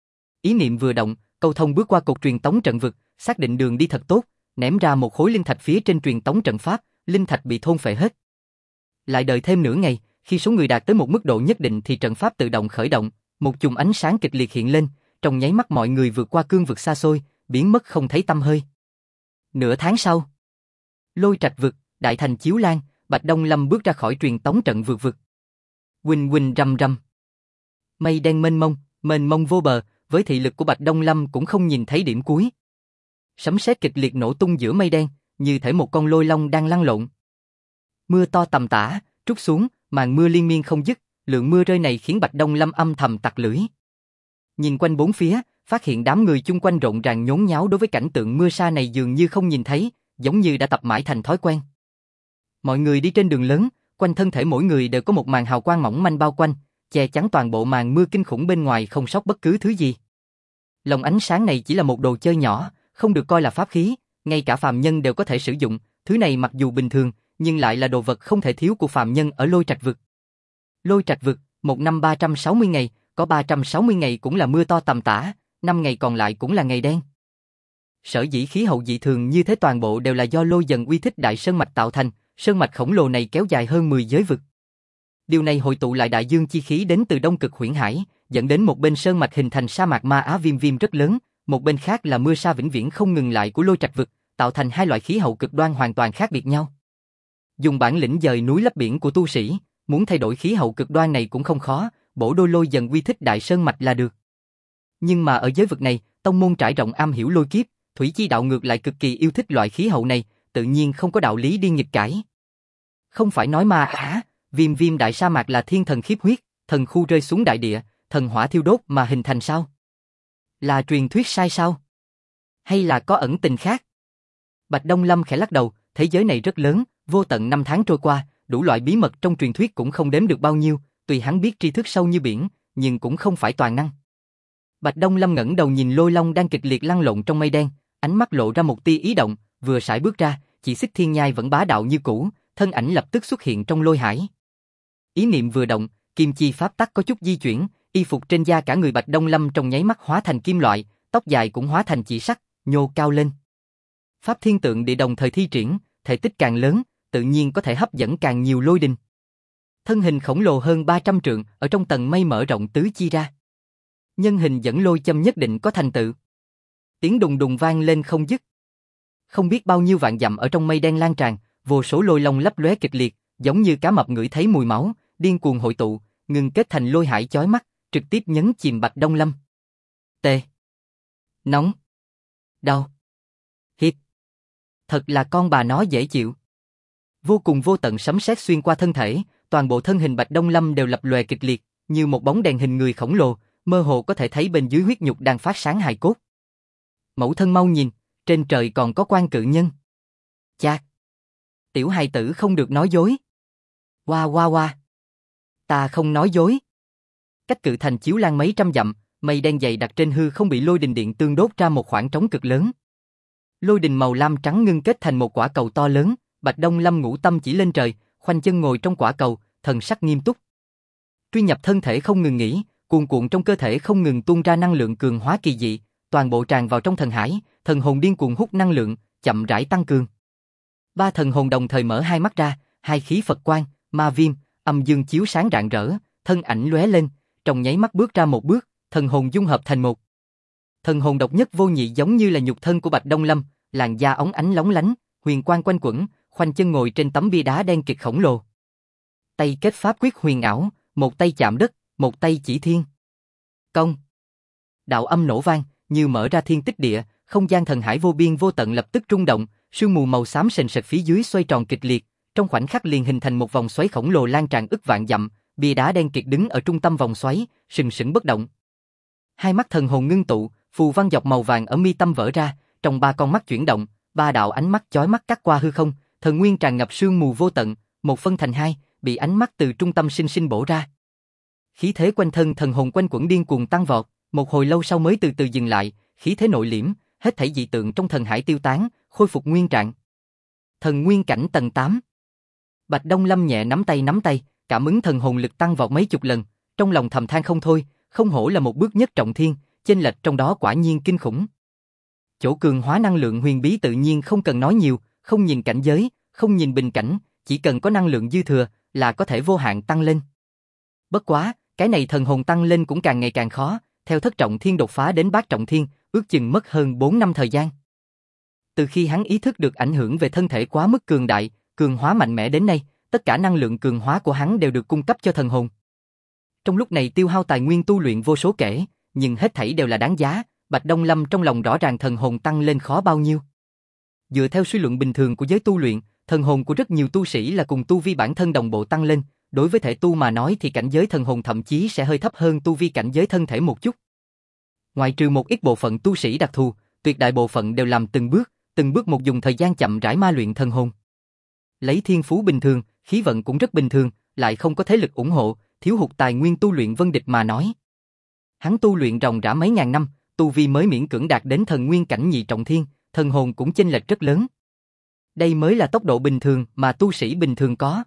Ý niệm vừa động, Câu Thông bước qua cột truyền tống trận vực, xác định đường đi thật tốt, ném ra một khối linh thạch phía trên truyền tống trận pháp, linh thạch bị thôn phệ hết. Lại đợi thêm nửa ngày, khi số người đạt tới một mức độ nhất định thì trận pháp tự động khởi động, một chùm ánh sáng kịch liệt hiện lên, trong nháy mắt mọi người vượt qua cương vực xa xôi, biến mất không thấy tăm hơi. Nửa tháng sau, Lôi Trạch vực, đại thành Chiếu Lan, Bạch Đông Lâm bước ra khỏi truyền tống trận vượt vực. Huỳnh huỳnh rầm rầm. Mây đen mênh mông vô bờ, với thị lực của Bạch Đông Lâm cũng không nhìn thấy điểm cuối. Sấm sét kịch liệt nổ tung giữa mây đen, như thể một con lôi long đang lăn lộn. Mưa to tầm tã, trút xuống, màn mưa liên miên không dứt, lượng mưa rơi này khiến Bạch Đông Lâm âm thầm tặc lưỡi. Nhìn quanh bốn phía, phát hiện đám người chung quanh rộn ràng nhốn nháo đối với cảnh tượng mưa sa này dường như không nhìn thấy, giống như đã tập mãi thành thói quen. Mọi người đi trên đường lớn, quanh thân thể mỗi người đều có một màn hào quang mỏng manh bao quanh, che chắn toàn bộ màn mưa kinh khủng bên ngoài không sót bất cứ thứ gì. Lồng ánh sáng này chỉ là một đồ chơi nhỏ, không được coi là pháp khí, ngay cả phàm nhân đều có thể sử dụng, thứ này mặc dù bình thường, nhưng lại là đồ vật không thể thiếu của phàm nhân ở Lôi Trạch vực. Lôi Trạch vực, một năm 360 ngày, có 360 ngày cũng là mưa to tầm tã, 5 ngày còn lại cũng là ngày đen. Sở dĩ khí hậu dị thường như thế toàn bộ đều là do Lôi Dần Uy Thích Đại Sơn Mạch tạo thành, sơn mạch khổng lồ này kéo dài hơn 10 giới vực. Điều này hội tụ lại đại dương chi khí đến từ Đông Cực Huyễn Hải, dẫn đến một bên sơn mạch hình thành sa mạc Ma Á Viêm Viêm rất lớn, một bên khác là mưa sa vĩnh viễn không ngừng lại của Lôi Trạch vực, tạo thành hai loại khí hậu cực đoan hoàn toàn khác biệt nhau. Dùng bản lĩnh dời núi lấp biển của tu sĩ, muốn thay đổi khí hậu cực đoan này cũng không khó, bổ đôi Lôi Dần Uy Thích Đại Sơn Mạch là được. Nhưng mà ở giới vực này, tông môn trải rộng am hiểu lôi kiếp, Thủy Chi đạo ngược lại cực kỳ yêu thích loại khí hậu này, tự nhiên không có đạo lý đi nghịch cãi. Không phải nói Ma Á, Viêm Viêm đại sa mạc là thiên thần khiếp huyết, thần khu rơi xuống đại địa, thần hỏa thiêu đốt mà hình thành sao? Là truyền thuyết sai sao? Hay là có ẩn tình khác? Bạch Đông Lâm khẽ lắc đầu, thế giới này rất lớn, vô tận năm tháng trôi qua, đủ loại bí mật trong truyền thuyết cũng không đếm được bao nhiêu, tùy hắn biết tri thức sâu như biển, nhưng cũng không phải toàn năng. Bạch Đông Lâm ngẩng đầu nhìn lôi long đang kịch liệt lăn lộn trong mây đen, ánh mắt lộ ra một tia ý động, vừa sải bước ra, chỉ Xích Thiên Nhai vẫn bá đạo như cũ, thân ảnh lập tức xuất hiện trong lôi hải. Ý niệm vừa động, kim chi pháp tắc có chút di chuyển, y phục trên da cả người Bạch Đông Lâm trong nháy mắt hóa thành kim loại, tóc dài cũng hóa thành chỉ sắt, nhô cao lên. Pháp thiên tượng địa đồng thời thi triển, thể tích càng lớn, tự nhiên có thể hấp dẫn càng nhiều lôi đình. Thân hình khổng lồ hơn 300 trượng, ở trong tầng mây mở rộng tứ chi ra. Nhân hình dẫn lôi châm nhất định có thành tựu. Tiếng đùng đùng vang lên không dứt. Không biết bao nhiêu vạn dặm ở trong mây đen lan tràn, vô số lôi long lấp lóe kịch liệt, giống như cá mập ngửi thấy mùi máu, điên cuồng hội tụ, ngừng kết thành lôi hải chói mắt, trực tiếp nhấn chìm Bạch Đông Lâm. Tê. Nóng. Đau. Hít. Thật là con bà nó dễ chịu. Vô cùng vô tận sấm sét xuyên qua thân thể, toàn bộ thân hình Bạch Đông Lâm đều lập lòe kịch liệt, như một bóng đèn hình người khổng lồ, mơ hồ có thể thấy bên dưới huyết nhục đang phát sáng hài cốt. Mẫu thân mau nhìn, trên trời còn có quan cự nhân. Chát. Tiểu hài tử không được nói dối. Hoa. Ta không nói dối. Cách cự thành Chiếu Lan mấy trăm dặm, mây đen dày đặc trên hư không bị lôi đình điện tương đốt ra một khoảng trống cực lớn. Lôi đình màu lam trắng ngưng kết thành một quả cầu to lớn, Bạch Đông Lâm ngũ tâm chỉ lên trời, khoanh chân ngồi trong quả cầu, thần sắc nghiêm túc. Truy nhập thân thể không ngừng nghỉ, cuồn cuộn trong cơ thể không ngừng tuôn ra năng lượng cường hóa kỳ dị, toàn bộ tràn vào trong thần hải, thần hồn điên cuồng hút năng lượng, chậm rãi tăng cường. Ba thần hồn đồng thời mở hai mắt ra, hai khí Phật quang, ma viêm, âm dương chiếu sáng rạng rỡ, thân ảnh lóe lên, trong nháy mắt bước ra một bước, thần hồn dung hợp thành một. Thần hồn độc nhất vô nhị giống như là nhục thân của Bạch Đông Lâm, làn da óng ánh lóng lánh, huyền quang quanh quẩn, khoanh chân ngồi trên tấm bia đá đen kịt khổng lồ. Tay kết pháp quyết huyền ảo, một tay chạm đất, một tay chỉ thiên. Công. Đạo âm nổ vang, như mở ra thiên tích địa, không gian thần hải vô biên vô tận lập tức rung động, sương mù màu xám sền sệt phía dưới xoay tròn kịch liệt, trong khoảnh khắc liền hình thành một vòng xoáy khổng lồ lan tràn ức vạn dặm, bia đá đen kịt đứng ở trung tâm vòng xoáy, sừng sững bất động. Hai mắt thần hồn ngưng tụ, phù văn dọc màu vàng ở mi tâm vỡ ra, trong ba con mắt chuyển động, ba đạo ánh mắt chói mắt cắt qua hư không, thần nguyên tràn ngập sương mù vô tận, một phân thành hai, bị ánh mắt từ trung tâm sinh sinh bổ ra. Khí thế quanh thân thần hồn quanh quẩn điên cuồng tăng vọt, một hồi lâu sau mới từ từ dừng lại, khí thế nội liễm, hết thảy dị tượng trong thần hải tiêu tán, khôi phục nguyên trạng. Thần nguyên cảnh tầng 8. Bạch Đông Lâm nhẹ nắm tay, cảm ứng thần hồn lực tăng vọt mấy chục lần, trong lòng thầm than không thôi, không hổ là một bước nhất trọng thiên, chênh lệch trong đó quả nhiên kinh khủng. Chỗ cường hóa năng lượng huyền bí tự nhiên không cần nói nhiều, không nhìn cảnh giới, không nhìn bình cảnh, chỉ cần có năng lượng dư thừa, là có thể vô hạn tăng lên. Bất quá, cái này thần hồn tăng lên cũng càng ngày càng khó, theo thất trọng thiên đột phá đến bát trọng thiên, ước chừng mất hơn 4 năm thời gian. Từ khi hắn ý thức được ảnh hưởng về thân thể quá mức cường đại, cường hóa mạnh mẽ đến nay, tất cả năng lượng cường hóa của hắn đều được cung cấp cho thần hồn. Trong lúc này tiêu hao tài nguyên tu luyện vô số kể, nhưng hết thảy đều là đáng giá, Bạch Đông Lâm trong lòng rõ ràng thần hồn tăng lên khó bao nhiêu. Dựa theo suy luận bình thường của giới tu luyện, thần hồn của rất nhiều tu sĩ là cùng tu vi bản thân đồng bộ tăng lên, đối với thể tu mà nói thì cảnh giới thần hồn thậm chí sẽ hơi thấp hơn tu vi cảnh giới thân thể một chút. Ngoại trừ một ít bộ phận tu sĩ đặc thù, tuyệt đại bộ phận đều làm từng bước một dùng thời gian chậm rãi ma luyện thần hồn. Lấy thiên phú bình thường, khí vận cũng rất bình thường, lại không có thế lực ủng hộ, thiếu hụt tài nguyên tu luyện Vân Địch mà nói. Hắn tu luyện ròng rã mấy ngàn năm, tu vi mới miễn cưỡng đạt đến thần nguyên cảnh nhị trọng thiên, thần hồn cũng chênh lệch rất lớn. Đây mới là tốc độ bình thường mà tu sĩ bình thường có.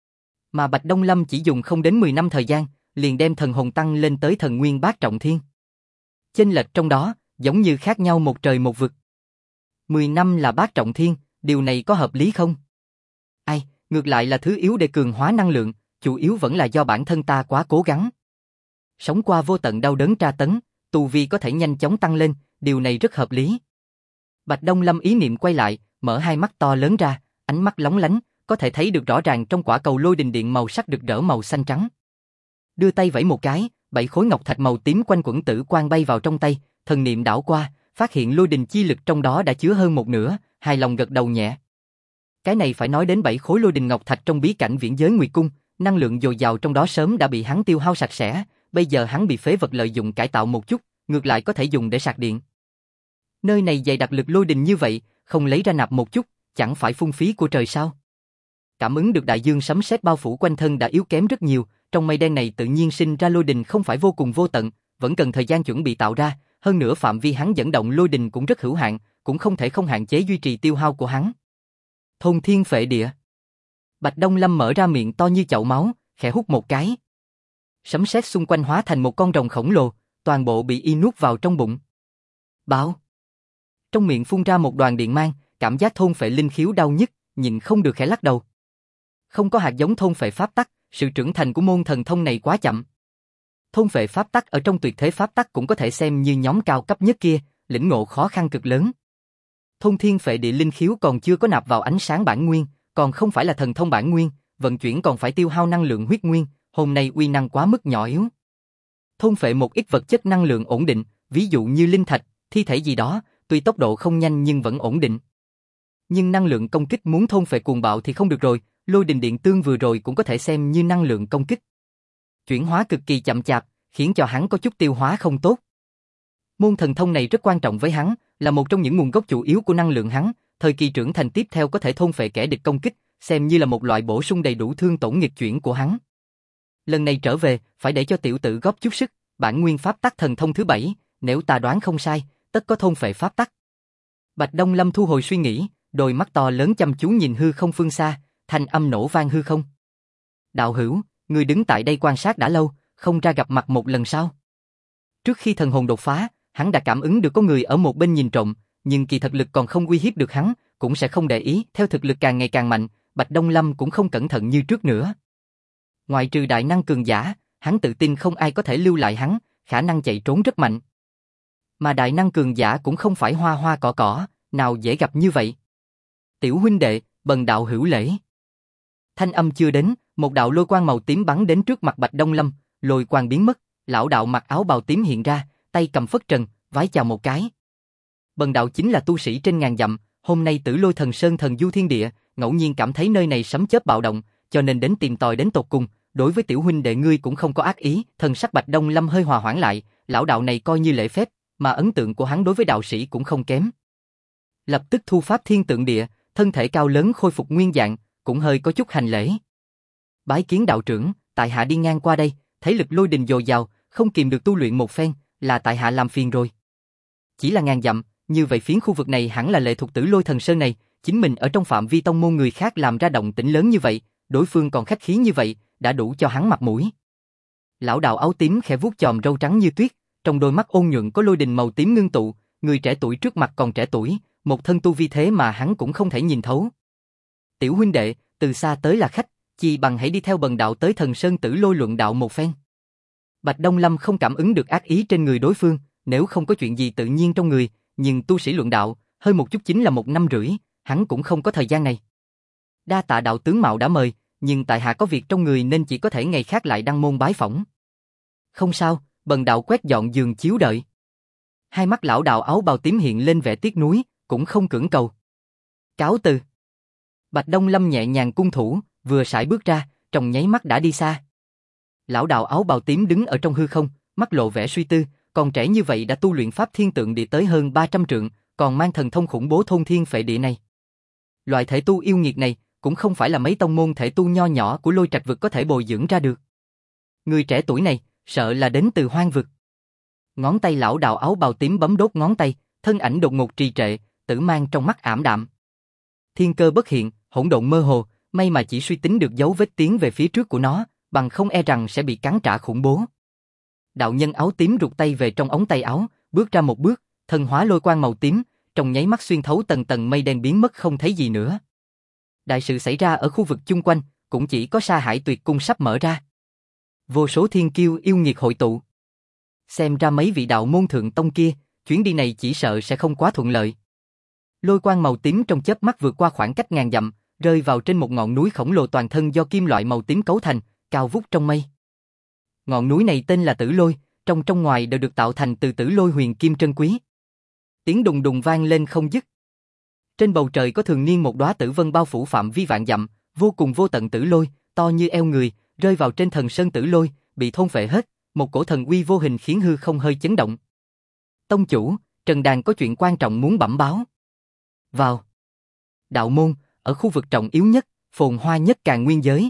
Mà Bạch Đông Lâm chỉ dùng không đến 10 năm thời gian, liền đem thần hồn tăng lên tới thần nguyên bát trọng thiên. Chênh lệch trong đó, giống như khác nhau một trời một vực. 10 năm là bát trọng thiên, điều này có hợp lý không? Ai, ngược lại là thứ yếu để cường hóa năng lượng, chủ yếu vẫn là do bản thân ta quá cố gắng. Sống qua vô tận đau đớn tra tấn, tu vi có thể nhanh chóng tăng lên, điều này rất hợp lý. Bạch Đông Lâm ý niệm quay lại, mở hai mắt to lớn ra, ánh mắt lóng lánh, có thể thấy được rõ ràng trong quả cầu lôi đình điện màu sắc rực rỡ màu xanh trắng. Đưa tay vẫy một cái, 7 khối ngọc thạch màu tím quanh quẩn tử quang bay vào trong tay, thần niệm đảo qua, phát hiện lôi đình chi lực trong đó đã chứa hơn một nửa, hài lòng gật đầu nhẹ. Cái này phải nói đến 7 khối lôi đình ngọc thạch trong bí cảnh viễn giới Nguyệt Cung, năng lượng dồi dào trong đó sớm đã bị hắn tiêu hao sạch sẽ, bây giờ hắn bị phế vật lợi dụng cải tạo một chút, ngược lại có thể dùng để sạc điện. Nơi này dày đặc lực lôi đình như vậy, không lấy ra nạp một chút, chẳng phải phung phí của trời sao? Cảm ứng được đại dương sấm sét bao phủ quanh thân đã yếu kém rất nhiều, trong mây đen này tự nhiên sinh ra lôi đình không phải vô cùng vô tận, vẫn cần thời gian chuẩn bị tạo ra, hơn nữa phạm vi hắn dẫn động lôi đình cũng rất hữu hạn, cũng không thể không hạn chế duy trì tiêu hao của hắn. Thôn thiên phệ địa. Bạch Đông Lâm mở ra miệng to như chậu máu, khẽ hút một cái. Sấm sét xung quanh hóa thành một con rồng khổng lồ, toàn bộ bị y nuốt vào trong bụng. Báo. Trong miệng phun ra một đoàn điện mang, cảm giác thôn phệ linh khiếu đau nhức, nhịn không được khẽ lắc đầu. Không có hạt giống thôn phệ pháp tắc, sự trưởng thành của môn thần thông này quá chậm. Thôn phệ pháp tắc ở trong tuyệt thế pháp tắc cũng có thể xem như nhóm cao cấp nhất kia, lĩnh ngộ khó khăn cực lớn. Thôn thiên phệ địa linh khiếu còn chưa có nạp vào ánh sáng bản nguyên, còn không phải là thần thông bản nguyên, vận chuyển còn phải tiêu hao năng lượng huyết nguyên, hôm nay uy năng quá mức nhỏ yếu. Thôn phệ một ít vật chất năng lượng ổn định, ví dụ như linh thạch, thi thể gì đó, tuy tốc độ không nhanh nhưng vẫn ổn định. Nhưng năng lượng công kích muốn thôn phệ cuồng bạo thì không được rồi, lôi đình điện tương vừa rồi cũng có thể xem như năng lượng công kích. Chuyển hóa cực kỳ chậm chạp, khiến cho hắn có chút tiêu hóa không tốt. Môn thần thông này rất quan trọng với hắn, là một trong những nguồn gốc chủ yếu của năng lượng hắn, thời kỳ trưởng thành tiếp theo có thể thôn phệ kẻ địch công kích, xem như là một loại bổ sung đầy đủ thương tổn nghịch chuyển của hắn. Lần này trở về, phải để cho tiểu tử góp chút sức, bản nguyên pháp tắc thần thông thứ 7, nếu ta đoán không sai, tất có thôn phệ pháp tắc. Bạch Đông Lâm thu hồi suy nghĩ, đôi mắt to lớn chăm chú nhìn hư không phương xa, thanh âm nổ vang hư không. Đạo hữu, ngươi đứng tại đây quan sát đã lâu, không ra gặp mặt một lần sao? Trước khi thần hồn đột phá, hắn đã cảm ứng được có người ở một bên nhìn trộm, nhưng kỳ thực lực còn không uy hiếp được hắn, cũng sẽ không để ý, theo thực lực càng ngày càng mạnh, Bạch Đông Lâm cũng không cẩn thận như trước nữa. Ngoại trừ đại năng cường giả, hắn tự tin không ai có thể lưu lại hắn, khả năng chạy trốn rất mạnh. Mà đại năng cường giả cũng không phải hoa hoa cỏ cỏ, nào dễ gặp như vậy. Tiểu huynh đệ, bần đạo hữu lễ. Thanh âm chưa đến, một đạo lôi quang màu tím bắn đến trước mặt Bạch Đông Lâm, lôi quang biến mất, lão đạo mặc áo bào tím hiện ra, tay cầm phất trần, vái chào một cái. Bần đạo chính là tu sĩ trên ngàn dặm, hôm nay Tử Lôi Thần Sơn thần du thiên địa, ngẫu nhiên cảm thấy nơi này sấm chớp bạo động, cho nên đến tìm tòi đến tột cùng, đối với tiểu huynh đệ ngươi cũng không có ác ý, thần sắc Bạch Đông Lâm hơi hòa hoãn lại, lão đạo này coi như lễ phép, mà ấn tượng của hắn đối với đạo sĩ cũng không kém. Lập tức thu pháp thiên tượng địa, thân thể cao lớn khôi phục nguyên dạng, cũng hơi có chút hành lễ. Bái kiến đạo trưởng, tại hạ đi ngang qua đây, thấy lực lôi đình dồi dào, không kìm được tu luyện một phen, là tại hạ làm phiền rồi. Chỉ là ngàn dặm, như vậy phiến khu vực này hẳn là lệ thuộc Tử Lôi Thần Sơn này, chính mình ở trong phạm vi tông môn người khác làm ra động tĩnh lớn như vậy, đối phương còn khách khí như vậy, đã đủ cho hắn mặt mũi. Lão đạo áo tím khẽ vuốt chòm râu trắng như tuyết, trong đôi mắt ôn nhuận có lôi đình màu tím ngưng tụ, người trẻ tuổi trước mặt còn trẻ tuổi, một thân tu vi thế mà hắn cũng không thể nhìn thấu. Tiểu huynh đệ, từ xa tới là khách, chi bằng hãy đi theo bần đạo tới Thần Sơn Tử Lôi luận đạo một phen. Bạch Đông Lâm không cảm ứng được ác ý trên người đối phương, nếu không có chuyện gì tự nhiên trong người, nhưng tu sĩ luận đạo, hơi một chút chính là 1 năm rưỡi, hắn cũng không có thời gian này. Đa tạ đạo tướng mạo đã mời, nhưng tại hạ có việc trong người nên chỉ có thể ngày khác lại đăng môn bái phỏng. Không sao, bần đạo quét dọn giường chiếu đợi. Hai mắt lão đạo áo bào tím hiện lên vẻ tiếc nuối, cũng không cưỡng cầu. Cáo từ. Bạch Đông Lâm nhẹ nhàng cung thủ, vừa sải bước ra, trong nháy mắt đã đi xa. Lão đạo áo bào tím đứng ở trong hư không, mắt lộ vẻ suy tư, còn trẻ như vậy đã tu luyện pháp thiên tượng địa tới hơn 300 trượng, còn mang thần thông khủng bố thôn thiên phệ địa này. Loại thể tu yêu nghiệt này, cũng không phải là mấy tông môn thể tu nho nhỏ của Lôi Trạch vực có thể bồi dưỡng ra được. Người trẻ tuổi này, sợ là đến từ hoang vực. Ngón tay lão đạo áo bào tím bấm đốt ngón tay, thân ảnh đột ngột trì trệ, tử mang trong mắt ảm đạm. Thiên cơ bất hiện, hỗn độn mơ hồ, may mà chỉ suy tính được dấu vết tiến về phía trước của nó, bằng không e rằng sẽ bị cắn trả khủng bố. Đạo nhân áo tím rụt tay về trong ống tay áo, bước ra một bước, thân hóa lôi quang màu tím, trong nháy mắt xuyên thấu tầng tầng mây đen biến mất không thấy gì nữa. Đại sự xảy ra ở khu vực chung quanh, cũng chỉ có Sa Hải Tuyệt Cung sắp mở ra. Vô số thiên kiêu yêu nghiệt hội tụ. Xem ra mấy vị đạo môn thượng tông kia, chuyến đi này chỉ sợ sẽ không quá thuận lợi. Lôi quang màu tím trong chớp mắt vượt qua khoảng cách ngàn dặm, rơi vào trên một ngọn núi khổng lồ toàn thân do kim loại màu tím cấu thành, cao vút trong mây. Ngọn núi này tên là Tử Lôi, trong ngoài đều được tạo thành từ tử lôi huyền kim trân quý. Tiếng đùng đùng vang lên không dứt. Trên bầu trời có thường niên một đóa tử vân bao phủ phạm vi vạn dặm, vô cùng vô tận tử lôi, to như eo người, rơi vào trên Thần Sơn Tử Lôi, bị thôn phệ hết, một cổ thần uy vô hình khiến hư không hơi chấn động. Tông chủ, Trần Đàn có chuyện quan trọng muốn bẩm báo. Vào. Đạo môn, ở khu vực trọng yếu nhất, phồn hoa nhất Càn Nguyên giới.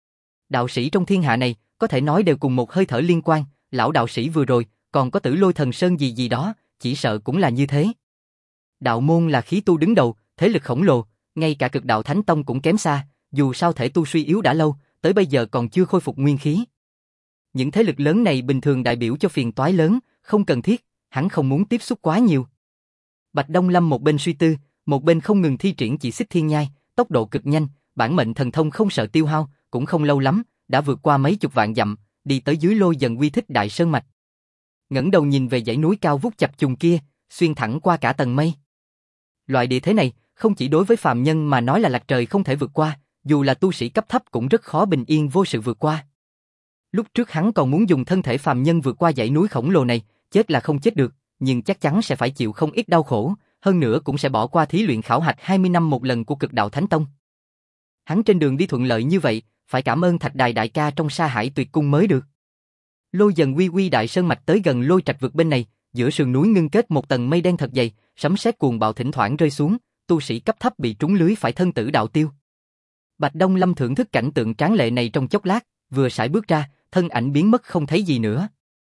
Đạo sĩ trong thiên hạ này, có thể nói đều cùng một hơi thở liên quan, lão đạo sĩ vừa rồi, còn có Tử Lôi Thần Sơn gì gì đó, chỉ sợ cũng là như thế. Đạo môn là khí tu đứng đầu, thế lực khổng lồ, ngay cả Cực Đạo Thánh Tông cũng kém xa, dù sao thể tu suy yếu đã lâu, tới bây giờ còn chưa khôi phục nguyên khí. Những thế lực lớn này bình thường đại biểu cho phiền toái lớn, không cần thiết, hắn không muốn tiếp xúc quá nhiều. Bạch Đông Lâm một bên suy tư, một bên không ngừng thi triển chỉ xích thiên nhai, tốc độ cực nhanh, bản mệnh thần thông không sợ tiêu hao, cũng không lâu lắm, đã vượt qua mấy chục vạn dặm, đi tới dưới Lôi Dần Quy Thích Đại Sơn Mạch. Ngẩng đầu nhìn về dãy núi cao vút chập trùng kia, xuyên thẳng qua cả tầng mây. Loại địa thế này, không chỉ đối với phàm nhân mà nói là lạch trời không thể vượt qua, dù là tu sĩ cấp thấp cũng rất khó bình yên vô sự vượt qua. Lúc trước hắn còn muốn dùng thân thể phàm nhân vượt qua dãy núi khổng lồ này, chết là không chết được, nhưng chắc chắn sẽ phải chịu không ít đau khổ, hơn nữa cũng sẽ bỏ qua thí luyện khảo hạch 20 năm một lần của Cực Đạo Thánh Tông. Hắn trên đường đi thuận lợi như vậy, phải cảm ơn Thạch Đài đại ca trong Sa Hải Tuyệt Cung mới được. Lôi Dần Quy Đại Sơn Mạch tới gần Lôi Trạch vực bên này, giữa sườn núi ngưng kết một tầng mây đen thật dày, sấm sét cuồng bạo thỉnh thoảng rơi xuống, tu sĩ cấp thấp bị trúng lưới phải thân tử đạo tiêu. Bạch Đông Lâm thưởng thức cảnh tượng tráng lệ này trong chốc lát, vừa sải bước ra, thân ảnh biến mất không thấy gì nữa.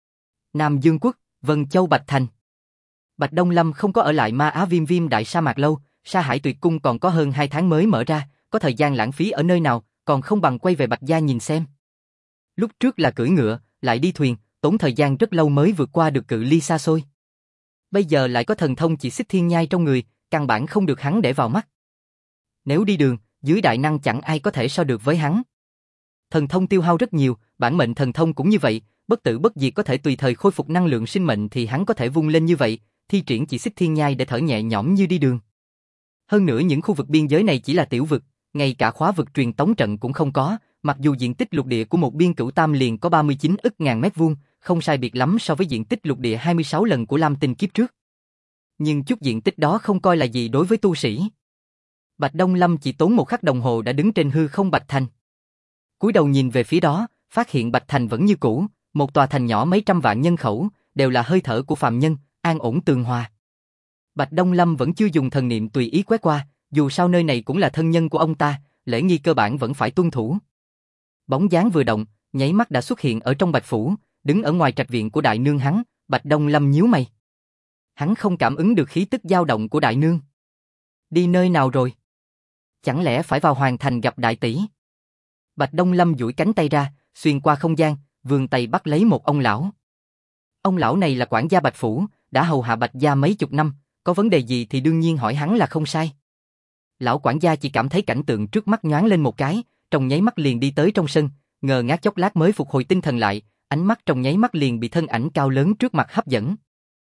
Nam Dương Quốc, Vân Châu Bạch Thành. Bạch Đông Lâm không có ở lại Ma Á Viêm Viêm Đại Sa Mạc lâu, Sa Hải Tuyệt Cung còn có hơn 2 tháng mới mở ra, có thời gian lãng phí ở nơi nào, còn không bằng quay về Bạch Gia nhìn xem. Lúc trước là cưỡi ngựa, lại đi thuyền, tốn thời gian rất lâu mới vượt qua được cự ly xa xôi. Bây giờ lại có thần thông chỉ xích thiên nhai trong người, căn bản không được hắn để vào mắt. Nếu đi đường, dưới đại năng chẳng ai có thể so được với hắn. Thần thông tiêu hao rất nhiều, bản mệnh thần thông cũng như vậy, bất tử bất diệt có thể tùy thời khôi phục năng lượng sinh mệnh thì hắn có thể vung lên như vậy, thi triển chỉ xích thiên nhai để thở nhẹ nhõm như đi đường. Hơn nữa những khu vực biên giới này chỉ là tiểu vực, ngay cả khóa vực truyền tống trận cũng không có, mặc dù diện tích lục địa của một biên cửu tam liền có 39 ức ngàn mét vuông, không sai biệt lắm so với diện tích lục địa 26 lần của Lam Tinh kiếp trước. Nhưng chút diện tích đó không coi là gì đối với tu sĩ. Bạch Đông Lâm chỉ tốn một khắc đồng hồ đã đứng trên hư không Bạch Thành. Cúi đầu nhìn về phía đó, phát hiện Bạch Thành vẫn như cũ, một tòa thành nhỏ mấy trăm vạn nhân khẩu, đều là hơi thở của phàm nhân, an ổn tường hòa. Bạch Đông Lâm vẫn chưa dùng thần niệm tùy ý quét qua, dù sao nơi này cũng là thân nhân của ông ta, lễ nghi cơ bản vẫn phải tuân thủ. Bóng dáng vừa động, nháy mắt đã xuất hiện ở trong Bạch Phủ, đứng ở ngoài trạch viện của đại nương hắn, Bạch Đông Lâm nhíu mày. Hắn không cảm ứng được khí tức dao động của đại nương. Đi nơi nào rồi? Chẳng lẽ phải vào hoàng thành gặp đại tỷ? Bạch Đông Lâm duỗi cánh tay ra, xuyên qua không gian, vươn tay bắt lấy một ông lão. Ông lão này là quản gia Bạch Phủ, đã hầu hạ Bạch gia mấy chục năm, có vấn đề gì thì đương nhiên hỏi hắn là không sai. Lão quản gia chỉ cảm thấy cảnh tượng trước mắt nhoáng lên một cái, trong nháy mắt liền đi tới trong sân, ngờ ngác chốc lát mới phục hồi tinh thần lại, ánh mắt trong nháy mắt liền bị thân ảnh cao lớn trước mặt hấp dẫn.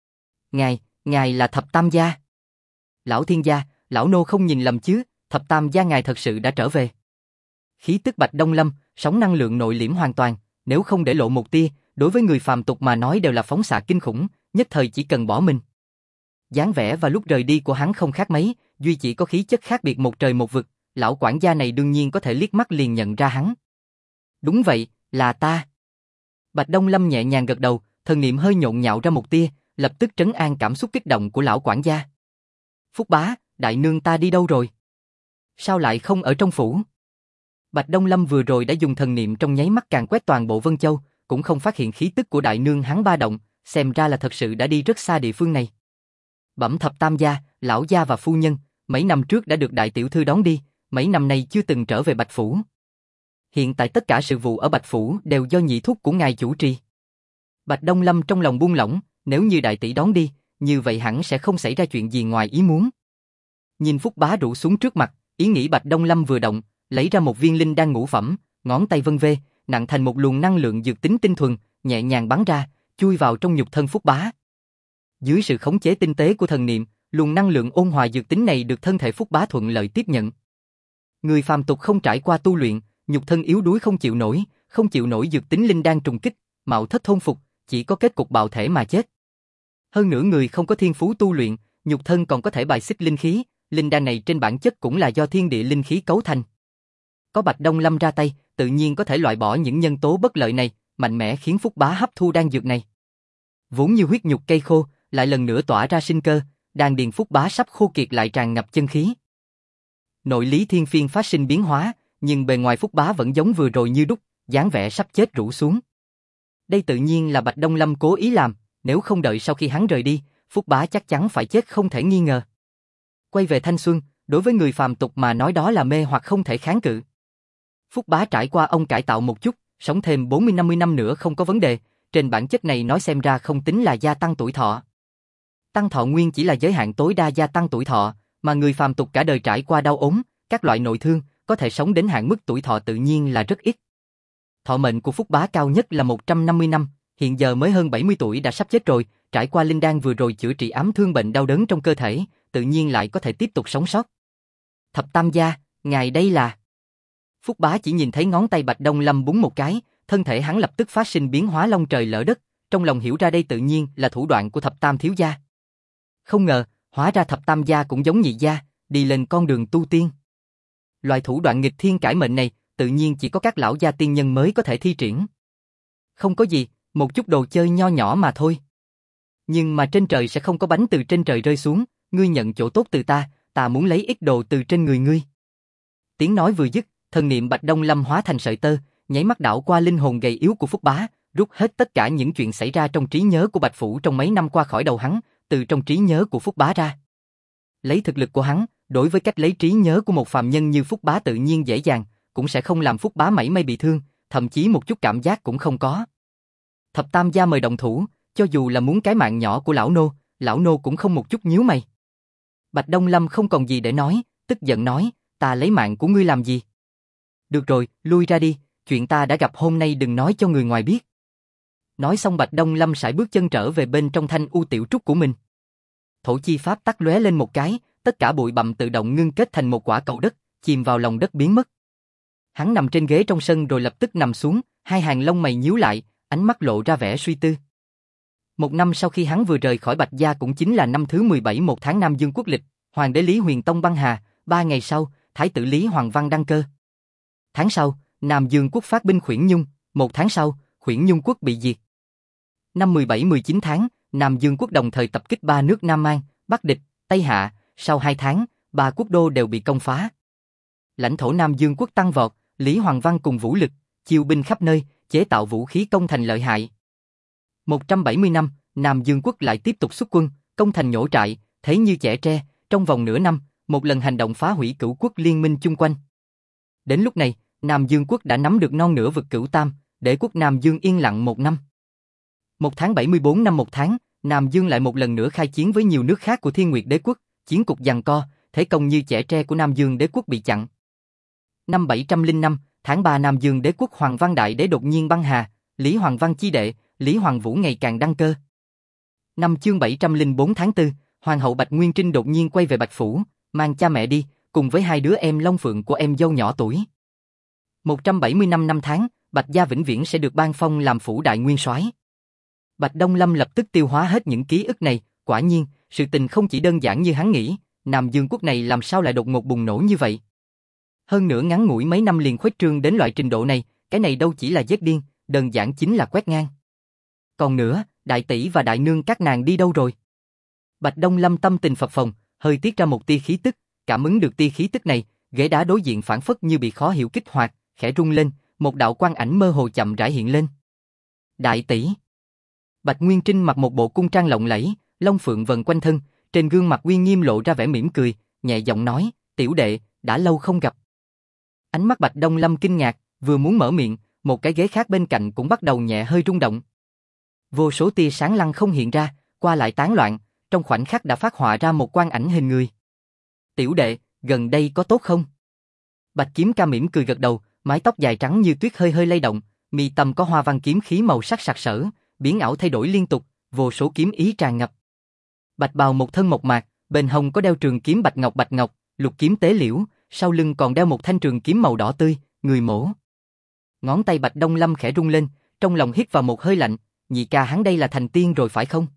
Ngài là Thập Tam gia. Lão thiên gia, lão nô không nhìn lầm chứ, Thập Tam gia ngài thật sự đã trở về. Khí tức Bạch Đông Lâm, sóng năng lượng nội liễm hoàn toàn, nếu không để lộ một tia, đối với người phàm tục mà nói đều là phóng xạ kinh khủng, nhất thời chỉ cần bỏ mình. Dáng vẻ và lúc rời đi của hắn không khác mấy, duy chỉ có khí chất khác biệt một trời một vực, lão quản gia này đương nhiên có thể liếc mắt liền nhận ra hắn. Đúng vậy, là ta. Bạch Đông Lâm nhẹ nhàng gật đầu, thần niệm hơi nhộn nhạo ra một tia, lập tức trấn an cảm xúc kích động của lão quản gia. Phúc bá, đại nương ta đi đâu rồi? Sao lại không ở trong phủ? Bạch Đông Lâm vừa rồi đã dùng thần niệm trong nháy mắt càn quét toàn bộ Vân Châu, cũng không phát hiện khí tức của đại nương hắn ba động, xem ra là thật sự đã đi rất xa địa phương này. Bẩm Thập Tam gia, lão gia và phu nhân, mấy năm trước đã được đại tiểu thư đón đi, mấy năm nay chưa từng trở về Bạch phủ. Hiện tại tất cả sự vụ ở Bạch phủ đều do nhị thúc của ngài chủ trì. Bạch Đông Lâm trong lòng buông lỏng, nếu như đại tỷ đón đi, như vậy hẳn sẽ không xảy ra chuyện gì ngoài ý muốn. Nhìn Phúc bá rủ xuống trước mặt, ý nghĩ Bạch Đông Lâm vừa động, lấy ra một viên linh đan ngũ phẩm, ngón tay vân vê, nặng thành một luồng năng lượng dược tính tinh thuần, nhẹ nhàng bắn ra, chui vào trong nhục thân Phúc bá. Dưới sự khống chế tinh tế của thần niệm, luồng năng lượng ôn hòa dược tính này được thân thể Phúc bá thuận lợi tiếp nhận. Người phàm tục không trải qua tu luyện, nhục thân yếu đuối không chịu nổi dược tính linh đan trùng kích, mạo thất thôn phục, chỉ có kết cục bạo thể mà chết. Hơn nữa người không có thiên phú tu luyện, nhục thân còn có thể bài xích linh khí, linh đan này trên bản chất cũng là do thiên địa linh khí cấu thành. Có Bạch Đông Lâm ra tay, tự nhiên có thể loại bỏ những nhân tố bất lợi này, mạnh mẽ khiến Phúc bá hấp thu đan dược này. Vốn như huyết nhục cây khô, lại lần nữa tỏa ra sinh cơ, đan điền Phúc bá sắp khô kiệt lại tràn ngập chân khí. Nội lý thiên phiên phát sinh biến hóa, nhưng bề ngoài Phúc bá vẫn giống vừa rồi như đúc, dáng vẻ sắp chết rũ xuống. Đây tự nhiên là Bạch Đông Lâm cố ý làm, nếu không đợi sau khi hắn rời đi, Phúc bá chắc chắn phải chết không thể nghi ngờ. Quay về thanh xuân, đối với người phàm tục mà nói đó là mê hoặc không thể kháng cự. Phúc bá trải qua ông cải tạo một chút, sống thêm 40-50 năm nữa không có vấn đề, trên bản chất này nói xem ra không tính là gia tăng tuổi thọ. Tăng thọ nguyên chỉ là giới hạn tối đa gia tăng tuổi thọ, mà người phàm tục cả đời trải qua đau ốm, các loại nội thương, có thể sống đến hạn mức tuổi thọ tự nhiên là rất ít. Thọ mệnh của Phúc bá cao nhất là 150 năm, hiện giờ mới hơn 70 tuổi đã sắp chết rồi, trải qua linh đan vừa rồi chữa trị ám thương bệnh đau đớn trong cơ thể, tự nhiên lại có thể tiếp tục sống sót. Thập Tam gia, ngài đây là... Phúc bá chỉ nhìn thấy ngón tay Bạch Đông Lâm búng một cái, thân thể hắn lập tức phát sinh biến hóa long trời lỡ đất, trong lòng hiểu ra đây tự nhiên là thủ đoạn của Thập Tam thiếu gia. Không ngờ, hóa ra Thập Tam gia cũng giống nhị gia, đi lên con đường tu tiên. Loại thủ đoạn nghịch thiên cải mệnh này, tự nhiên chỉ có các lão gia tiên nhân mới có thể thi triển. Không có gì, một chút đồ chơi nho nhỏ mà thôi. Nhưng mà trên trời sẽ không có bánh từ trên trời rơi xuống, ngươi nhận chỗ tốt từ ta, ta muốn lấy ít đồ từ trên người ngươi. Tiếng nói vừa dứt, thần niệm Bạch Đông Lâm hóa thành sợi tơ, nháy mắt đảo qua linh hồn gầy yếu của Phúc bá, rút hết tất cả những chuyện xảy ra trong trí nhớ của Bạch phủ trong mấy năm qua khỏi đầu hắn, từ trong trí nhớ của Phúc bá ra. Lấy thực lực của hắn, đối với cách lấy trí nhớ của một phàm nhân như Phúc bá tự nhiên dễ dàng, cũng sẽ không làm Phúc bá mảy may bị thương, thậm chí một chút cảm giác cũng không có. Thập Tam gia mời động thủ, cho dù là muốn cái mạng nhỏ của lão nô cũng không một chút nhíu mày. Bạch Đông Lâm không còn gì để nói, tức giận nói, ta lấy mạng của ngươi làm gì? Được rồi, lui ra đi, chuyện ta đã gặp hôm nay đừng nói cho người ngoài biết. Nói xong Bạch Đông Lâm sải bước chân trở về bên trong thanh u tiểu trúc của mình. Thổ chi pháp tắt lóe lên một cái, tất cả bụi bặm tự động ngưng kết thành một quả cầu đất, chìm vào lòng đất biến mất. Hắn nằm trên ghế trong sân rồi lập tức nằm xuống, hai hàng lông mày nhíu lại, ánh mắt lộ ra vẻ suy tư. Một năm sau khi hắn vừa rời khỏi Bạch gia cũng chính là năm thứ 17 một tháng Nam Dương quốc lịch, Hoàng đế Lý Huyền Tông băng hà, 3 ngày sau, Thái tử Lý Hoàng Văn đăng cơ. Tháng sau, Nam Dương quốc phát binh Khuyển Nhung, 1 tháng sau, Khuyển Nhung quốc bị diệt. Năm 17-19 tháng, Nam Dương quốc đồng thời tập kích 3 nước Nam An, Bắc Địch, Tây Hạ, sau 2 tháng, 3 quốc đô đều bị công phá. Lãnh thổ Nam Dương quốc tăng vọt, Lý Hoàng Văn cùng vũ lực, chiêu binh khắp nơi, chế tạo vũ khí công thành lợi hại. 170 năm, Nam Dương quốc lại tiếp tục xuất quân, công thành nhổ trại, thế như chẻ tre, trong vòng nửa năm, một lần hành động phá hủy cửu quốc liên minh chung quanh. Đến lúc này, Nam Dương quốc đã nắm được non nửa vực Cửu Tam, để quốc Nam Dương yên lặng 1 năm. 1 tháng 74 năm 1 tháng, Nam Dương lại một lần nữa khai chiến với nhiều nước khác của Thiên Nguyệt đế quốc, chiến cục giằng co, thế công như chẻ tre của Nam Dương đế quốc bị chặn. Năm 705, tháng 3 Nam Dương Đế quốc Hoàng Văn Đại Đế đột nhiên băng hà, Lý Hoàng Văn chi đệ, Lý Hoàng Vũ ngày càng đăng cơ. Năm chương 704 tháng 4, Hoàng hậu Bạch Nguyên Trinh đột nhiên quay về Bạch Phủ, mang cha mẹ đi, cùng với hai đứa em Long Phượng của em dâu nhỏ tuổi. 175 năm tháng, Bạch gia vĩnh viễn sẽ được ban phong làm phủ đại nguyên soái. Bạch Đông Lâm lập tức tiêu hóa hết những ký ức này, quả nhiên, sự tình không chỉ đơn giản như hắn nghĩ, Nam Dương quốc này làm sao lại đột ngột bùng nổ như vậy. Hơn nữa ngắn ngủi mấy năm liền khuếch trương đến loại trình độ này, cái này đâu chỉ là giết điên, đơn giản chính là quét ngang. Còn nữa, đại tỷ và đại nương các nàng đi đâu rồi? Bạch Đông Lâm tâm tình phập phồng, hơi tiết ra một tia khí tức, cảm ứng được tia khí tức này, ghế đá đối diện phản phất như bị khó hiểu kích hoạt, khẽ rung lên, một đạo quang ảnh mơ hồ chậm rãi hiện lên. Đại tỷ. Bạch Nguyên Trinh mặc một bộ cung trang lộng lẫy, long phượng vần quanh thân, trên gương mặt uy nghiêm lộ ra vẻ mỉm cười, nhẹ giọng nói, tiểu đệ, đã lâu không gặp. Ánh mắt Bạch Đông Lâm kinh ngạc, vừa muốn mở miệng, một cái ghế khác bên cạnh cũng bắt đầu nhẹ hơi rung động. Vô số tia sáng lăng không hiện ra, qua lại tán loạn, trong khoảnh khắc đã phát họa ra một quang ảnh hình người. Tiểu đệ, gần đây có tốt không? Bạch Kiếm Ca mỉm cười gật đầu, mái tóc dài trắng như tuyết hơi hơi lay động, mi tâm có hoa văn kiếm khí màu sắc sặc sỡ, biến ảo thay đổi liên tục, vô số kiếm ý tràn ngập. Bạch bào một thân mộc mạc, bên hông có đeo trường kiếm bạch ngọc, lục kiếm tế liễu, sau lưng còn đeo một thanh trường kiếm màu đỏ tươi, người mổ. Ngón tay Bạch Đông Lâm khẽ rung lên, trong lòng hít vào một hơi lạnh, nhị ca hắn đây là thành tiên rồi phải không?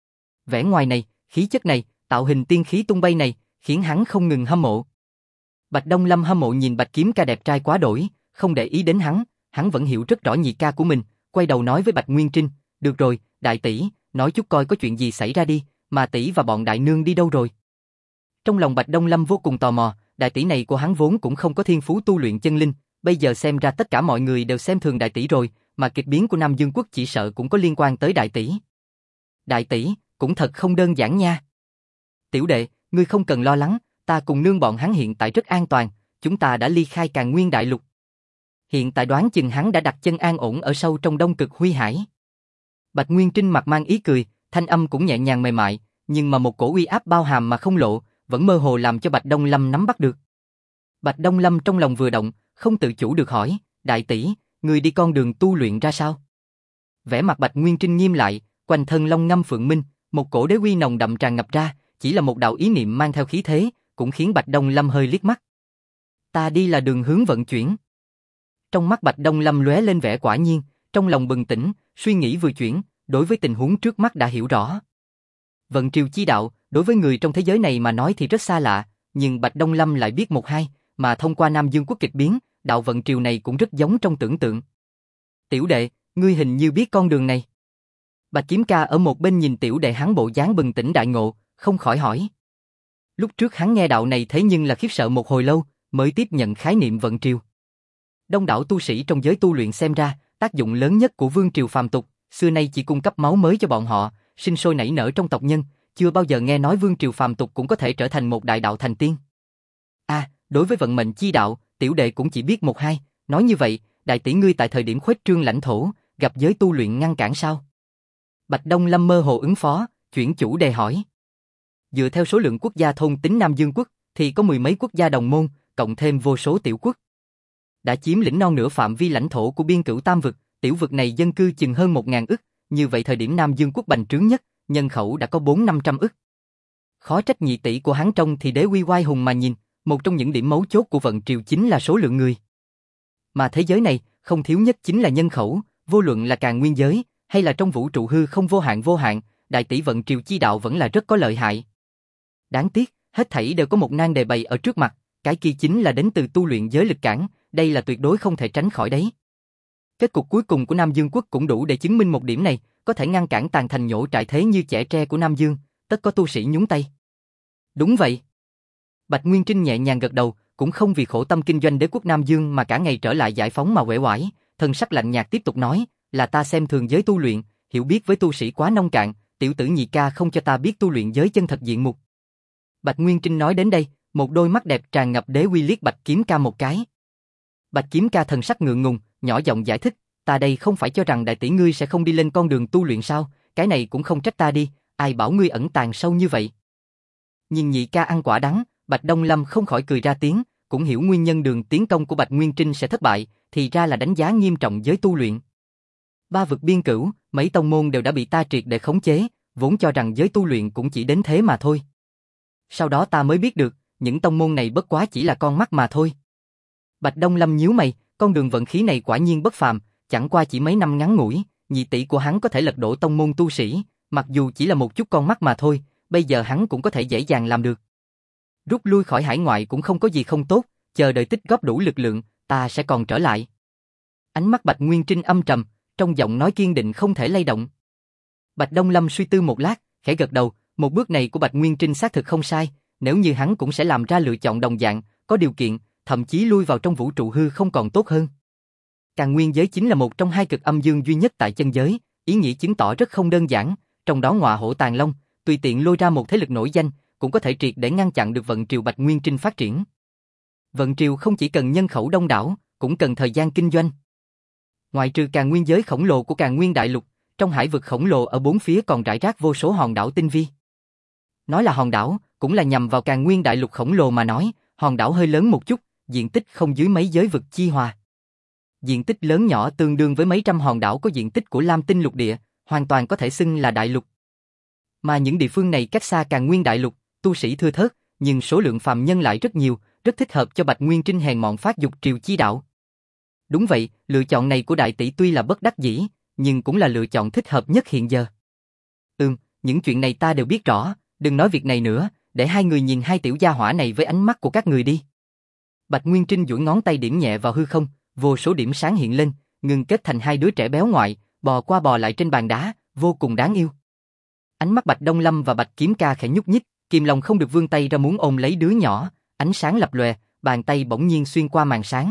Vẻ ngoài này, khí chất này, tạo hình tiên khí tung bay này, khiến hắn không ngừng hâm mộ. Bạch Đông Lâm hâm mộ nhìn Bạch Kiếm Ca đẹp trai quá đổi, không để ý đến hắn vẫn hiểu rất rõ nhị ca của mình, quay đầu nói với Bạch Nguyên Trinh, được rồi, đại tỷ, nói chút coi có chuyện gì xảy ra đi, mà tỷ và bọn đại nương đi đâu rồi? Trong lòng Bạch Đông Lâm vô cùng tò mò, đại tỷ này của hắn vốn cũng không có thiên phú tu luyện chân linh, bây giờ xem ra tất cả mọi người đều xem thường đại tỷ rồi, mà kịch biến của Nam Dương quốc chỉ sợ cũng có liên quan tới đại tỷ. Đại tỷ, cũng thật không đơn giản nha. Tiểu đệ, ngươi không cần lo lắng, ta cùng nương bọn hắn hiện tại rất an toàn, chúng ta đã ly khai Càn Nguyên đại lục. Hiện tại đoán chừng hắn đã đặt chân an ổn ở sâu trong Đông Cực Huy Hải. Bạch Nguyên Trinh mặt mang ý cười, thanh âm cũng nhẹ nhàng mềm mại, nhưng mà một cổ uy áp bao hàm mà không lộ, vẫn mơ hồ làm cho Bạch Đông Lâm nắm bắt được. Bạch Đông Lâm trong lòng vừa động, không tự chủ được hỏi, đại tỷ, người đi con đường tu luyện ra sao? Vẻ mặt Bạch Nguyên Trinh nghiêm lại, quanh thân long ngâm phượng minh, một cổ đế uy nồng đậm tràn ngập ra, chỉ là một đạo ý niệm mang theo khí thế, cũng khiến Bạch Đông Lâm hơi liếc mắt. Ta đi là đường hướng vận chuyển. Trong mắt Bạch Đông Lâm lóe lên vẻ quả nhiên, trong lòng bừng tỉnh, suy nghĩ vừa chuyển, đối với tình huống trước mắt đã hiểu rõ. Vận triều chi đạo, đối với người trong thế giới này mà nói thì rất xa lạ, nhưng Bạch Đông Lâm lại biết một hai, mà thông qua Nam Dương quốc kịch biến, đạo vận triều này cũng rất giống trong tưởng tượng. Tiểu đệ, ngươi hình như biết con đường này. Bạch Kiếm Ca ở một bên nhìn tiểu đệ hắn bộ dáng bừng tỉnh đại ngộ, không khỏi hỏi. Lúc trước hắn nghe đạo này thế nhưng là khiếp sợ một hồi lâu, mới tiếp nhận khái niệm vận triều. Đông đảo tu sĩ trong giới tu luyện xem ra, tác dụng lớn nhất của vương triều phàm tục, xưa nay chỉ cung cấp máu mới cho bọn họ, sinh sôi nảy nở trong tộc nhân, chưa bao giờ nghe nói vương triều phàm tục cũng có thể trở thành một đại đạo thành tiên. Đối với vận mệnh chi đạo, tiểu đệ cũng chỉ biết một hai, nói như vậy, đại tỷ ngươi tại thời điểm khuếch trương lãnh thổ, gặp giới tu luyện ngăn cản sao? Bạch Đông Lâm mơ hồ ứng phó, chuyển chủ đề hỏi. Dựa theo số lượng quốc gia thôn tính Nam Dương quốc, thì có mười mấy quốc gia đồng môn, cộng thêm vô số tiểu quốc. Đã chiếm lĩnh non nửa phạm vi lãnh thổ của biên cửu tam vực, tiểu vực này dân cư chừng hơn 1.000 ức, như vậy thời điểm Nam Dương quốc bành trướng nhất, nhân khẩu đã có 400-500 ức. Khó trách nhị tỷ của hắn trông thì đế uy oai hùng mà nhìn, một trong những điểm mấu chốt của vận triều chính là số lượng người. Mà thế giới này, không thiếu nhất chính là nhân khẩu, vô luận là Càn Nguyên giới, hay là trong vũ trụ hư không vô hạn, đại tỷ vận triều chi đạo vẫn là rất có lợi hại. Đáng tiếc, hết thảy đều có một nan đề bày ở trước mặt, cái kia chính là đến từ tu luyện giới lực cản, đây là tuyệt đối không thể tránh khỏi đấy. Kết cục cuối cùng của Nam Dương quốc cũng đủ để chứng minh một điểm này, có thể ngăn cản tàn thành nhổ trại thế như chẻ tre của Nam Dương, tất có tu sĩ nhúng tay. Đúng vậy. Bạch Nguyên Trinh nhẹ nhàng gật đầu, cũng không vì khổ tâm kinh doanh đế quốc Nam Dương mà cả ngày trở lại giải phóng mà uể oải, thần sắc lạnh nhạt tiếp tục nói, là ta xem thường giới tu luyện, hiểu biết với tu sĩ quá nông cạn, tiểu tử nhị ca không cho ta biết tu luyện giới chân thật diện mục. Bạch Nguyên Trinh nói đến đây, một đôi mắt đẹp tràn ngập đế uy liếc Bạch Kiếm Ca một cái. Bạch Kiếm Ca thần sắc ngượng ngùng, nhỏ giọng giải thích, ta đây không phải cho rằng đại tỷ ngươi sẽ không đi lên con đường tu luyện sao, cái này cũng không trách ta đi, ai bảo ngươi ẩn tàng sâu như vậy. Nhìn nhị ca ăn quả đắng, Bạch Đông Lâm không khỏi cười ra tiếng, cũng hiểu nguyên nhân đường tiến công của Bạch Nguyên Trinh sẽ thất bại, thì ra là đánh giá nghiêm trọng giới tu luyện. Ba vực biên cửu, mấy tông môn đều đã bị ta triệt để khống chế, vốn cho rằng giới tu luyện cũng chỉ đến thế mà thôi. Sau đó ta mới biết được, những tông môn này bất quá chỉ là con mắt mà thôi. Bạch Đông Lâm nhíu mày, con đường vận khí này quả nhiên bất phàm, chẳng qua chỉ mấy năm ngắn ngủi, nhị tỷ của hắn có thể lật đổ tông môn tu sĩ, mặc dù chỉ là một chút con mắt mà thôi, bây giờ hắn cũng có thể dễ dàng làm được. Rút lui khỏi hải ngoại cũng không có gì không tốt, chờ đợi tích góp đủ lực lượng, ta sẽ còn trở lại. Ánh mắt Bạch Nguyên Trinh âm trầm, trong giọng nói kiên định không thể lay động. Bạch Đông Lâm suy tư một lát, khẽ gật đầu, một bước này của Bạch Nguyên Trinh xác thực không sai, nếu như hắn cũng sẽ làm ra lựa chọn đồng dạng, có điều kiện, thậm chí lui vào trong vũ trụ hư không còn tốt hơn. Càn Nguyên giới chính là một trong hai cực âm dương duy nhất tại chân giới, ý nghĩa chứng tỏ rất không đơn giản, trong đó Ngọa Hổ Tàng Long, tùy tiện lôi ra một thế lực nổi danh, cũng có thể triệt để ngăn chặn được vận triều Bạch Nguyên Trinh phát triển. Vận triều không chỉ cần nhân khẩu đông đảo, cũng cần thời gian kinh doanh. Ngoại trừ Càn Nguyên giới khổng lồ của Càn Nguyên đại lục, trong hải vực khổng lồ ở bốn phía còn rải rác vô số hòn đảo tinh vi. Nói là hòn đảo, cũng là nhằm vào Càn Nguyên đại lục khổng lồ mà nói, hòn đảo hơi lớn một chút, diện tích không dưới mấy giới vực chi hòa. Diện tích lớn nhỏ tương đương với mấy trăm hòn đảo có diện tích của Lam Tinh lục địa, hoàn toàn có thể xưng là đại lục. Mà những địa phương này cách xa Càn Nguyên đại lục, tu sĩ thưa thớt, nhưng số lượng phàm nhân lại rất nhiều, rất thích hợp cho Bạch Nguyên Trinh hèn mọn phát dục triều chi đạo. Đúng vậy, lựa chọn này của đại tỷ tuy là bất đắc dĩ, nhưng cũng là lựa chọn thích hợp nhất hiện giờ. Những chuyện này ta đều biết rõ, đừng nói việc này nữa, để hai người nhìn hai tiểu gia hỏa này với ánh mắt của các người đi. Bạch Nguyên Trinh duỗi ngón tay điểm nhẹ vào hư không, vô số điểm sáng hiện lên, ngừng kết thành hai đứa trẻ béo ngoại, bò qua bò lại trên bàn đá, vô cùng đáng yêu. Ánh mắt Bạch Đông Lâm và Bạch Kiếm Ca khẽ nhúc nhích, kìm lòng không được vươn tay ra muốn ôm lấy đứa nhỏ, ánh sáng lập lòe, bàn tay bỗng nhiên xuyên qua màn sáng.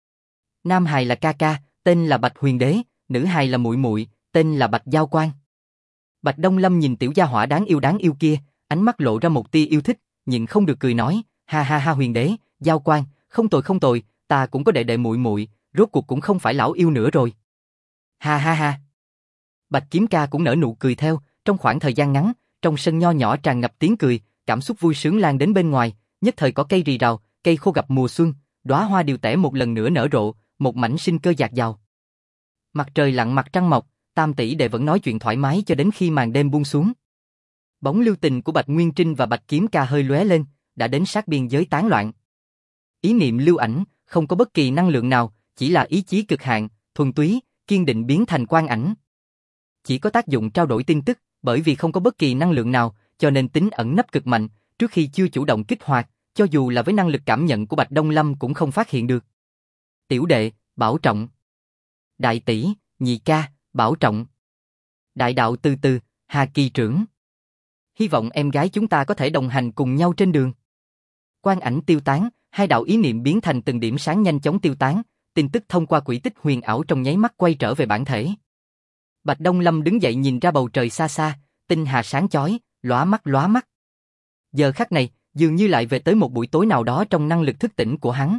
Nam hài là ca ca, tên là Bạch Huyền Đế, nữ hài là muội muội, tên là Bạch Giao Quan. Bạch Đông Lâm nhìn tiểu gia hỏa đáng yêu kia, ánh mắt lộ ra một tia yêu thích, nhịn không được cười nói, ha ha ha Huyền Đế, Giao Quan, không tồi, ta cũng có đệ đệ muội muội, rốt cuộc cũng không phải lão yêu nữa rồi. Ha ha ha. Bạch Kiếm Ca cũng nở nụ cười theo, trong khoảng thời gian ngắn, trong sân nho nhỏ tràn ngập tiếng cười, cảm xúc vui sướng lan đến bên ngoài, nhất thời có cây rì rào, cây khô gặp mùa xuân, đóa hoa điều tẻ một lần nữa nở rộ, một mảnh sinh cơ dạt dào. Mặt trời lặn mặt trăng mọc, tam tỷ đệ vẫn nói chuyện thoải mái cho đến khi màn đêm buông xuống. Bóng lưu tình của Bạch Nguyên Trinh và Bạch Kiếm Ca hơi lóe lên, đã đến sát biên giới tán loạn. Ý niệm lưu ảnh, không có bất kỳ năng lượng nào, chỉ là ý chí cực hạn, thuần túy, kiên định biến thành quang ảnh. Chỉ có tác dụng trao đổi tin tức, bởi vì không có bất kỳ năng lượng nào, cho nên tính ẩn nấp cực mạnh, trước khi chưa chủ động kích hoạt, cho dù là với năng lực cảm nhận của Bạch Đông Lâm cũng không phát hiện được. Tiểu đệ, bảo trọng. Đại tỷ, nhị ca, bảo trọng. Đại đạo từ từ, Hà Kỳ trưởng. Hy vọng em gái chúng ta có thể đồng hành cùng nhau trên đường. Quang ảnh tiêu tán, hai đạo ý niệm biến thành từng điểm sáng nhanh chóng tiêu tán, tin tức thông qua quỹ tích huyền ảo trong nháy mắt quay trở về bản thể. Bạch Đông Lâm đứng dậy nhìn ra bầu trời xa xa, tinh hà sáng chói, lóa mắt. Giờ khắc này, dường như lại về tới một buổi tối nào đó trong năng lực thức tỉnh của hắn.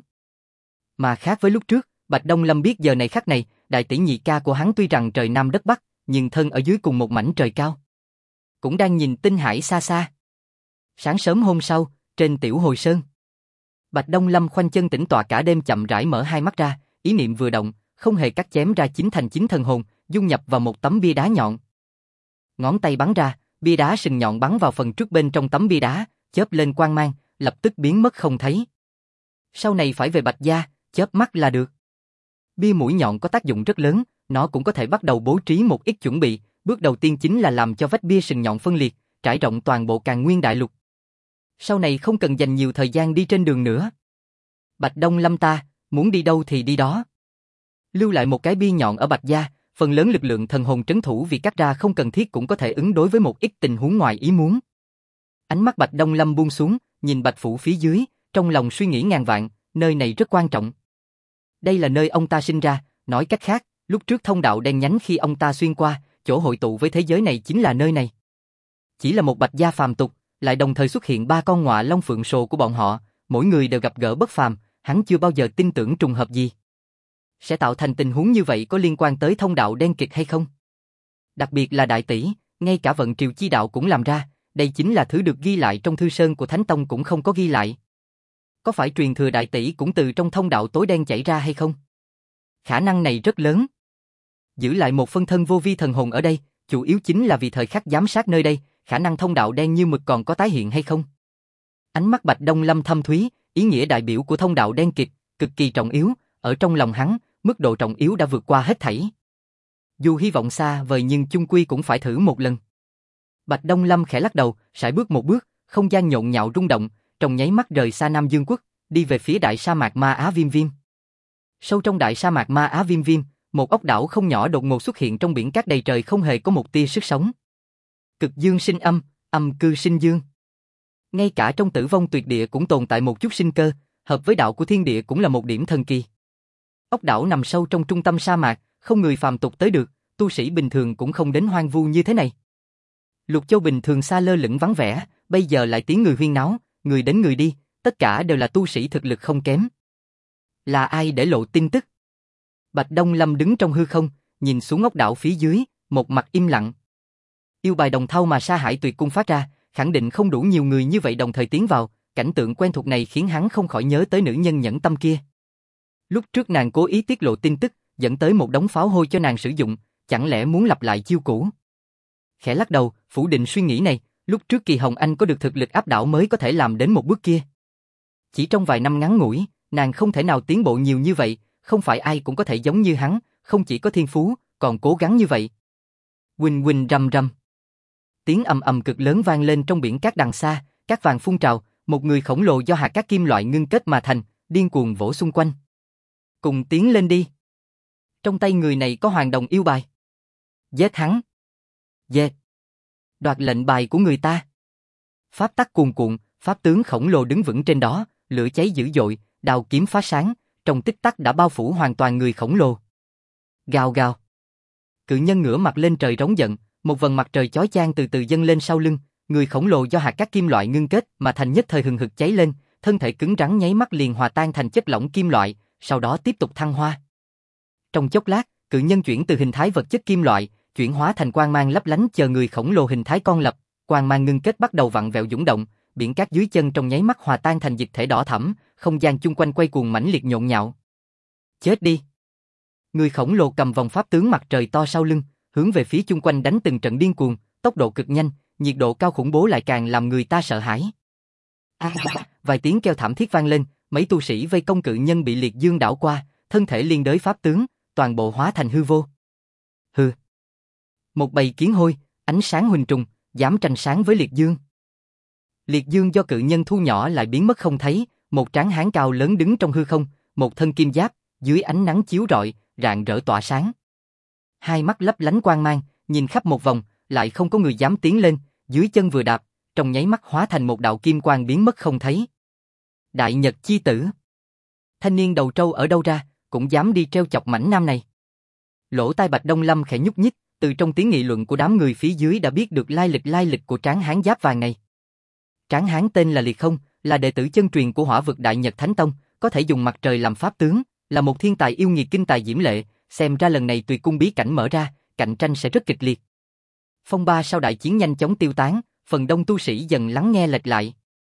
Mà khác với lúc trước, Bạch Đông Lâm biết giờ này khắc này, đại tỷ nhị ca của hắn tuy rằng trời Nam đất Bắc, nhưng thân ở dưới cùng một mảnh trời cao. Cũng đang nhìn tinh hải xa xa. Sáng sớm hôm sau, trên Tiểu Hồi Sơn. Bạch Đông Lâm khoanh chân tĩnh tọa cả đêm chậm rãi mở hai mắt ra, ý niệm vừa động, không hề cắt chém ra chín thành chín thần hồn, dung nhập vào một tấm bia đá nhọn. Ngón tay bắn ra, bia đá sừng nhọn bắn vào phần trước bên trong tấm bia đá, chớp lên quang mang, lập tức biến mất không thấy. Sau này phải về Bạch gia, chớp mắt là được. Bia mũi nhọn có tác dụng rất lớn, nó cũng có thể bắt đầu bố trí một ít chuẩn bị, bước đầu tiên chính là làm cho vách bia sừng nhọn phân liệt, trải rộng toàn bộ Càn Nguyên đại lục. Sau này không cần dành nhiều thời gian đi trên đường nữa. Bạch Đông Lâm ta, muốn đi đâu thì đi đó. Lưu lại một cái bia nhọn ở Bạch gia, phần lớn lực lượng thần hồn trấn thủ vì cắt ra không cần thiết cũng có thể ứng đối với một ít tình huống ngoài ý muốn. Ánh mắt Bạch Đông Lâm buông xuống, nhìn Bạch phủ phía dưới, trong lòng suy nghĩ ngàn vạn, nơi này rất quan trọng. Đây là nơi ông ta sinh ra, nói cách khác, lúc trước thông đạo đen nhánh khi ông ta xuyên qua, chỗ hội tụ với thế giới này chính là nơi này. Chỉ là một Bạch gia phàm tục, lại đồng thời xuất hiện ba con ngọa long phượng sồ của bọn họ, mỗi người đều gặp gỡ bất phàm, hắn chưa bao giờ tin tưởng trùng hợp gì. Sẽ tạo thành tình huống như vậy có liên quan tới thông đạo đen kịt hay không? Đặc biệt là đại tỷ, ngay cả vận triều chi đạo cũng làm ra, đây chính là thứ được ghi lại trong thư sơn của Thánh Tông cũng không có ghi lại. Có phải truyền thừa đại tỷ cũng từ trong thông đạo tối đen chảy ra hay không? Khả năng này rất lớn. Giữ lại một phân thân vô vi thần hồn ở đây, chủ yếu chính là vì thời khắc giám sát nơi đây, khả năng thông đạo đen như mực còn có tái hiện hay không. Ánh mắt Bạch Đông Lâm thâm thúy, ý nghĩa đại biểu của thông đạo đen kịt, cực kỳ trọng yếu, ở trong lòng hắn, mức độ trọng yếu đã vượt qua hết thảy. Dù hy vọng xa vời nhưng chung quy cũng phải thử một lần. Bạch Đông Lâm khẽ lắc đầu, sải bước một bước, không gian nhộn nhạo rung động, trong nháy mắt rời xa Nam Dương Quốc, đi về phía đại sa mạc Ma Á Viêm Viêm. Sâu trong đại sa mạc Ma Á Viêm Viêm, một ốc đảo không nhỏ đột ngột xuất hiện trong biển cát đầy trời không hề có một tia sức sống. Cực dương sinh âm, âm cư sinh dương. Ngay cả trong tử vong tuyệt địa cũng tồn tại một chút sinh cơ, hợp với đạo của thiên địa cũng là một điểm thần kỳ. Ốc đảo nằm sâu trong trung tâm sa mạc, không người phàm tục tới được, tu sĩ bình thường cũng không đến hoang vu như thế này. Lục Châu bình thường xa lơ lửng vắng vẻ, bây giờ lại tiếng người huyên náo, người đến người đi, tất cả đều là tu sĩ thực lực không kém. Là ai để lộ tin tức? Bạch Đông Lâm đứng trong hư không, nhìn xuống ốc đảo phía dưới, một mặt im lặng. Yêu bài đồng thau mà Sa Hải Tuyệt Cung phát ra, khẳng định không đủ nhiều người như vậy đồng thời tiến vào, cảnh tượng quen thuộc này khiến hắn không khỏi nhớ tới nữ nhân nhẫn tâm kia. Lúc trước nàng cố ý tiết lộ tin tức, dẫn tới một đống pháo hôi cho nàng sử dụng, chẳng lẽ muốn lặp lại chiêu cũ? Khẽ lắc đầu, phủ định suy nghĩ này, lúc trước Kỳ Hồng Anh có được thực lực áp đảo mới có thể làm đến một bước kia. Chỉ trong vài năm ngắn ngủi, nàng không thể nào tiến bộ nhiều như vậy, không phải ai cũng có thể giống như hắn, không chỉ có thiên phú, còn cố gắng như vậy. Huỳnh huỳnh rầm rầm. Tiếng ầm ầm cực lớn vang lên trong biển cát đằng xa, cát vàng phun trào, một người khổng lồ do hạt cát kim loại ngưng kết mà thành, điên cuồng vỗ xung quanh. Cùng tiến lên đi. Trong tay người này có hoàng đồng yêu bài. Giết hắn. Giết. Đoạt lệnh bài của người ta. Pháp tắc cuồn cuộn, pháp tướng khổng lồ đứng vững trên đó, lửa cháy dữ dội, đao kiếm phá sáng, trong tích tắc đã bao phủ hoàn toàn người khổng lồ. Gào gào. Cự nhân ngửa mặt lên trời rống giận, một vầng mặt trời chói chang từ từ dâng lên sau lưng, người khổng lồ do hạt cát kim loại ngưng kết mà thành nhất thời hừng hực cháy lên, thân thể cứng rắn nháy mắt liền hòa tan thành chất lỏng kim loại, sau đó tiếp tục thăng hoa. Trong chốc lát, cự nhân chuyển từ hình thái vật chất kim loại, chuyển hóa thành quang mang lấp lánh chờ người khổng lồ hình thái con lập, quang mang ngưng kết bắt đầu vặn vẹo dũng động, biển cát dưới chân trong nháy mắt hòa tan thành dịch thể đỏ thẫm, không gian chung quanh quay cuồng mãnh liệt nhộn nhạo. Chết đi! Người khổng lồ cầm vòng pháp tướng mặt trời to sau lưng, hướng về phía chung quanh đánh từng trận điên cuồng, tốc độ cực nhanh, nhiệt độ cao khủng bố lại càng làm người ta sợ hãi. Vài tiếng kêu thảm thiết vang lên, mấy tu sĩ vây công cự nhân bị liệt dương đảo qua, thân thể liên đới pháp tướng, toàn bộ hóa thành hư vô. Hừ. Một bầy kiến hôi, ánh sáng huỳnh trùng, dám tranh sáng với liệt dương. Liệt dương do cự nhân thu nhỏ lại biến mất không thấy, một tráng hán cao lớn đứng trong hư không, một thân kim giáp, dưới ánh nắng chiếu rọi, rạng rỡ tỏa sáng. Hai mắt lấp lánh quang mang, nhìn khắp một vòng, lại không có người dám tiến lên, dưới chân vừa đạp, trong nháy mắt hóa thành một đạo kim quang biến mất không thấy. Đại Nhật chi tử. Thanh niên đầu trâu ở đâu ra, cũng dám đi treo chọc mảnh nam này. Lỗ tai Bạch Đông Lâm khẽ nhúc nhích, từ trong tiếng nghị luận của đám người phía dưới đã biết được lai lịch của tráng hán giáp vàng này. Tráng hán tên là Liệt Không, là đệ tử chân truyền của Hỏa Vực Đại Nhật Thánh Tông, có thể dùng mặt trời làm pháp tướng, là một thiên tài yêu nghiệt kinh tài diễm lệ, xem ra lần này Tuyệt Cung bí cảnh mở ra, cạnh tranh sẽ rất kịch liệt. Phong ba sau đại chiến nhanh chóng tiêu tán, phần đông tu sĩ dần lắng nghe lệch lại.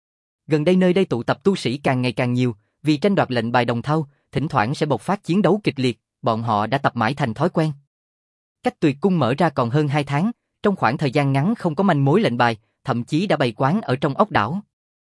Gần đây nơi đây tụ tập tu sĩ càng ngày càng nhiều, vì tranh đoạt lệnh bài đồng thau, thỉnh thoảng sẽ bộc phát chiến đấu kịch liệt, bọn họ đã tập mãi thành thói quen. Cách Tuyệt Cung mở ra còn hơn 2 tháng, trong khoảng thời gian ngắn không có manh mối lệnh bài, thậm chí đã bày quán ở trong ốc đảo.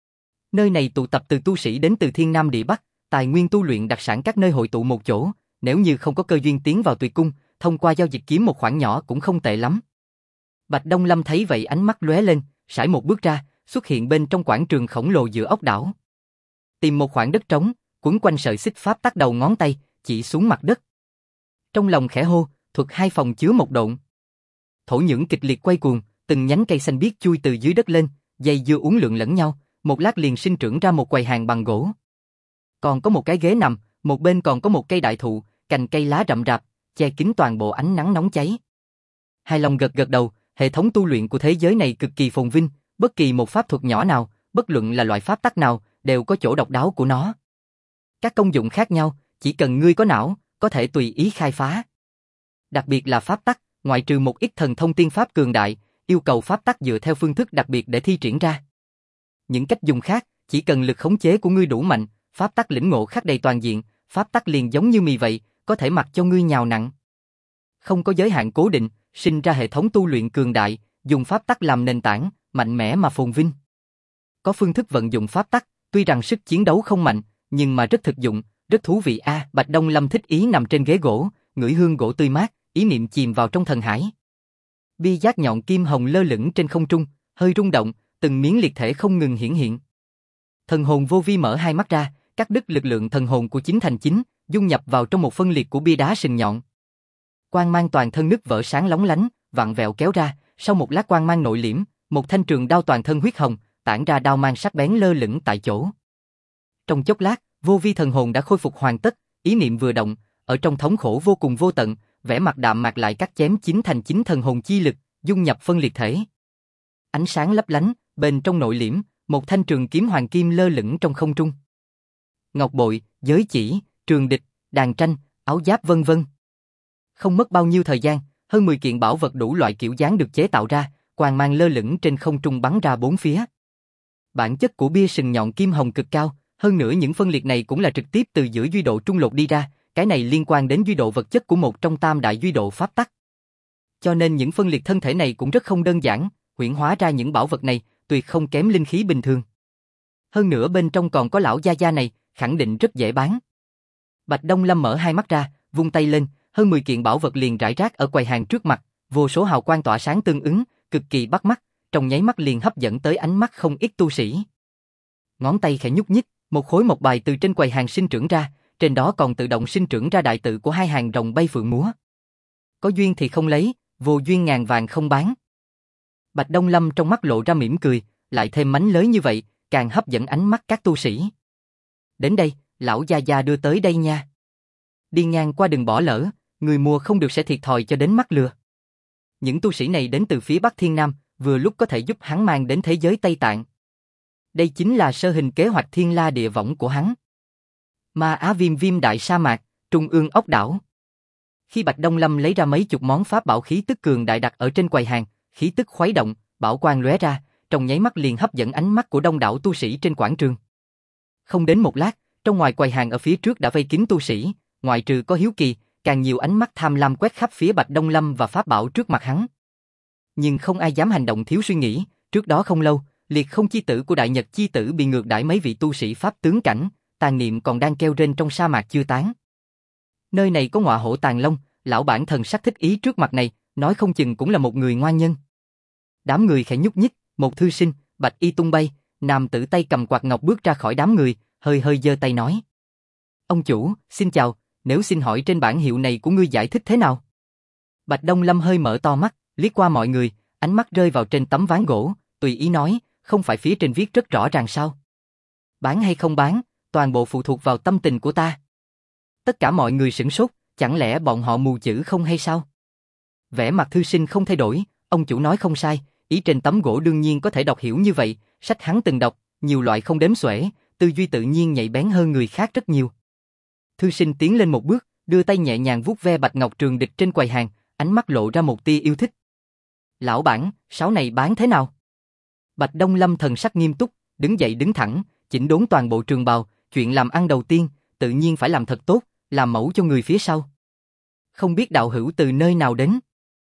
Nơi này tụ tập từ tu sĩ đến từ Thiên Nam Địa Bắc, tài nguyên tu luyện đặc sản các nơi hội tụ một chỗ, nếu như không có cơ duyên tiến vào Tuyệt Cung, thông qua giao dịch kiếm một khoản nhỏ cũng không tệ lắm. Bạch Đông Lâm thấy vậy ánh mắt lóe lên, sải một bước ra, xuất hiện bên trong quảng trường khổng lồ giữa ốc đảo. Tìm một khoảng đất trống, quấn quanh sợi xích pháp tắc đầu ngón tay, chỉ xuống mặt đất. Trong lòng khẽ hô, thuật 2 phòng chứa một độn. Thổ nhưỡng kịch liệt quay cuồng, từng nhánh cây xanh biếc chui từ dưới đất lên, dây dưa uốn lượn lẫn nhau, một lát liền sinh trưởng ra một quầy hàng bằng gỗ. Còn có một cái ghế nằm, một bên còn có một cây đại thụ, cành cây lá rậm rạp, che kín toàn bộ ánh nắng nóng cháy. Hài lòng gật gật đầu, hệ thống tu luyện của thế giới này cực kỳ phồn vinh, bất kỳ một pháp thuật nhỏ nào, bất luận là loại pháp tắc nào, đều có chỗ độc đáo của nó. Các công dụng khác nhau, chỉ cần ngươi có não, có thể tùy ý khai phá. Đặc biệt là pháp tắc, ngoại trừ một ít thần thông tiên pháp cường đại, yêu cầu pháp tắc dựa theo phương thức đặc biệt để thi triển ra. Những cách dùng khác, chỉ cần lực khống chế của ngươi đủ mạnh, pháp tắc lĩnh ngộ khắc đầy toàn diện, pháp tắc liền giống như mì vậy, có thể mặc cho ngươi nhào nặn. Không có giới hạn cố định, sinh ra hệ thống tu luyện cường đại, dùng pháp tắc làm nền tảng, mạnh mẽ mà phồn vinh. Có phương thức vận dụng pháp tắc, tuy rằng sức chiến đấu không mạnh, nhưng mà rất thực dụng, rất thú vị a. Bạch Đông Lâm thích ý nằm trên ghế gỗ, ngửi hương gỗ tươi mát, ý niệm chìm vào trong thần hải. Bi giác nhọn kim hồng lơ lửng trên không trung, hơi rung động, từng miếng liệt thể không ngừng hiển hiện. Thần hồn vô vi mở hai mắt ra, cắt đứt lực lượng thần hồn của chính thành chính, dung nhập vào trong một phân liệt của bia đá sừng nhọn. Quang mang toàn thân nứt vỡ sáng lóng lánh, vặn vẹo kéo ra, sau một lát quang mang nội liễm, một thanh trường đao toàn thân huyết hồng, tản ra đao mang sắc bén lơ lửng tại chỗ. Trong chốc lát, vô vi thần hồn đã khôi phục hoàn tất, ý niệm vừa động, ở trong thống khổ vô cùng vô tận, vẻ mặt đạm mạc lại cắt chém chính thành chính thần hồn chi lực, dung nhập phân liệt thể. Ánh sáng lấp lánh, bên trong nội liễm, một thanh trường kiếm hoàng kim lơ lửng trong không trung. Ngọc bội, giới chỉ, trường địch, đàn tranh, áo giáp vân vân. Không mất bao nhiêu thời gian, hơn 10 kiện bảo vật đủ loại kiểu dáng được chế tạo ra, quang mang lơ lửng trên không trung bắn ra bốn phía. Bản chất của bia sừng nhọn kim hồng cực cao, hơn nữa những phân liệt này cũng là trực tiếp từ giữa duy độ trung lột đi ra, cái này liên quan đến duy độ vật chất của một trong tam đại duy độ pháp tắc. Cho nên những phân liệt thân thể này cũng rất không đơn giản, huyễn hóa ra những bảo vật này, tuyệt không kém linh khí bình thường. Hơn nữa bên trong còn có lão gia gia này, khẳng định rất dễ bán. Bạch Đông Lâm mở hai mắt ra, vung tay lên, hơn 10 kiện bảo vật liền rải rác ở quầy hàng trước mặt, vô số hào quang tỏa sáng tương ứng, cực kỳ bắt mắt, trong nháy mắt liền hấp dẫn tới ánh mắt không ít tu sĩ. Ngón tay khẽ nhúc nhích, một khối mộc bài từ trên quầy hàng sinh trưởng ra, trên đó còn tự động sinh trưởng ra đại tự của hai hàng rồng bay phượng múa. Có duyên thì không lấy, vô duyên ngàn vàng không bán. Bạch Đông Lâm trong mắt lộ ra mỉm cười, lại thêm mánh lới như vậy, càng hấp dẫn ánh mắt các tu sĩ. Đến đây, lão gia gia đưa tới đây nha. Đi ngang qua đừng bỏ lỡ, người mua không được sẽ thiệt thòi cho đến mắt lừa. Những tu sĩ này đến từ phía Bắc Thiên Nam, vừa lúc có thể giúp hắn mang đến thế giới Tây Tạng. Đây chính là sơ hình kế hoạch thiên la địa võng của hắn. Ma Á Viêm Viêm Đại Sa Mạc, Trung ương ốc đảo. Khi Bạch Đông Lâm lấy ra mấy chục món pháp bảo khí tức cường đại đặt ở trên quầy hàng, khí tức khuấy động, bảo quang lóe ra, trong nháy mắt liền hấp dẫn ánh mắt của đông đảo tu sĩ trên quảng trường. Không đến một lát, trong ngoài quầy hàng ở phía trước đã vây kín tu sĩ, ngoại trừ có hiếu kỳ, càng nhiều ánh mắt tham lam quét khắp phía Bạch Đông Lâm và pháp bảo trước mặt hắn. Nhưng không ai dám hành động thiếu suy nghĩ, trước đó không lâu, liệt không chi tử của Đại Nhật chi tử bị ngược đãi mấy vị tu sĩ pháp tướng cảnh, tàn niệm còn đang kêu rên trong sa mạc chưa tán. Nơi này có ngọa hổ tàn long, lão bản thần sắc thích ý trước mặt này, nói không chừng cũng là một người ngoan nhân. Đám người khẽ nhúc nhích, một thư sinh, bạch y tung bay, nam tử tay cầm quạt ngọc bước ra khỏi đám người, hơi hơi giơ tay nói: "Ông chủ, xin chào, nếu xin hỏi trên bản hiệu này của ngươi giải thích thế nào?" Bạch Đông Lâm hơi mở to mắt, liếc qua mọi người, ánh mắt rơi vào trên tấm ván gỗ, tùy ý nói: "Không phải phía trên viết rất rõ ràng sao? Bán hay không bán, toàn bộ phụ thuộc vào tâm tình của ta." Tất cả mọi người sửng sốt, chẳng lẽ bọn họ mù chữ không hay sao? Vẻ mặt thư sinh không thay đổi, ông chủ nói không sai, ý trên tấm gỗ đương nhiên có thể đọc hiểu như vậy, sách hắn từng đọc, nhiều loại không đếm xuể, tư duy tự nhiên nhạy bén hơn người khác rất nhiều. Thư sinh tiến lên một bước, đưa tay nhẹ nhàng vuốt ve bạch ngọc trường địch trên quầy hàng, ánh mắt lộ ra một tia yêu thích. "Lão bản, sáo này bán thế nào?" Bạch Đông Lâm thần sắc nghiêm túc, đứng dậy đứng thẳng, chỉnh đốn toàn bộ trường bào, chuyện làm ăn đầu tiên, tự nhiên phải làm thật tốt, làm mẫu cho người phía sau. "Không biết đạo hữu từ nơi nào đến?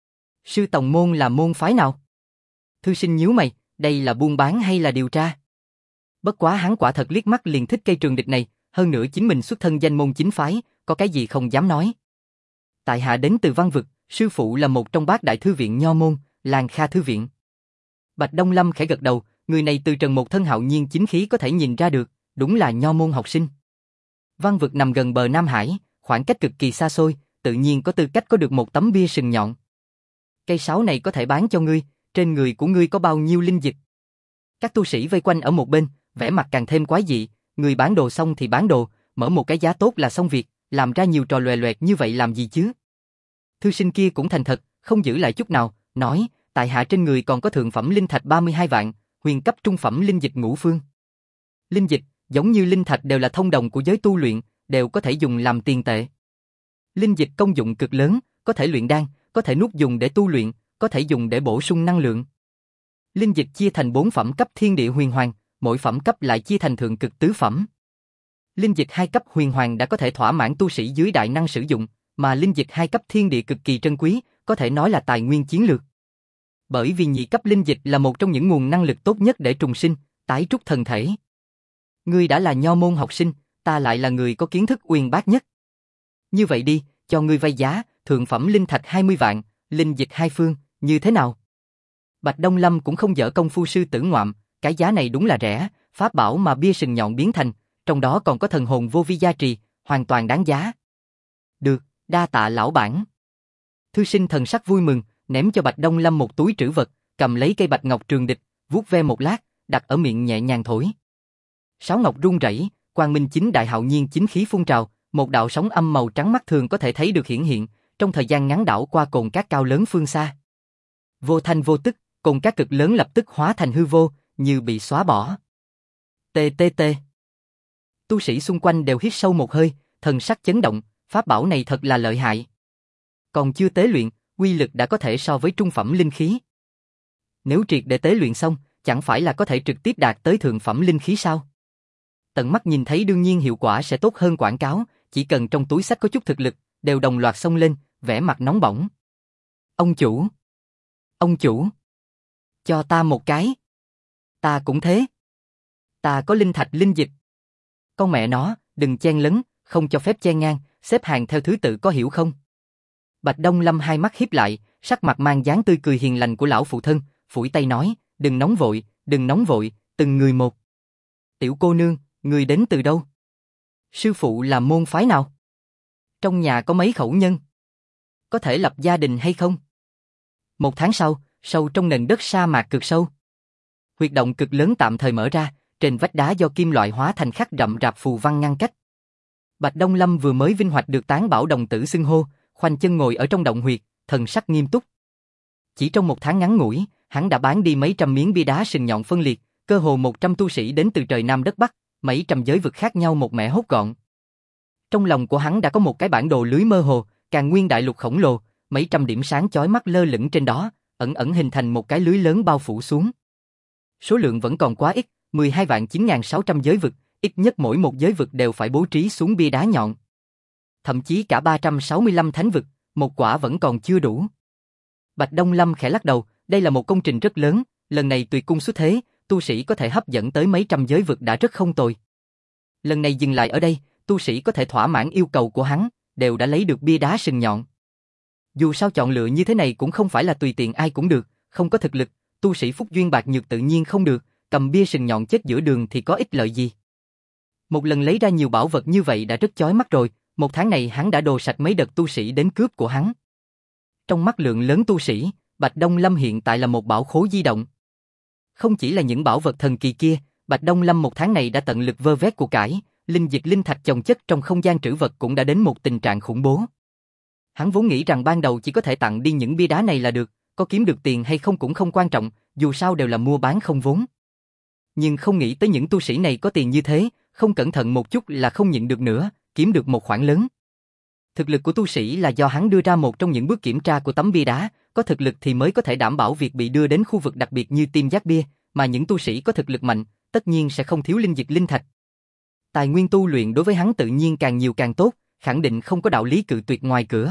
Sư Tòng môn là môn phái nào?" Thư sinh nhíu mày, đây là buôn bán hay là điều tra? Bất quá hắn quả thật liếc mắt liền thích cây trường địch này, hơn nữa chính mình xuất thân danh môn chính phái, có cái gì không dám nói. "Tại hạ đến từ Văn Vực, sư phụ là một trong bát đại thư viện Nho môn, Làng Kha thư viện." Bạch Đông Lâm khẽ gật đầu, người này từ trần một thân hạo nhiên chính khí có thể nhìn ra được, đúng là Nho môn học sinh. Văn Vực nằm gần bờ Nam Hải, khoảng cách cực kỳ xa xôi, tự nhiên có tư cách có được một tấm bia sừng nhọn. "Cây sáo này có thể bán cho ngươi, trên người của ngươi có bao nhiêu linh dịch?" Các tu sĩ vây quanh ở một bên, vẻ mặt càng thêm quái dị, người bán đồ xong thì bán đồ, mở một cái giá tốt là xong việc, làm ra nhiều trò loè loẹt như vậy làm gì chứ? Thư sinh kia cũng thành thật, không giữ lại chút nào, nói: "Tại hạ trên người còn có thượng phẩm linh thạch 32 vạn, huyền cấp trung phẩm linh dịch ngũ phương." Linh dịch, giống như linh thạch đều là thông đồng của giới tu luyện, đều có thể dùng làm tiền tệ. Linh dịch công dụng cực lớn, có thể luyện đan, có thể nuốt dùng để tu luyện, có thể dùng để bổ sung năng lượng. Linh dịch chia thành 4 phẩm cấp thiên địa huyền hoàng, mỗi phẩm cấp lại chia thành thượng cực tứ phẩm. Linh dịch 2 cấp huyền hoàng đã có thể thỏa mãn tu sĩ dưới đại năng sử dụng, mà linh dịch 2 cấp thiên địa cực kỳ trân quý, có thể nói là tài nguyên chiến lược. Bởi vì nhị cấp linh dịch là một trong những nguồn năng lực tốt nhất để trùng sinh, tái trúc thần thể. Ngươi đã là nho môn học sinh, ta lại là người có kiến thức uyên bác nhất. Như vậy đi, cho ngươi vay giá, thượng phẩm linh thạch 20 vạn, linh dịch 2 phương, như thế nào? Bạch Đông Lâm cũng không dở công phu sư tử ngoạm, cái giá này đúng là rẻ, pháp bảo mà bia sừng nhọn biến thành, trong đó còn có thần hồn vô vi gia trì, hoàn toàn đáng giá. Được, đa tạ lão bản. Thư sinh thần sắc vui mừng, ném cho Bạch Đông Lâm một túi trữ vật, cầm lấy cây bạch ngọc trường địch, vuốt ve một lát, đặt ở miệng nhẹ nhàng thổi. Sáo ngọc rung rẩy, quang minh chính đại hạo nhiên chính khí phun trào, một đạo sóng âm màu trắng mắt thường có thể thấy được hiển hiện, trong thời gian ngắn đảo qua cồn cát cao lớn phương xa. Vô thanh vô tức, cồn cát cực lớn lập tức hóa thành hư vô, như bị xóa bỏ. Tê tê tê. Tu sĩ xung quanh đều hít sâu một hơi, thần sắc chấn động, pháp bảo này thật là lợi hại. Còn chưa tế luyện, uy lực đã có thể so với trung phẩm linh khí. Nếu triệt để tế luyện xong, chẳng phải là có thể trực tiếp đạt tới thượng phẩm linh khí sao? Tận mắt nhìn thấy đương nhiên hiệu quả sẽ tốt hơn quảng cáo, chỉ cần trong túi xách có chút thực lực, đều đồng loạt xông lên, vẻ mặt nóng bỏng. Ông chủ! Ông chủ! Cho ta một cái! Ta cũng thế! Ta có linh thạch linh dịch! Con mẹ nó, đừng chen lấn, không cho phép chen ngang, xếp hàng theo thứ tự có hiểu không? Bạch Đông Lâm hai mắt híp lại, sắc mặt mang dáng tươi cười hiền lành của lão phụ thân, phủi tay nói, đừng nóng vội, từng người một. Tiểu cô nương, người đến từ đâu? Sư phụ là môn phái nào? Trong nhà có mấy khẩu nhân? Có thể lập gia đình hay không? 1 tháng sau, sâu trong nền đất sa mạc cực sâu. Huyệt động cực lớn tạm thời mở ra, trên vách đá do kim loại hóa thành khắc rậm rạp phù văn ngăn cách. Bạch Đông Lâm vừa mới vinh hoạch được tán bảo đồng tử xưng hô, khoanh chân ngồi ở trong động huyệt, thần sắc nghiêm túc. Chỉ trong 1 tháng ngắn ngủi, hắn đã bán đi mấy trăm miếng bia đá sừng nhọn phân liệt, cơ hồ 100 tu sĩ đến từ trời Nam đất Bắc, mấy trăm giới vực khác nhau một mẻ hốt gọn. Trong lòng của hắn đã có một cái bản đồ lưới mơ hồ, Càn Nguyên đại lục khổng lồ, mấy trăm điểm sáng chói mắt lơ lửng trên đó, ẩn ẩn hình thành một cái lưới lớn bao phủ xuống. Số lượng vẫn còn quá ít, 12.9.600 giới vực, ít nhất mỗi một giới vực đều phải bố trí xuống bia đá nhọn. Thậm chí cả 365 thánh vực, một quả vẫn còn chưa đủ. Bạch Đông Lâm khẽ lắc đầu, đây là một công trình rất lớn, lần này tuyệt cung xuất thế, tu sĩ có thể hấp dẫn tới mấy trăm giới vực đã rất không tồi. Lần này dừng lại ở đây, tu sĩ có thể thỏa mãn yêu cầu của hắn, đều đã lấy được bia đá sừng nhọn. Dù sao chọn lựa như thế này cũng không phải là tùy tiện ai cũng được, không có thực lực, tu sĩ phúc duyên bạc nhược tự nhiên không được, cầm bia sừng nhọn chết giữa đường thì có ích lợi gì. Một lần lấy ra nhiều bảo vật như vậy đã rất chói mắt rồi, 1 tháng này hắn đã đồ sạch mấy đợt tu sĩ đến cướp của hắn. Trong mắt lượng lớn tu sĩ, Bạch Đông Lâm hiện tại là một bảo khố di động. Không chỉ là những bảo vật thần kỳ kia, Bạch Đông Lâm 1 tháng này đã tận lực vơ vét của cải, linh dịch linh thạch chồng chất trong không gian trữ vật cũng đã đến một tình trạng khủng bố. Hắn vốn nghĩ rằng ban đầu chỉ có thể tặng đi những bia đá này là được, có kiếm được tiền hay không cũng không quan trọng, dù sao đều là mua bán không vốn. Nhưng không nghĩ tới những tu sĩ này có tiền như thế, không cẩn thận một chút là không nhịn được nữa, kiếm được một khoản lớn. Thực lực của tu sĩ là do hắn đưa ra một trong những bước kiểm tra của tấm bia đá, có thực lực thì mới có thể đảm bảo việc bị đưa đến khu vực đặc biệt như Tim Giác Bia, mà những tu sĩ có thực lực mạnh, tất nhiên sẽ không thiếu linh dịch linh thạch. Tài nguyên tu luyện đối với hắn tự nhiên càng nhiều càng tốt, khẳng định không có đạo lý cự tuyệt ngoài cửa.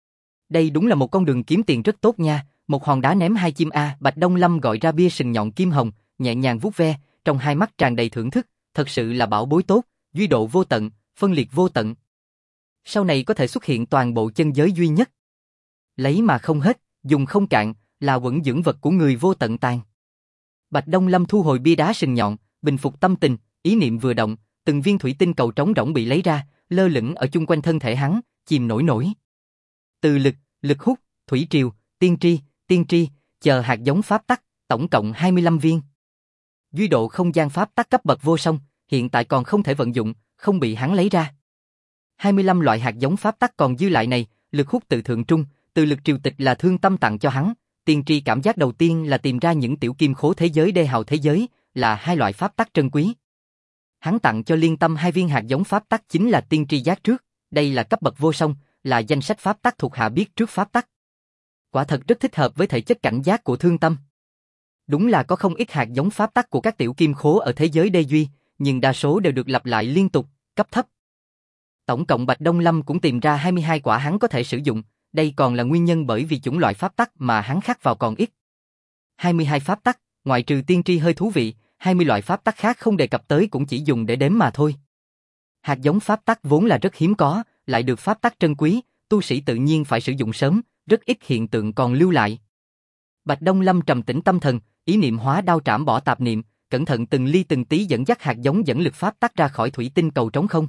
Đây đúng là một con đường kiếm tiền rất tốt nha, một hòn đá ném 2 chim a. Bạch Đông Lâm gọi ra bia sừng nhọn kim hồng, nhẹ nhàng vuốt ve, trong hai mắt tràn đầy thưởng thức, thật sự là bảo bối tốt, duy độ vô tận, phân liệt vô tận. Sau này có thể xuất hiện toàn bộ chân giới duy nhất. Lấy mà không hết, dùng không cạn, là quẩn dưỡng vật của người vô tận tàn. Bạch Đông Lâm thu hồi bia đá sừng nhọn, bình phục tâm tình, ý niệm vừa động, từng viên thủy tinh cầu trống rỗng bị lấy ra, lơ lửng ở chung quanh thân thể hắn, chìm nổi nổi. Từ lực, lực hút, thủy triều, tiên tri, chờ hạt giống pháp tắc, tổng cộng 25 viên. Duy độ không gian pháp tắc cấp bậc vô song, hiện tại còn không thể vận dụng, không bị hắn lấy ra. 25 loại hạt giống pháp tắc còn dư lại này, lực hút tự thượng trung, từ lực triều tịch là thương tâm tặng cho hắn, tiên tri cảm giác đầu tiên là tìm ra những tiểu kim khố thế giới đê hào thế giới, là 2 loại pháp tắc trân quý. Hắn tặng cho Liên Tâm 2 viên hạt giống pháp tắc chính là tiên tri giác trước, đây là cấp bậc vô song, là danh sách pháp tắc thuộc hạ biết trước pháp tắc. Quả thật rất thích hợp với thể chất cảnh giác của Thương Tâm. Đúng là có không ít hạt giống pháp tắc của các tiểu kim khố ở thế giới đê duy, nhưng đa số đều được lặp lại liên tục, cấp thấp. Tổng cộng Bạch Đông Lâm cũng tìm ra 22 quả hắn có thể sử dụng, đây còn là nguyên nhân bởi vì chủng loại pháp tắc mà hắn khắc vào còn ít. 22 pháp tắc, ngoại trừ tiên tri hơi thú vị, 20 loại pháp tắc khác không đề cập tới cũng chỉ dùng để đếm mà thôi. Hạt giống pháp tắc vốn là rất hiếm có, lại được pháp tắc trân quý, tu sĩ tự nhiên phải sử dụng sớm, rất ít hiện tượng còn lưu lại. Bạch Đông Lâm trầm tĩnh tâm thần, ý niệm hóa đao trảm bỏ tạp niệm, cẩn thận từng ly từng tí dẫn dắt hạt giống dẫn lực pháp tắc ra khỏi thủy tinh cầu trống không.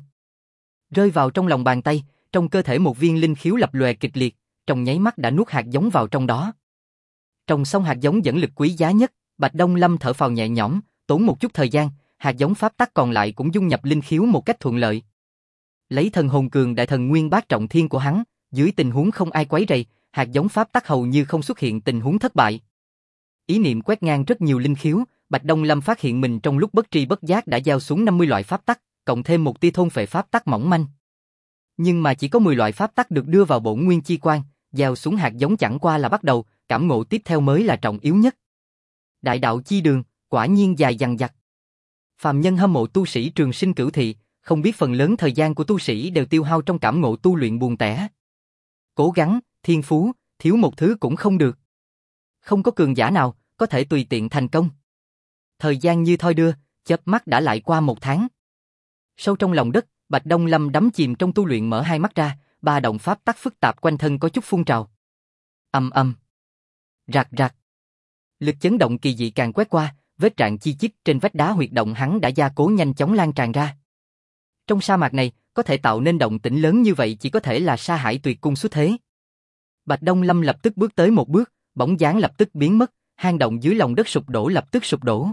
Rơi vào trong lòng bàn tay, trong cơ thể một viên linh khiếu lập lòe kịch liệt, trong nháy mắt đã nuốt hạt giống vào trong đó. Trồng xong hạt giống dẫn lực quý giá nhất, Bạch Đông Lâm thở phào nhẹ nhõm, tốn một chút thời gian, hạt giống pháp tắc còn lại cũng dung nhập linh khiếu một cách thuận lợi. Lấy thần hồn cường đại thần nguyên bát trọng thiên của hắn, dưới tình huống không ai quấy rầy, hạt giống pháp tắc hầu như không xuất hiện tình huống thất bại. Ý niệm quét ngang rất nhiều linh khiếu, Bạch Đông Lâm phát hiện mình trong lúc bất tri bất giác đã gieo xuống 50 loại pháp tắc, cộng thêm một tia thôn phệ pháp tắc mỏng manh. Nhưng mà chỉ có 10 loại pháp tắc được đưa vào bổn nguyên chi quan, gieo xuống hạt giống chẳng qua là bắt đầu, cảm ngộ tiếp theo mới là trọng yếu nhất. Đại đạo chi đường, quả nhiên dài dằng dặc. Phàm nhân hâm mộ tu sĩ trường sinh cửu thị, không biết phần lớn thời gian của tu sĩ đều tiêu hao trong cảm ngộ tu luyện buồn tẻ. Cố gắng, thiên phú, thiếu một thứ cũng không được. Không có cường giả nào có thể tùy tiện thành công. Thời gian như thoi đưa, chớp mắt đã lại qua 1 tháng. Sâu trong lòng đất, Bạch Đông Lâm đắm chìm trong tu luyện mở hai mắt ra, ba động pháp tắc phức tạp quanh thân có chút phun trào. Ầm ầm, rạc rạc. Lực chấn động kỳ dị càng quét qua, vết rạn chi chít trên vách đá huyệt động hắn đã gia cố nhanh chóng lan tràn ra. Trong sa mạc này, có thể tạo nên động tĩnh lớn như vậy chỉ có thể là Sa Hải Tuyệt Cung xuất thế. Bạch Đông Lâm lập tức bước tới một bước, bóng dáng lập tức biến mất, hang động dưới lòng đất sụp đổ lập tức sụp đổ.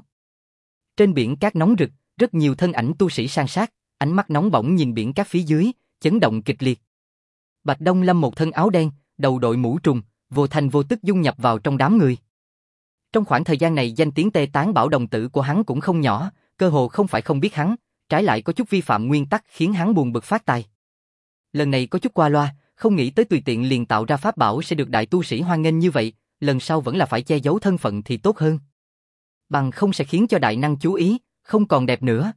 Trên biển cát nóng rực, rất nhiều thân ảnh tu sĩ san sát, ánh mắt nóng bỏng nhìn biển cát phía dưới, chấn động kịch liệt. Bạch Đông Lâm một thân áo đen, đầu đội mũ trùng, vô thành vô tức dung nhập vào trong đám người. Trong khoảng thời gian này danh tiếng tê tán bảo đồng tử của hắn cũng không nhỏ, cơ hồ không phải không biết hắn, trái lại có chút vi phạm nguyên tắc khiến hắn buồn bực phát tài. Lần này có chút qua loa, không nghĩ tới tùy tiện liền tạo ra pháp bảo sẽ được đại tu sĩ hoan nghênh như vậy, lần sau vẫn là phải che giấu thân phận thì tốt hơn. Bằng không sẽ khiến cho đại năng chú ý, không còn đẹp nữa.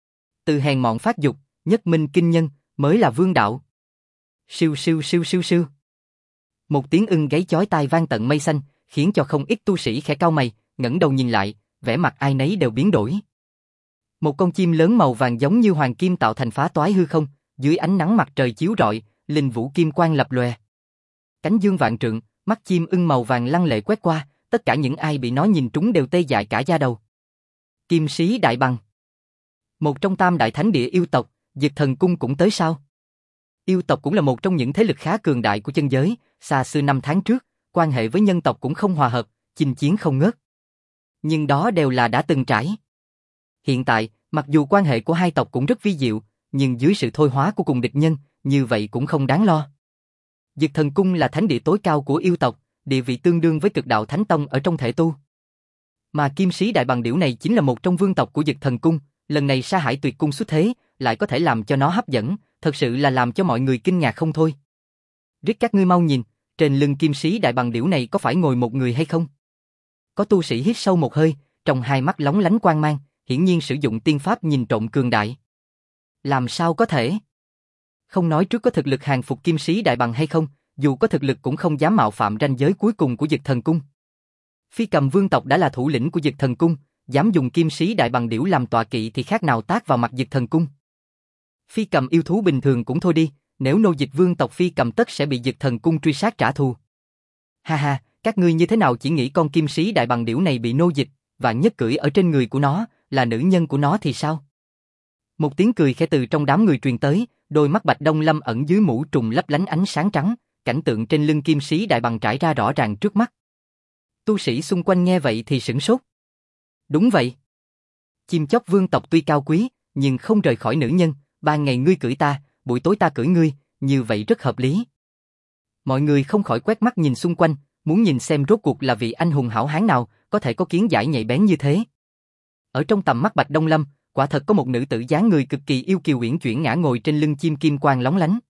Từ hèn mọn phát dục, nhất minh kinh nhân, mới là vương đạo. Siêu siêu siêu siêu siêu. Một tiếng ưng gáy chói tai vang tận mây xanh, khiến cho không ít tu sĩ khẽ cau mày, ngẩng đầu nhìn lại, vẻ mặt ai nấy đều biến đổi. Một con chim lớn màu vàng giống như hoàng kim tạo thành phá toái hư không, dưới ánh nắng mặt trời chiếu rọi, linh vũ kim quang lập lòe. Cánh dương vạn trượng, mắt chim ưng màu vàng lăng lệ quét qua, tất cả những ai bị nó nhìn trúng đều tê dại cả da đầu. Kim sĩ đại bằng. Một trong tam đại thánh địa yêu tộc, Dực Thần Cung cũng tới sao? Yêu tộc cũng là một trong những thế lực khá cường đại của chân giới, xa xưa 5 tháng trước, quan hệ với nhân tộc cũng không hòa hợp, chinh chiến không ngớt. Nhưng đó đều là đã từng trải. Hiện tại, mặc dù quan hệ của hai tộc cũng rất vi diệu, nhưng dưới sự thôi hóa của cùng địch nhân, như vậy cũng không đáng lo. Dực Thần Cung là thánh địa tối cao của yêu tộc, địa vị tương đương với Cực Đạo Thánh Tông ở trong thể tu. Mà Kim Sĩ Đại Bằng Điểu này chính là một trong vương tộc của Dực Thần Cung, lần này Sa Hải Tuyệt Cung xuất thế, lại có thể làm cho nó hấp dẫn, thật sự là làm cho mọi người kinh ngạc không thôi. Riết các ngươi mau nhìn, trên lưng Kim Sĩ Đại Bằng Điểu này có phải ngồi một người hay không? Có tu sĩ hít sâu một hơi, trong hai mắt lóng lánh quang mang, hiển nhiên sử dụng tiên pháp nhìn trộm cường đại. Làm sao có thể? Không nói trước có thực lực hàng phục Kim Sĩ Đại Bằng hay không, dù có thực lực cũng không dám mạo phạm ranh giới cuối cùng của Dực Thần Cung. Phi Cầm vương tộc đã là thủ lĩnh của Dực Thần Cung, dám dùng Kim Sĩ Đại Bằng Điểu làm tọa kỵ thì khác nào tát vào mặt Dực Thần Cung. Phi Cầm yêu thú bình thường cũng thôi đi, nếu nô dịch vương tộc Phi Cầm tất sẽ bị Dực Thần Cung truy sát trả thù. Ha ha, các ngươi như thế nào chỉ nghĩ con Kim Sĩ Đại Bằng Điểu này bị nô dịch, vạn nhất cưỡi ở trên người của nó, là nữ nhân của nó thì sao? Một tiếng cười khẽ từ trong đám người truyền tới, đôi mắt Bạch Đông Lâm ẩn dưới mũ trùng lấp lánh ánh sáng trắng, cảnh tượng trên lưng Kim Sĩ Đại Bằng trải ra rõ ràng trước mắt. Tu sĩ xung quanh nghe vậy thì sửng sốt. Đúng vậy. Chim chóc vương tộc tuy cao quý, nhưng không rời khỏi nữ nhân, ban ngày ngươi cưỡi ta, buổi tối ta cưỡi ngươi, như vậy rất hợp lý. Mọi người không khỏi quét mắt nhìn xung quanh, muốn nhìn xem rốt cuộc là vị anh hùng hảo hán nào có thể có kiến giải nhạy bén như thế. Ở trong tầm mắt Bạch Đông Lâm, quả thật có một nữ tử dáng người cực kỳ yêu kiều uyển chuyển ngã ngồi trên lưng chim kim quang lóng lánh.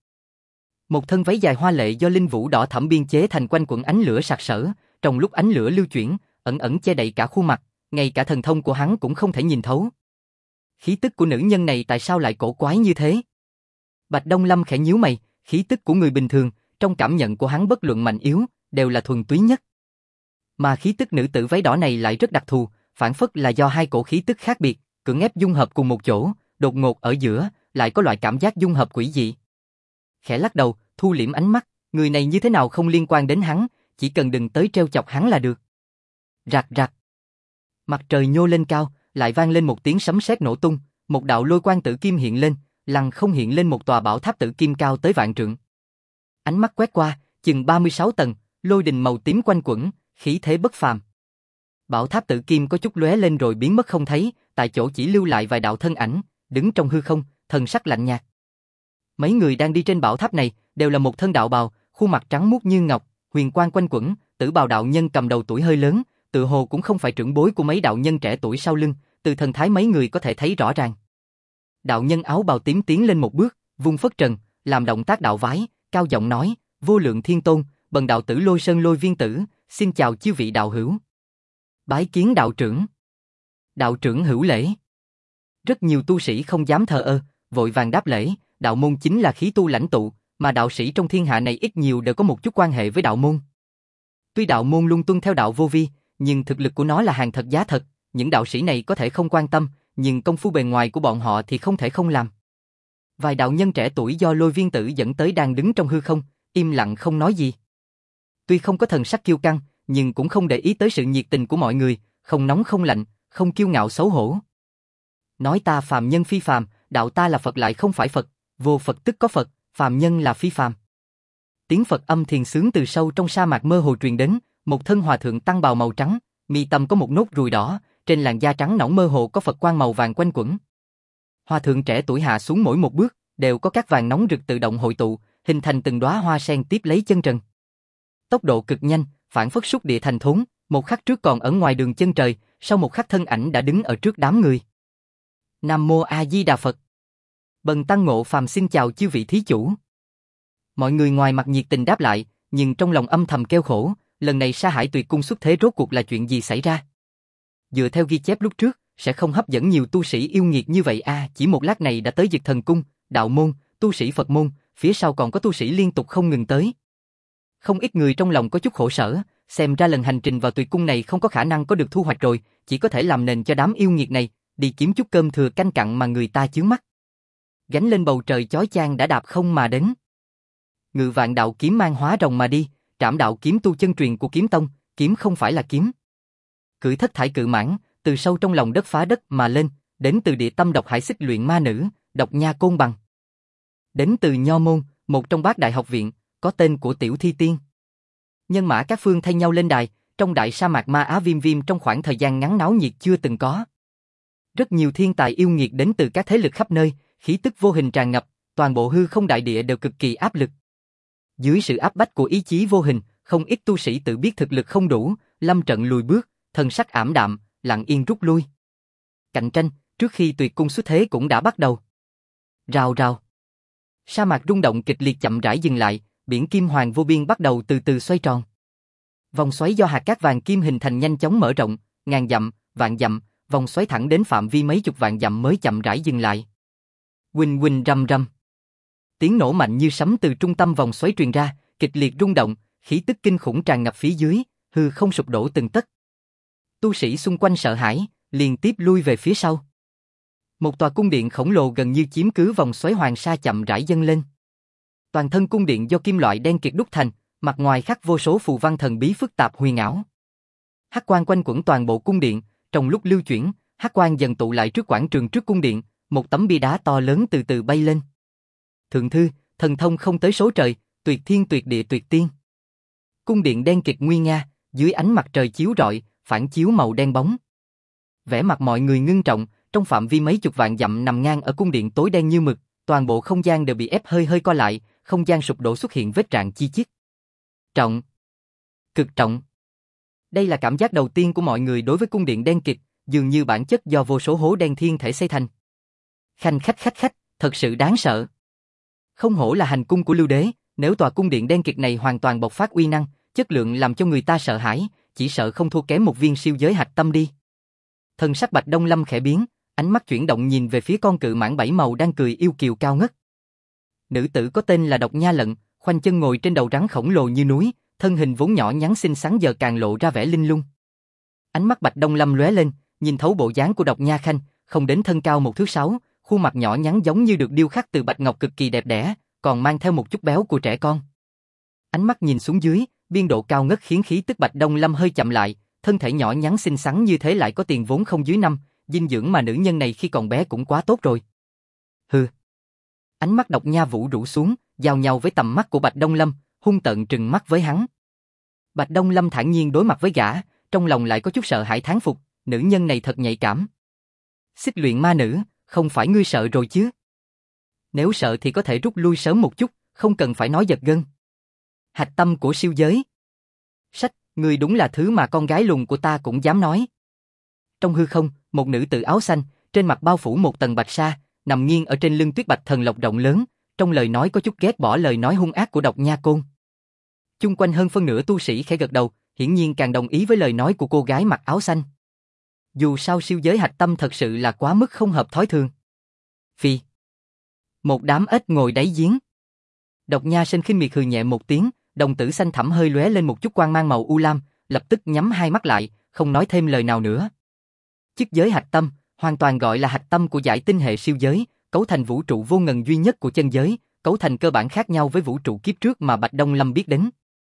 Một thân váy dài hoa lệ do linh vũ đỏ thẫm biên chế thành quanh quẩn ánh lửa sặc sỡ, trong lúc ánh lửa lưu chuyển, ẩn ẩn che đậy cả khuôn mặt, ngay cả thần thông của hắn cũng không thể nhìn thấu. Khí tức của nữ nhân này tại sao lại cổ quái như thế? Bạch Đông Lâm khẽ nhíu mày, khí tức của người bình thường, trong cảm nhận của hắn bất luận mạnh yếu, đều là thuần túy nhất. Mà khí tức nữ tử váy đỏ này lại rất đặc thù, phản phất là do hai cổ khí tức khác biệt, cưỡng ép dung hợp cùng một chỗ, đột ngột ở giữa, lại có loại cảm giác dung hợp quỷ dị. Khẽ lắc đầu, thu liễm ánh mắt, người này như thế nào không liên quan đến hắn, chỉ cần đừng tới trêu chọc hắn là được. Rạc rạc. Mặt trời nhô lên cao, lại vang lên một tiếng sấm sét nổ tung, một đạo lôi quang tử kim hiện lên, lăng không hiện lên một tòa bảo tháp tử kim cao tới vạn trượng. Ánh mắt quét qua, chừng 36 tầng, lôi đình màu tím quanh quẩn, khí thế bất phàm. Bảo tháp tử kim có chút lóe lên rồi biến mất không thấy, tại chỗ chỉ lưu lại vài đạo thân ảnh, đứng trong hư không, thần sắc lạnh nhạt. Mấy người đang đi trên bảo tháp này đều là một thân đạo bào, khuôn mặt trắng muốt như ngọc, huyền quang quanh quẩn, tử bào đạo nhân cầm đầu tuổi hơi lớn, tự hồ cũng không phải trưởng bối của mấy đạo nhân trẻ tuổi sau lưng, từ thần thái mấy người có thể thấy rõ ràng. Đạo nhân áo bào tím tiến lên một bước, vung phất trần, làm động tác đạo vái, cao giọng nói: "Vô lượng thiên tôn, bần đạo tử Lôi Sơn Lôi Viên Tử, xin chào chư vị đạo hữu." Bái kiến đạo trưởng. Đạo trưởng hữu lễ. Rất nhiều tu sĩ không dám thờ ơ, vội vàng đáp lễ. Đạo môn chính là khí tu lãnh tụ, mà đạo sĩ trong thiên hạ này ít nhiều đều có một chút quan hệ với đạo môn. Tuy đạo môn luôn tuân theo đạo vô vi, nhưng thực lực của nó là hàng thật giá thật. Những đạo sĩ này có thể không quan tâm, nhưng công phu bề ngoài của bọn họ thì không thể không làm. Vài đạo nhân trẻ tuổi do Lôi Viên Tử dẫn tới đang đứng trong hư không, im lặng không nói gì. Tuy không có thần sắc kiêu căng, nhưng cũng không để ý tới sự nhiệt tình của mọi người, không nóng không lạnh, không kiêu ngạo xấu hổ. Nói ta phàm nhân phi phàm, đạo ta là Phật lại không phải Phật, vô Phật tức có Phật, phàm nhân là phi phàm. Tiếng Phật âm thiền sướng từ sâu trong sa mạc mơ hồ truyền đến, một thân hòa thượng tăng bào màu trắng, mi tâm có một nốt ruồi đỏ, trên làn da trắng nõn mơ hồ có Phật quang màu vàng quanh quẩn. Hòa thượng trẻ tuổi hạ xuống mỗi một bước, đều có các vàng nóng rực tự động hội tụ, hình thành từng đóa hoa sen tiếp lấy chân trần. Tốc độ cực nhanh, phản phất xúc địa thành thốn, một khắc trước còn ở ngoài đường chân trời, sau một khắc thân ảnh đã đứng ở trước đám người. Nam Mô A Di Đà Phật. Bần tăng Ngộ Phàm xin chào chư vị thí chủ. Mọi người ngoài mặt nhiệt tình đáp lại, nhưng trong lòng âm thầm kêu khổ, lần này Sa Hải Tuyệt Cung xuất thế rốt cuộc là chuyện gì xảy ra? Dựa theo ghi chép lúc trước, sẽ không hấp dẫn nhiều tu sĩ yêu nghiệt như vậy chỉ một lát này đã tới Dực Thần Cung, đạo môn, tu sĩ Phật môn, phía sau còn có tu sĩ liên tục không ngừng tới. Không ít người trong lòng có chút khổ sở, xem ra lần hành trình vào Tuyệt Cung này không có khả năng có được thu hoạch rồi, chỉ có thể làm nền cho đám yêu nghiệt này, đi kiếm chút cơm thừa canh cặn mà người ta chướng mắt. Gánh lên bầu trời chói chang đã đạp không mà đến. Ngự vạn đạo kiếm mang hóa rồng mà đi, trảm đạo kiếm tu chân truyền của kiếm tông, kiếm không phải là kiếm. Cưỡi thất thải cự mãng, từ sâu trong lòng đất phá đất mà lên, đến từ địa tâm độc hải xích luyện ma nữ, độc nha côn bằng. Đến từ Nho Môn, một trong bát đại học viện, có tên của Tiểu Thi Tiên. Nhân mã các phương thay nhau lên đài, trong đại sa mạc Ma Á Viêm Viêm trong khoảng thời gian ngắn náo nhiệt chưa từng có. Rất nhiều thiên tài yêu nghiệt đến từ các thế lực khắp nơi, khí tức vô hình tràn ngập, toàn bộ hư không đại địa đều cực kỳ áp lực. Dưới sự áp bách của ý chí vô hình, không ít tu sĩ tự biết thực lực không đủ, lâm trận lùi bước, thần sắc ảm đạm, lặng yên rút lui. Cạnh tranh, trước khi Tuyệt Cung xuất thế cũng đã bắt đầu. Rào rào. Sa mạc rung động kịch liệt chậm rãi dừng lại, biển kim hoàng vô biên bắt đầu từ từ xoay tròn. Vòng xoáy do hạt cát vàng kim hình thành nhanh chóng mở rộng, ngàn dặm, vạn dặm, vòng xoáy thẳng đến phạm vi mấy chục vạn dặm mới chậm rãi dừng lại. Huỳnh huỳnh rầm rầm. Tiếng nổ mạnh như sấm từ trung tâm vòng xoáy truyền ra, kịch liệt rung động, khí tức kinh khủng tràn ngập phía dưới, hư không sụp đổ từng tấc. Tu sĩ xung quanh sợ hãi, liên tiếp lui về phía sau. Một tòa cung điện khổng lồ gần như chiếm cứ vòng xoáy hoàng sa chậm rãi dâng lên. Toàn thân cung điện do kim loại đen kịt đúc thành, mặt ngoài khắc vô số phù văn thần bí phức tạp huyền ảo. Hắc quang quanh quẩn toàn bộ cung điện, trong lúc lưu chuyển, hắc quang dần tụ lại trước quảng trường trước cung điện, một tấm bia đá to lớn từ từ bay lên. Thượng thư, thần thông không tới số trời, tuyệt thiên tuyệt địa tuyệt tiên. Cung điện đen kịt nguy nga, dưới ánh mặt trời chiếu rọi, phản chiếu màu đen bóng. Vẻ mặt mọi người ngưng trọng, trong phạm vi mấy chục vạn dặm nằm ngang ở cung điện tối đen như mực, toàn bộ không gian đều bị ép hơi hơi co lại, không gian sụp đổ xuất hiện vết rạn chi chít. Trọng, cực trọng. Đây là cảm giác đầu tiên của mọi người đối với cung điện đen kịt, dường như bản chất do vô số hố đen thiên thể xây thành. Khanh khách, thật sự đáng sợ. Không hổ là hành cung của Lưu Đế, nếu tòa cung điện đen kịt này hoàn toàn bộc phát uy năng, chất lượng làm cho người ta sợ hãi, chỉ sợ không thua kém một viên siêu giới hạch tâm đi. Thần sắc Bạch Đông Lâm khẽ biến, Ánh mắt chuyển động nhìn về phía con cự mãng 7 màu đang cười yêu kiều cao ngất. Nữ tử có tên là Độc Nha Lận, khoanh chân ngồi trên đầu rắn khổng lồ như núi, thân hình vốn nhỏ nhắn xinh xắn giờ càng lộ ra vẻ linh lung. Ánh mắt Bạch Đông Lâm lóe lên, nhìn thấu bộ dáng của Độc Nha Khanh, không đến thân cao 1 thước 6, khuôn mặt nhỏ nhắn giống như được điêu khắc từ bạch ngọc cực kỳ đẹp đẽ, còn mang theo một chút béo của trẻ con. Ánh mắt nhìn xuống dưới, biên độ cao ngất khiến khí tức Bạch Đông Lâm hơi chậm lại, thân thể nhỏ nhắn xinh xắn như thế lại có tiền vốn không dưới 5, dinh dưỡng mà nữ nhân này khi còn bé cũng quá tốt rồi. Hừ. Ánh mắt Độc Nha Vũ rũ xuống, giao nhau với tầm mắt của Bạch Đông Lâm, hung tợn trừng mắt với hắn. Bạch Đông Lâm thản nhiên đối mặt với gã, trong lòng lại có chút sợ hãi thán phục, nữ nhân này thật nhạy cảm. Xích luyện ma nữ, không phải ngươi sợ rồi chứ? Nếu sợ thì có thể rút lui sớm một chút, không cần phải nói giật gân. Hạch tâm của siêu giới. Sách, ngươi đúng là thứ mà con gái lùn của ta cũng dám nói. Trong hư không, một nữ tử áo xanh, trên mặt bao phủ một tầng bạch sa, nằm nghiêng ở trên lưng tuyết bạch thần lộc rộng lớn, trong lời nói có chút ghét bỏ lời nói hung ác của Độc Nha Côn. Chung quanh hơn phân nửa tu sĩ khẽ gật đầu, hiển nhiên càng đồng ý với lời nói của cô gái mặc áo xanh. Dù sao siêu giới hạch tâm thật sự là quá mức không hợp thói thường. Phi. Một đám ếch ngồi đáy giếng. Độc Nha Sinh khinh miệt hừ nhẹ một tiếng, đồng tử xanh thẳm hơi lóe lên một chút quang mang màu u lam, lập tức nhắm hai mắt lại, không nói thêm lời nào nữa. Chức giới hạch tâm, hoàn toàn gọi là hạch tâm của giải tinh hệ siêu giới, cấu thành vũ trụ vô ngần duy nhất của chân giới, cấu thành cơ bản khác nhau với vũ trụ kiếp trước mà Bạch Đông Lâm biết đến.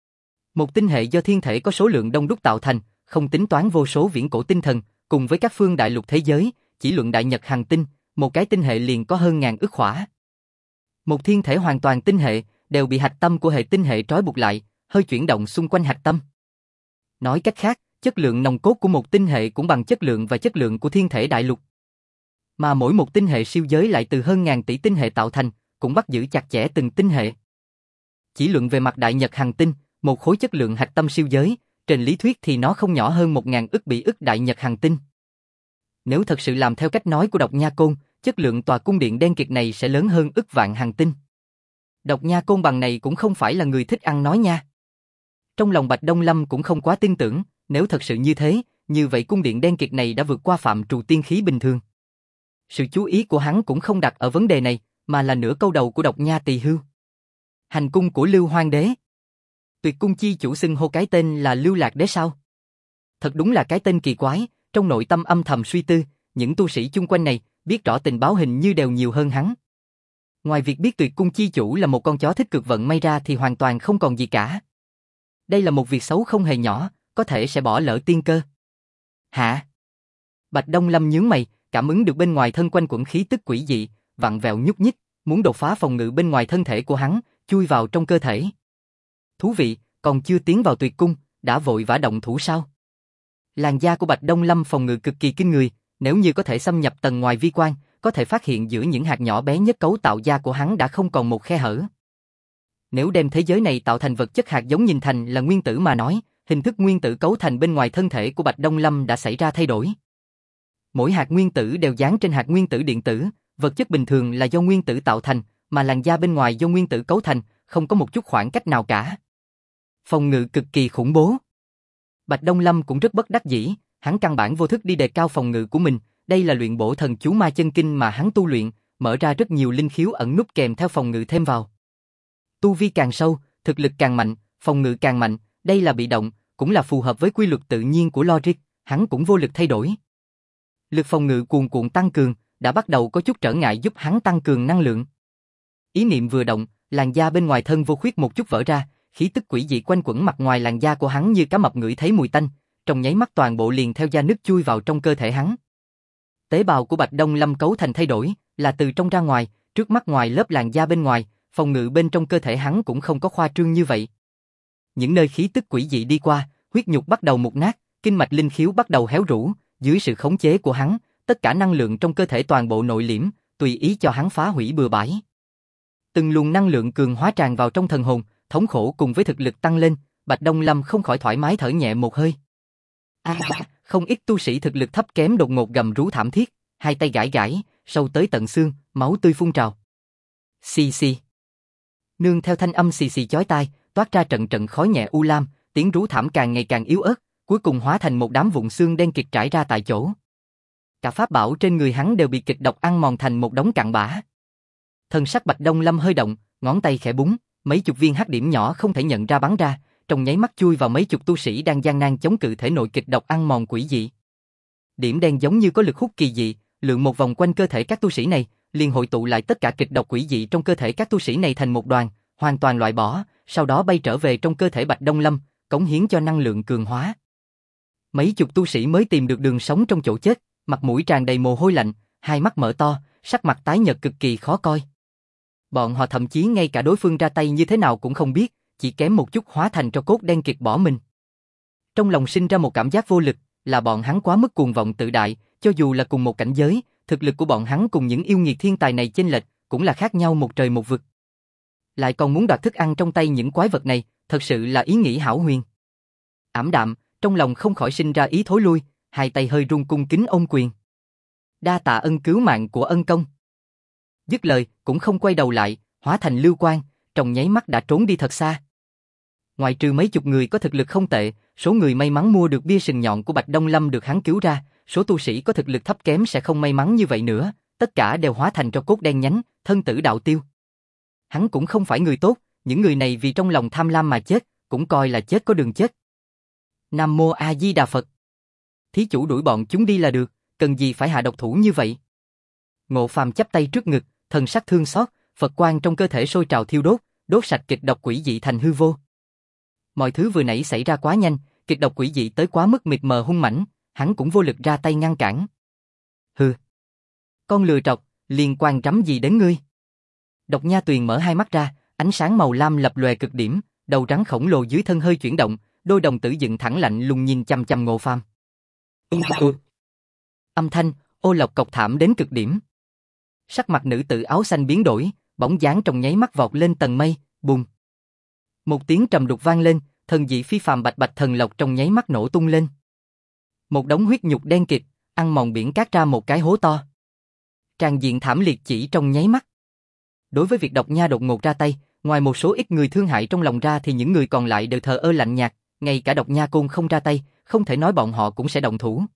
Một tinh hệ do thiên thể có số lượng đông đúc tạo thành, không tính toán vô số viễn cổ tinh thần, cùng với các phương đại lục thế giới, chỉ luận đại nhật hành tinh, một cái tinh hệ liền có hơn ngàn ức khỏa. Một thiên thể hoàn toàn tinh hệ, đều bị hạch tâm của hệ tinh hệ trói buộc lại, hơi chuyển động xung quanh hạch tâm. Nói cách khác, chất lượng nòng cốt của một tinh hệ cũng bằng chất lượng và chất lượng của thiên thể đại lục. Mà mỗi một tinh hệ siêu giới lại từ hơn ngàn tỷ tinh hệ tạo thành, cũng bắt giữ chặt chẽ từng tinh hệ. Chỉ luận về mặt đại nhật hành tinh, một khối chất lượng hạch tâm siêu giới, trên lý thuyết thì nó không nhỏ hơn 1000 ức bị ức đại nhật hành tinh. Nếu thật sự làm theo cách nói của Độc Nha Côn, chất lượng tòa cung điện đen kịt này sẽ lớn hơn ức vạn hành tinh. Độc Nha Côn bằng này cũng không phải là người thích ăn nói nha. Trong lòng Bạch Đông Lâm cũng không quá tin tưởng, nếu thật sự như thế, như vậy cung điện đen kịt này đã vượt qua phạm trù tiên khí bình thường. Sự chú ý của hắn cũng không đặt ở vấn đề này, mà là nửa câu đầu của Độc Nha Tỳ Hưu. Hành cung của Lưu Hoang Đế. Tuyệt cung chi chủ xưng hô cái tên là Lưu Lạc Đế sao? Thật đúng là cái tên kỳ quái, trong nội tâm âm thầm suy tư, những tu sĩ chung quanh này, biết rõ tình báo hình như đều nhiều hơn hắn. Ngoài việc biết tuyệt cung chi chủ là một con chó thích cực vận may ra thì hoàn toàn không còn gì cả. Đây là một việc xấu không hề nhỏ, có thể sẽ bỏ lỡ tiên cơ. Hả? Bạch Đông Lâm nhướng mày, cảm ứng được bên ngoài thân quanh quẩn khí tức quỷ dị, vặn vẹo nhúc nhích, muốn đột phá phòng ngự bên ngoài thân thể của hắn, chui vào trong cơ thể. Thú vị, còn chưa tiến vào tuyệt cung, đã vội vã động thủ sao? Làn da của Bạch Đông Lâm phòng ngự cực kỳ kinh người, nếu như có thể xâm nhập tầng ngoài vi quan, có thể phát hiện giữa những hạt nhỏ bé nhất cấu tạo da của hắn đã không còn một khe hở. Nếu đem thế giới này tạo thành vật chất hạt giống nhìn thành là nguyên tử mà nói, hình thức nguyên tử cấu thành bên ngoài thân thể của Bạch Đông Lâm đã xảy ra thay đổi. Mỗi hạt nguyên tử đều dán trên hạt nguyên tử điện tử, vật chất bình thường là do nguyên tử tạo thành, mà làn da bên ngoài do nguyên tử cấu thành, không có một chút khoảng cách nào cả. Phòng ngự cực kỳ khủng bố. Bạch Đông Lâm cũng rất bất đắc dĩ, hắn căn bản vô thức đi đề cao phòng ngự của mình, đây là luyện bổ thần chú ma chân kinh mà hắn tu luyện, mở ra rất nhiều linh khiếu ẩn núp kèm theo phòng ngự thêm vào. Tu vi càng sâu, thực lực càng mạnh, phòng ngự càng mạnh, đây là bị động, cũng là phù hợp với quy luật tự nhiên của logic, hắn cũng vô lực thay đổi. Lực phòng ngự cuồn cuộn tăng cường, đã bắt đầu có chút trở ngại giúp hắn tăng cường năng lượng. Ý niệm vừa động, làn da bên ngoài thân vô khuyết một chút vỡ ra, khí tức quỷ dị quanh quẩn mặt ngoài làn da của hắn như cá mập ngửi thấy mùi tanh, trong nháy mắt toàn bộ liền theo da nứt chui vào trong cơ thể hắn. Tế bào của Bạch Đông Lâm cấu thành thay đổi, là từ trong ra ngoài, trước mắt ngoài lớp làn da bên ngoài, phòng ngự bên trong cơ thể hắn cũng không có khoa trương như vậy. Những nơi khí tức quỷ dị đi qua, huyết nhục bắt đầu mục nát, kinh mạch linh khiếu bắt đầu héo rũ, dưới sự khống chế của hắn, tất cả năng lượng trong cơ thể toàn bộ nội liễm, tùy ý cho hắn phá hủy bừa bãi. Từng luồng năng lượng cường hóa tràn vào trong thần hồn, thống khổ cùng với thực lực tăng lên, Bạch Đông Lâm không khỏi thoải mái thở nhẹ một hơi. Không ít tu sĩ thực lực thấp kém đột ngột gầm rú thảm thiết, hai tay gãi gãi, sâu tới tận xương, máu tươi phun trào. Xì xì. Nương theo thanh âm xì xì chói tai, toát ra trận trận khói nhẹ u lam, tiếng rú thảm càng ngày càng yếu ớt, cuối cùng hóa thành một đám vụn xương đen kịt trải ra tại chỗ. Cả pháp bảo trên người hắn đều bị kịch độc ăn mòn thành một đống cặn bã. Thân sắc Bạch Đông Lâm hơi động, ngón tay khẽ búng, mấy chục viên hắc điểm nhỏ không thể nhận ra bắn ra, trong nháy mắt chui vào mấy chục tu sĩ đang gian nan chống cự thể nội kịch độc ăn mòn quỷ dị. Điểm đen giống như có lực hút kỳ dị, lượn một vòng quanh cơ thể các tu sĩ này, liền hội tụ lại tất cả kịch độc quỷ dị trong cơ thể các tu sĩ này thành một đoàn, hoàn toàn loại bỏ, sau đó bay trở về trong cơ thể Bạch Đông Lâm, cống hiến cho năng lượng cường hóa. Mấy chục tu sĩ mới tìm được đường sống trong chỗ chết, mặt mũi tràn đầy mồ hôi lạnh, hai mắt mở to, sắc mặt tái nhợt cực kỳ khó coi. Bọn họ thậm chí ngay cả đối phương ra tay như thế nào cũng không biết, chỉ kém một chút hóa thành tro cốt đen kịt bỏ mình. Trong lòng sinh ra một cảm giác vô lực, là bọn hắn quá mức cuồng vọng tự đại, cho dù là cùng một cảnh giới, thực lực của bọn hắn cùng những yêu nghiệt thiên tài này chênh lệch, cũng là khác nhau một trời một vực. Lại còn muốn đoạt thức ăn trong tay những quái vật này, thật sự là ý nghĩ hão huyền. Ảm đạm, trong lòng không khỏi sinh ra ý thối lui, hai tay hơi run cung kính ôm quyền. Đa tạ ân cứu mạng của ân công. Dứt lời, cũng không quay đầu lại, hóa thành lưu quang, trong nháy mắt đã trốn đi thật xa. Ngoại trừ mấy chục người có thực lực không tệ, số người may mắn mua được bia sừng nhọn của Bạch Đông Lâm được hắn cứu ra, số tu sĩ có thực lực thấp kém sẽ không may mắn như vậy nữa, tất cả đều hóa thành tro cốt đen nhánh, thân tử đạo tiêu. Hắn cũng không phải người tốt, những người này vì trong lòng tham lam mà chết, cũng coi là chết có đường chết. Nam Mô A Di Đà Phật. Thí chủ đuổi bọn chúng đi là được, cần gì phải hạ độc thủ như vậy? Ngộ Phàm chắp tay trước ngực, thần sắc thương xót, Phật quang trong cơ thể sôi trào thiêu đốt, đốt sạch kịch độc quỷ dị thành hư vô. Mọi thứ vừa nãy xảy ra quá nhanh, kịch độc quỷ dị tới quá mức mịt mờ hung mãnh, hắn cũng vô lực ra tay ngăn cản. Hừ, con lừa trọc, liên quan rắm gì đến ngươi? Độc Nha Tuyền mở hai mắt ra, ánh sáng màu lam lập lòe cực điểm, đầu rắn khổng lồ dưới thân hơi chuyển động, đôi đồng tử dựng thẳng lạnh lùng nhìn chằm chằm Ngộ Phàm. Âm thanh ô lộc cộc thảm đến cực điểm. Sắc mặt nữ tử áo xanh biến đổi, bóng dáng trong nháy mắt vọt lên tầng mây, bùng. Một tiếng trầm đục vang lên, thần dị phi phàm bạch bạch thần lộc trong nháy mắt nổ tung lên. Một đống huyết nhục đen kịt, ăn mòn biển cát ra một cái hố to. Tràn diện thảm liệt chỉ trong nháy mắt. Đối với việc Độc Nha đột ngột ra tay, ngoài một số ít người thương hại trong lòng ra thì những người còn lại đều thờ ơ lạnh nhạt, ngay cả Độc Nha Côn không ra tay, không thể nói bọn họ cũng sẽ động thủ.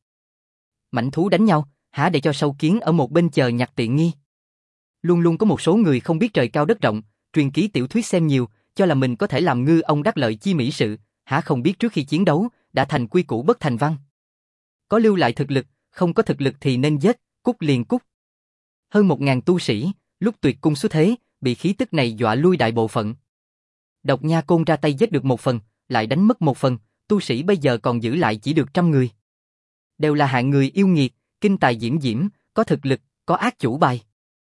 Mãnh thú đánh nhau, hả để cho sâu kiến ở một bên chờ nhặt tiện nghi. Luôn luôn có một số người không biết trời cao đất rộng, truyền ký tiểu thuyết xem nhiều, cho là mình có thể làm ngư ông đắc lợi chi mỹ sự, hả không biết trước khi chiến đấu, đã thành quy củ bất thành văn. Có lưu lại thực lực, không có thực lực thì nên giết, cút liền cút. Hơn 1000 tu sĩ, lúc tuyệt cung xuất thế, bị khí tức này dọa lui đại bộ phận. Độc Nha Côn ra tay giết được một phần, lại đánh mất một phần, tu sĩ bây giờ còn giữ lại chỉ được 100 người. Đều là hạng người yêu nghiệt, kinh tài diễm diễm, có thực lực, có ác chủ bài.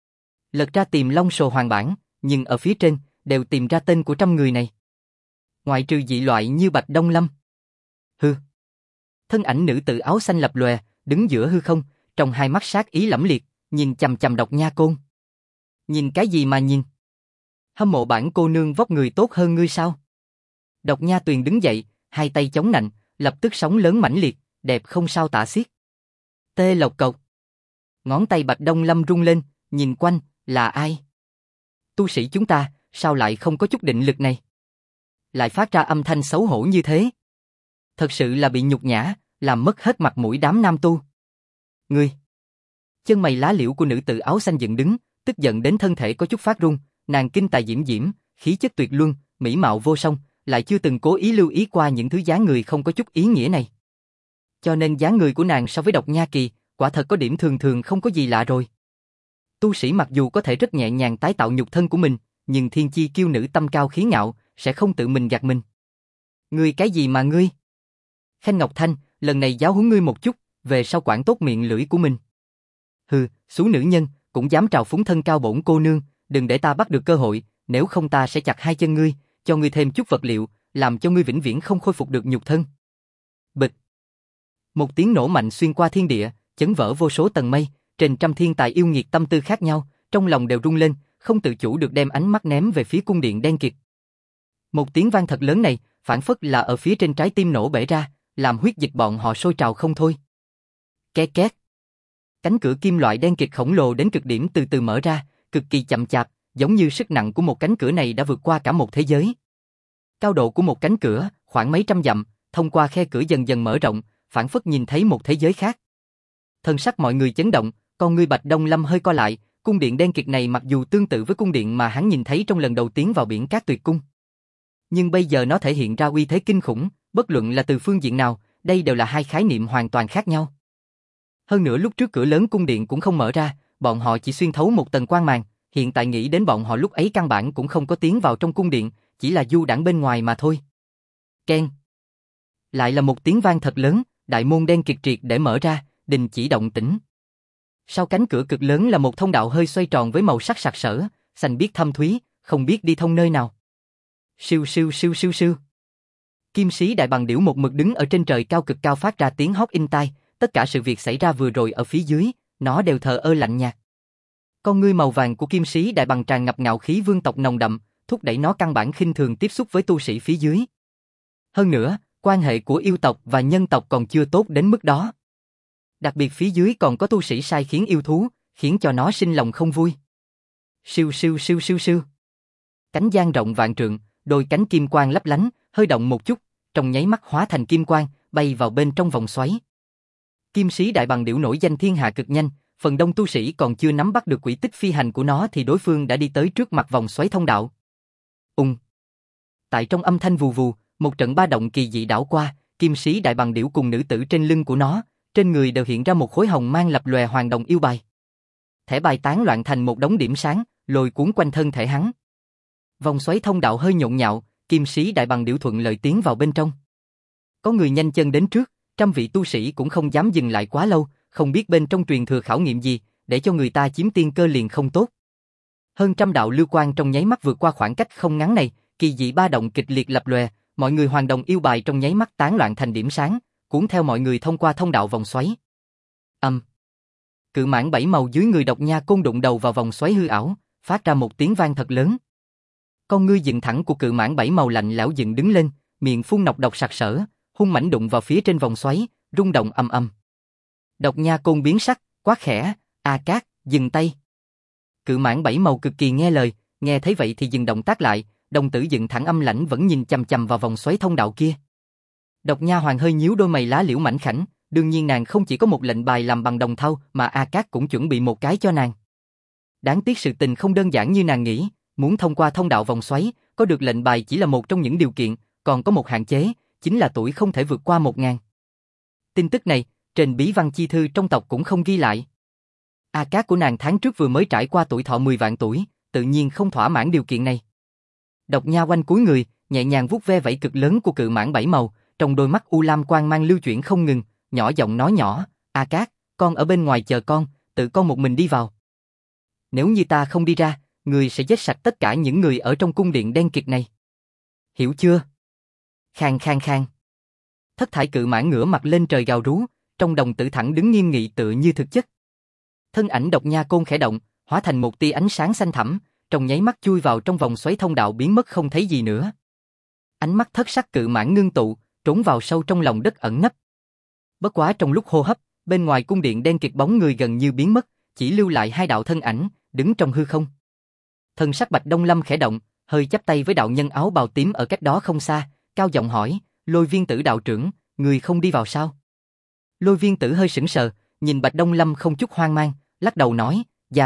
Lật ra tìm Long Sồ Hoàng bản, nhưng ở phía trên, đều tìm ra tên của 100 người này. Ngoại trừ dị loại như Bạch Đông Lâm. Hừ. Thân ảnh nữ tử áo xanh lập lòe, đứng giữa hư không, trong hai mắt sát ý lẫm liệt, nhìn chằm chằm Độc Nha Côn. Nhìn cái gì mà nhìn? Hâm mộ bản cô nương vóc người tốt hơn ngươi sao? Độc Nha Tuyền đứng dậy, hai tay chống nạnh, lập tức sóng lớn mãnh liệt, đẹp không sao tả xiết. Tê lộc cộc. Ngón tay Bạch Đông Lâm rung lên, nhìn quanh, là ai? Tu sĩ chúng ta, sao lại không có chút định lực này? Lại phát ra âm thanh xấu hổ như thế. Thật sự là bị nhục nhã, làm mất hết mặt mũi đám nam tu. Ngươi! Chân mày lá liễu của nữ tử áo xanh dựng đứng, tức giận đến thân thể có chút phát run, nàng kinh tài diễm diễm, khí chất tuyệt luân, mỹ mạo vô song, lại chưa từng cố ý lưu ý qua những thứ dáng người không có chút ý nghĩa này. Cho nên dáng người của nàng so với Độc Nha Kỳ, quả thật có điểm thường thường không có gì lạ rồi. Tu sĩ mặc dù có thể rất nhẹ nhàng tái tạo nhục thân của mình, nhưng thiên chi kiêu nữ tâm cao khí ngạo, sẽ không tự mình gạt mình. Ngươi cái gì mà ngươi? Khanh Ngọc Thanh, lần này giáo huấn ngươi một chút, về sau quản tốt miệng lưỡi của mình. Hừ, xú nữ nhân, cũng dám trào phúng thân cao bổn cô nương, đừng để ta bắt được cơ hội, nếu không ta sẽ chặt hai chân ngươi, cho ngươi thêm chút vật liệu, làm cho ngươi vĩnh viễn không khôi phục được nhục thân. Bịch. Một tiếng nổ mạnh xuyên qua thiên địa, chấn vỡ vô số tầng mây, trên trăm thiên tài yêu nghiệt tâm tư khác nhau, trong lòng đều rung lên, không tự chủ được đem ánh mắt ném về phía cung điện đen kịt. Một tiếng vang thật lớn này, phản phất là ở phía trên trái tim nổ bể ra, làm huyết dịch bọn họ sôi trào không thôi. Két két. Cánh cửa kim loại đen kịt khổng lồ đến cực điểm từ từ mở ra, cực kỳ chậm chạp, giống như sức nặng của một cánh cửa này đã vượt qua cả một thế giới. Cao độ của một cánh cửa, khoảng mấy trăm dặm, thông qua khe cửa dần dần mở rộng, phản phất nhìn thấy một thế giới khác. Thân sắc mọi người chấn động, con ngươi Bạch Đông Lâm hơi co lại, cung điện đen kịt này mặc dù tương tự với cung điện mà hắn nhìn thấy trong lần đầu tiến vào Biển Cát Tuyệt Cung, nhưng bây giờ nó thể hiện ra uy thế kinh khủng, bất luận là từ phương diện nào, đây đều là hai khái niệm hoàn toàn khác nhau. Hơn nữa lúc trước cửa lớn cung điện cũng không mở ra, bọn họ chỉ xuyên thấu một tầng quang màn, hiện tại nghĩ đến bọn họ lúc ấy căn bản cũng không có tiến vào trong cung điện, chỉ là du đãng bên ngoài mà thôi. Keng. Lại là một tiếng vang thật lớn, đại môn đen kịt triệt để mở ra, đình chỉ động tĩnh. Sau cánh cửa cực lớn là một thông đạo hơi xoay tròn với màu sắc sặc sỡ, xanh biếc thâm thúy, không biết đi thông nơi nào. Siêu siêu siêu siêu siêu. Kim sĩ đại bằng điểu một mực đứng ở trên trời cao cực cao phát ra tiếng hót in tai, tất cả sự việc xảy ra vừa rồi ở phía dưới, nó đều thờ ơ lạnh nhạt. Con ngươi màu vàng của kim sĩ đại bằng tràn ngập ngạo khí vương tộc nồng đậm, thúc đẩy nó căn bản khinh thường tiếp xúc với tu sĩ phía dưới. Hơn nữa, quan hệ của yêu tộc và nhân tộc còn chưa tốt đến mức đó. Đặc biệt phía dưới còn có tu sĩ sai khiến yêu thú, khiến cho nó sinh lòng không vui. Siêu siêu siêu siêu siêu. Cánh dang rộng vạn trượng, đôi cánh kim quang lấp lánh, hơi động một chút, trong nháy mắt hóa thành kim quang, bay vào bên trong vòng xoáy. Kim sĩ đại bằng điểu nổi danh thiên hạ cực nhanh, phần đông tu sĩ còn chưa nắm bắt được quỹ tích phi hành của nó thì đối phương đã đi tới trước mặt vòng xoáy thông đạo. Tại trong âm thanh vù vù, một trận ba động kỳ dị đảo qua, kim sĩ đại bằng điểu cùng nữ tử trên lưng của nó, trên người đều hiện ra một khối hồng mang lập lòe hoàng đồng yêu bài. Thẻ bài tán loạn thành một đống điểm sáng, lôi cuốn quanh thân thể hắn. Vòng xoáy thông đạo hơi nhộn nhạo, kim sĩ đại bằng điểu thuận lợi tiến vào bên trong. Có người nhanh chân đến trước, trăm vị tu sĩ cũng không dám dừng lại quá lâu, không biết bên trong truyền thừa khảo nghiệm gì, để cho người ta chiếm tiên cơ liền không tốt. Hơn trăm đạo lưu quang trong nháy mắt vượt qua khoảng cách không ngắn này, kỳ dị ba động kịch liệt lập lòe, mọi người hoàng đồng yêu bài trong nháy mắt tán loạn thành điểm sáng, cuốn theo mọi người thông qua thông đạo vòng xoáy. Cự mãng bảy màu dưới người Độc Nha Côn đụng đầu vào vòng xoáy hư ảo, phát ra một tiếng vang thật lớn. Con ngươi dựng thẳng của cự mãng bảy màu lạnh lẽo dựng đứng lên, miệng phun nọc độc sặc sỡ, hung mãnh đụng vào phía trên vòng xoáy, rung động ầm ầm. Độc Nha Côn biến sắc, quát khẽ, "A Cát, dừng tay!" Cự mãng bảy màu cực kỳ nghe lời, nghe thấy vậy thì dừng động tác lại, đồng tử dựng thẳng âm lãnh vẫn nhìn chằm chằm vào vòng xoáy thông đạo kia. Độc Nha Hoàng hơi nhíu đôi mày lá liễu mảnh khảnh, đương nhiên nàng không chỉ có một lệnh bài làm bằng đồng thau mà A Cát cũng chuẩn bị một cái cho nàng. Đáng tiếc sự tình không đơn giản như nàng nghĩ, muốn thông qua thông đạo vòng xoáy, có được lệnh bài chỉ là một trong những điều kiện, còn có một hạn chế, chính là tuổi không thể vượt qua 1000. Tin tức này, trên bí văn chi thư trong tộc cũng không ghi lại. A Cát của nàng tháng trước vừa mới trải qua tuổi thọ 10 vạn tuổi, tự nhiên không thỏa mãn điều kiện này. Độc Nha quanh cúi người, nhẹ nhàng vuốt ve vảy cực lớn của cự mãng bảy màu, trong đôi mắt u lam quang mang lưu chuyển không ngừng, nhỏ giọng nói nhỏ, "A Cát, con ở bên ngoài chờ con, tự con một mình đi vào. Nếu như ta không đi ra, người sẽ giết sạch tất cả những người ở trong cung điện đen kịt này. Hiểu chưa?" Khang khang khang. Thất thải cự mãng ngửa mặt lên trời gào rú, trong đồng tử thẳng đứng nghiêm nghị tựa như thực chất. Thân ảnh Độc Nha Côn khẽ động, hóa thành một tia ánh sáng xanh thẳm, trong nháy mắt chui vào trong vòng xoáy thông đạo biến mất không thấy gì nữa. Ánh mắt thất sắc cự mãng ngưng tụ, trốn vào sâu trong lòng đất ẩn nấp. Bất quá trong lúc hô hấp, bên ngoài cung điện đen kịt bóng người gần như biến mất, chỉ lưu lại hai đạo thân ảnh, đứng trong hư không. Thân sắc Bạch Đông Lâm khẽ động, hơi chắp tay với đạo nhân áo bào tím ở cách đó không xa, cao giọng hỏi, "Lôi Viên Tử đạo trưởng, người không đi vào sao?" Lôi Viên Tử hơi sững sờ, nhìn Bạch Đông Lâm không chút hoang mang, lắc đầu nói,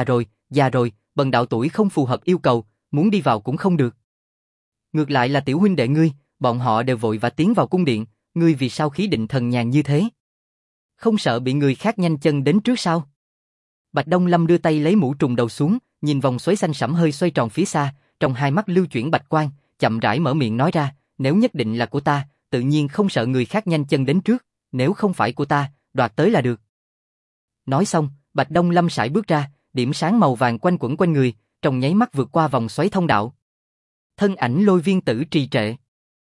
già rồi, bần đạo tuổi không phù hợp yêu cầu, muốn đi vào cũng không được. Ngược lại là tiểu huynh đệ ngươi, bọn họ đều vội và tiến vào cung điện, ngươi vì sao khí định thần nhàn như thế? Không sợ bị người khác nhanh chân đến trước sao?" Bạch Đông Lâm đưa tay lấy mũ trùng đầu xuống, nhìn vòng xoáy xanh sẫm hơi xoay tròn phía xa, trong hai mắt lưu chuyển bạch quang, chậm rãi mở miệng nói ra, "Nếu nhất định là của ta, tự nhiên không sợ người khác nhanh chân đến trước, nếu không phải của ta, đoạt tới là được." Nói xong, Bạch Đông Lâm sải bước ra, điểm sáng màu vàng quanh quẩn quanh người, trong nháy mắt vượt qua vòng xoáy thông đạo. Thân ảnh Lôi Viên Tử trì trệ.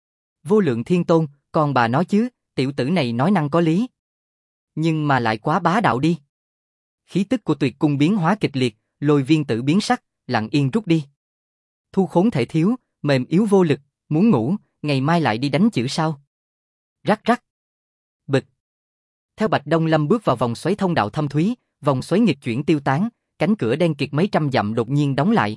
Vô Lượng Thiên Tôn, còn bà nói chứ, tiểu tử này nói năng có lý. Nhưng mà lại quá bá đạo đi. Khí tức của Tuyệt Cung biến hóa kịch liệt, Lôi Viên Tử biến sắc, lặng yên rút đi. Thu khốn thể thiếu, mềm yếu vô lực, muốn ngủ, ngày mai lại đi đánh chữ sao? Rắc rắc. Bịch. Theo Bạch Đông Lâm bước vào vòng xoáy thông đạo thâm thúy, vòng xoáy nghịch chuyển tiêu tán, cánh cửa đen kịt mấy trăm dặm đột nhiên đóng lại.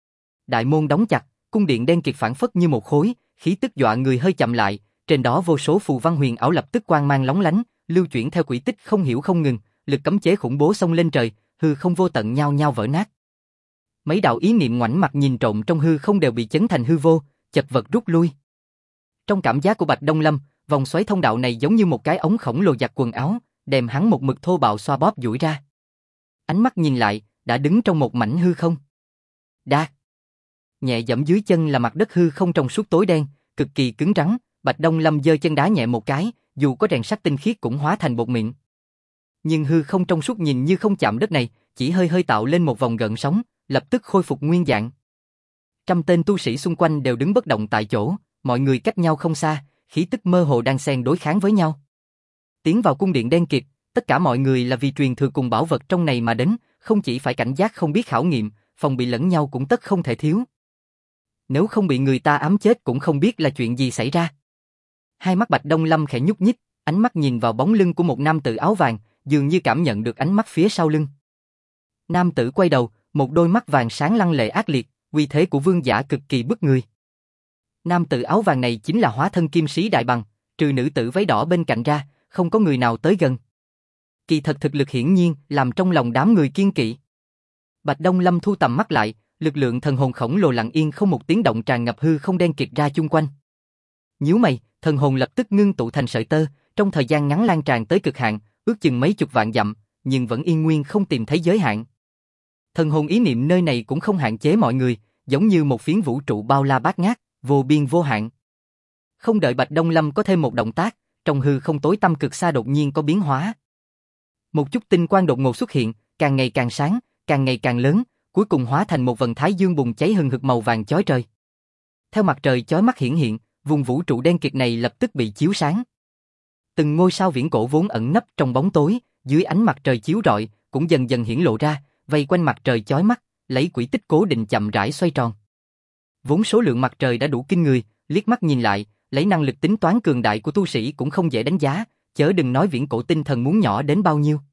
Đại môn đóng chặt, cung điện đen kịt phảng phất như một khối, khí tức dọa người hơi chậm lại, trên đó vô số phù văn huyền ảo lập tức quang mang lóng lánh, lưu chuyển theo quỹ tích không hiểu không ngừng, lực cấm chế khủng bố xông lên trời, hư không vô tận nhao nhao vỡ nát. Mấy đạo ý niệm ngoảnh mặt nhìn trộm trong hư không đều bị chấn thành hư vô, chật vật rút lui. Trong cảm giác của Bạch Đông Lâm, vòng xoáy thông đạo này giống như một cái ống khổng lồ giặt quần áo, đem hắn một mực thô bạo xoa bóp duỗi ra. Ánh mắt nhìn lại, đã đứng trong một mảnh hư không. Đa. Nhẹ dẫm dưới chân là mặt đất hư không trong suốt tối đen, cực kỳ cứng rắn. Bạch Đông Lâm giơ chân đá nhẹ một cái, dù có rèn sắt tinh khiết cũng hóa thành bột mịn. Nhưng hư không trong suốt nhìn như không chạm đất này, chỉ hơi hơi tạo lên một vòng gợn sóng, lập tức khôi phục nguyên dạng. Trăm tên tu sĩ xung quanh đều đứng bất động tại chỗ, mọi người cách nhau không xa, khí tức mơ hồ đang xen đối kháng với nhau. Tiến vào cung điện đen kịt, tất cả mọi người là vì truyền thừa cùng bảo vật trong này mà đến, không chỉ phải cảnh giác không biết khảo nghiệm, phòng bị lẫn nhau cũng tất không thể thiếu. Nếu không bị người ta ám chết cũng không biết là chuyện gì xảy ra. Hai mắt Bạch Đông Lâm khẽ nhúc nhích, ánh mắt nhìn vào bóng lưng của một nam tử áo vàng, dường như cảm nhận được ánh mắt phía sau lưng. Nam tử quay đầu, một đôi mắt vàng sáng lăng lệ ác liệt, uy thế của vương giả cực kỳ bức người. Nam tử áo vàng này chính là hóa thân kim sĩ đại bằng, trừ nữ tử váy đỏ bên cạnh ra, không có người nào tới gần. Kỳ thật thực lực hiển nhiên làm trong lòng đám người kiêng kỵ. Bạch Đông Lâm thu tầm mắt lại, lực lượng thần hồn khổng lồ lặng yên không một tiếng động tràn ngập hư không đen kịt ra chung quanh. Nhíu mày, thần hồn lập tức ngưng tụ thành sợi tơ, trong thời gian ngắn lan tràn tới cực hạn, ước chừng mấy chục vạn dặm, nhưng vẫn yên nguyên không tìm thấy giới hạn. Thần hồn ý niệm nơi này cũng không hạn chế mọi người, giống như một phiến vũ trụ bao la bát ngát, vô biên vô hạn. Không đợi Bạch Đông Lâm có thêm một động tác, trong hư không tối tăm cực xa đột nhiên có biến hóa. Một chút tinh quang đột ngột xuất hiện, càng ngày càng sáng, càng ngày càng lớn, cuối cùng hóa thành một vầng thái dương bùng cháy hừng hực màu vàng chói trời. Theo mặt trời chói mắt hiển hiện, vùng vũ trụ đen kịt này lập tức bị chiếu sáng. Từng ngôi sao viễn cổ vốn ẩn nấp trong bóng tối, dưới ánh mặt trời chiếu rọi, cũng dần dần hiển lộ ra, vây quanh mặt trời chói mắt, lấy quỹ tích cố định chậm rãi xoay tròn. Vốn số lượng mặt trời đã đủ kinh người, liếc mắt nhìn lại, lấy năng lực tính toán cường đại của tu sĩ cũng không dễ đánh giá, chớ đừng nói viễn cổ tinh thần muốn nhỏ đến bao nhiêu.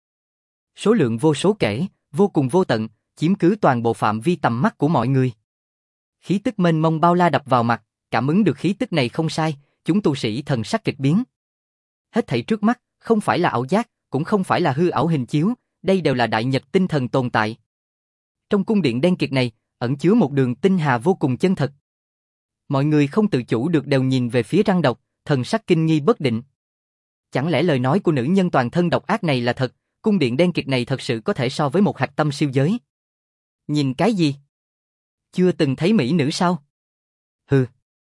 Số lượng vô số kể, vô cùng vô tận, chiếm cứ toàn bộ phạm vi tầm mắt của mọi người. Khí tức mênh mông bao la đập vào mặt, cảm ứng được khí tức này không sai, chúng tu sĩ thần sắc kịch biến. Hết thảy trước mắt, không phải là ảo giác, cũng không phải là hư ảo hình chiếu, đây đều là đại nhật tinh thần tồn tại. Trong cung điện đen kịt này, ẩn chứa một đường tinh hà vô cùng chân thật. Mọi người không tự chủ được đều nhìn về phía răng độc, thần sắc kinh nghi bất định. Chẳng lẽ lời nói của nữ nhân toàn thân độc ác này là thật, cung điện đen kịt này thật sự có thể so với một hạch tâm siêu giới? Nhìn cái gì? Chưa từng thấy mỹ nữ sao? Hừ.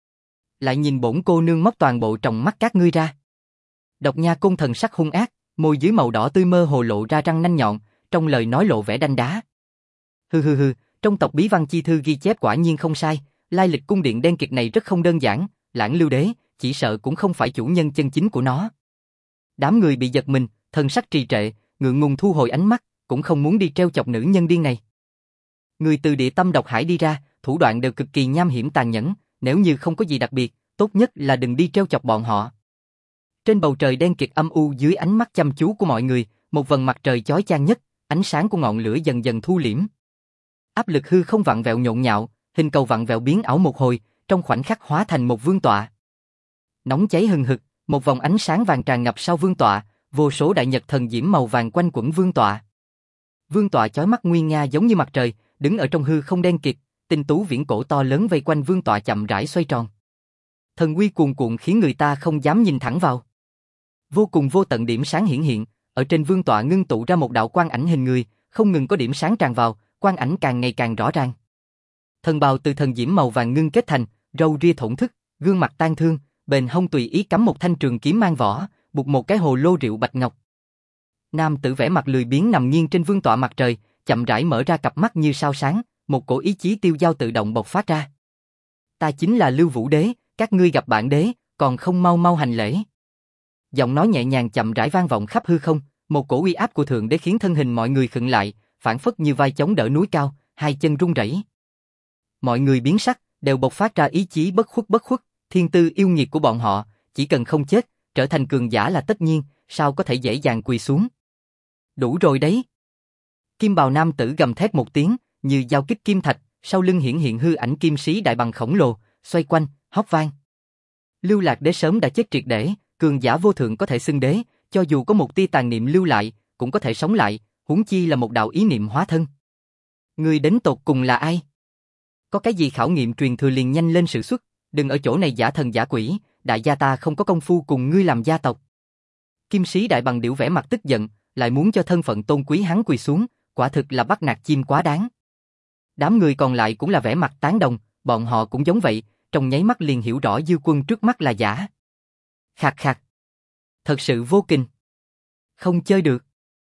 Lại nhìn bổn cô nương móc toàn bộ tròng mắt các ngươi ra. Độc Nha Côn thần sắc hung ác, môi dưới màu đỏ tươi mơ hồ lộ ra răng nanh nhọn, trong lời nói lộ vẻ đanh đá. Hừ, trong tộc bí văn chi thư ghi chép quả nhiên không sai, lai lịch cung điện đen kịt này rất không đơn giản, Lãng Lưu Đế, chỉ sợ cũng không phải chủ nhân chân chính của nó. Đám người bị giật mình, thần sắc trì trệ, ngượng ngùng thu hồi ánh mắt, cũng không muốn đi treo chọc nữ nhân điên này. Người từ địa tâm độc hải đi ra, thủ đoạn đều cực kỳ nham hiểm tàn nhẫn, nếu như không có gì đặc biệt, tốt nhất là đừng đi treo chọc bọn họ. Trên bầu trời đen kịt âm u dưới ánh mắt chăm chú của mọi người, một vầng mặt trời chói chang nhất, ánh sáng của ngọn lửa dần dần thu liễm. Áp lực hư không vặn vẹo nhộn nhạo, hình cầu vặn vẹo biến ảo một hồi, trong khoảnh khắc hóa thành một vương tọa. Nóng cháy hừng hực, một vòng ánh sáng vàng tràn ngập sau vương tọa, vô số đại nhật thần diễm màu vàng quanh quẩn vương tọa. Vương tọa chói mắt nguy nga giống như mặt trời, đứng ở trong hư không đen kịt, tinh tú viễn cổ to lớn vây quanh vương tọa chậm rãi xoay tròn. Thần uy cuồn cuộn khiến người ta không dám nhìn thẳng vào. Vô cùng vô tận điểm sáng hiển hiện, ở trên vương tọa ngưng tụ ra một đạo quang ảnh hình người, không ngừng có điểm sáng tràn vào, quang ảnh càng ngày càng rõ ràng. Thần bào từ thần diễm màu vàng ngưng kết thành, râu ria thổn thức, gương mặt tang thương, bền hông tùy ý cắm một thanh trường kiếm mang vỏ, buộc một cái hồ lô rượu bạch ngọc. Nam tử vẻ mặt lười biếng nằm nghiêng trên vương tọa mặt trời, chậm rãi mở ra cặp mắt như sao sáng, một cổ ý chí tiêu dao tự động bộc phát ra. Ta chính là Lưu Vũ Đế, các ngươi gặp bản đế, còn không mau mau hành lễ. Giọng nói nhẹ nhàng chậm rãi vang vọng khắp hư không, một cổ uy áp của thượng đế khiến thân hình mọi người khựng lại, phảng phất như vai chống đỡ núi cao, hai chân run rẩy. Mọi người biến sắc, đều bộc phát ra ý chí bất khuất, thiên tư yêu nghiệt của bọn họ, chỉ cần không chết, trở thành cường giả là tất nhiên, sao có thể dễ dàng quỳ xuống. Đủ rồi đấy. Kim bào nam tử gầm thét một tiếng, như giao kích kim thạch, sau lưng hiển hiện hư ảnh kim sĩ đại bằng khổng lồ, xoay quanh, hót vang. Lưu Lạc Đế sớm đã chết triệt để, cường giả vô thượng có thể xưng đế, cho dù có một tia tàn niệm lưu lại, cũng có thể sống lại, huống chi là một đạo ý niệm hóa thân. Ngươi đến tột cùng là ai? Có cái gì khảo nghiệm truyền thừa liền nhanh lên sử xuất, đừng ở chỗ này giả thần giả quỷ, đại gia ta không có công phu cùng ngươi làm gia tộc. Kim Sĩ Đại Bằng Điểu vẻ mặt tức giận, lại muốn cho thân phận tôn quý hắn quỳ xuống, quả thực là bắt nạt chim quá đáng. Đám người còn lại cũng là vẻ mặt tán đồng, bọn họ cũng giống vậy, trong nháy mắt liền hiểu rõ Dư Quân trước mắt là giả. Khạc khạc. Thật sự vô kình. Không chơi được.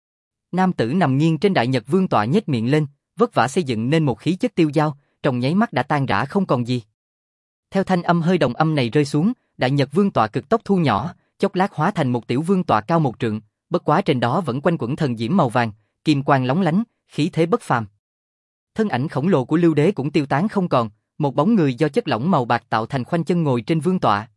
Nam tử nằm nghiêng trên Đại Nhật Vương tọa nhếch miệng lên, vất vả xây dựng nên một khí chất tiêu dao, trong nháy mắt đã tan rã không còn gì. Theo thanh âm hơi đồng âm này rơi xuống, Đại Nhật Vương tọa cực tốc thu nhỏ, chốc lát hóa thành một tiểu vương tọa cao 1 trượng, bất quá trên đó vẫn quanh quẩn thần diễm màu vàng, kim quang lóng lánh, khí thế bất phàm. Thân ảnh khổng lồ của Lưu Đế cũng tiêu tán không còn, một bóng người do chất lỏng màu bạc tạo thành khoanh chân ngồi trên vương tọa.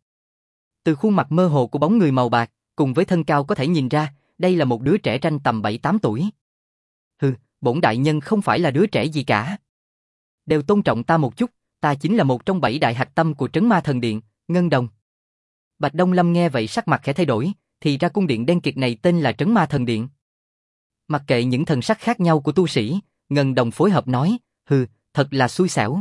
Từ khuôn mặt mơ hồ của bóng người màu bạc, cùng với thân cao có thể nhìn ra, đây là một đứa trẻ ranh tầm 7-8 tuổi. Hừ, bổn đại nhân không phải là đứa trẻ gì cả. Đều tôn trọng ta một chút, ta chính là một trong 7 đại hạch tâm của Trấn Ma Thần Điện, Ngân Đồng. Bạch Đông Lâm nghe vậy sắc mặt khẽ thay đổi, thì ra cung điện đen kịt này tên là Trấn Ma Thần Điện. Mặc kệ những thần sắc khác nhau của tu sĩ, Ngân Đồng phối hợp nói, hừ, thật là xui xẻo.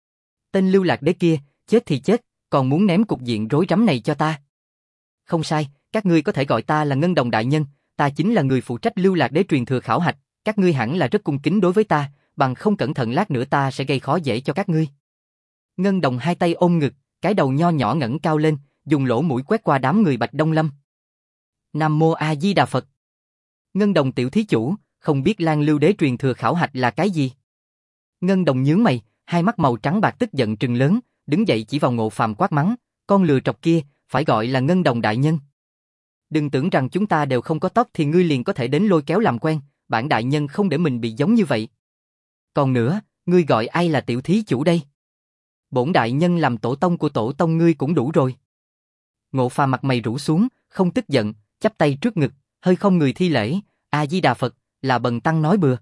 Tên Lưu Lạc Đế kia, chết thì chết, còn muốn ném cục diện rối rắm này cho ta. Không sai, các ngươi có thể gọi ta là Ngân Đồng đại nhân, ta chính là người phụ trách Lưu Lạc Đế truyền thừa khảo hạch, các ngươi hẳn là rất cung kính đối với ta, bằng không cẩn thận lát nữa ta sẽ gây khó dễ cho các ngươi. Ngân Đồng hai tay ôm ngực, cái đầu nho nhỏ ngẩng cao lên, dùng lỗ mũi quét qua đám người Bạch Đông Lâm. Nam Mô A Di Đà Phật. Ngân Đồng tiểu thí chủ, không biết Lan Lưu Đế truyền thừa khảo hạch là cái gì? Ngân Đồng nhướng mày, hai mắt màu trắng bạc tức giận trừng lớn, đứng dậy chỉ vào Ngộ Phàm quát mắng, con lừa trọc kia, phải gọi là Ngân Đồng đại nhân. Đừng tưởng rằng chúng ta đều không có tóc thì ngươi liền có thể đến lôi kéo làm quen, bản đại nhân không để mình bị giống như vậy. Còn nữa, ngươi gọi ai là tiểu thí chủ đây? Bổn đại nhân làm tổ tông của tổ tông ngươi cũng đủ rồi. Ngộ Phàm mặt mày rũ xuống, không tức giận, chắp tay trước ngực, hơi không người thi lễ, A Di Đà Phật, là bần tăng nói bừa.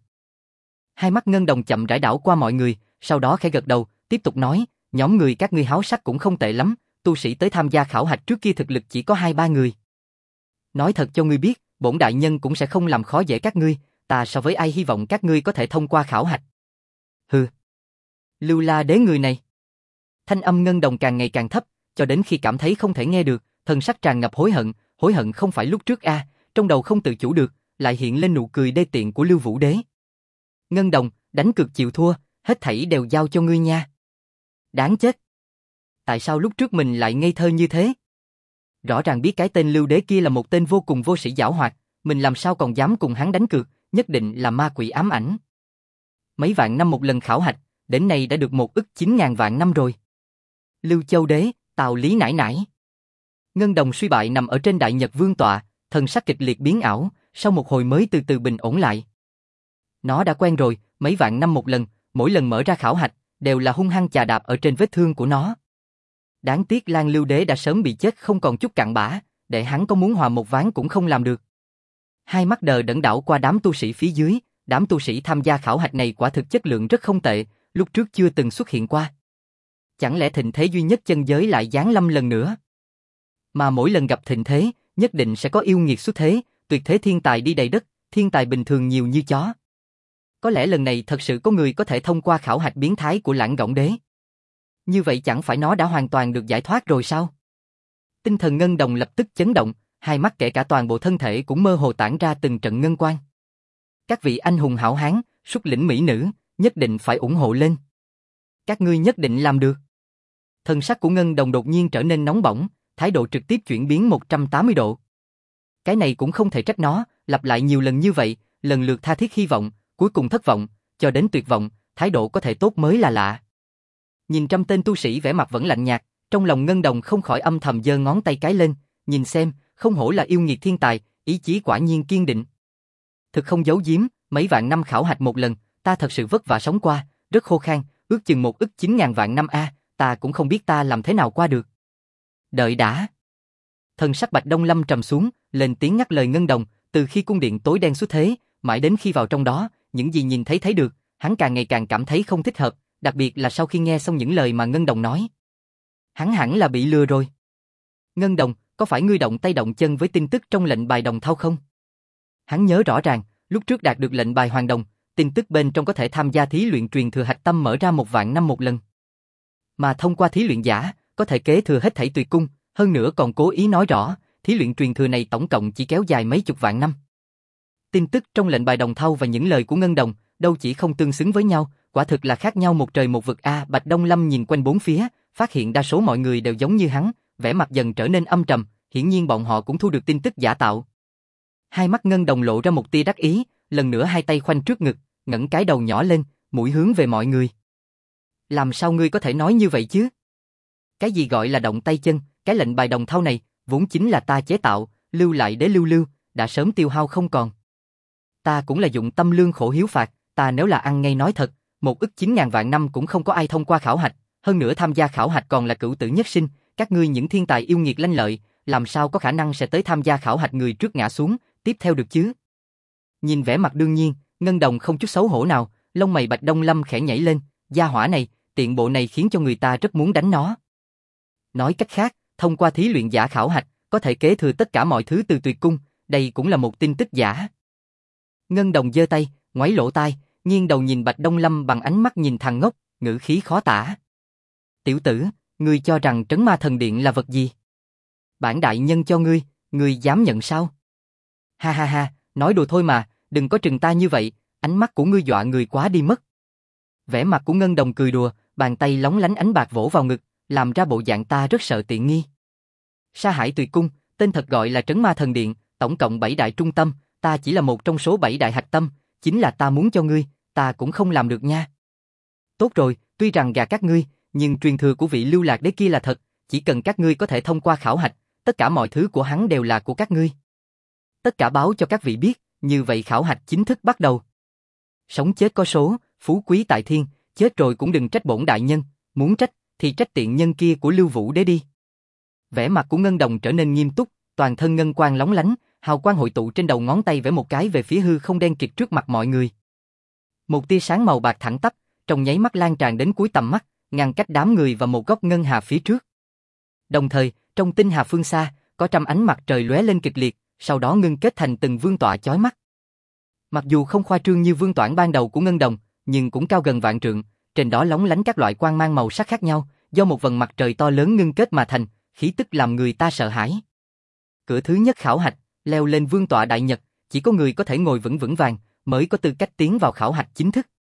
Hai mắt Ngân Đồng chậm rãi đảo qua mọi người, sau đó khẽ gật đầu, tiếp tục nói, nhóm người các ngươi háo sắc cũng không tệ lắm, tu sĩ tới tham gia khảo hạch trước kia thực lực chỉ có 2-3 người. Nói thật cho ngươi biết, bổn đại nhân cũng sẽ không làm khó dễ các ngươi, ta so với ai hy vọng các ngươi có thể thông qua khảo hạch. Hừ. Lưu La Đế người này. Thanh âm Ngân Đồng càng ngày càng thấp, cho đến khi cảm thấy không thể nghe được, thần sắc tràn ngập hối hận không phải lúc trước a, trong đầu không tự chủ được, lại hiện lên nụ cười đê tiện của Lưu Vũ Đế. Ngân Đồng, đánh cược chịu thua, hết thảy đều giao cho ngươi nha. Đáng chết. Tại sao lúc trước mình lại ngây thơ như thế? Rõ ràng biết cái tên Lưu Đế kia là một tên vô cùng vô sĩ giảo hoạt, mình làm sao còn dám cùng hắn đánh cược, nhất định là ma quỷ ám ảnh. Mấy vạn năm một lần khảo hạch, đến nay đã được 1.900.000 vạn năm rồi. Lưu Châu Đế, Tào Lý nải nải. Ngân Đồng suy bại nằm ở trên Đại Nhật Vương tọa, thần sắc kịch liệt biến ảo, sau một hồi mới từ từ bình ổn lại. Nó đã quen rồi, mấy vạn năm một lần, mỗi lần mở ra khảo hạch, đều là hung hăng chà đạp ở trên vết thương của nó. Đáng tiếc Lan Lưu Đế đã sớm bị chết không còn chút cặn bã, để hắn có muốn hòa một ván cũng không làm được. Hai mắt đờ đẫn đảo qua đám tu sĩ phía dưới, đám tu sĩ tham gia khảo hạch này quả thực chất lượng rất không tệ, lúc trước chưa từng xuất hiện qua. Chẳng lẽ thịnh thế duy nhất chân giới lại giáng lâm lần nữa? Mà mỗi lần gặp thịnh thế, nhất định sẽ có yêu nghiệt xuất thế, tuyệt thế thiên tài đi đầy đất, thiên tài bình thường nhiều như chó. Có lẽ lần này thật sự có người có thể thông qua khảo hạch biến thái của Lãng Gọng Đế. Như vậy chẳng phải nó đã hoàn toàn được giải thoát rồi sao? Tinh thần Ngân Đồng lập tức chấn động, hai mắt kể cả toàn bộ thân thể cũng mơ hồ tản ra từng trận ngân quang. Các vị anh hùng hảo hán, xuất lĩnh mỹ nữ, nhất định phải ủng hộ lên. Các ngươi nhất định làm được. Thần sắc của Ngân Đồng đột nhiên trở nên nóng bỏng, thái độ trực tiếp chuyển biến 180 độ. Cái này cũng không thể trách nó, lặp lại nhiều lần như vậy, lần lượt tha thiết hy vọng, cuối cùng thất vọng, cho đến tuyệt vọng, thái độ có thể tốt mới là lạ. Nhìn trăm tên tu sĩ vẻ mặt vẫn lạnh nhạt, trong lòng Ngân Đồng không khỏi âm thầm giơ ngón tay cái lên, nhìn xem, không hổ là yêu nghiệt thiên tài, ý chí quả nhiên kiên định. Thực không giấu giếm, mấy vạn năm khảo hạch một lần, ta thật sự vất vả sống qua, rất khô khan, ước chừng 1.900.000 vạn năm a, ta cũng không biết ta làm thế nào qua được. Đợi đã. Thần sắc Bạch Đông Lâm trầm xuống, lên tiếng ngắt lời Ngân Đồng, từ khi cung điện tối đen xuất thế, mãi đến khi vào trong đó, những gì nhìn thấy được, hắn càng ngày càng cảm thấy không thích hợp, đặc biệt là sau khi nghe xong những lời mà Ngân Đồng nói. Hắn hẳn là bị lừa rồi. Ngân Đồng, có phải ngươi động tay động chân với tin tức trong lệnh bài đồng thau không? Hắn nhớ rõ ràng, lúc trước đạt được lệnh bài hoàng đồng, tin tức bên trong có thể tham gia thí luyện truyền thừa hạch tâm mở ra 1.000 năm một lần. Mà thông qua thí luyện giả, có thể kế thừa hết thảy tuyệt cung, hơn nữa còn cố ý nói rõ, thí luyện truyền thừa này tổng cộng chỉ kéo dài mấy chục vạn năm. Tin tức trong lệnh bài đồng thau và những lời của Ngân Đồng, đâu chỉ không tương xứng với nhau, quả thực là khác nhau một trời một vực a. Bạch Đông Lâm nhìn quanh bốn phía, phát hiện đa số mọi người đều giống như hắn, vẻ mặt dần trở nên âm trầm, hiển nhiên bọn họ cũng thu được tin tức giả tạo. Hai mắt Ngân Đồng lộ ra một tia đắc ý, lần nữa hai tay khoanh trước ngực, ngẩng cái đầu nhỏ lên, mũi hướng về mọi người. Làm sao ngươi có thể nói như vậy chứ? Cái gì gọi là động tay chân, cái lệnh bài đồng thau này, vốn chính là ta chế tạo, lưu lại để lưu, đã sớm tiêu hao không còn. Ta cũng là dụng tâm lương khổ hiếu phạt, ta nếu là ăn ngay nói thật, 1.900.000 vạn năm cũng không có ai thông qua khảo hạch, hơn nữa tham gia khảo hạch còn là cửu tử nhất sinh, các ngươi những thiên tài yêu nghiệt lanh lợi, làm sao có khả năng sẽ tới tham gia khảo hạch người trước ngã xuống, tiếp theo được chứ? Nhìn vẻ mặt đương nhiên, Ngân Đồng không chút xấu hổ nào, lông mày Bạch Đông Lâm khẽ nhảy lên, gia hỏa này, tiện bộ này khiến cho người ta rất muốn đánh nó. Nói cách khác, thông qua thí luyện giả khảo hạch, có thể kế thừa tất cả mọi thứ từ tuyệt cung, đây cũng là một tin tức giả. Ngân Đồng giơ tay, ngoáy lỗ tai, nghiêng đầu nhìn Bạch Đông Lâm bằng ánh mắt nhìn thằng ngốc, ngữ khí khó tả. Tiểu tử, ngươi cho rằng Trấn Ma Thần Điện là vật gì? Bản đại nhân cho ngươi dám nhận sao? Ha ha ha, nói đùa thôi mà, đừng có trừng ta như vậy, ánh mắt của ngươi dọa người quá đi mất. Vẻ mặt của Ngân Đồng cười đùa, bàn tay lóng lánh ánh bạc vỗ vào ngực, làm ra bộ dạng ta rất sợ tiện nghi. Sa Hải Tuyệt Cung, tên thật gọi là Trấn Ma Thần Điện, tổng cộng 7 đại trung tâm, ta chỉ là một trong số 7 đại hạch tâm, chính là ta muốn cho ngươi, ta cũng không làm được nha. Tốt rồi, tuy rằng gạt các ngươi, nhưng truyền thừa của vị Lưu Lạc Đế kia là thật, chỉ cần các ngươi có thể thông qua khảo hạch, tất cả mọi thứ của hắn đều là của các ngươi. Tất cả báo cho các vị biết, như vậy khảo hạch chính thức bắt đầu. Sống chết có số, phú quý tại thiên, chết rồi cũng đừng trách bổn đại nhân, muốn trách thì trách tiện nhân kia của Lưu Vũ Đế đi. Vẻ mặt của Ngân Đồng trở nên nghiêm túc, toàn thân ngân quang lóng lánh, hào quang hội tụ trên đầu ngón tay vẽ một cái về phía hư không đen kịt trước mặt mọi người. Một tia sáng màu bạc thẳng tắp, trong nháy mắt lan tràn đến cuối tầm mắt, ngăn cách đám người và một góc ngân hà phía trước. Đồng thời, trong tinh hà phương xa, có trăm ánh mặt trời lóe lên kịch liệt, sau đó ngưng kết thành từng vương tọa chói mắt. Mặc dù không khoa trương như vương toản ban đầu của Ngân Đồng, nhưng cũng cao gần vạn trượng, trên đó lóng lánh các loại quang mang màu sắc khác nhau, do một vầng mặt trời to lớn ngưng kết mà thành, khí tức làm người ta sợ hãi. Cửa thứ nhất khảo hạch, leo lên vương tọa đại nhật, chỉ có người có thể ngồi vững vững vàng, mới có tư cách tiến vào khảo hạch chính thức.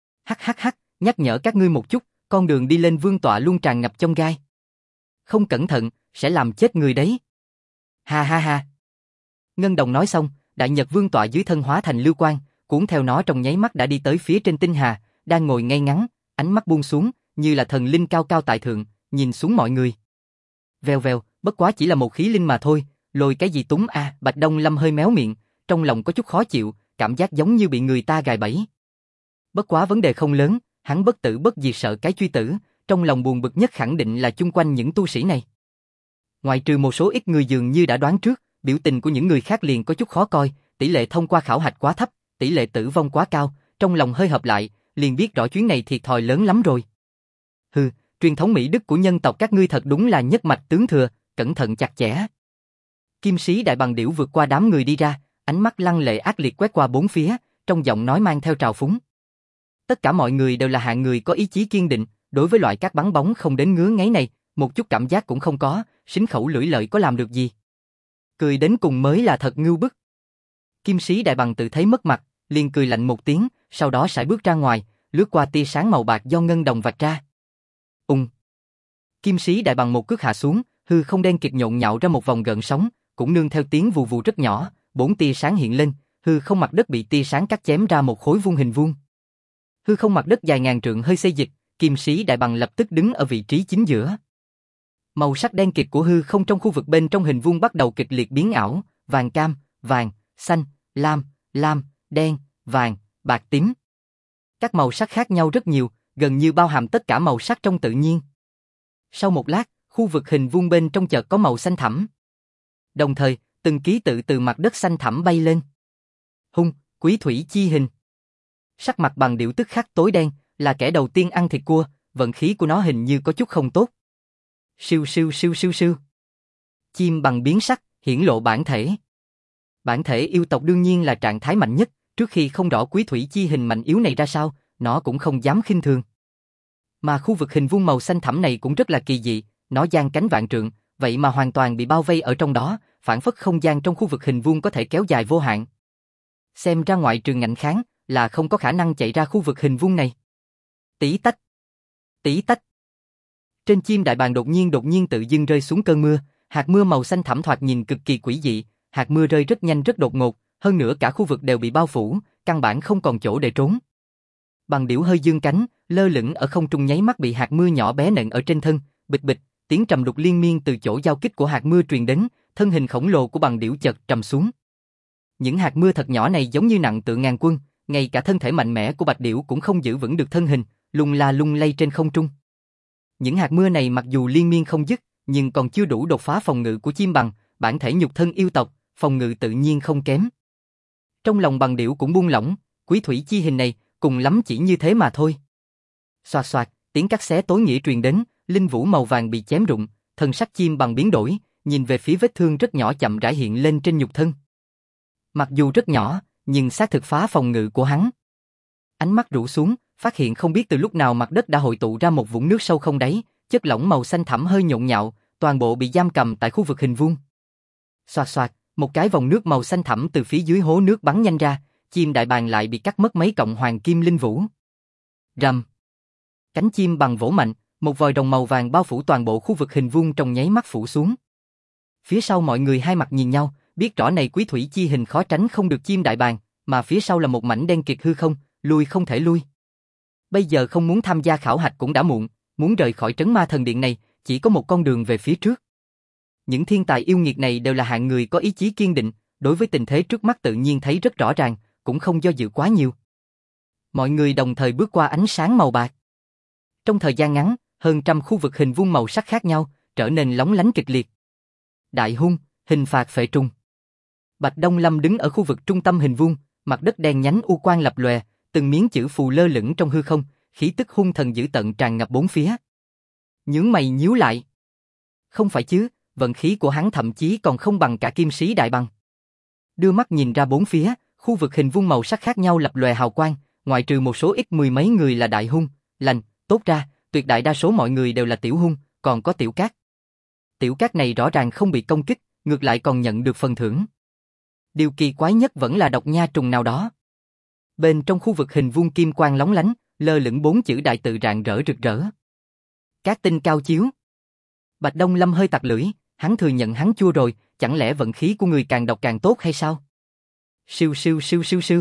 Hắc, nhắc nhở các ngươi một chút, con đường đi lên vương tọa luôn tràn ngập chông gai. Không cẩn thận, sẽ làm chết người đấy. Ha ha ha. Ngân Đồng nói xong, đại nhật vương tọa dưới thân hóa thành lưu quang, cuốn theo nó trong nháy mắt đã đi tới phía trên tinh hà, đang ngồi ngay ngắn, ánh mắt buông xuống, như là thần linh cao cao tại thượng, nhìn xuống mọi người. Vèo vèo, bất quá chỉ là một khí linh mà thôi, lôi cái gì túng a? Bạch Đông Lâm hơi méo miệng, trong lòng có chút khó chịu, cảm giác giống như bị người ta gài bẫy. Bất quá vấn đề không lớn, hắn bất tử bất diệt sợ cái truy tử, trong lòng buồn bực nhất khẳng định là chung quanh những tu sĩ này. Ngoại trừ một số ít người dường như đã đoán trước, biểu tình của những người khác liền có chút khó coi, tỷ lệ thông qua khảo hạch quá thấp, tỷ lệ tử vong quá cao, trong lòng hơi hợp lại, liền biết rõ chuyến này thiệt thòi lớn lắm rồi. Hừ, truyền thống mỹ đức của nhân tộc các ngươi thật đúng là nhất mạch tướng thừa, cẩn thận chặt chẽ. Kim sĩ đại bằng điểu vượt qua đám người đi ra, ánh mắt lăng lệ ác liệt quét qua bốn phía, trong giọng nói mang theo trào phúng. Tất cả mọi người đều là hạng người có ý chí kiên định, đối với loại các bắn bóng không đến ngứa ngáy này, một chút cảm giác cũng không có, xính khẩu lưỡi lợi có làm được gì. Cười đến cùng mới là thật ngưu bức. Kim sĩ đại bằng tự thấy mất mặt, liền cười lạnh một tiếng, sau đó sải bước ra ngoài, lướt qua tia sáng màu bạc do Ngân Đồng vạch ra. Kim sĩ đại bằng một cước hạ xuống, hư không đen kịt nhộn nhạo ra một vòng gợn sóng, cũng nương theo tiếng vù vù rất nhỏ, 4 tia sáng hiện lên, hư không mặt đất bị tia sáng cắt chém ra một khối vuông hình vuông. Hư không mặt đất dài ngàn trượng hơi xê dịch, kim sĩ đại bằng lập tức đứng ở vị trí chính giữa. Màu sắc đen kịt của hư không trong khu vực bên trong hình vuông bắt đầu kịch liệt biến ảo, vàng cam, vàng, xanh, lam, đen, vàng, bạc tím. Các màu sắc khác nhau rất nhiều, gần như bao hàm tất cả màu sắc trong tự nhiên. Sau một lát, khu vực hình vuông bên trong chợt có màu xanh thẳm. Đồng thời, từng ký tự từ mặt đất xanh thẳm bay lên. Hung, quý thủy chi hình. Sắc mặt bằng điểu tức khắc tối đen, là kẻ đầu tiên ăn thịt cua, vận khí của nó hình như có chút không tốt. Siêu. Chim bằng biến sắc, hiển lộ bản thể. Bản thể yêu tộc đương nhiên là trạng thái mạnh nhất, trước khi không rõ quý thủy chi hình mạnh yếu này ra sao, nó cũng không dám khinh thường. Mà khu vực hình vuông màu xanh thẳm này cũng rất là kỳ dị, nó giang cánh vạn trượng, vậy mà hoàn toàn bị bao vây ở trong đó, phản phất không gian trong khu vực hình vuông có thể kéo dài vô hạn. Xem ra ngoại trừ ngạnh kháng, là không có khả năng chạy ra khu vực hình vuông này. Tí tách, tí tách. Trên chim đại bàng đột nhiên tự dưng rơi xuống cơn mưa, hạt mưa màu xanh thẳm thoạt nhìn cực kỳ quỷ dị, hạt mưa rơi rất nhanh rất đột ngột, hơn nữa cả khu vực đều bị bao phủ, căn bản không còn chỗ để trốn. Bằng điểu hơi dương cánh, lơ lửng ở không trung nháy mắt bị hạt mưa nhỏ bé nện ở trên thân, bịch bịch, tiếng trầm đục liên miên từ chỗ giao kích của hạt mưa truyền đến, thân hình khổng lồ của bằng điểu chợt trầm xuống. Những hạt mưa thật nhỏ này giống như nặng tựa ngàn quân, ngay cả thân thể mạnh mẽ của bạch điểu cũng không giữ vững được thân hình, lung la lung lay trên không trung. Những hạt mưa này mặc dù liên miên không dứt, nhưng còn chưa đủ đột phá phòng ngự của chim bằng, bản thể nhục thân yêu tộc, phòng ngự tự nhiên không kém. Trong lòng bằng điểu cũng buông lỏng, quý thủy chi hình này, cùng lắm chỉ như thế mà thôi. Xoạt xoạt, tiếng cắt xé tối nghĩa truyền đến, linh vũ màu vàng bị chém rụng, thân sắc chim bằng biến đổi, nhìn về phía vết thương rất nhỏ chậm rãi hiện lên trên nhục thân. Mặc dù rất nhỏ, nhưng xác thực phá phòng ngự của hắn. Ánh mắt rũ xuống, phát hiện không biết từ lúc nào mặt đất đã hội tụ ra một vũng nước sâu không đáy, chất lỏng màu xanh thẳm hơi nhộn nhạo, toàn bộ bị giam cầm tại khu vực hình vuông. Xoạt xoạt, một cái vòng nước màu xanh thẳm từ phía dưới hố nước bắn nhanh ra, chim đại bàng lại bị cắt mất mấy cọng hoàng kim linh vũ. Rầm. Cánh chim bằng vỗ mạnh, một vòi rồng màu vàng bao phủ toàn bộ khu vực hình vuông trong nháy mắt phủ xuống. Phía sau mọi người hai mặt nhìn nhau, biết rõ này quý thủy chi hình khó tránh không được chim đại bàng, mà phía sau là một mảnh đen kịt hư không, lui không thể lui. Bây giờ không muốn tham gia khảo hạch cũng đã muộn, muốn rời khỏi trấn ma thần điện này, chỉ có một con đường về phía trước. Những thiên tài yêu nghiệt này đều là hạng người có ý chí kiên định, đối với tình thế trước mắt tự nhiên thấy rất rõ ràng, cũng không do dự quá nhiều. Mọi người đồng thời bước qua ánh sáng màu bạc. Trong thời gian ngắn, hơn trăm khu vực hình vuông màu sắc khác nhau, trở nên lóng lánh kịch liệt. Đại hung, hình phạt phệ trùng. Bạch Đông Lâm đứng ở khu vực trung tâm hình vuông, mặt đất đen nhánh u quang lập lòe, từng miếng chữ phù lơ lửng trong hư không, khí tức hung thần dữ tợn tràn ngập bốn phía. Nhướng mày nhíu lại. Không phải chứ, vận khí của hắn thậm chí còn không bằng cả kim sĩ đại bàng. Đưa mắt nhìn ra bốn phía, khu vực hình vuông màu sắc khác nhau lập lòe hào quang, ngoại trừ một số ít mười mấy người là đại hung, lành, tốt ra, tuyệt đại đa số mọi người đều là tiểu hung, còn có tiểu cát. Tiểu cát này rõ ràng không bị công kích, ngược lại còn nhận được phần thưởng. Điều kỳ quái nhất vẫn là độc nha trùng nào đó. Bên trong khu vực hình vuông kim quang lóng lánh, lơ lửng bốn chữ đại tự rạng rỡ rực rỡ. Cát tinh cao chiếu. Bạch Đông Lâm hơi tặc lưỡi, hắn thừa nhận hắn chua rồi, chẳng lẽ vận khí của người càng độc càng tốt hay sao? Siêu siêu siêu siêu siêu.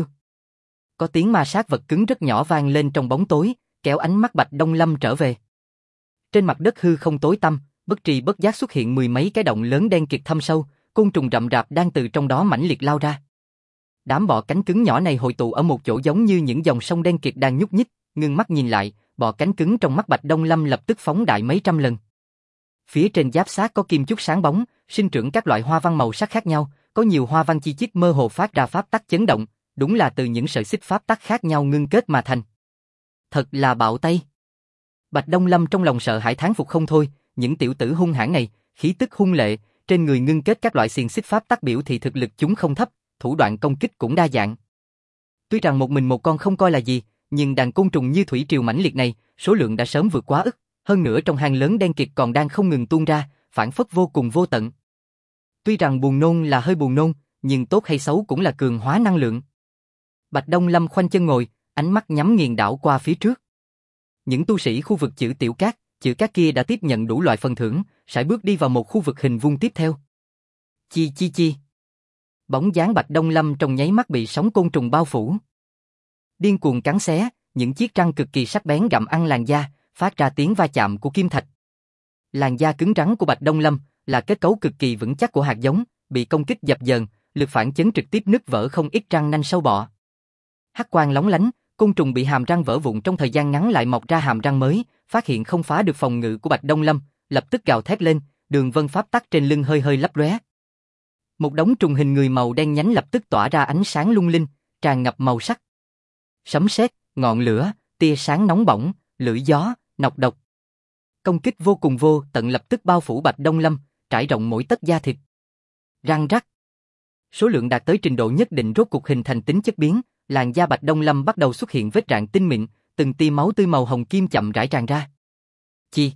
Có tiếng ma sát vật cứng rất nhỏ vang lên trong bóng tối, kéo ánh mắt Bạch Đông Lâm trở về. Trên mặt đất hư không tối tăm, bất tri bất giác xuất hiện mười mấy cái động lớn đen kịt thâm sâu, côn trùng rậm rạp đang từ trong đó mãnh liệt lao ra. Đám bọ cánh cứng nhỏ này hội tụ ở một chỗ giống như những dòng sông đen kịt đang nhúc nhích, ngưng mắt nhìn lại, bọ cánh cứng trong mắt Bạch Đông Lâm lập tức phóng đại mấy trăm lần. Phía trên giáp xác có kim chúc sáng bóng, sinh trưởng các loại hoa văn màu sắc khác nhau, có nhiều hoa văn chi chít mơ hồ phát ra pháp tắc chấn động, đúng là từ những sợi xích pháp tắc khác nhau ngưng kết mà thành. Thật là bạo tay. Bạch Đông Lâm trong lòng sợ hãi thán phục không thôi, những tiểu tử hung hãn này, khí tức hung lệ, trên người ngưng kết các loại xiềng xích pháp tắc biểu thị thực lực chúng không thấp, thủ đoạn công kích cũng đa dạng. Tuy rằng một mình một con không coi là gì, nhưng đàn côn trùng như thủy triều mãnh liệt này, số lượng đã sớm vượt quá ức, hơn nữa trong hang lớn đen kịt còn đang không ngừng tuôn ra, phản phất vô cùng vô tận. Tuy rằng buồn nôn là hơi buồn nôn, nhưng tốt hay xấu cũng là cường hóa năng lượng. Bạch Đông Lâm khoanh chân ngồi, ánh mắt nhắm nghiền đảo qua phía trước. Những tu sĩ khu vực chữ cát kia đã tiếp nhận đủ loại phần thưởng, sải bước đi vào một khu vực hình vuông tiếp theo. Chi chi chi. Bóng dáng Bạch Đông Lâm trong nháy mắt bị sóng côn trùng bao phủ. Điên cuồng cắn xé, những chiếc răng cực kỳ sắc bén gặm ăn làn da, phát ra tiếng va chạm của kim thạch. Làn da cứng rắn của Bạch Đông Lâm là kết cấu cực kỳ vững chắc của hạt giống, bị công kích dập dờn, lực phản chấn trực tiếp nứt vỡ không ít răng nanh sâu bọ. Hắc quang lóng lánh, côn trùng bị hàm răng vỡ vụn trong thời gian ngắn lại mọc ra hàm răng mới, phát hiện không phá được phòng ngự của Bạch Đông Lâm, lập tức gào thét lên, đường vân pháp tắc trên lưng hơi hơi lấp lóe. Một đống trùng hình người màu đen nhánh lập tức tỏa ra ánh sáng lung linh, tràn ngập màu sắc. Sấm sét, ngọn lửa, tia sáng nóng bỏng, lưỡi gió, nọc độc. Công kích vô cùng vô tận lập tức bao phủ Bạch Đông Lâm, trải rộng mỗi tấc da thịt. Răng rắc. Số lượng đạt tới trình độ nhất định rốt cục hình thành tính chất biến, làn da Bạch Đông Lâm bắt đầu xuất hiện vết rạn tinh mịn, từng tia máu tươi màu hồng kim chậm rãi tràn ra. Chi?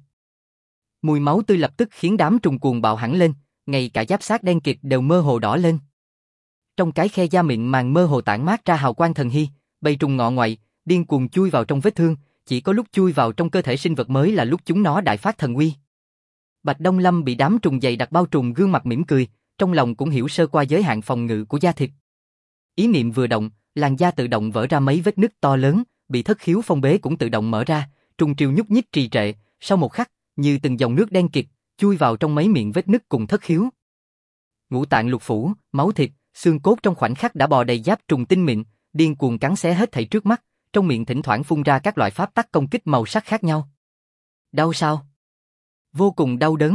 Mùi máu tươi lập tức khiến đám trùng cuồng bạo hẳn lên, ngay cả giáp xác đen kịt đều mơ hồ đỏ lên. Trong cái khe da mịn màng mơ hồ tản mát ra hào quang thần hy, bầy trùng ngọ ngoại, điên cuồng chui vào trong vết thương, chỉ có lúc chui vào trong cơ thể sinh vật mới là lúc chúng nó đại phát thần uy. Bạch Đông Lâm bị đám trùng dày đặc bao trùm, gương mặt mỉm cười, trong lòng cũng hiểu sơ qua giới hạn phòng ngự của da thịt. Ý niệm vừa động, làn da tự động vỡ ra mấy vết nứt to lớn, bị thất khiếu phong bế cũng tự động mở ra, trùng triều nhúc nhích trì trệ, sau một khắc, như từng dòng nước đen kịt, chui vào trong mấy miệng vết nứt cùng thất khiếu. Ngũ tạng lục phủ, máu thịt, xương cốt trong khoảnh khắc đã bò đầy giáp trùng tinh mịn, điên cuồng cắn xé hết thảy trước mắt, trong miệng thỉnh thoảng phun ra các loại pháp tắc công kích màu sắc khác nhau. Đau sao? Vô cùng đau đớn.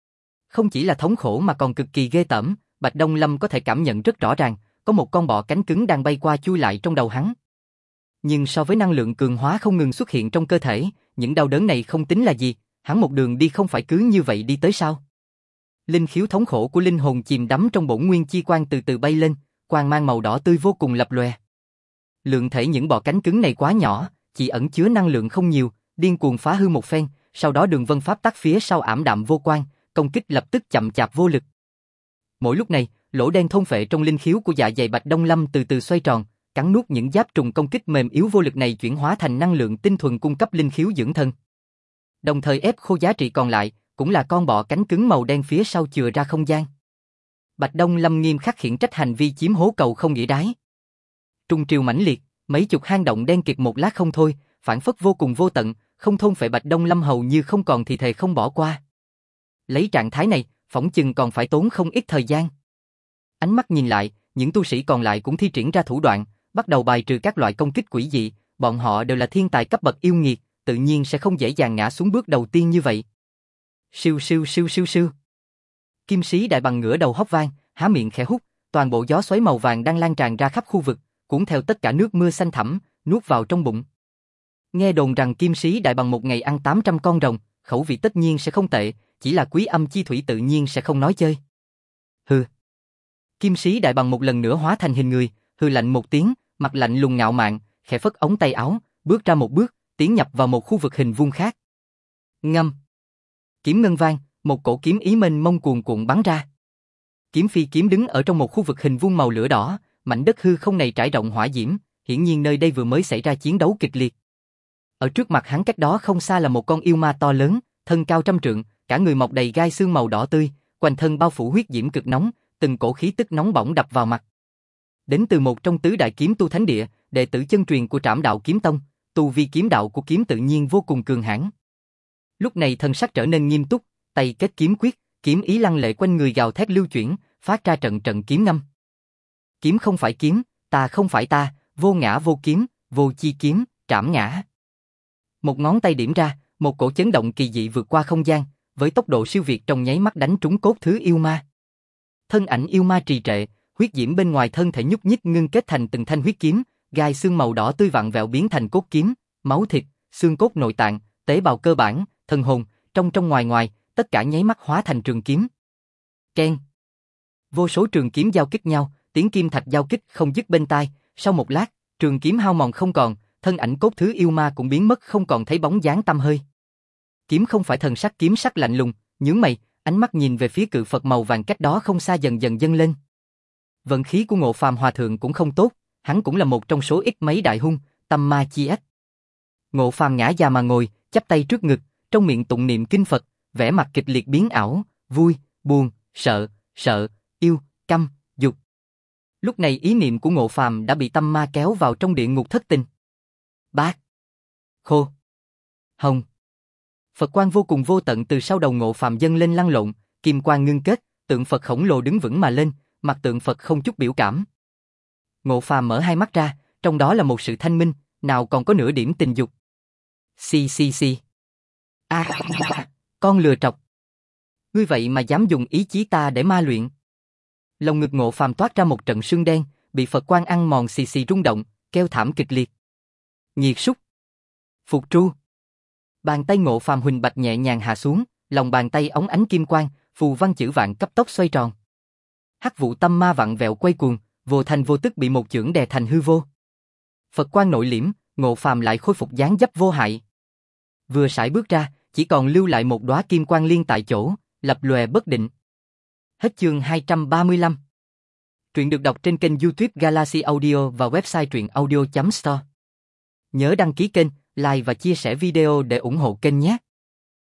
Không chỉ là thống khổ mà còn cực kỳ ghê tởm, Bạch Đông Lâm có thể cảm nhận rất rõ ràng, có một con bọ cánh cứng đang bay qua chui lại trong đầu hắn. Nhưng so với năng lượng cường hóa không ngừng xuất hiện trong cơ thể, những đau đớn này không tính là gì, hắn một đường đi không phải cứ như vậy đi tới sao? Linh khiếu thống khổ của linh hồn chìm đắm trong bổn nguyên chi quang từ từ bay lên, quang mang màu đỏ tươi vô cùng lập lòe. Lượng thể những bọ cánh cứng này quá nhỏ, chỉ ẩn chứa năng lượng không nhiều, điên cuồng phá hư một phen, sau đó đường vân pháp tắc phía sau ảm đạm vô quang, công kích lập tức chậm chạp vô lực. Mỗi lúc này, lỗ đen thôn phệ trong linh khiếu của dạ dày Bạch Đông Lâm từ từ xoay tròn, cắn nuốt những giáp trùng công kích mềm yếu vô lực này, chuyển hóa thành năng lượng tinh thuần cung cấp linh khiếu dưỡng thân. Đồng thời ép khô giá trị còn lại, cũng là con bọ cánh cứng màu đen phía sau chừa ra không gian. Bạch Đông Lâm nghiêm khắc khiển trách hành vi chiếm hố cầu không nghĩa đái. Trùng triều mãnh liệt, mấy chục hang động đen kịt một lát không thôi, phản phất vô cùng vô tận, không thôn phệ Bạch Đông Lâm hầu như không còn thì thề không bỏ qua. Lấy trạng thái này, phỏng chừng còn phải tốn không ít thời gian. Ánh mắt nhìn lại, những tu sĩ còn lại cũng thi triển ra thủ đoạn, bắt đầu bài trừ các loại công kích quỷ dị, bọn họ đều là thiên tài cấp bậc yêu nghiệt, tự nhiên sẽ không dễ dàng ngã xuống bước đầu tiên như vậy. Siêu siêu siêu siêu siêu. Kim sĩ đại bằng ngửa đầu hóc vang, há miệng khẽ hút, toàn bộ gió xoáy màu vàng đang lan tràn ra khắp khu vực, cuốn theo tất cả nước mưa xanh thẳm, nuốt vào trong bụng. Nghe đồn rằng kim sĩ đại bằng một ngày ăn 800 con rồng, khẩu vị tất nhiên sẽ không tệ, chỉ là quý âm chi thủy tự nhiên sẽ không nói chơi. Hừ. Kim sĩ đại bằng một lần nữa hóa thành hình người, hừ lạnh một tiếng, mặt lạnh lùng ngạo mạn, khẽ phất ống tay áo, bước ra một bước, tiến nhập vào một khu vực hình vuông khác. Ngâm. Kiếm ngân vang, một cổ kiếm ý mênh mông cuồn cuộn bắn ra. Kiếm phi kiếm đứng ở trong một khu vực hình vuông màu lửa đỏ, mảnh đất hư không này trải rộng hỏa diễm, hiển nhiên nơi đây vừa mới xảy ra chiến đấu kịch liệt. Ở trước mặt hắn cách đó không xa là một con yêu ma to lớn, thân cao trăm trượng, cả người mọc đầy gai xương màu đỏ tươi, quanh thân bao phủ huyết diễm cực nóng, từng cổ khí tức nóng bỏng đập vào mặt. Đến từ một trong tứ đại kiếm tu thánh địa, đệ tử chân truyền của Trảm Đạo Kiếm Tông, tu vi kiếm đạo của kiếm tự nhiên vô cùng cường hãn. Lúc này thần sắc trở nên nghiêm túc, tay kết kiếm quyết, kiếm ý lăng lệ quanh người gào thét lưu chuyển, phát ra trận trận kiếm ngâm. Kiếm không phải kiếm, ta không phải ta, vô ngã vô kiếm, vô chi kiếm, trảm ngã. Một ngón tay điểm ra, một cổ chấn động kỳ dị vượt qua không gian, với tốc độ siêu việt trong nháy mắt đánh trúng cốt thứ yêu ma. Thân ảnh yêu ma trì trệ, huyết diễm bên ngoài thân thể nhúc nhích ngưng kết thành từng thanh huyết kiếm, gai xương màu đỏ tươi vặn vẹo biến thành cốt kiếm, máu thịt, xương cốt nội tạng, tế bào cơ bản, thần hồn, trong trong ngoài ngoài, tất cả nháy mắt hóa thành trường kiếm. Keng. Vô số trường kiếm giao kích nhau, tiếng kim thạch giao kích không dứt bên tai, sau một lát, trường kiếm hao mòn không còn, thân ảnh cốt thứ yêu ma cũng biến mất không còn thấy bóng dáng tăm hơi. Kiếm không phải thần sắc, kiếm sắc lạnh lùng, nhướng mày, ánh mắt nhìn về phía cự Phật màu vàng cách đó không xa dần dần dâng lên. Vận khí của Ngộ Phàm hòa thượng cũng không tốt, hắn cũng là một trong số ít mấy đại hung, tâm ma chi ách. Ngộ Phàm ngã già mà ngồi, chắp tay trước ngực, trong miệng tụng niệm kinh Phật, vẻ mặt kịch liệt biến ảo, vui, buồn, sợ, yêu, căm, dục. Lúc này ý niệm của Ngộ Phàm đã bị tâm ma kéo vào trong địa ngục thất tình. Bát, khô, hồng. Phật quang vô cùng vô tận từ sau đầu Ngộ Phàm dâng lên lăn lộn, kim quang ngưng kết, tượng Phật khổng lồ đứng vững mà lên, mặt tượng Phật không chút biểu cảm. Ngộ Phàm mở hai mắt ra, trong đó là một sự thanh minh, nào còn có nửa điểm tình dục. Xì. Con lừa trọc. Ngươi vậy mà dám dùng ý chí ta để ma luyện. Lòng ngực Ngộ Phàm toát ra một trận sương đen, bị Phật quang ăn mòn xì rung động, kêu thảm kịch liệt. Nhiệt súc. Phục tru. Bàn tay Ngộ Phàm huỳnh bạch nhẹ nhàng hạ xuống, lòng bàn tay óng ánh kim quang, phù văn chữ vạn cấp tốc xoay tròn. Hắc vụ tâm ma vặn vẹo quay cuồng, vô thành vô tức bị một chưởng đè thành hư vô. Phật quang nội liễm, Ngộ Phàm lại khôi phục dáng dấp vô hại. Vừa sải bước ra, chỉ còn lưu lại một đóa kim quang liên tại chỗ, lập lòe bất định. Hết chương 235. Truyện được đọc trên kênh YouTube Galaxy Audio và website truyệnaudio.store. Nhớ đăng ký kênh, like và chia sẻ video để ủng hộ kênh nhé.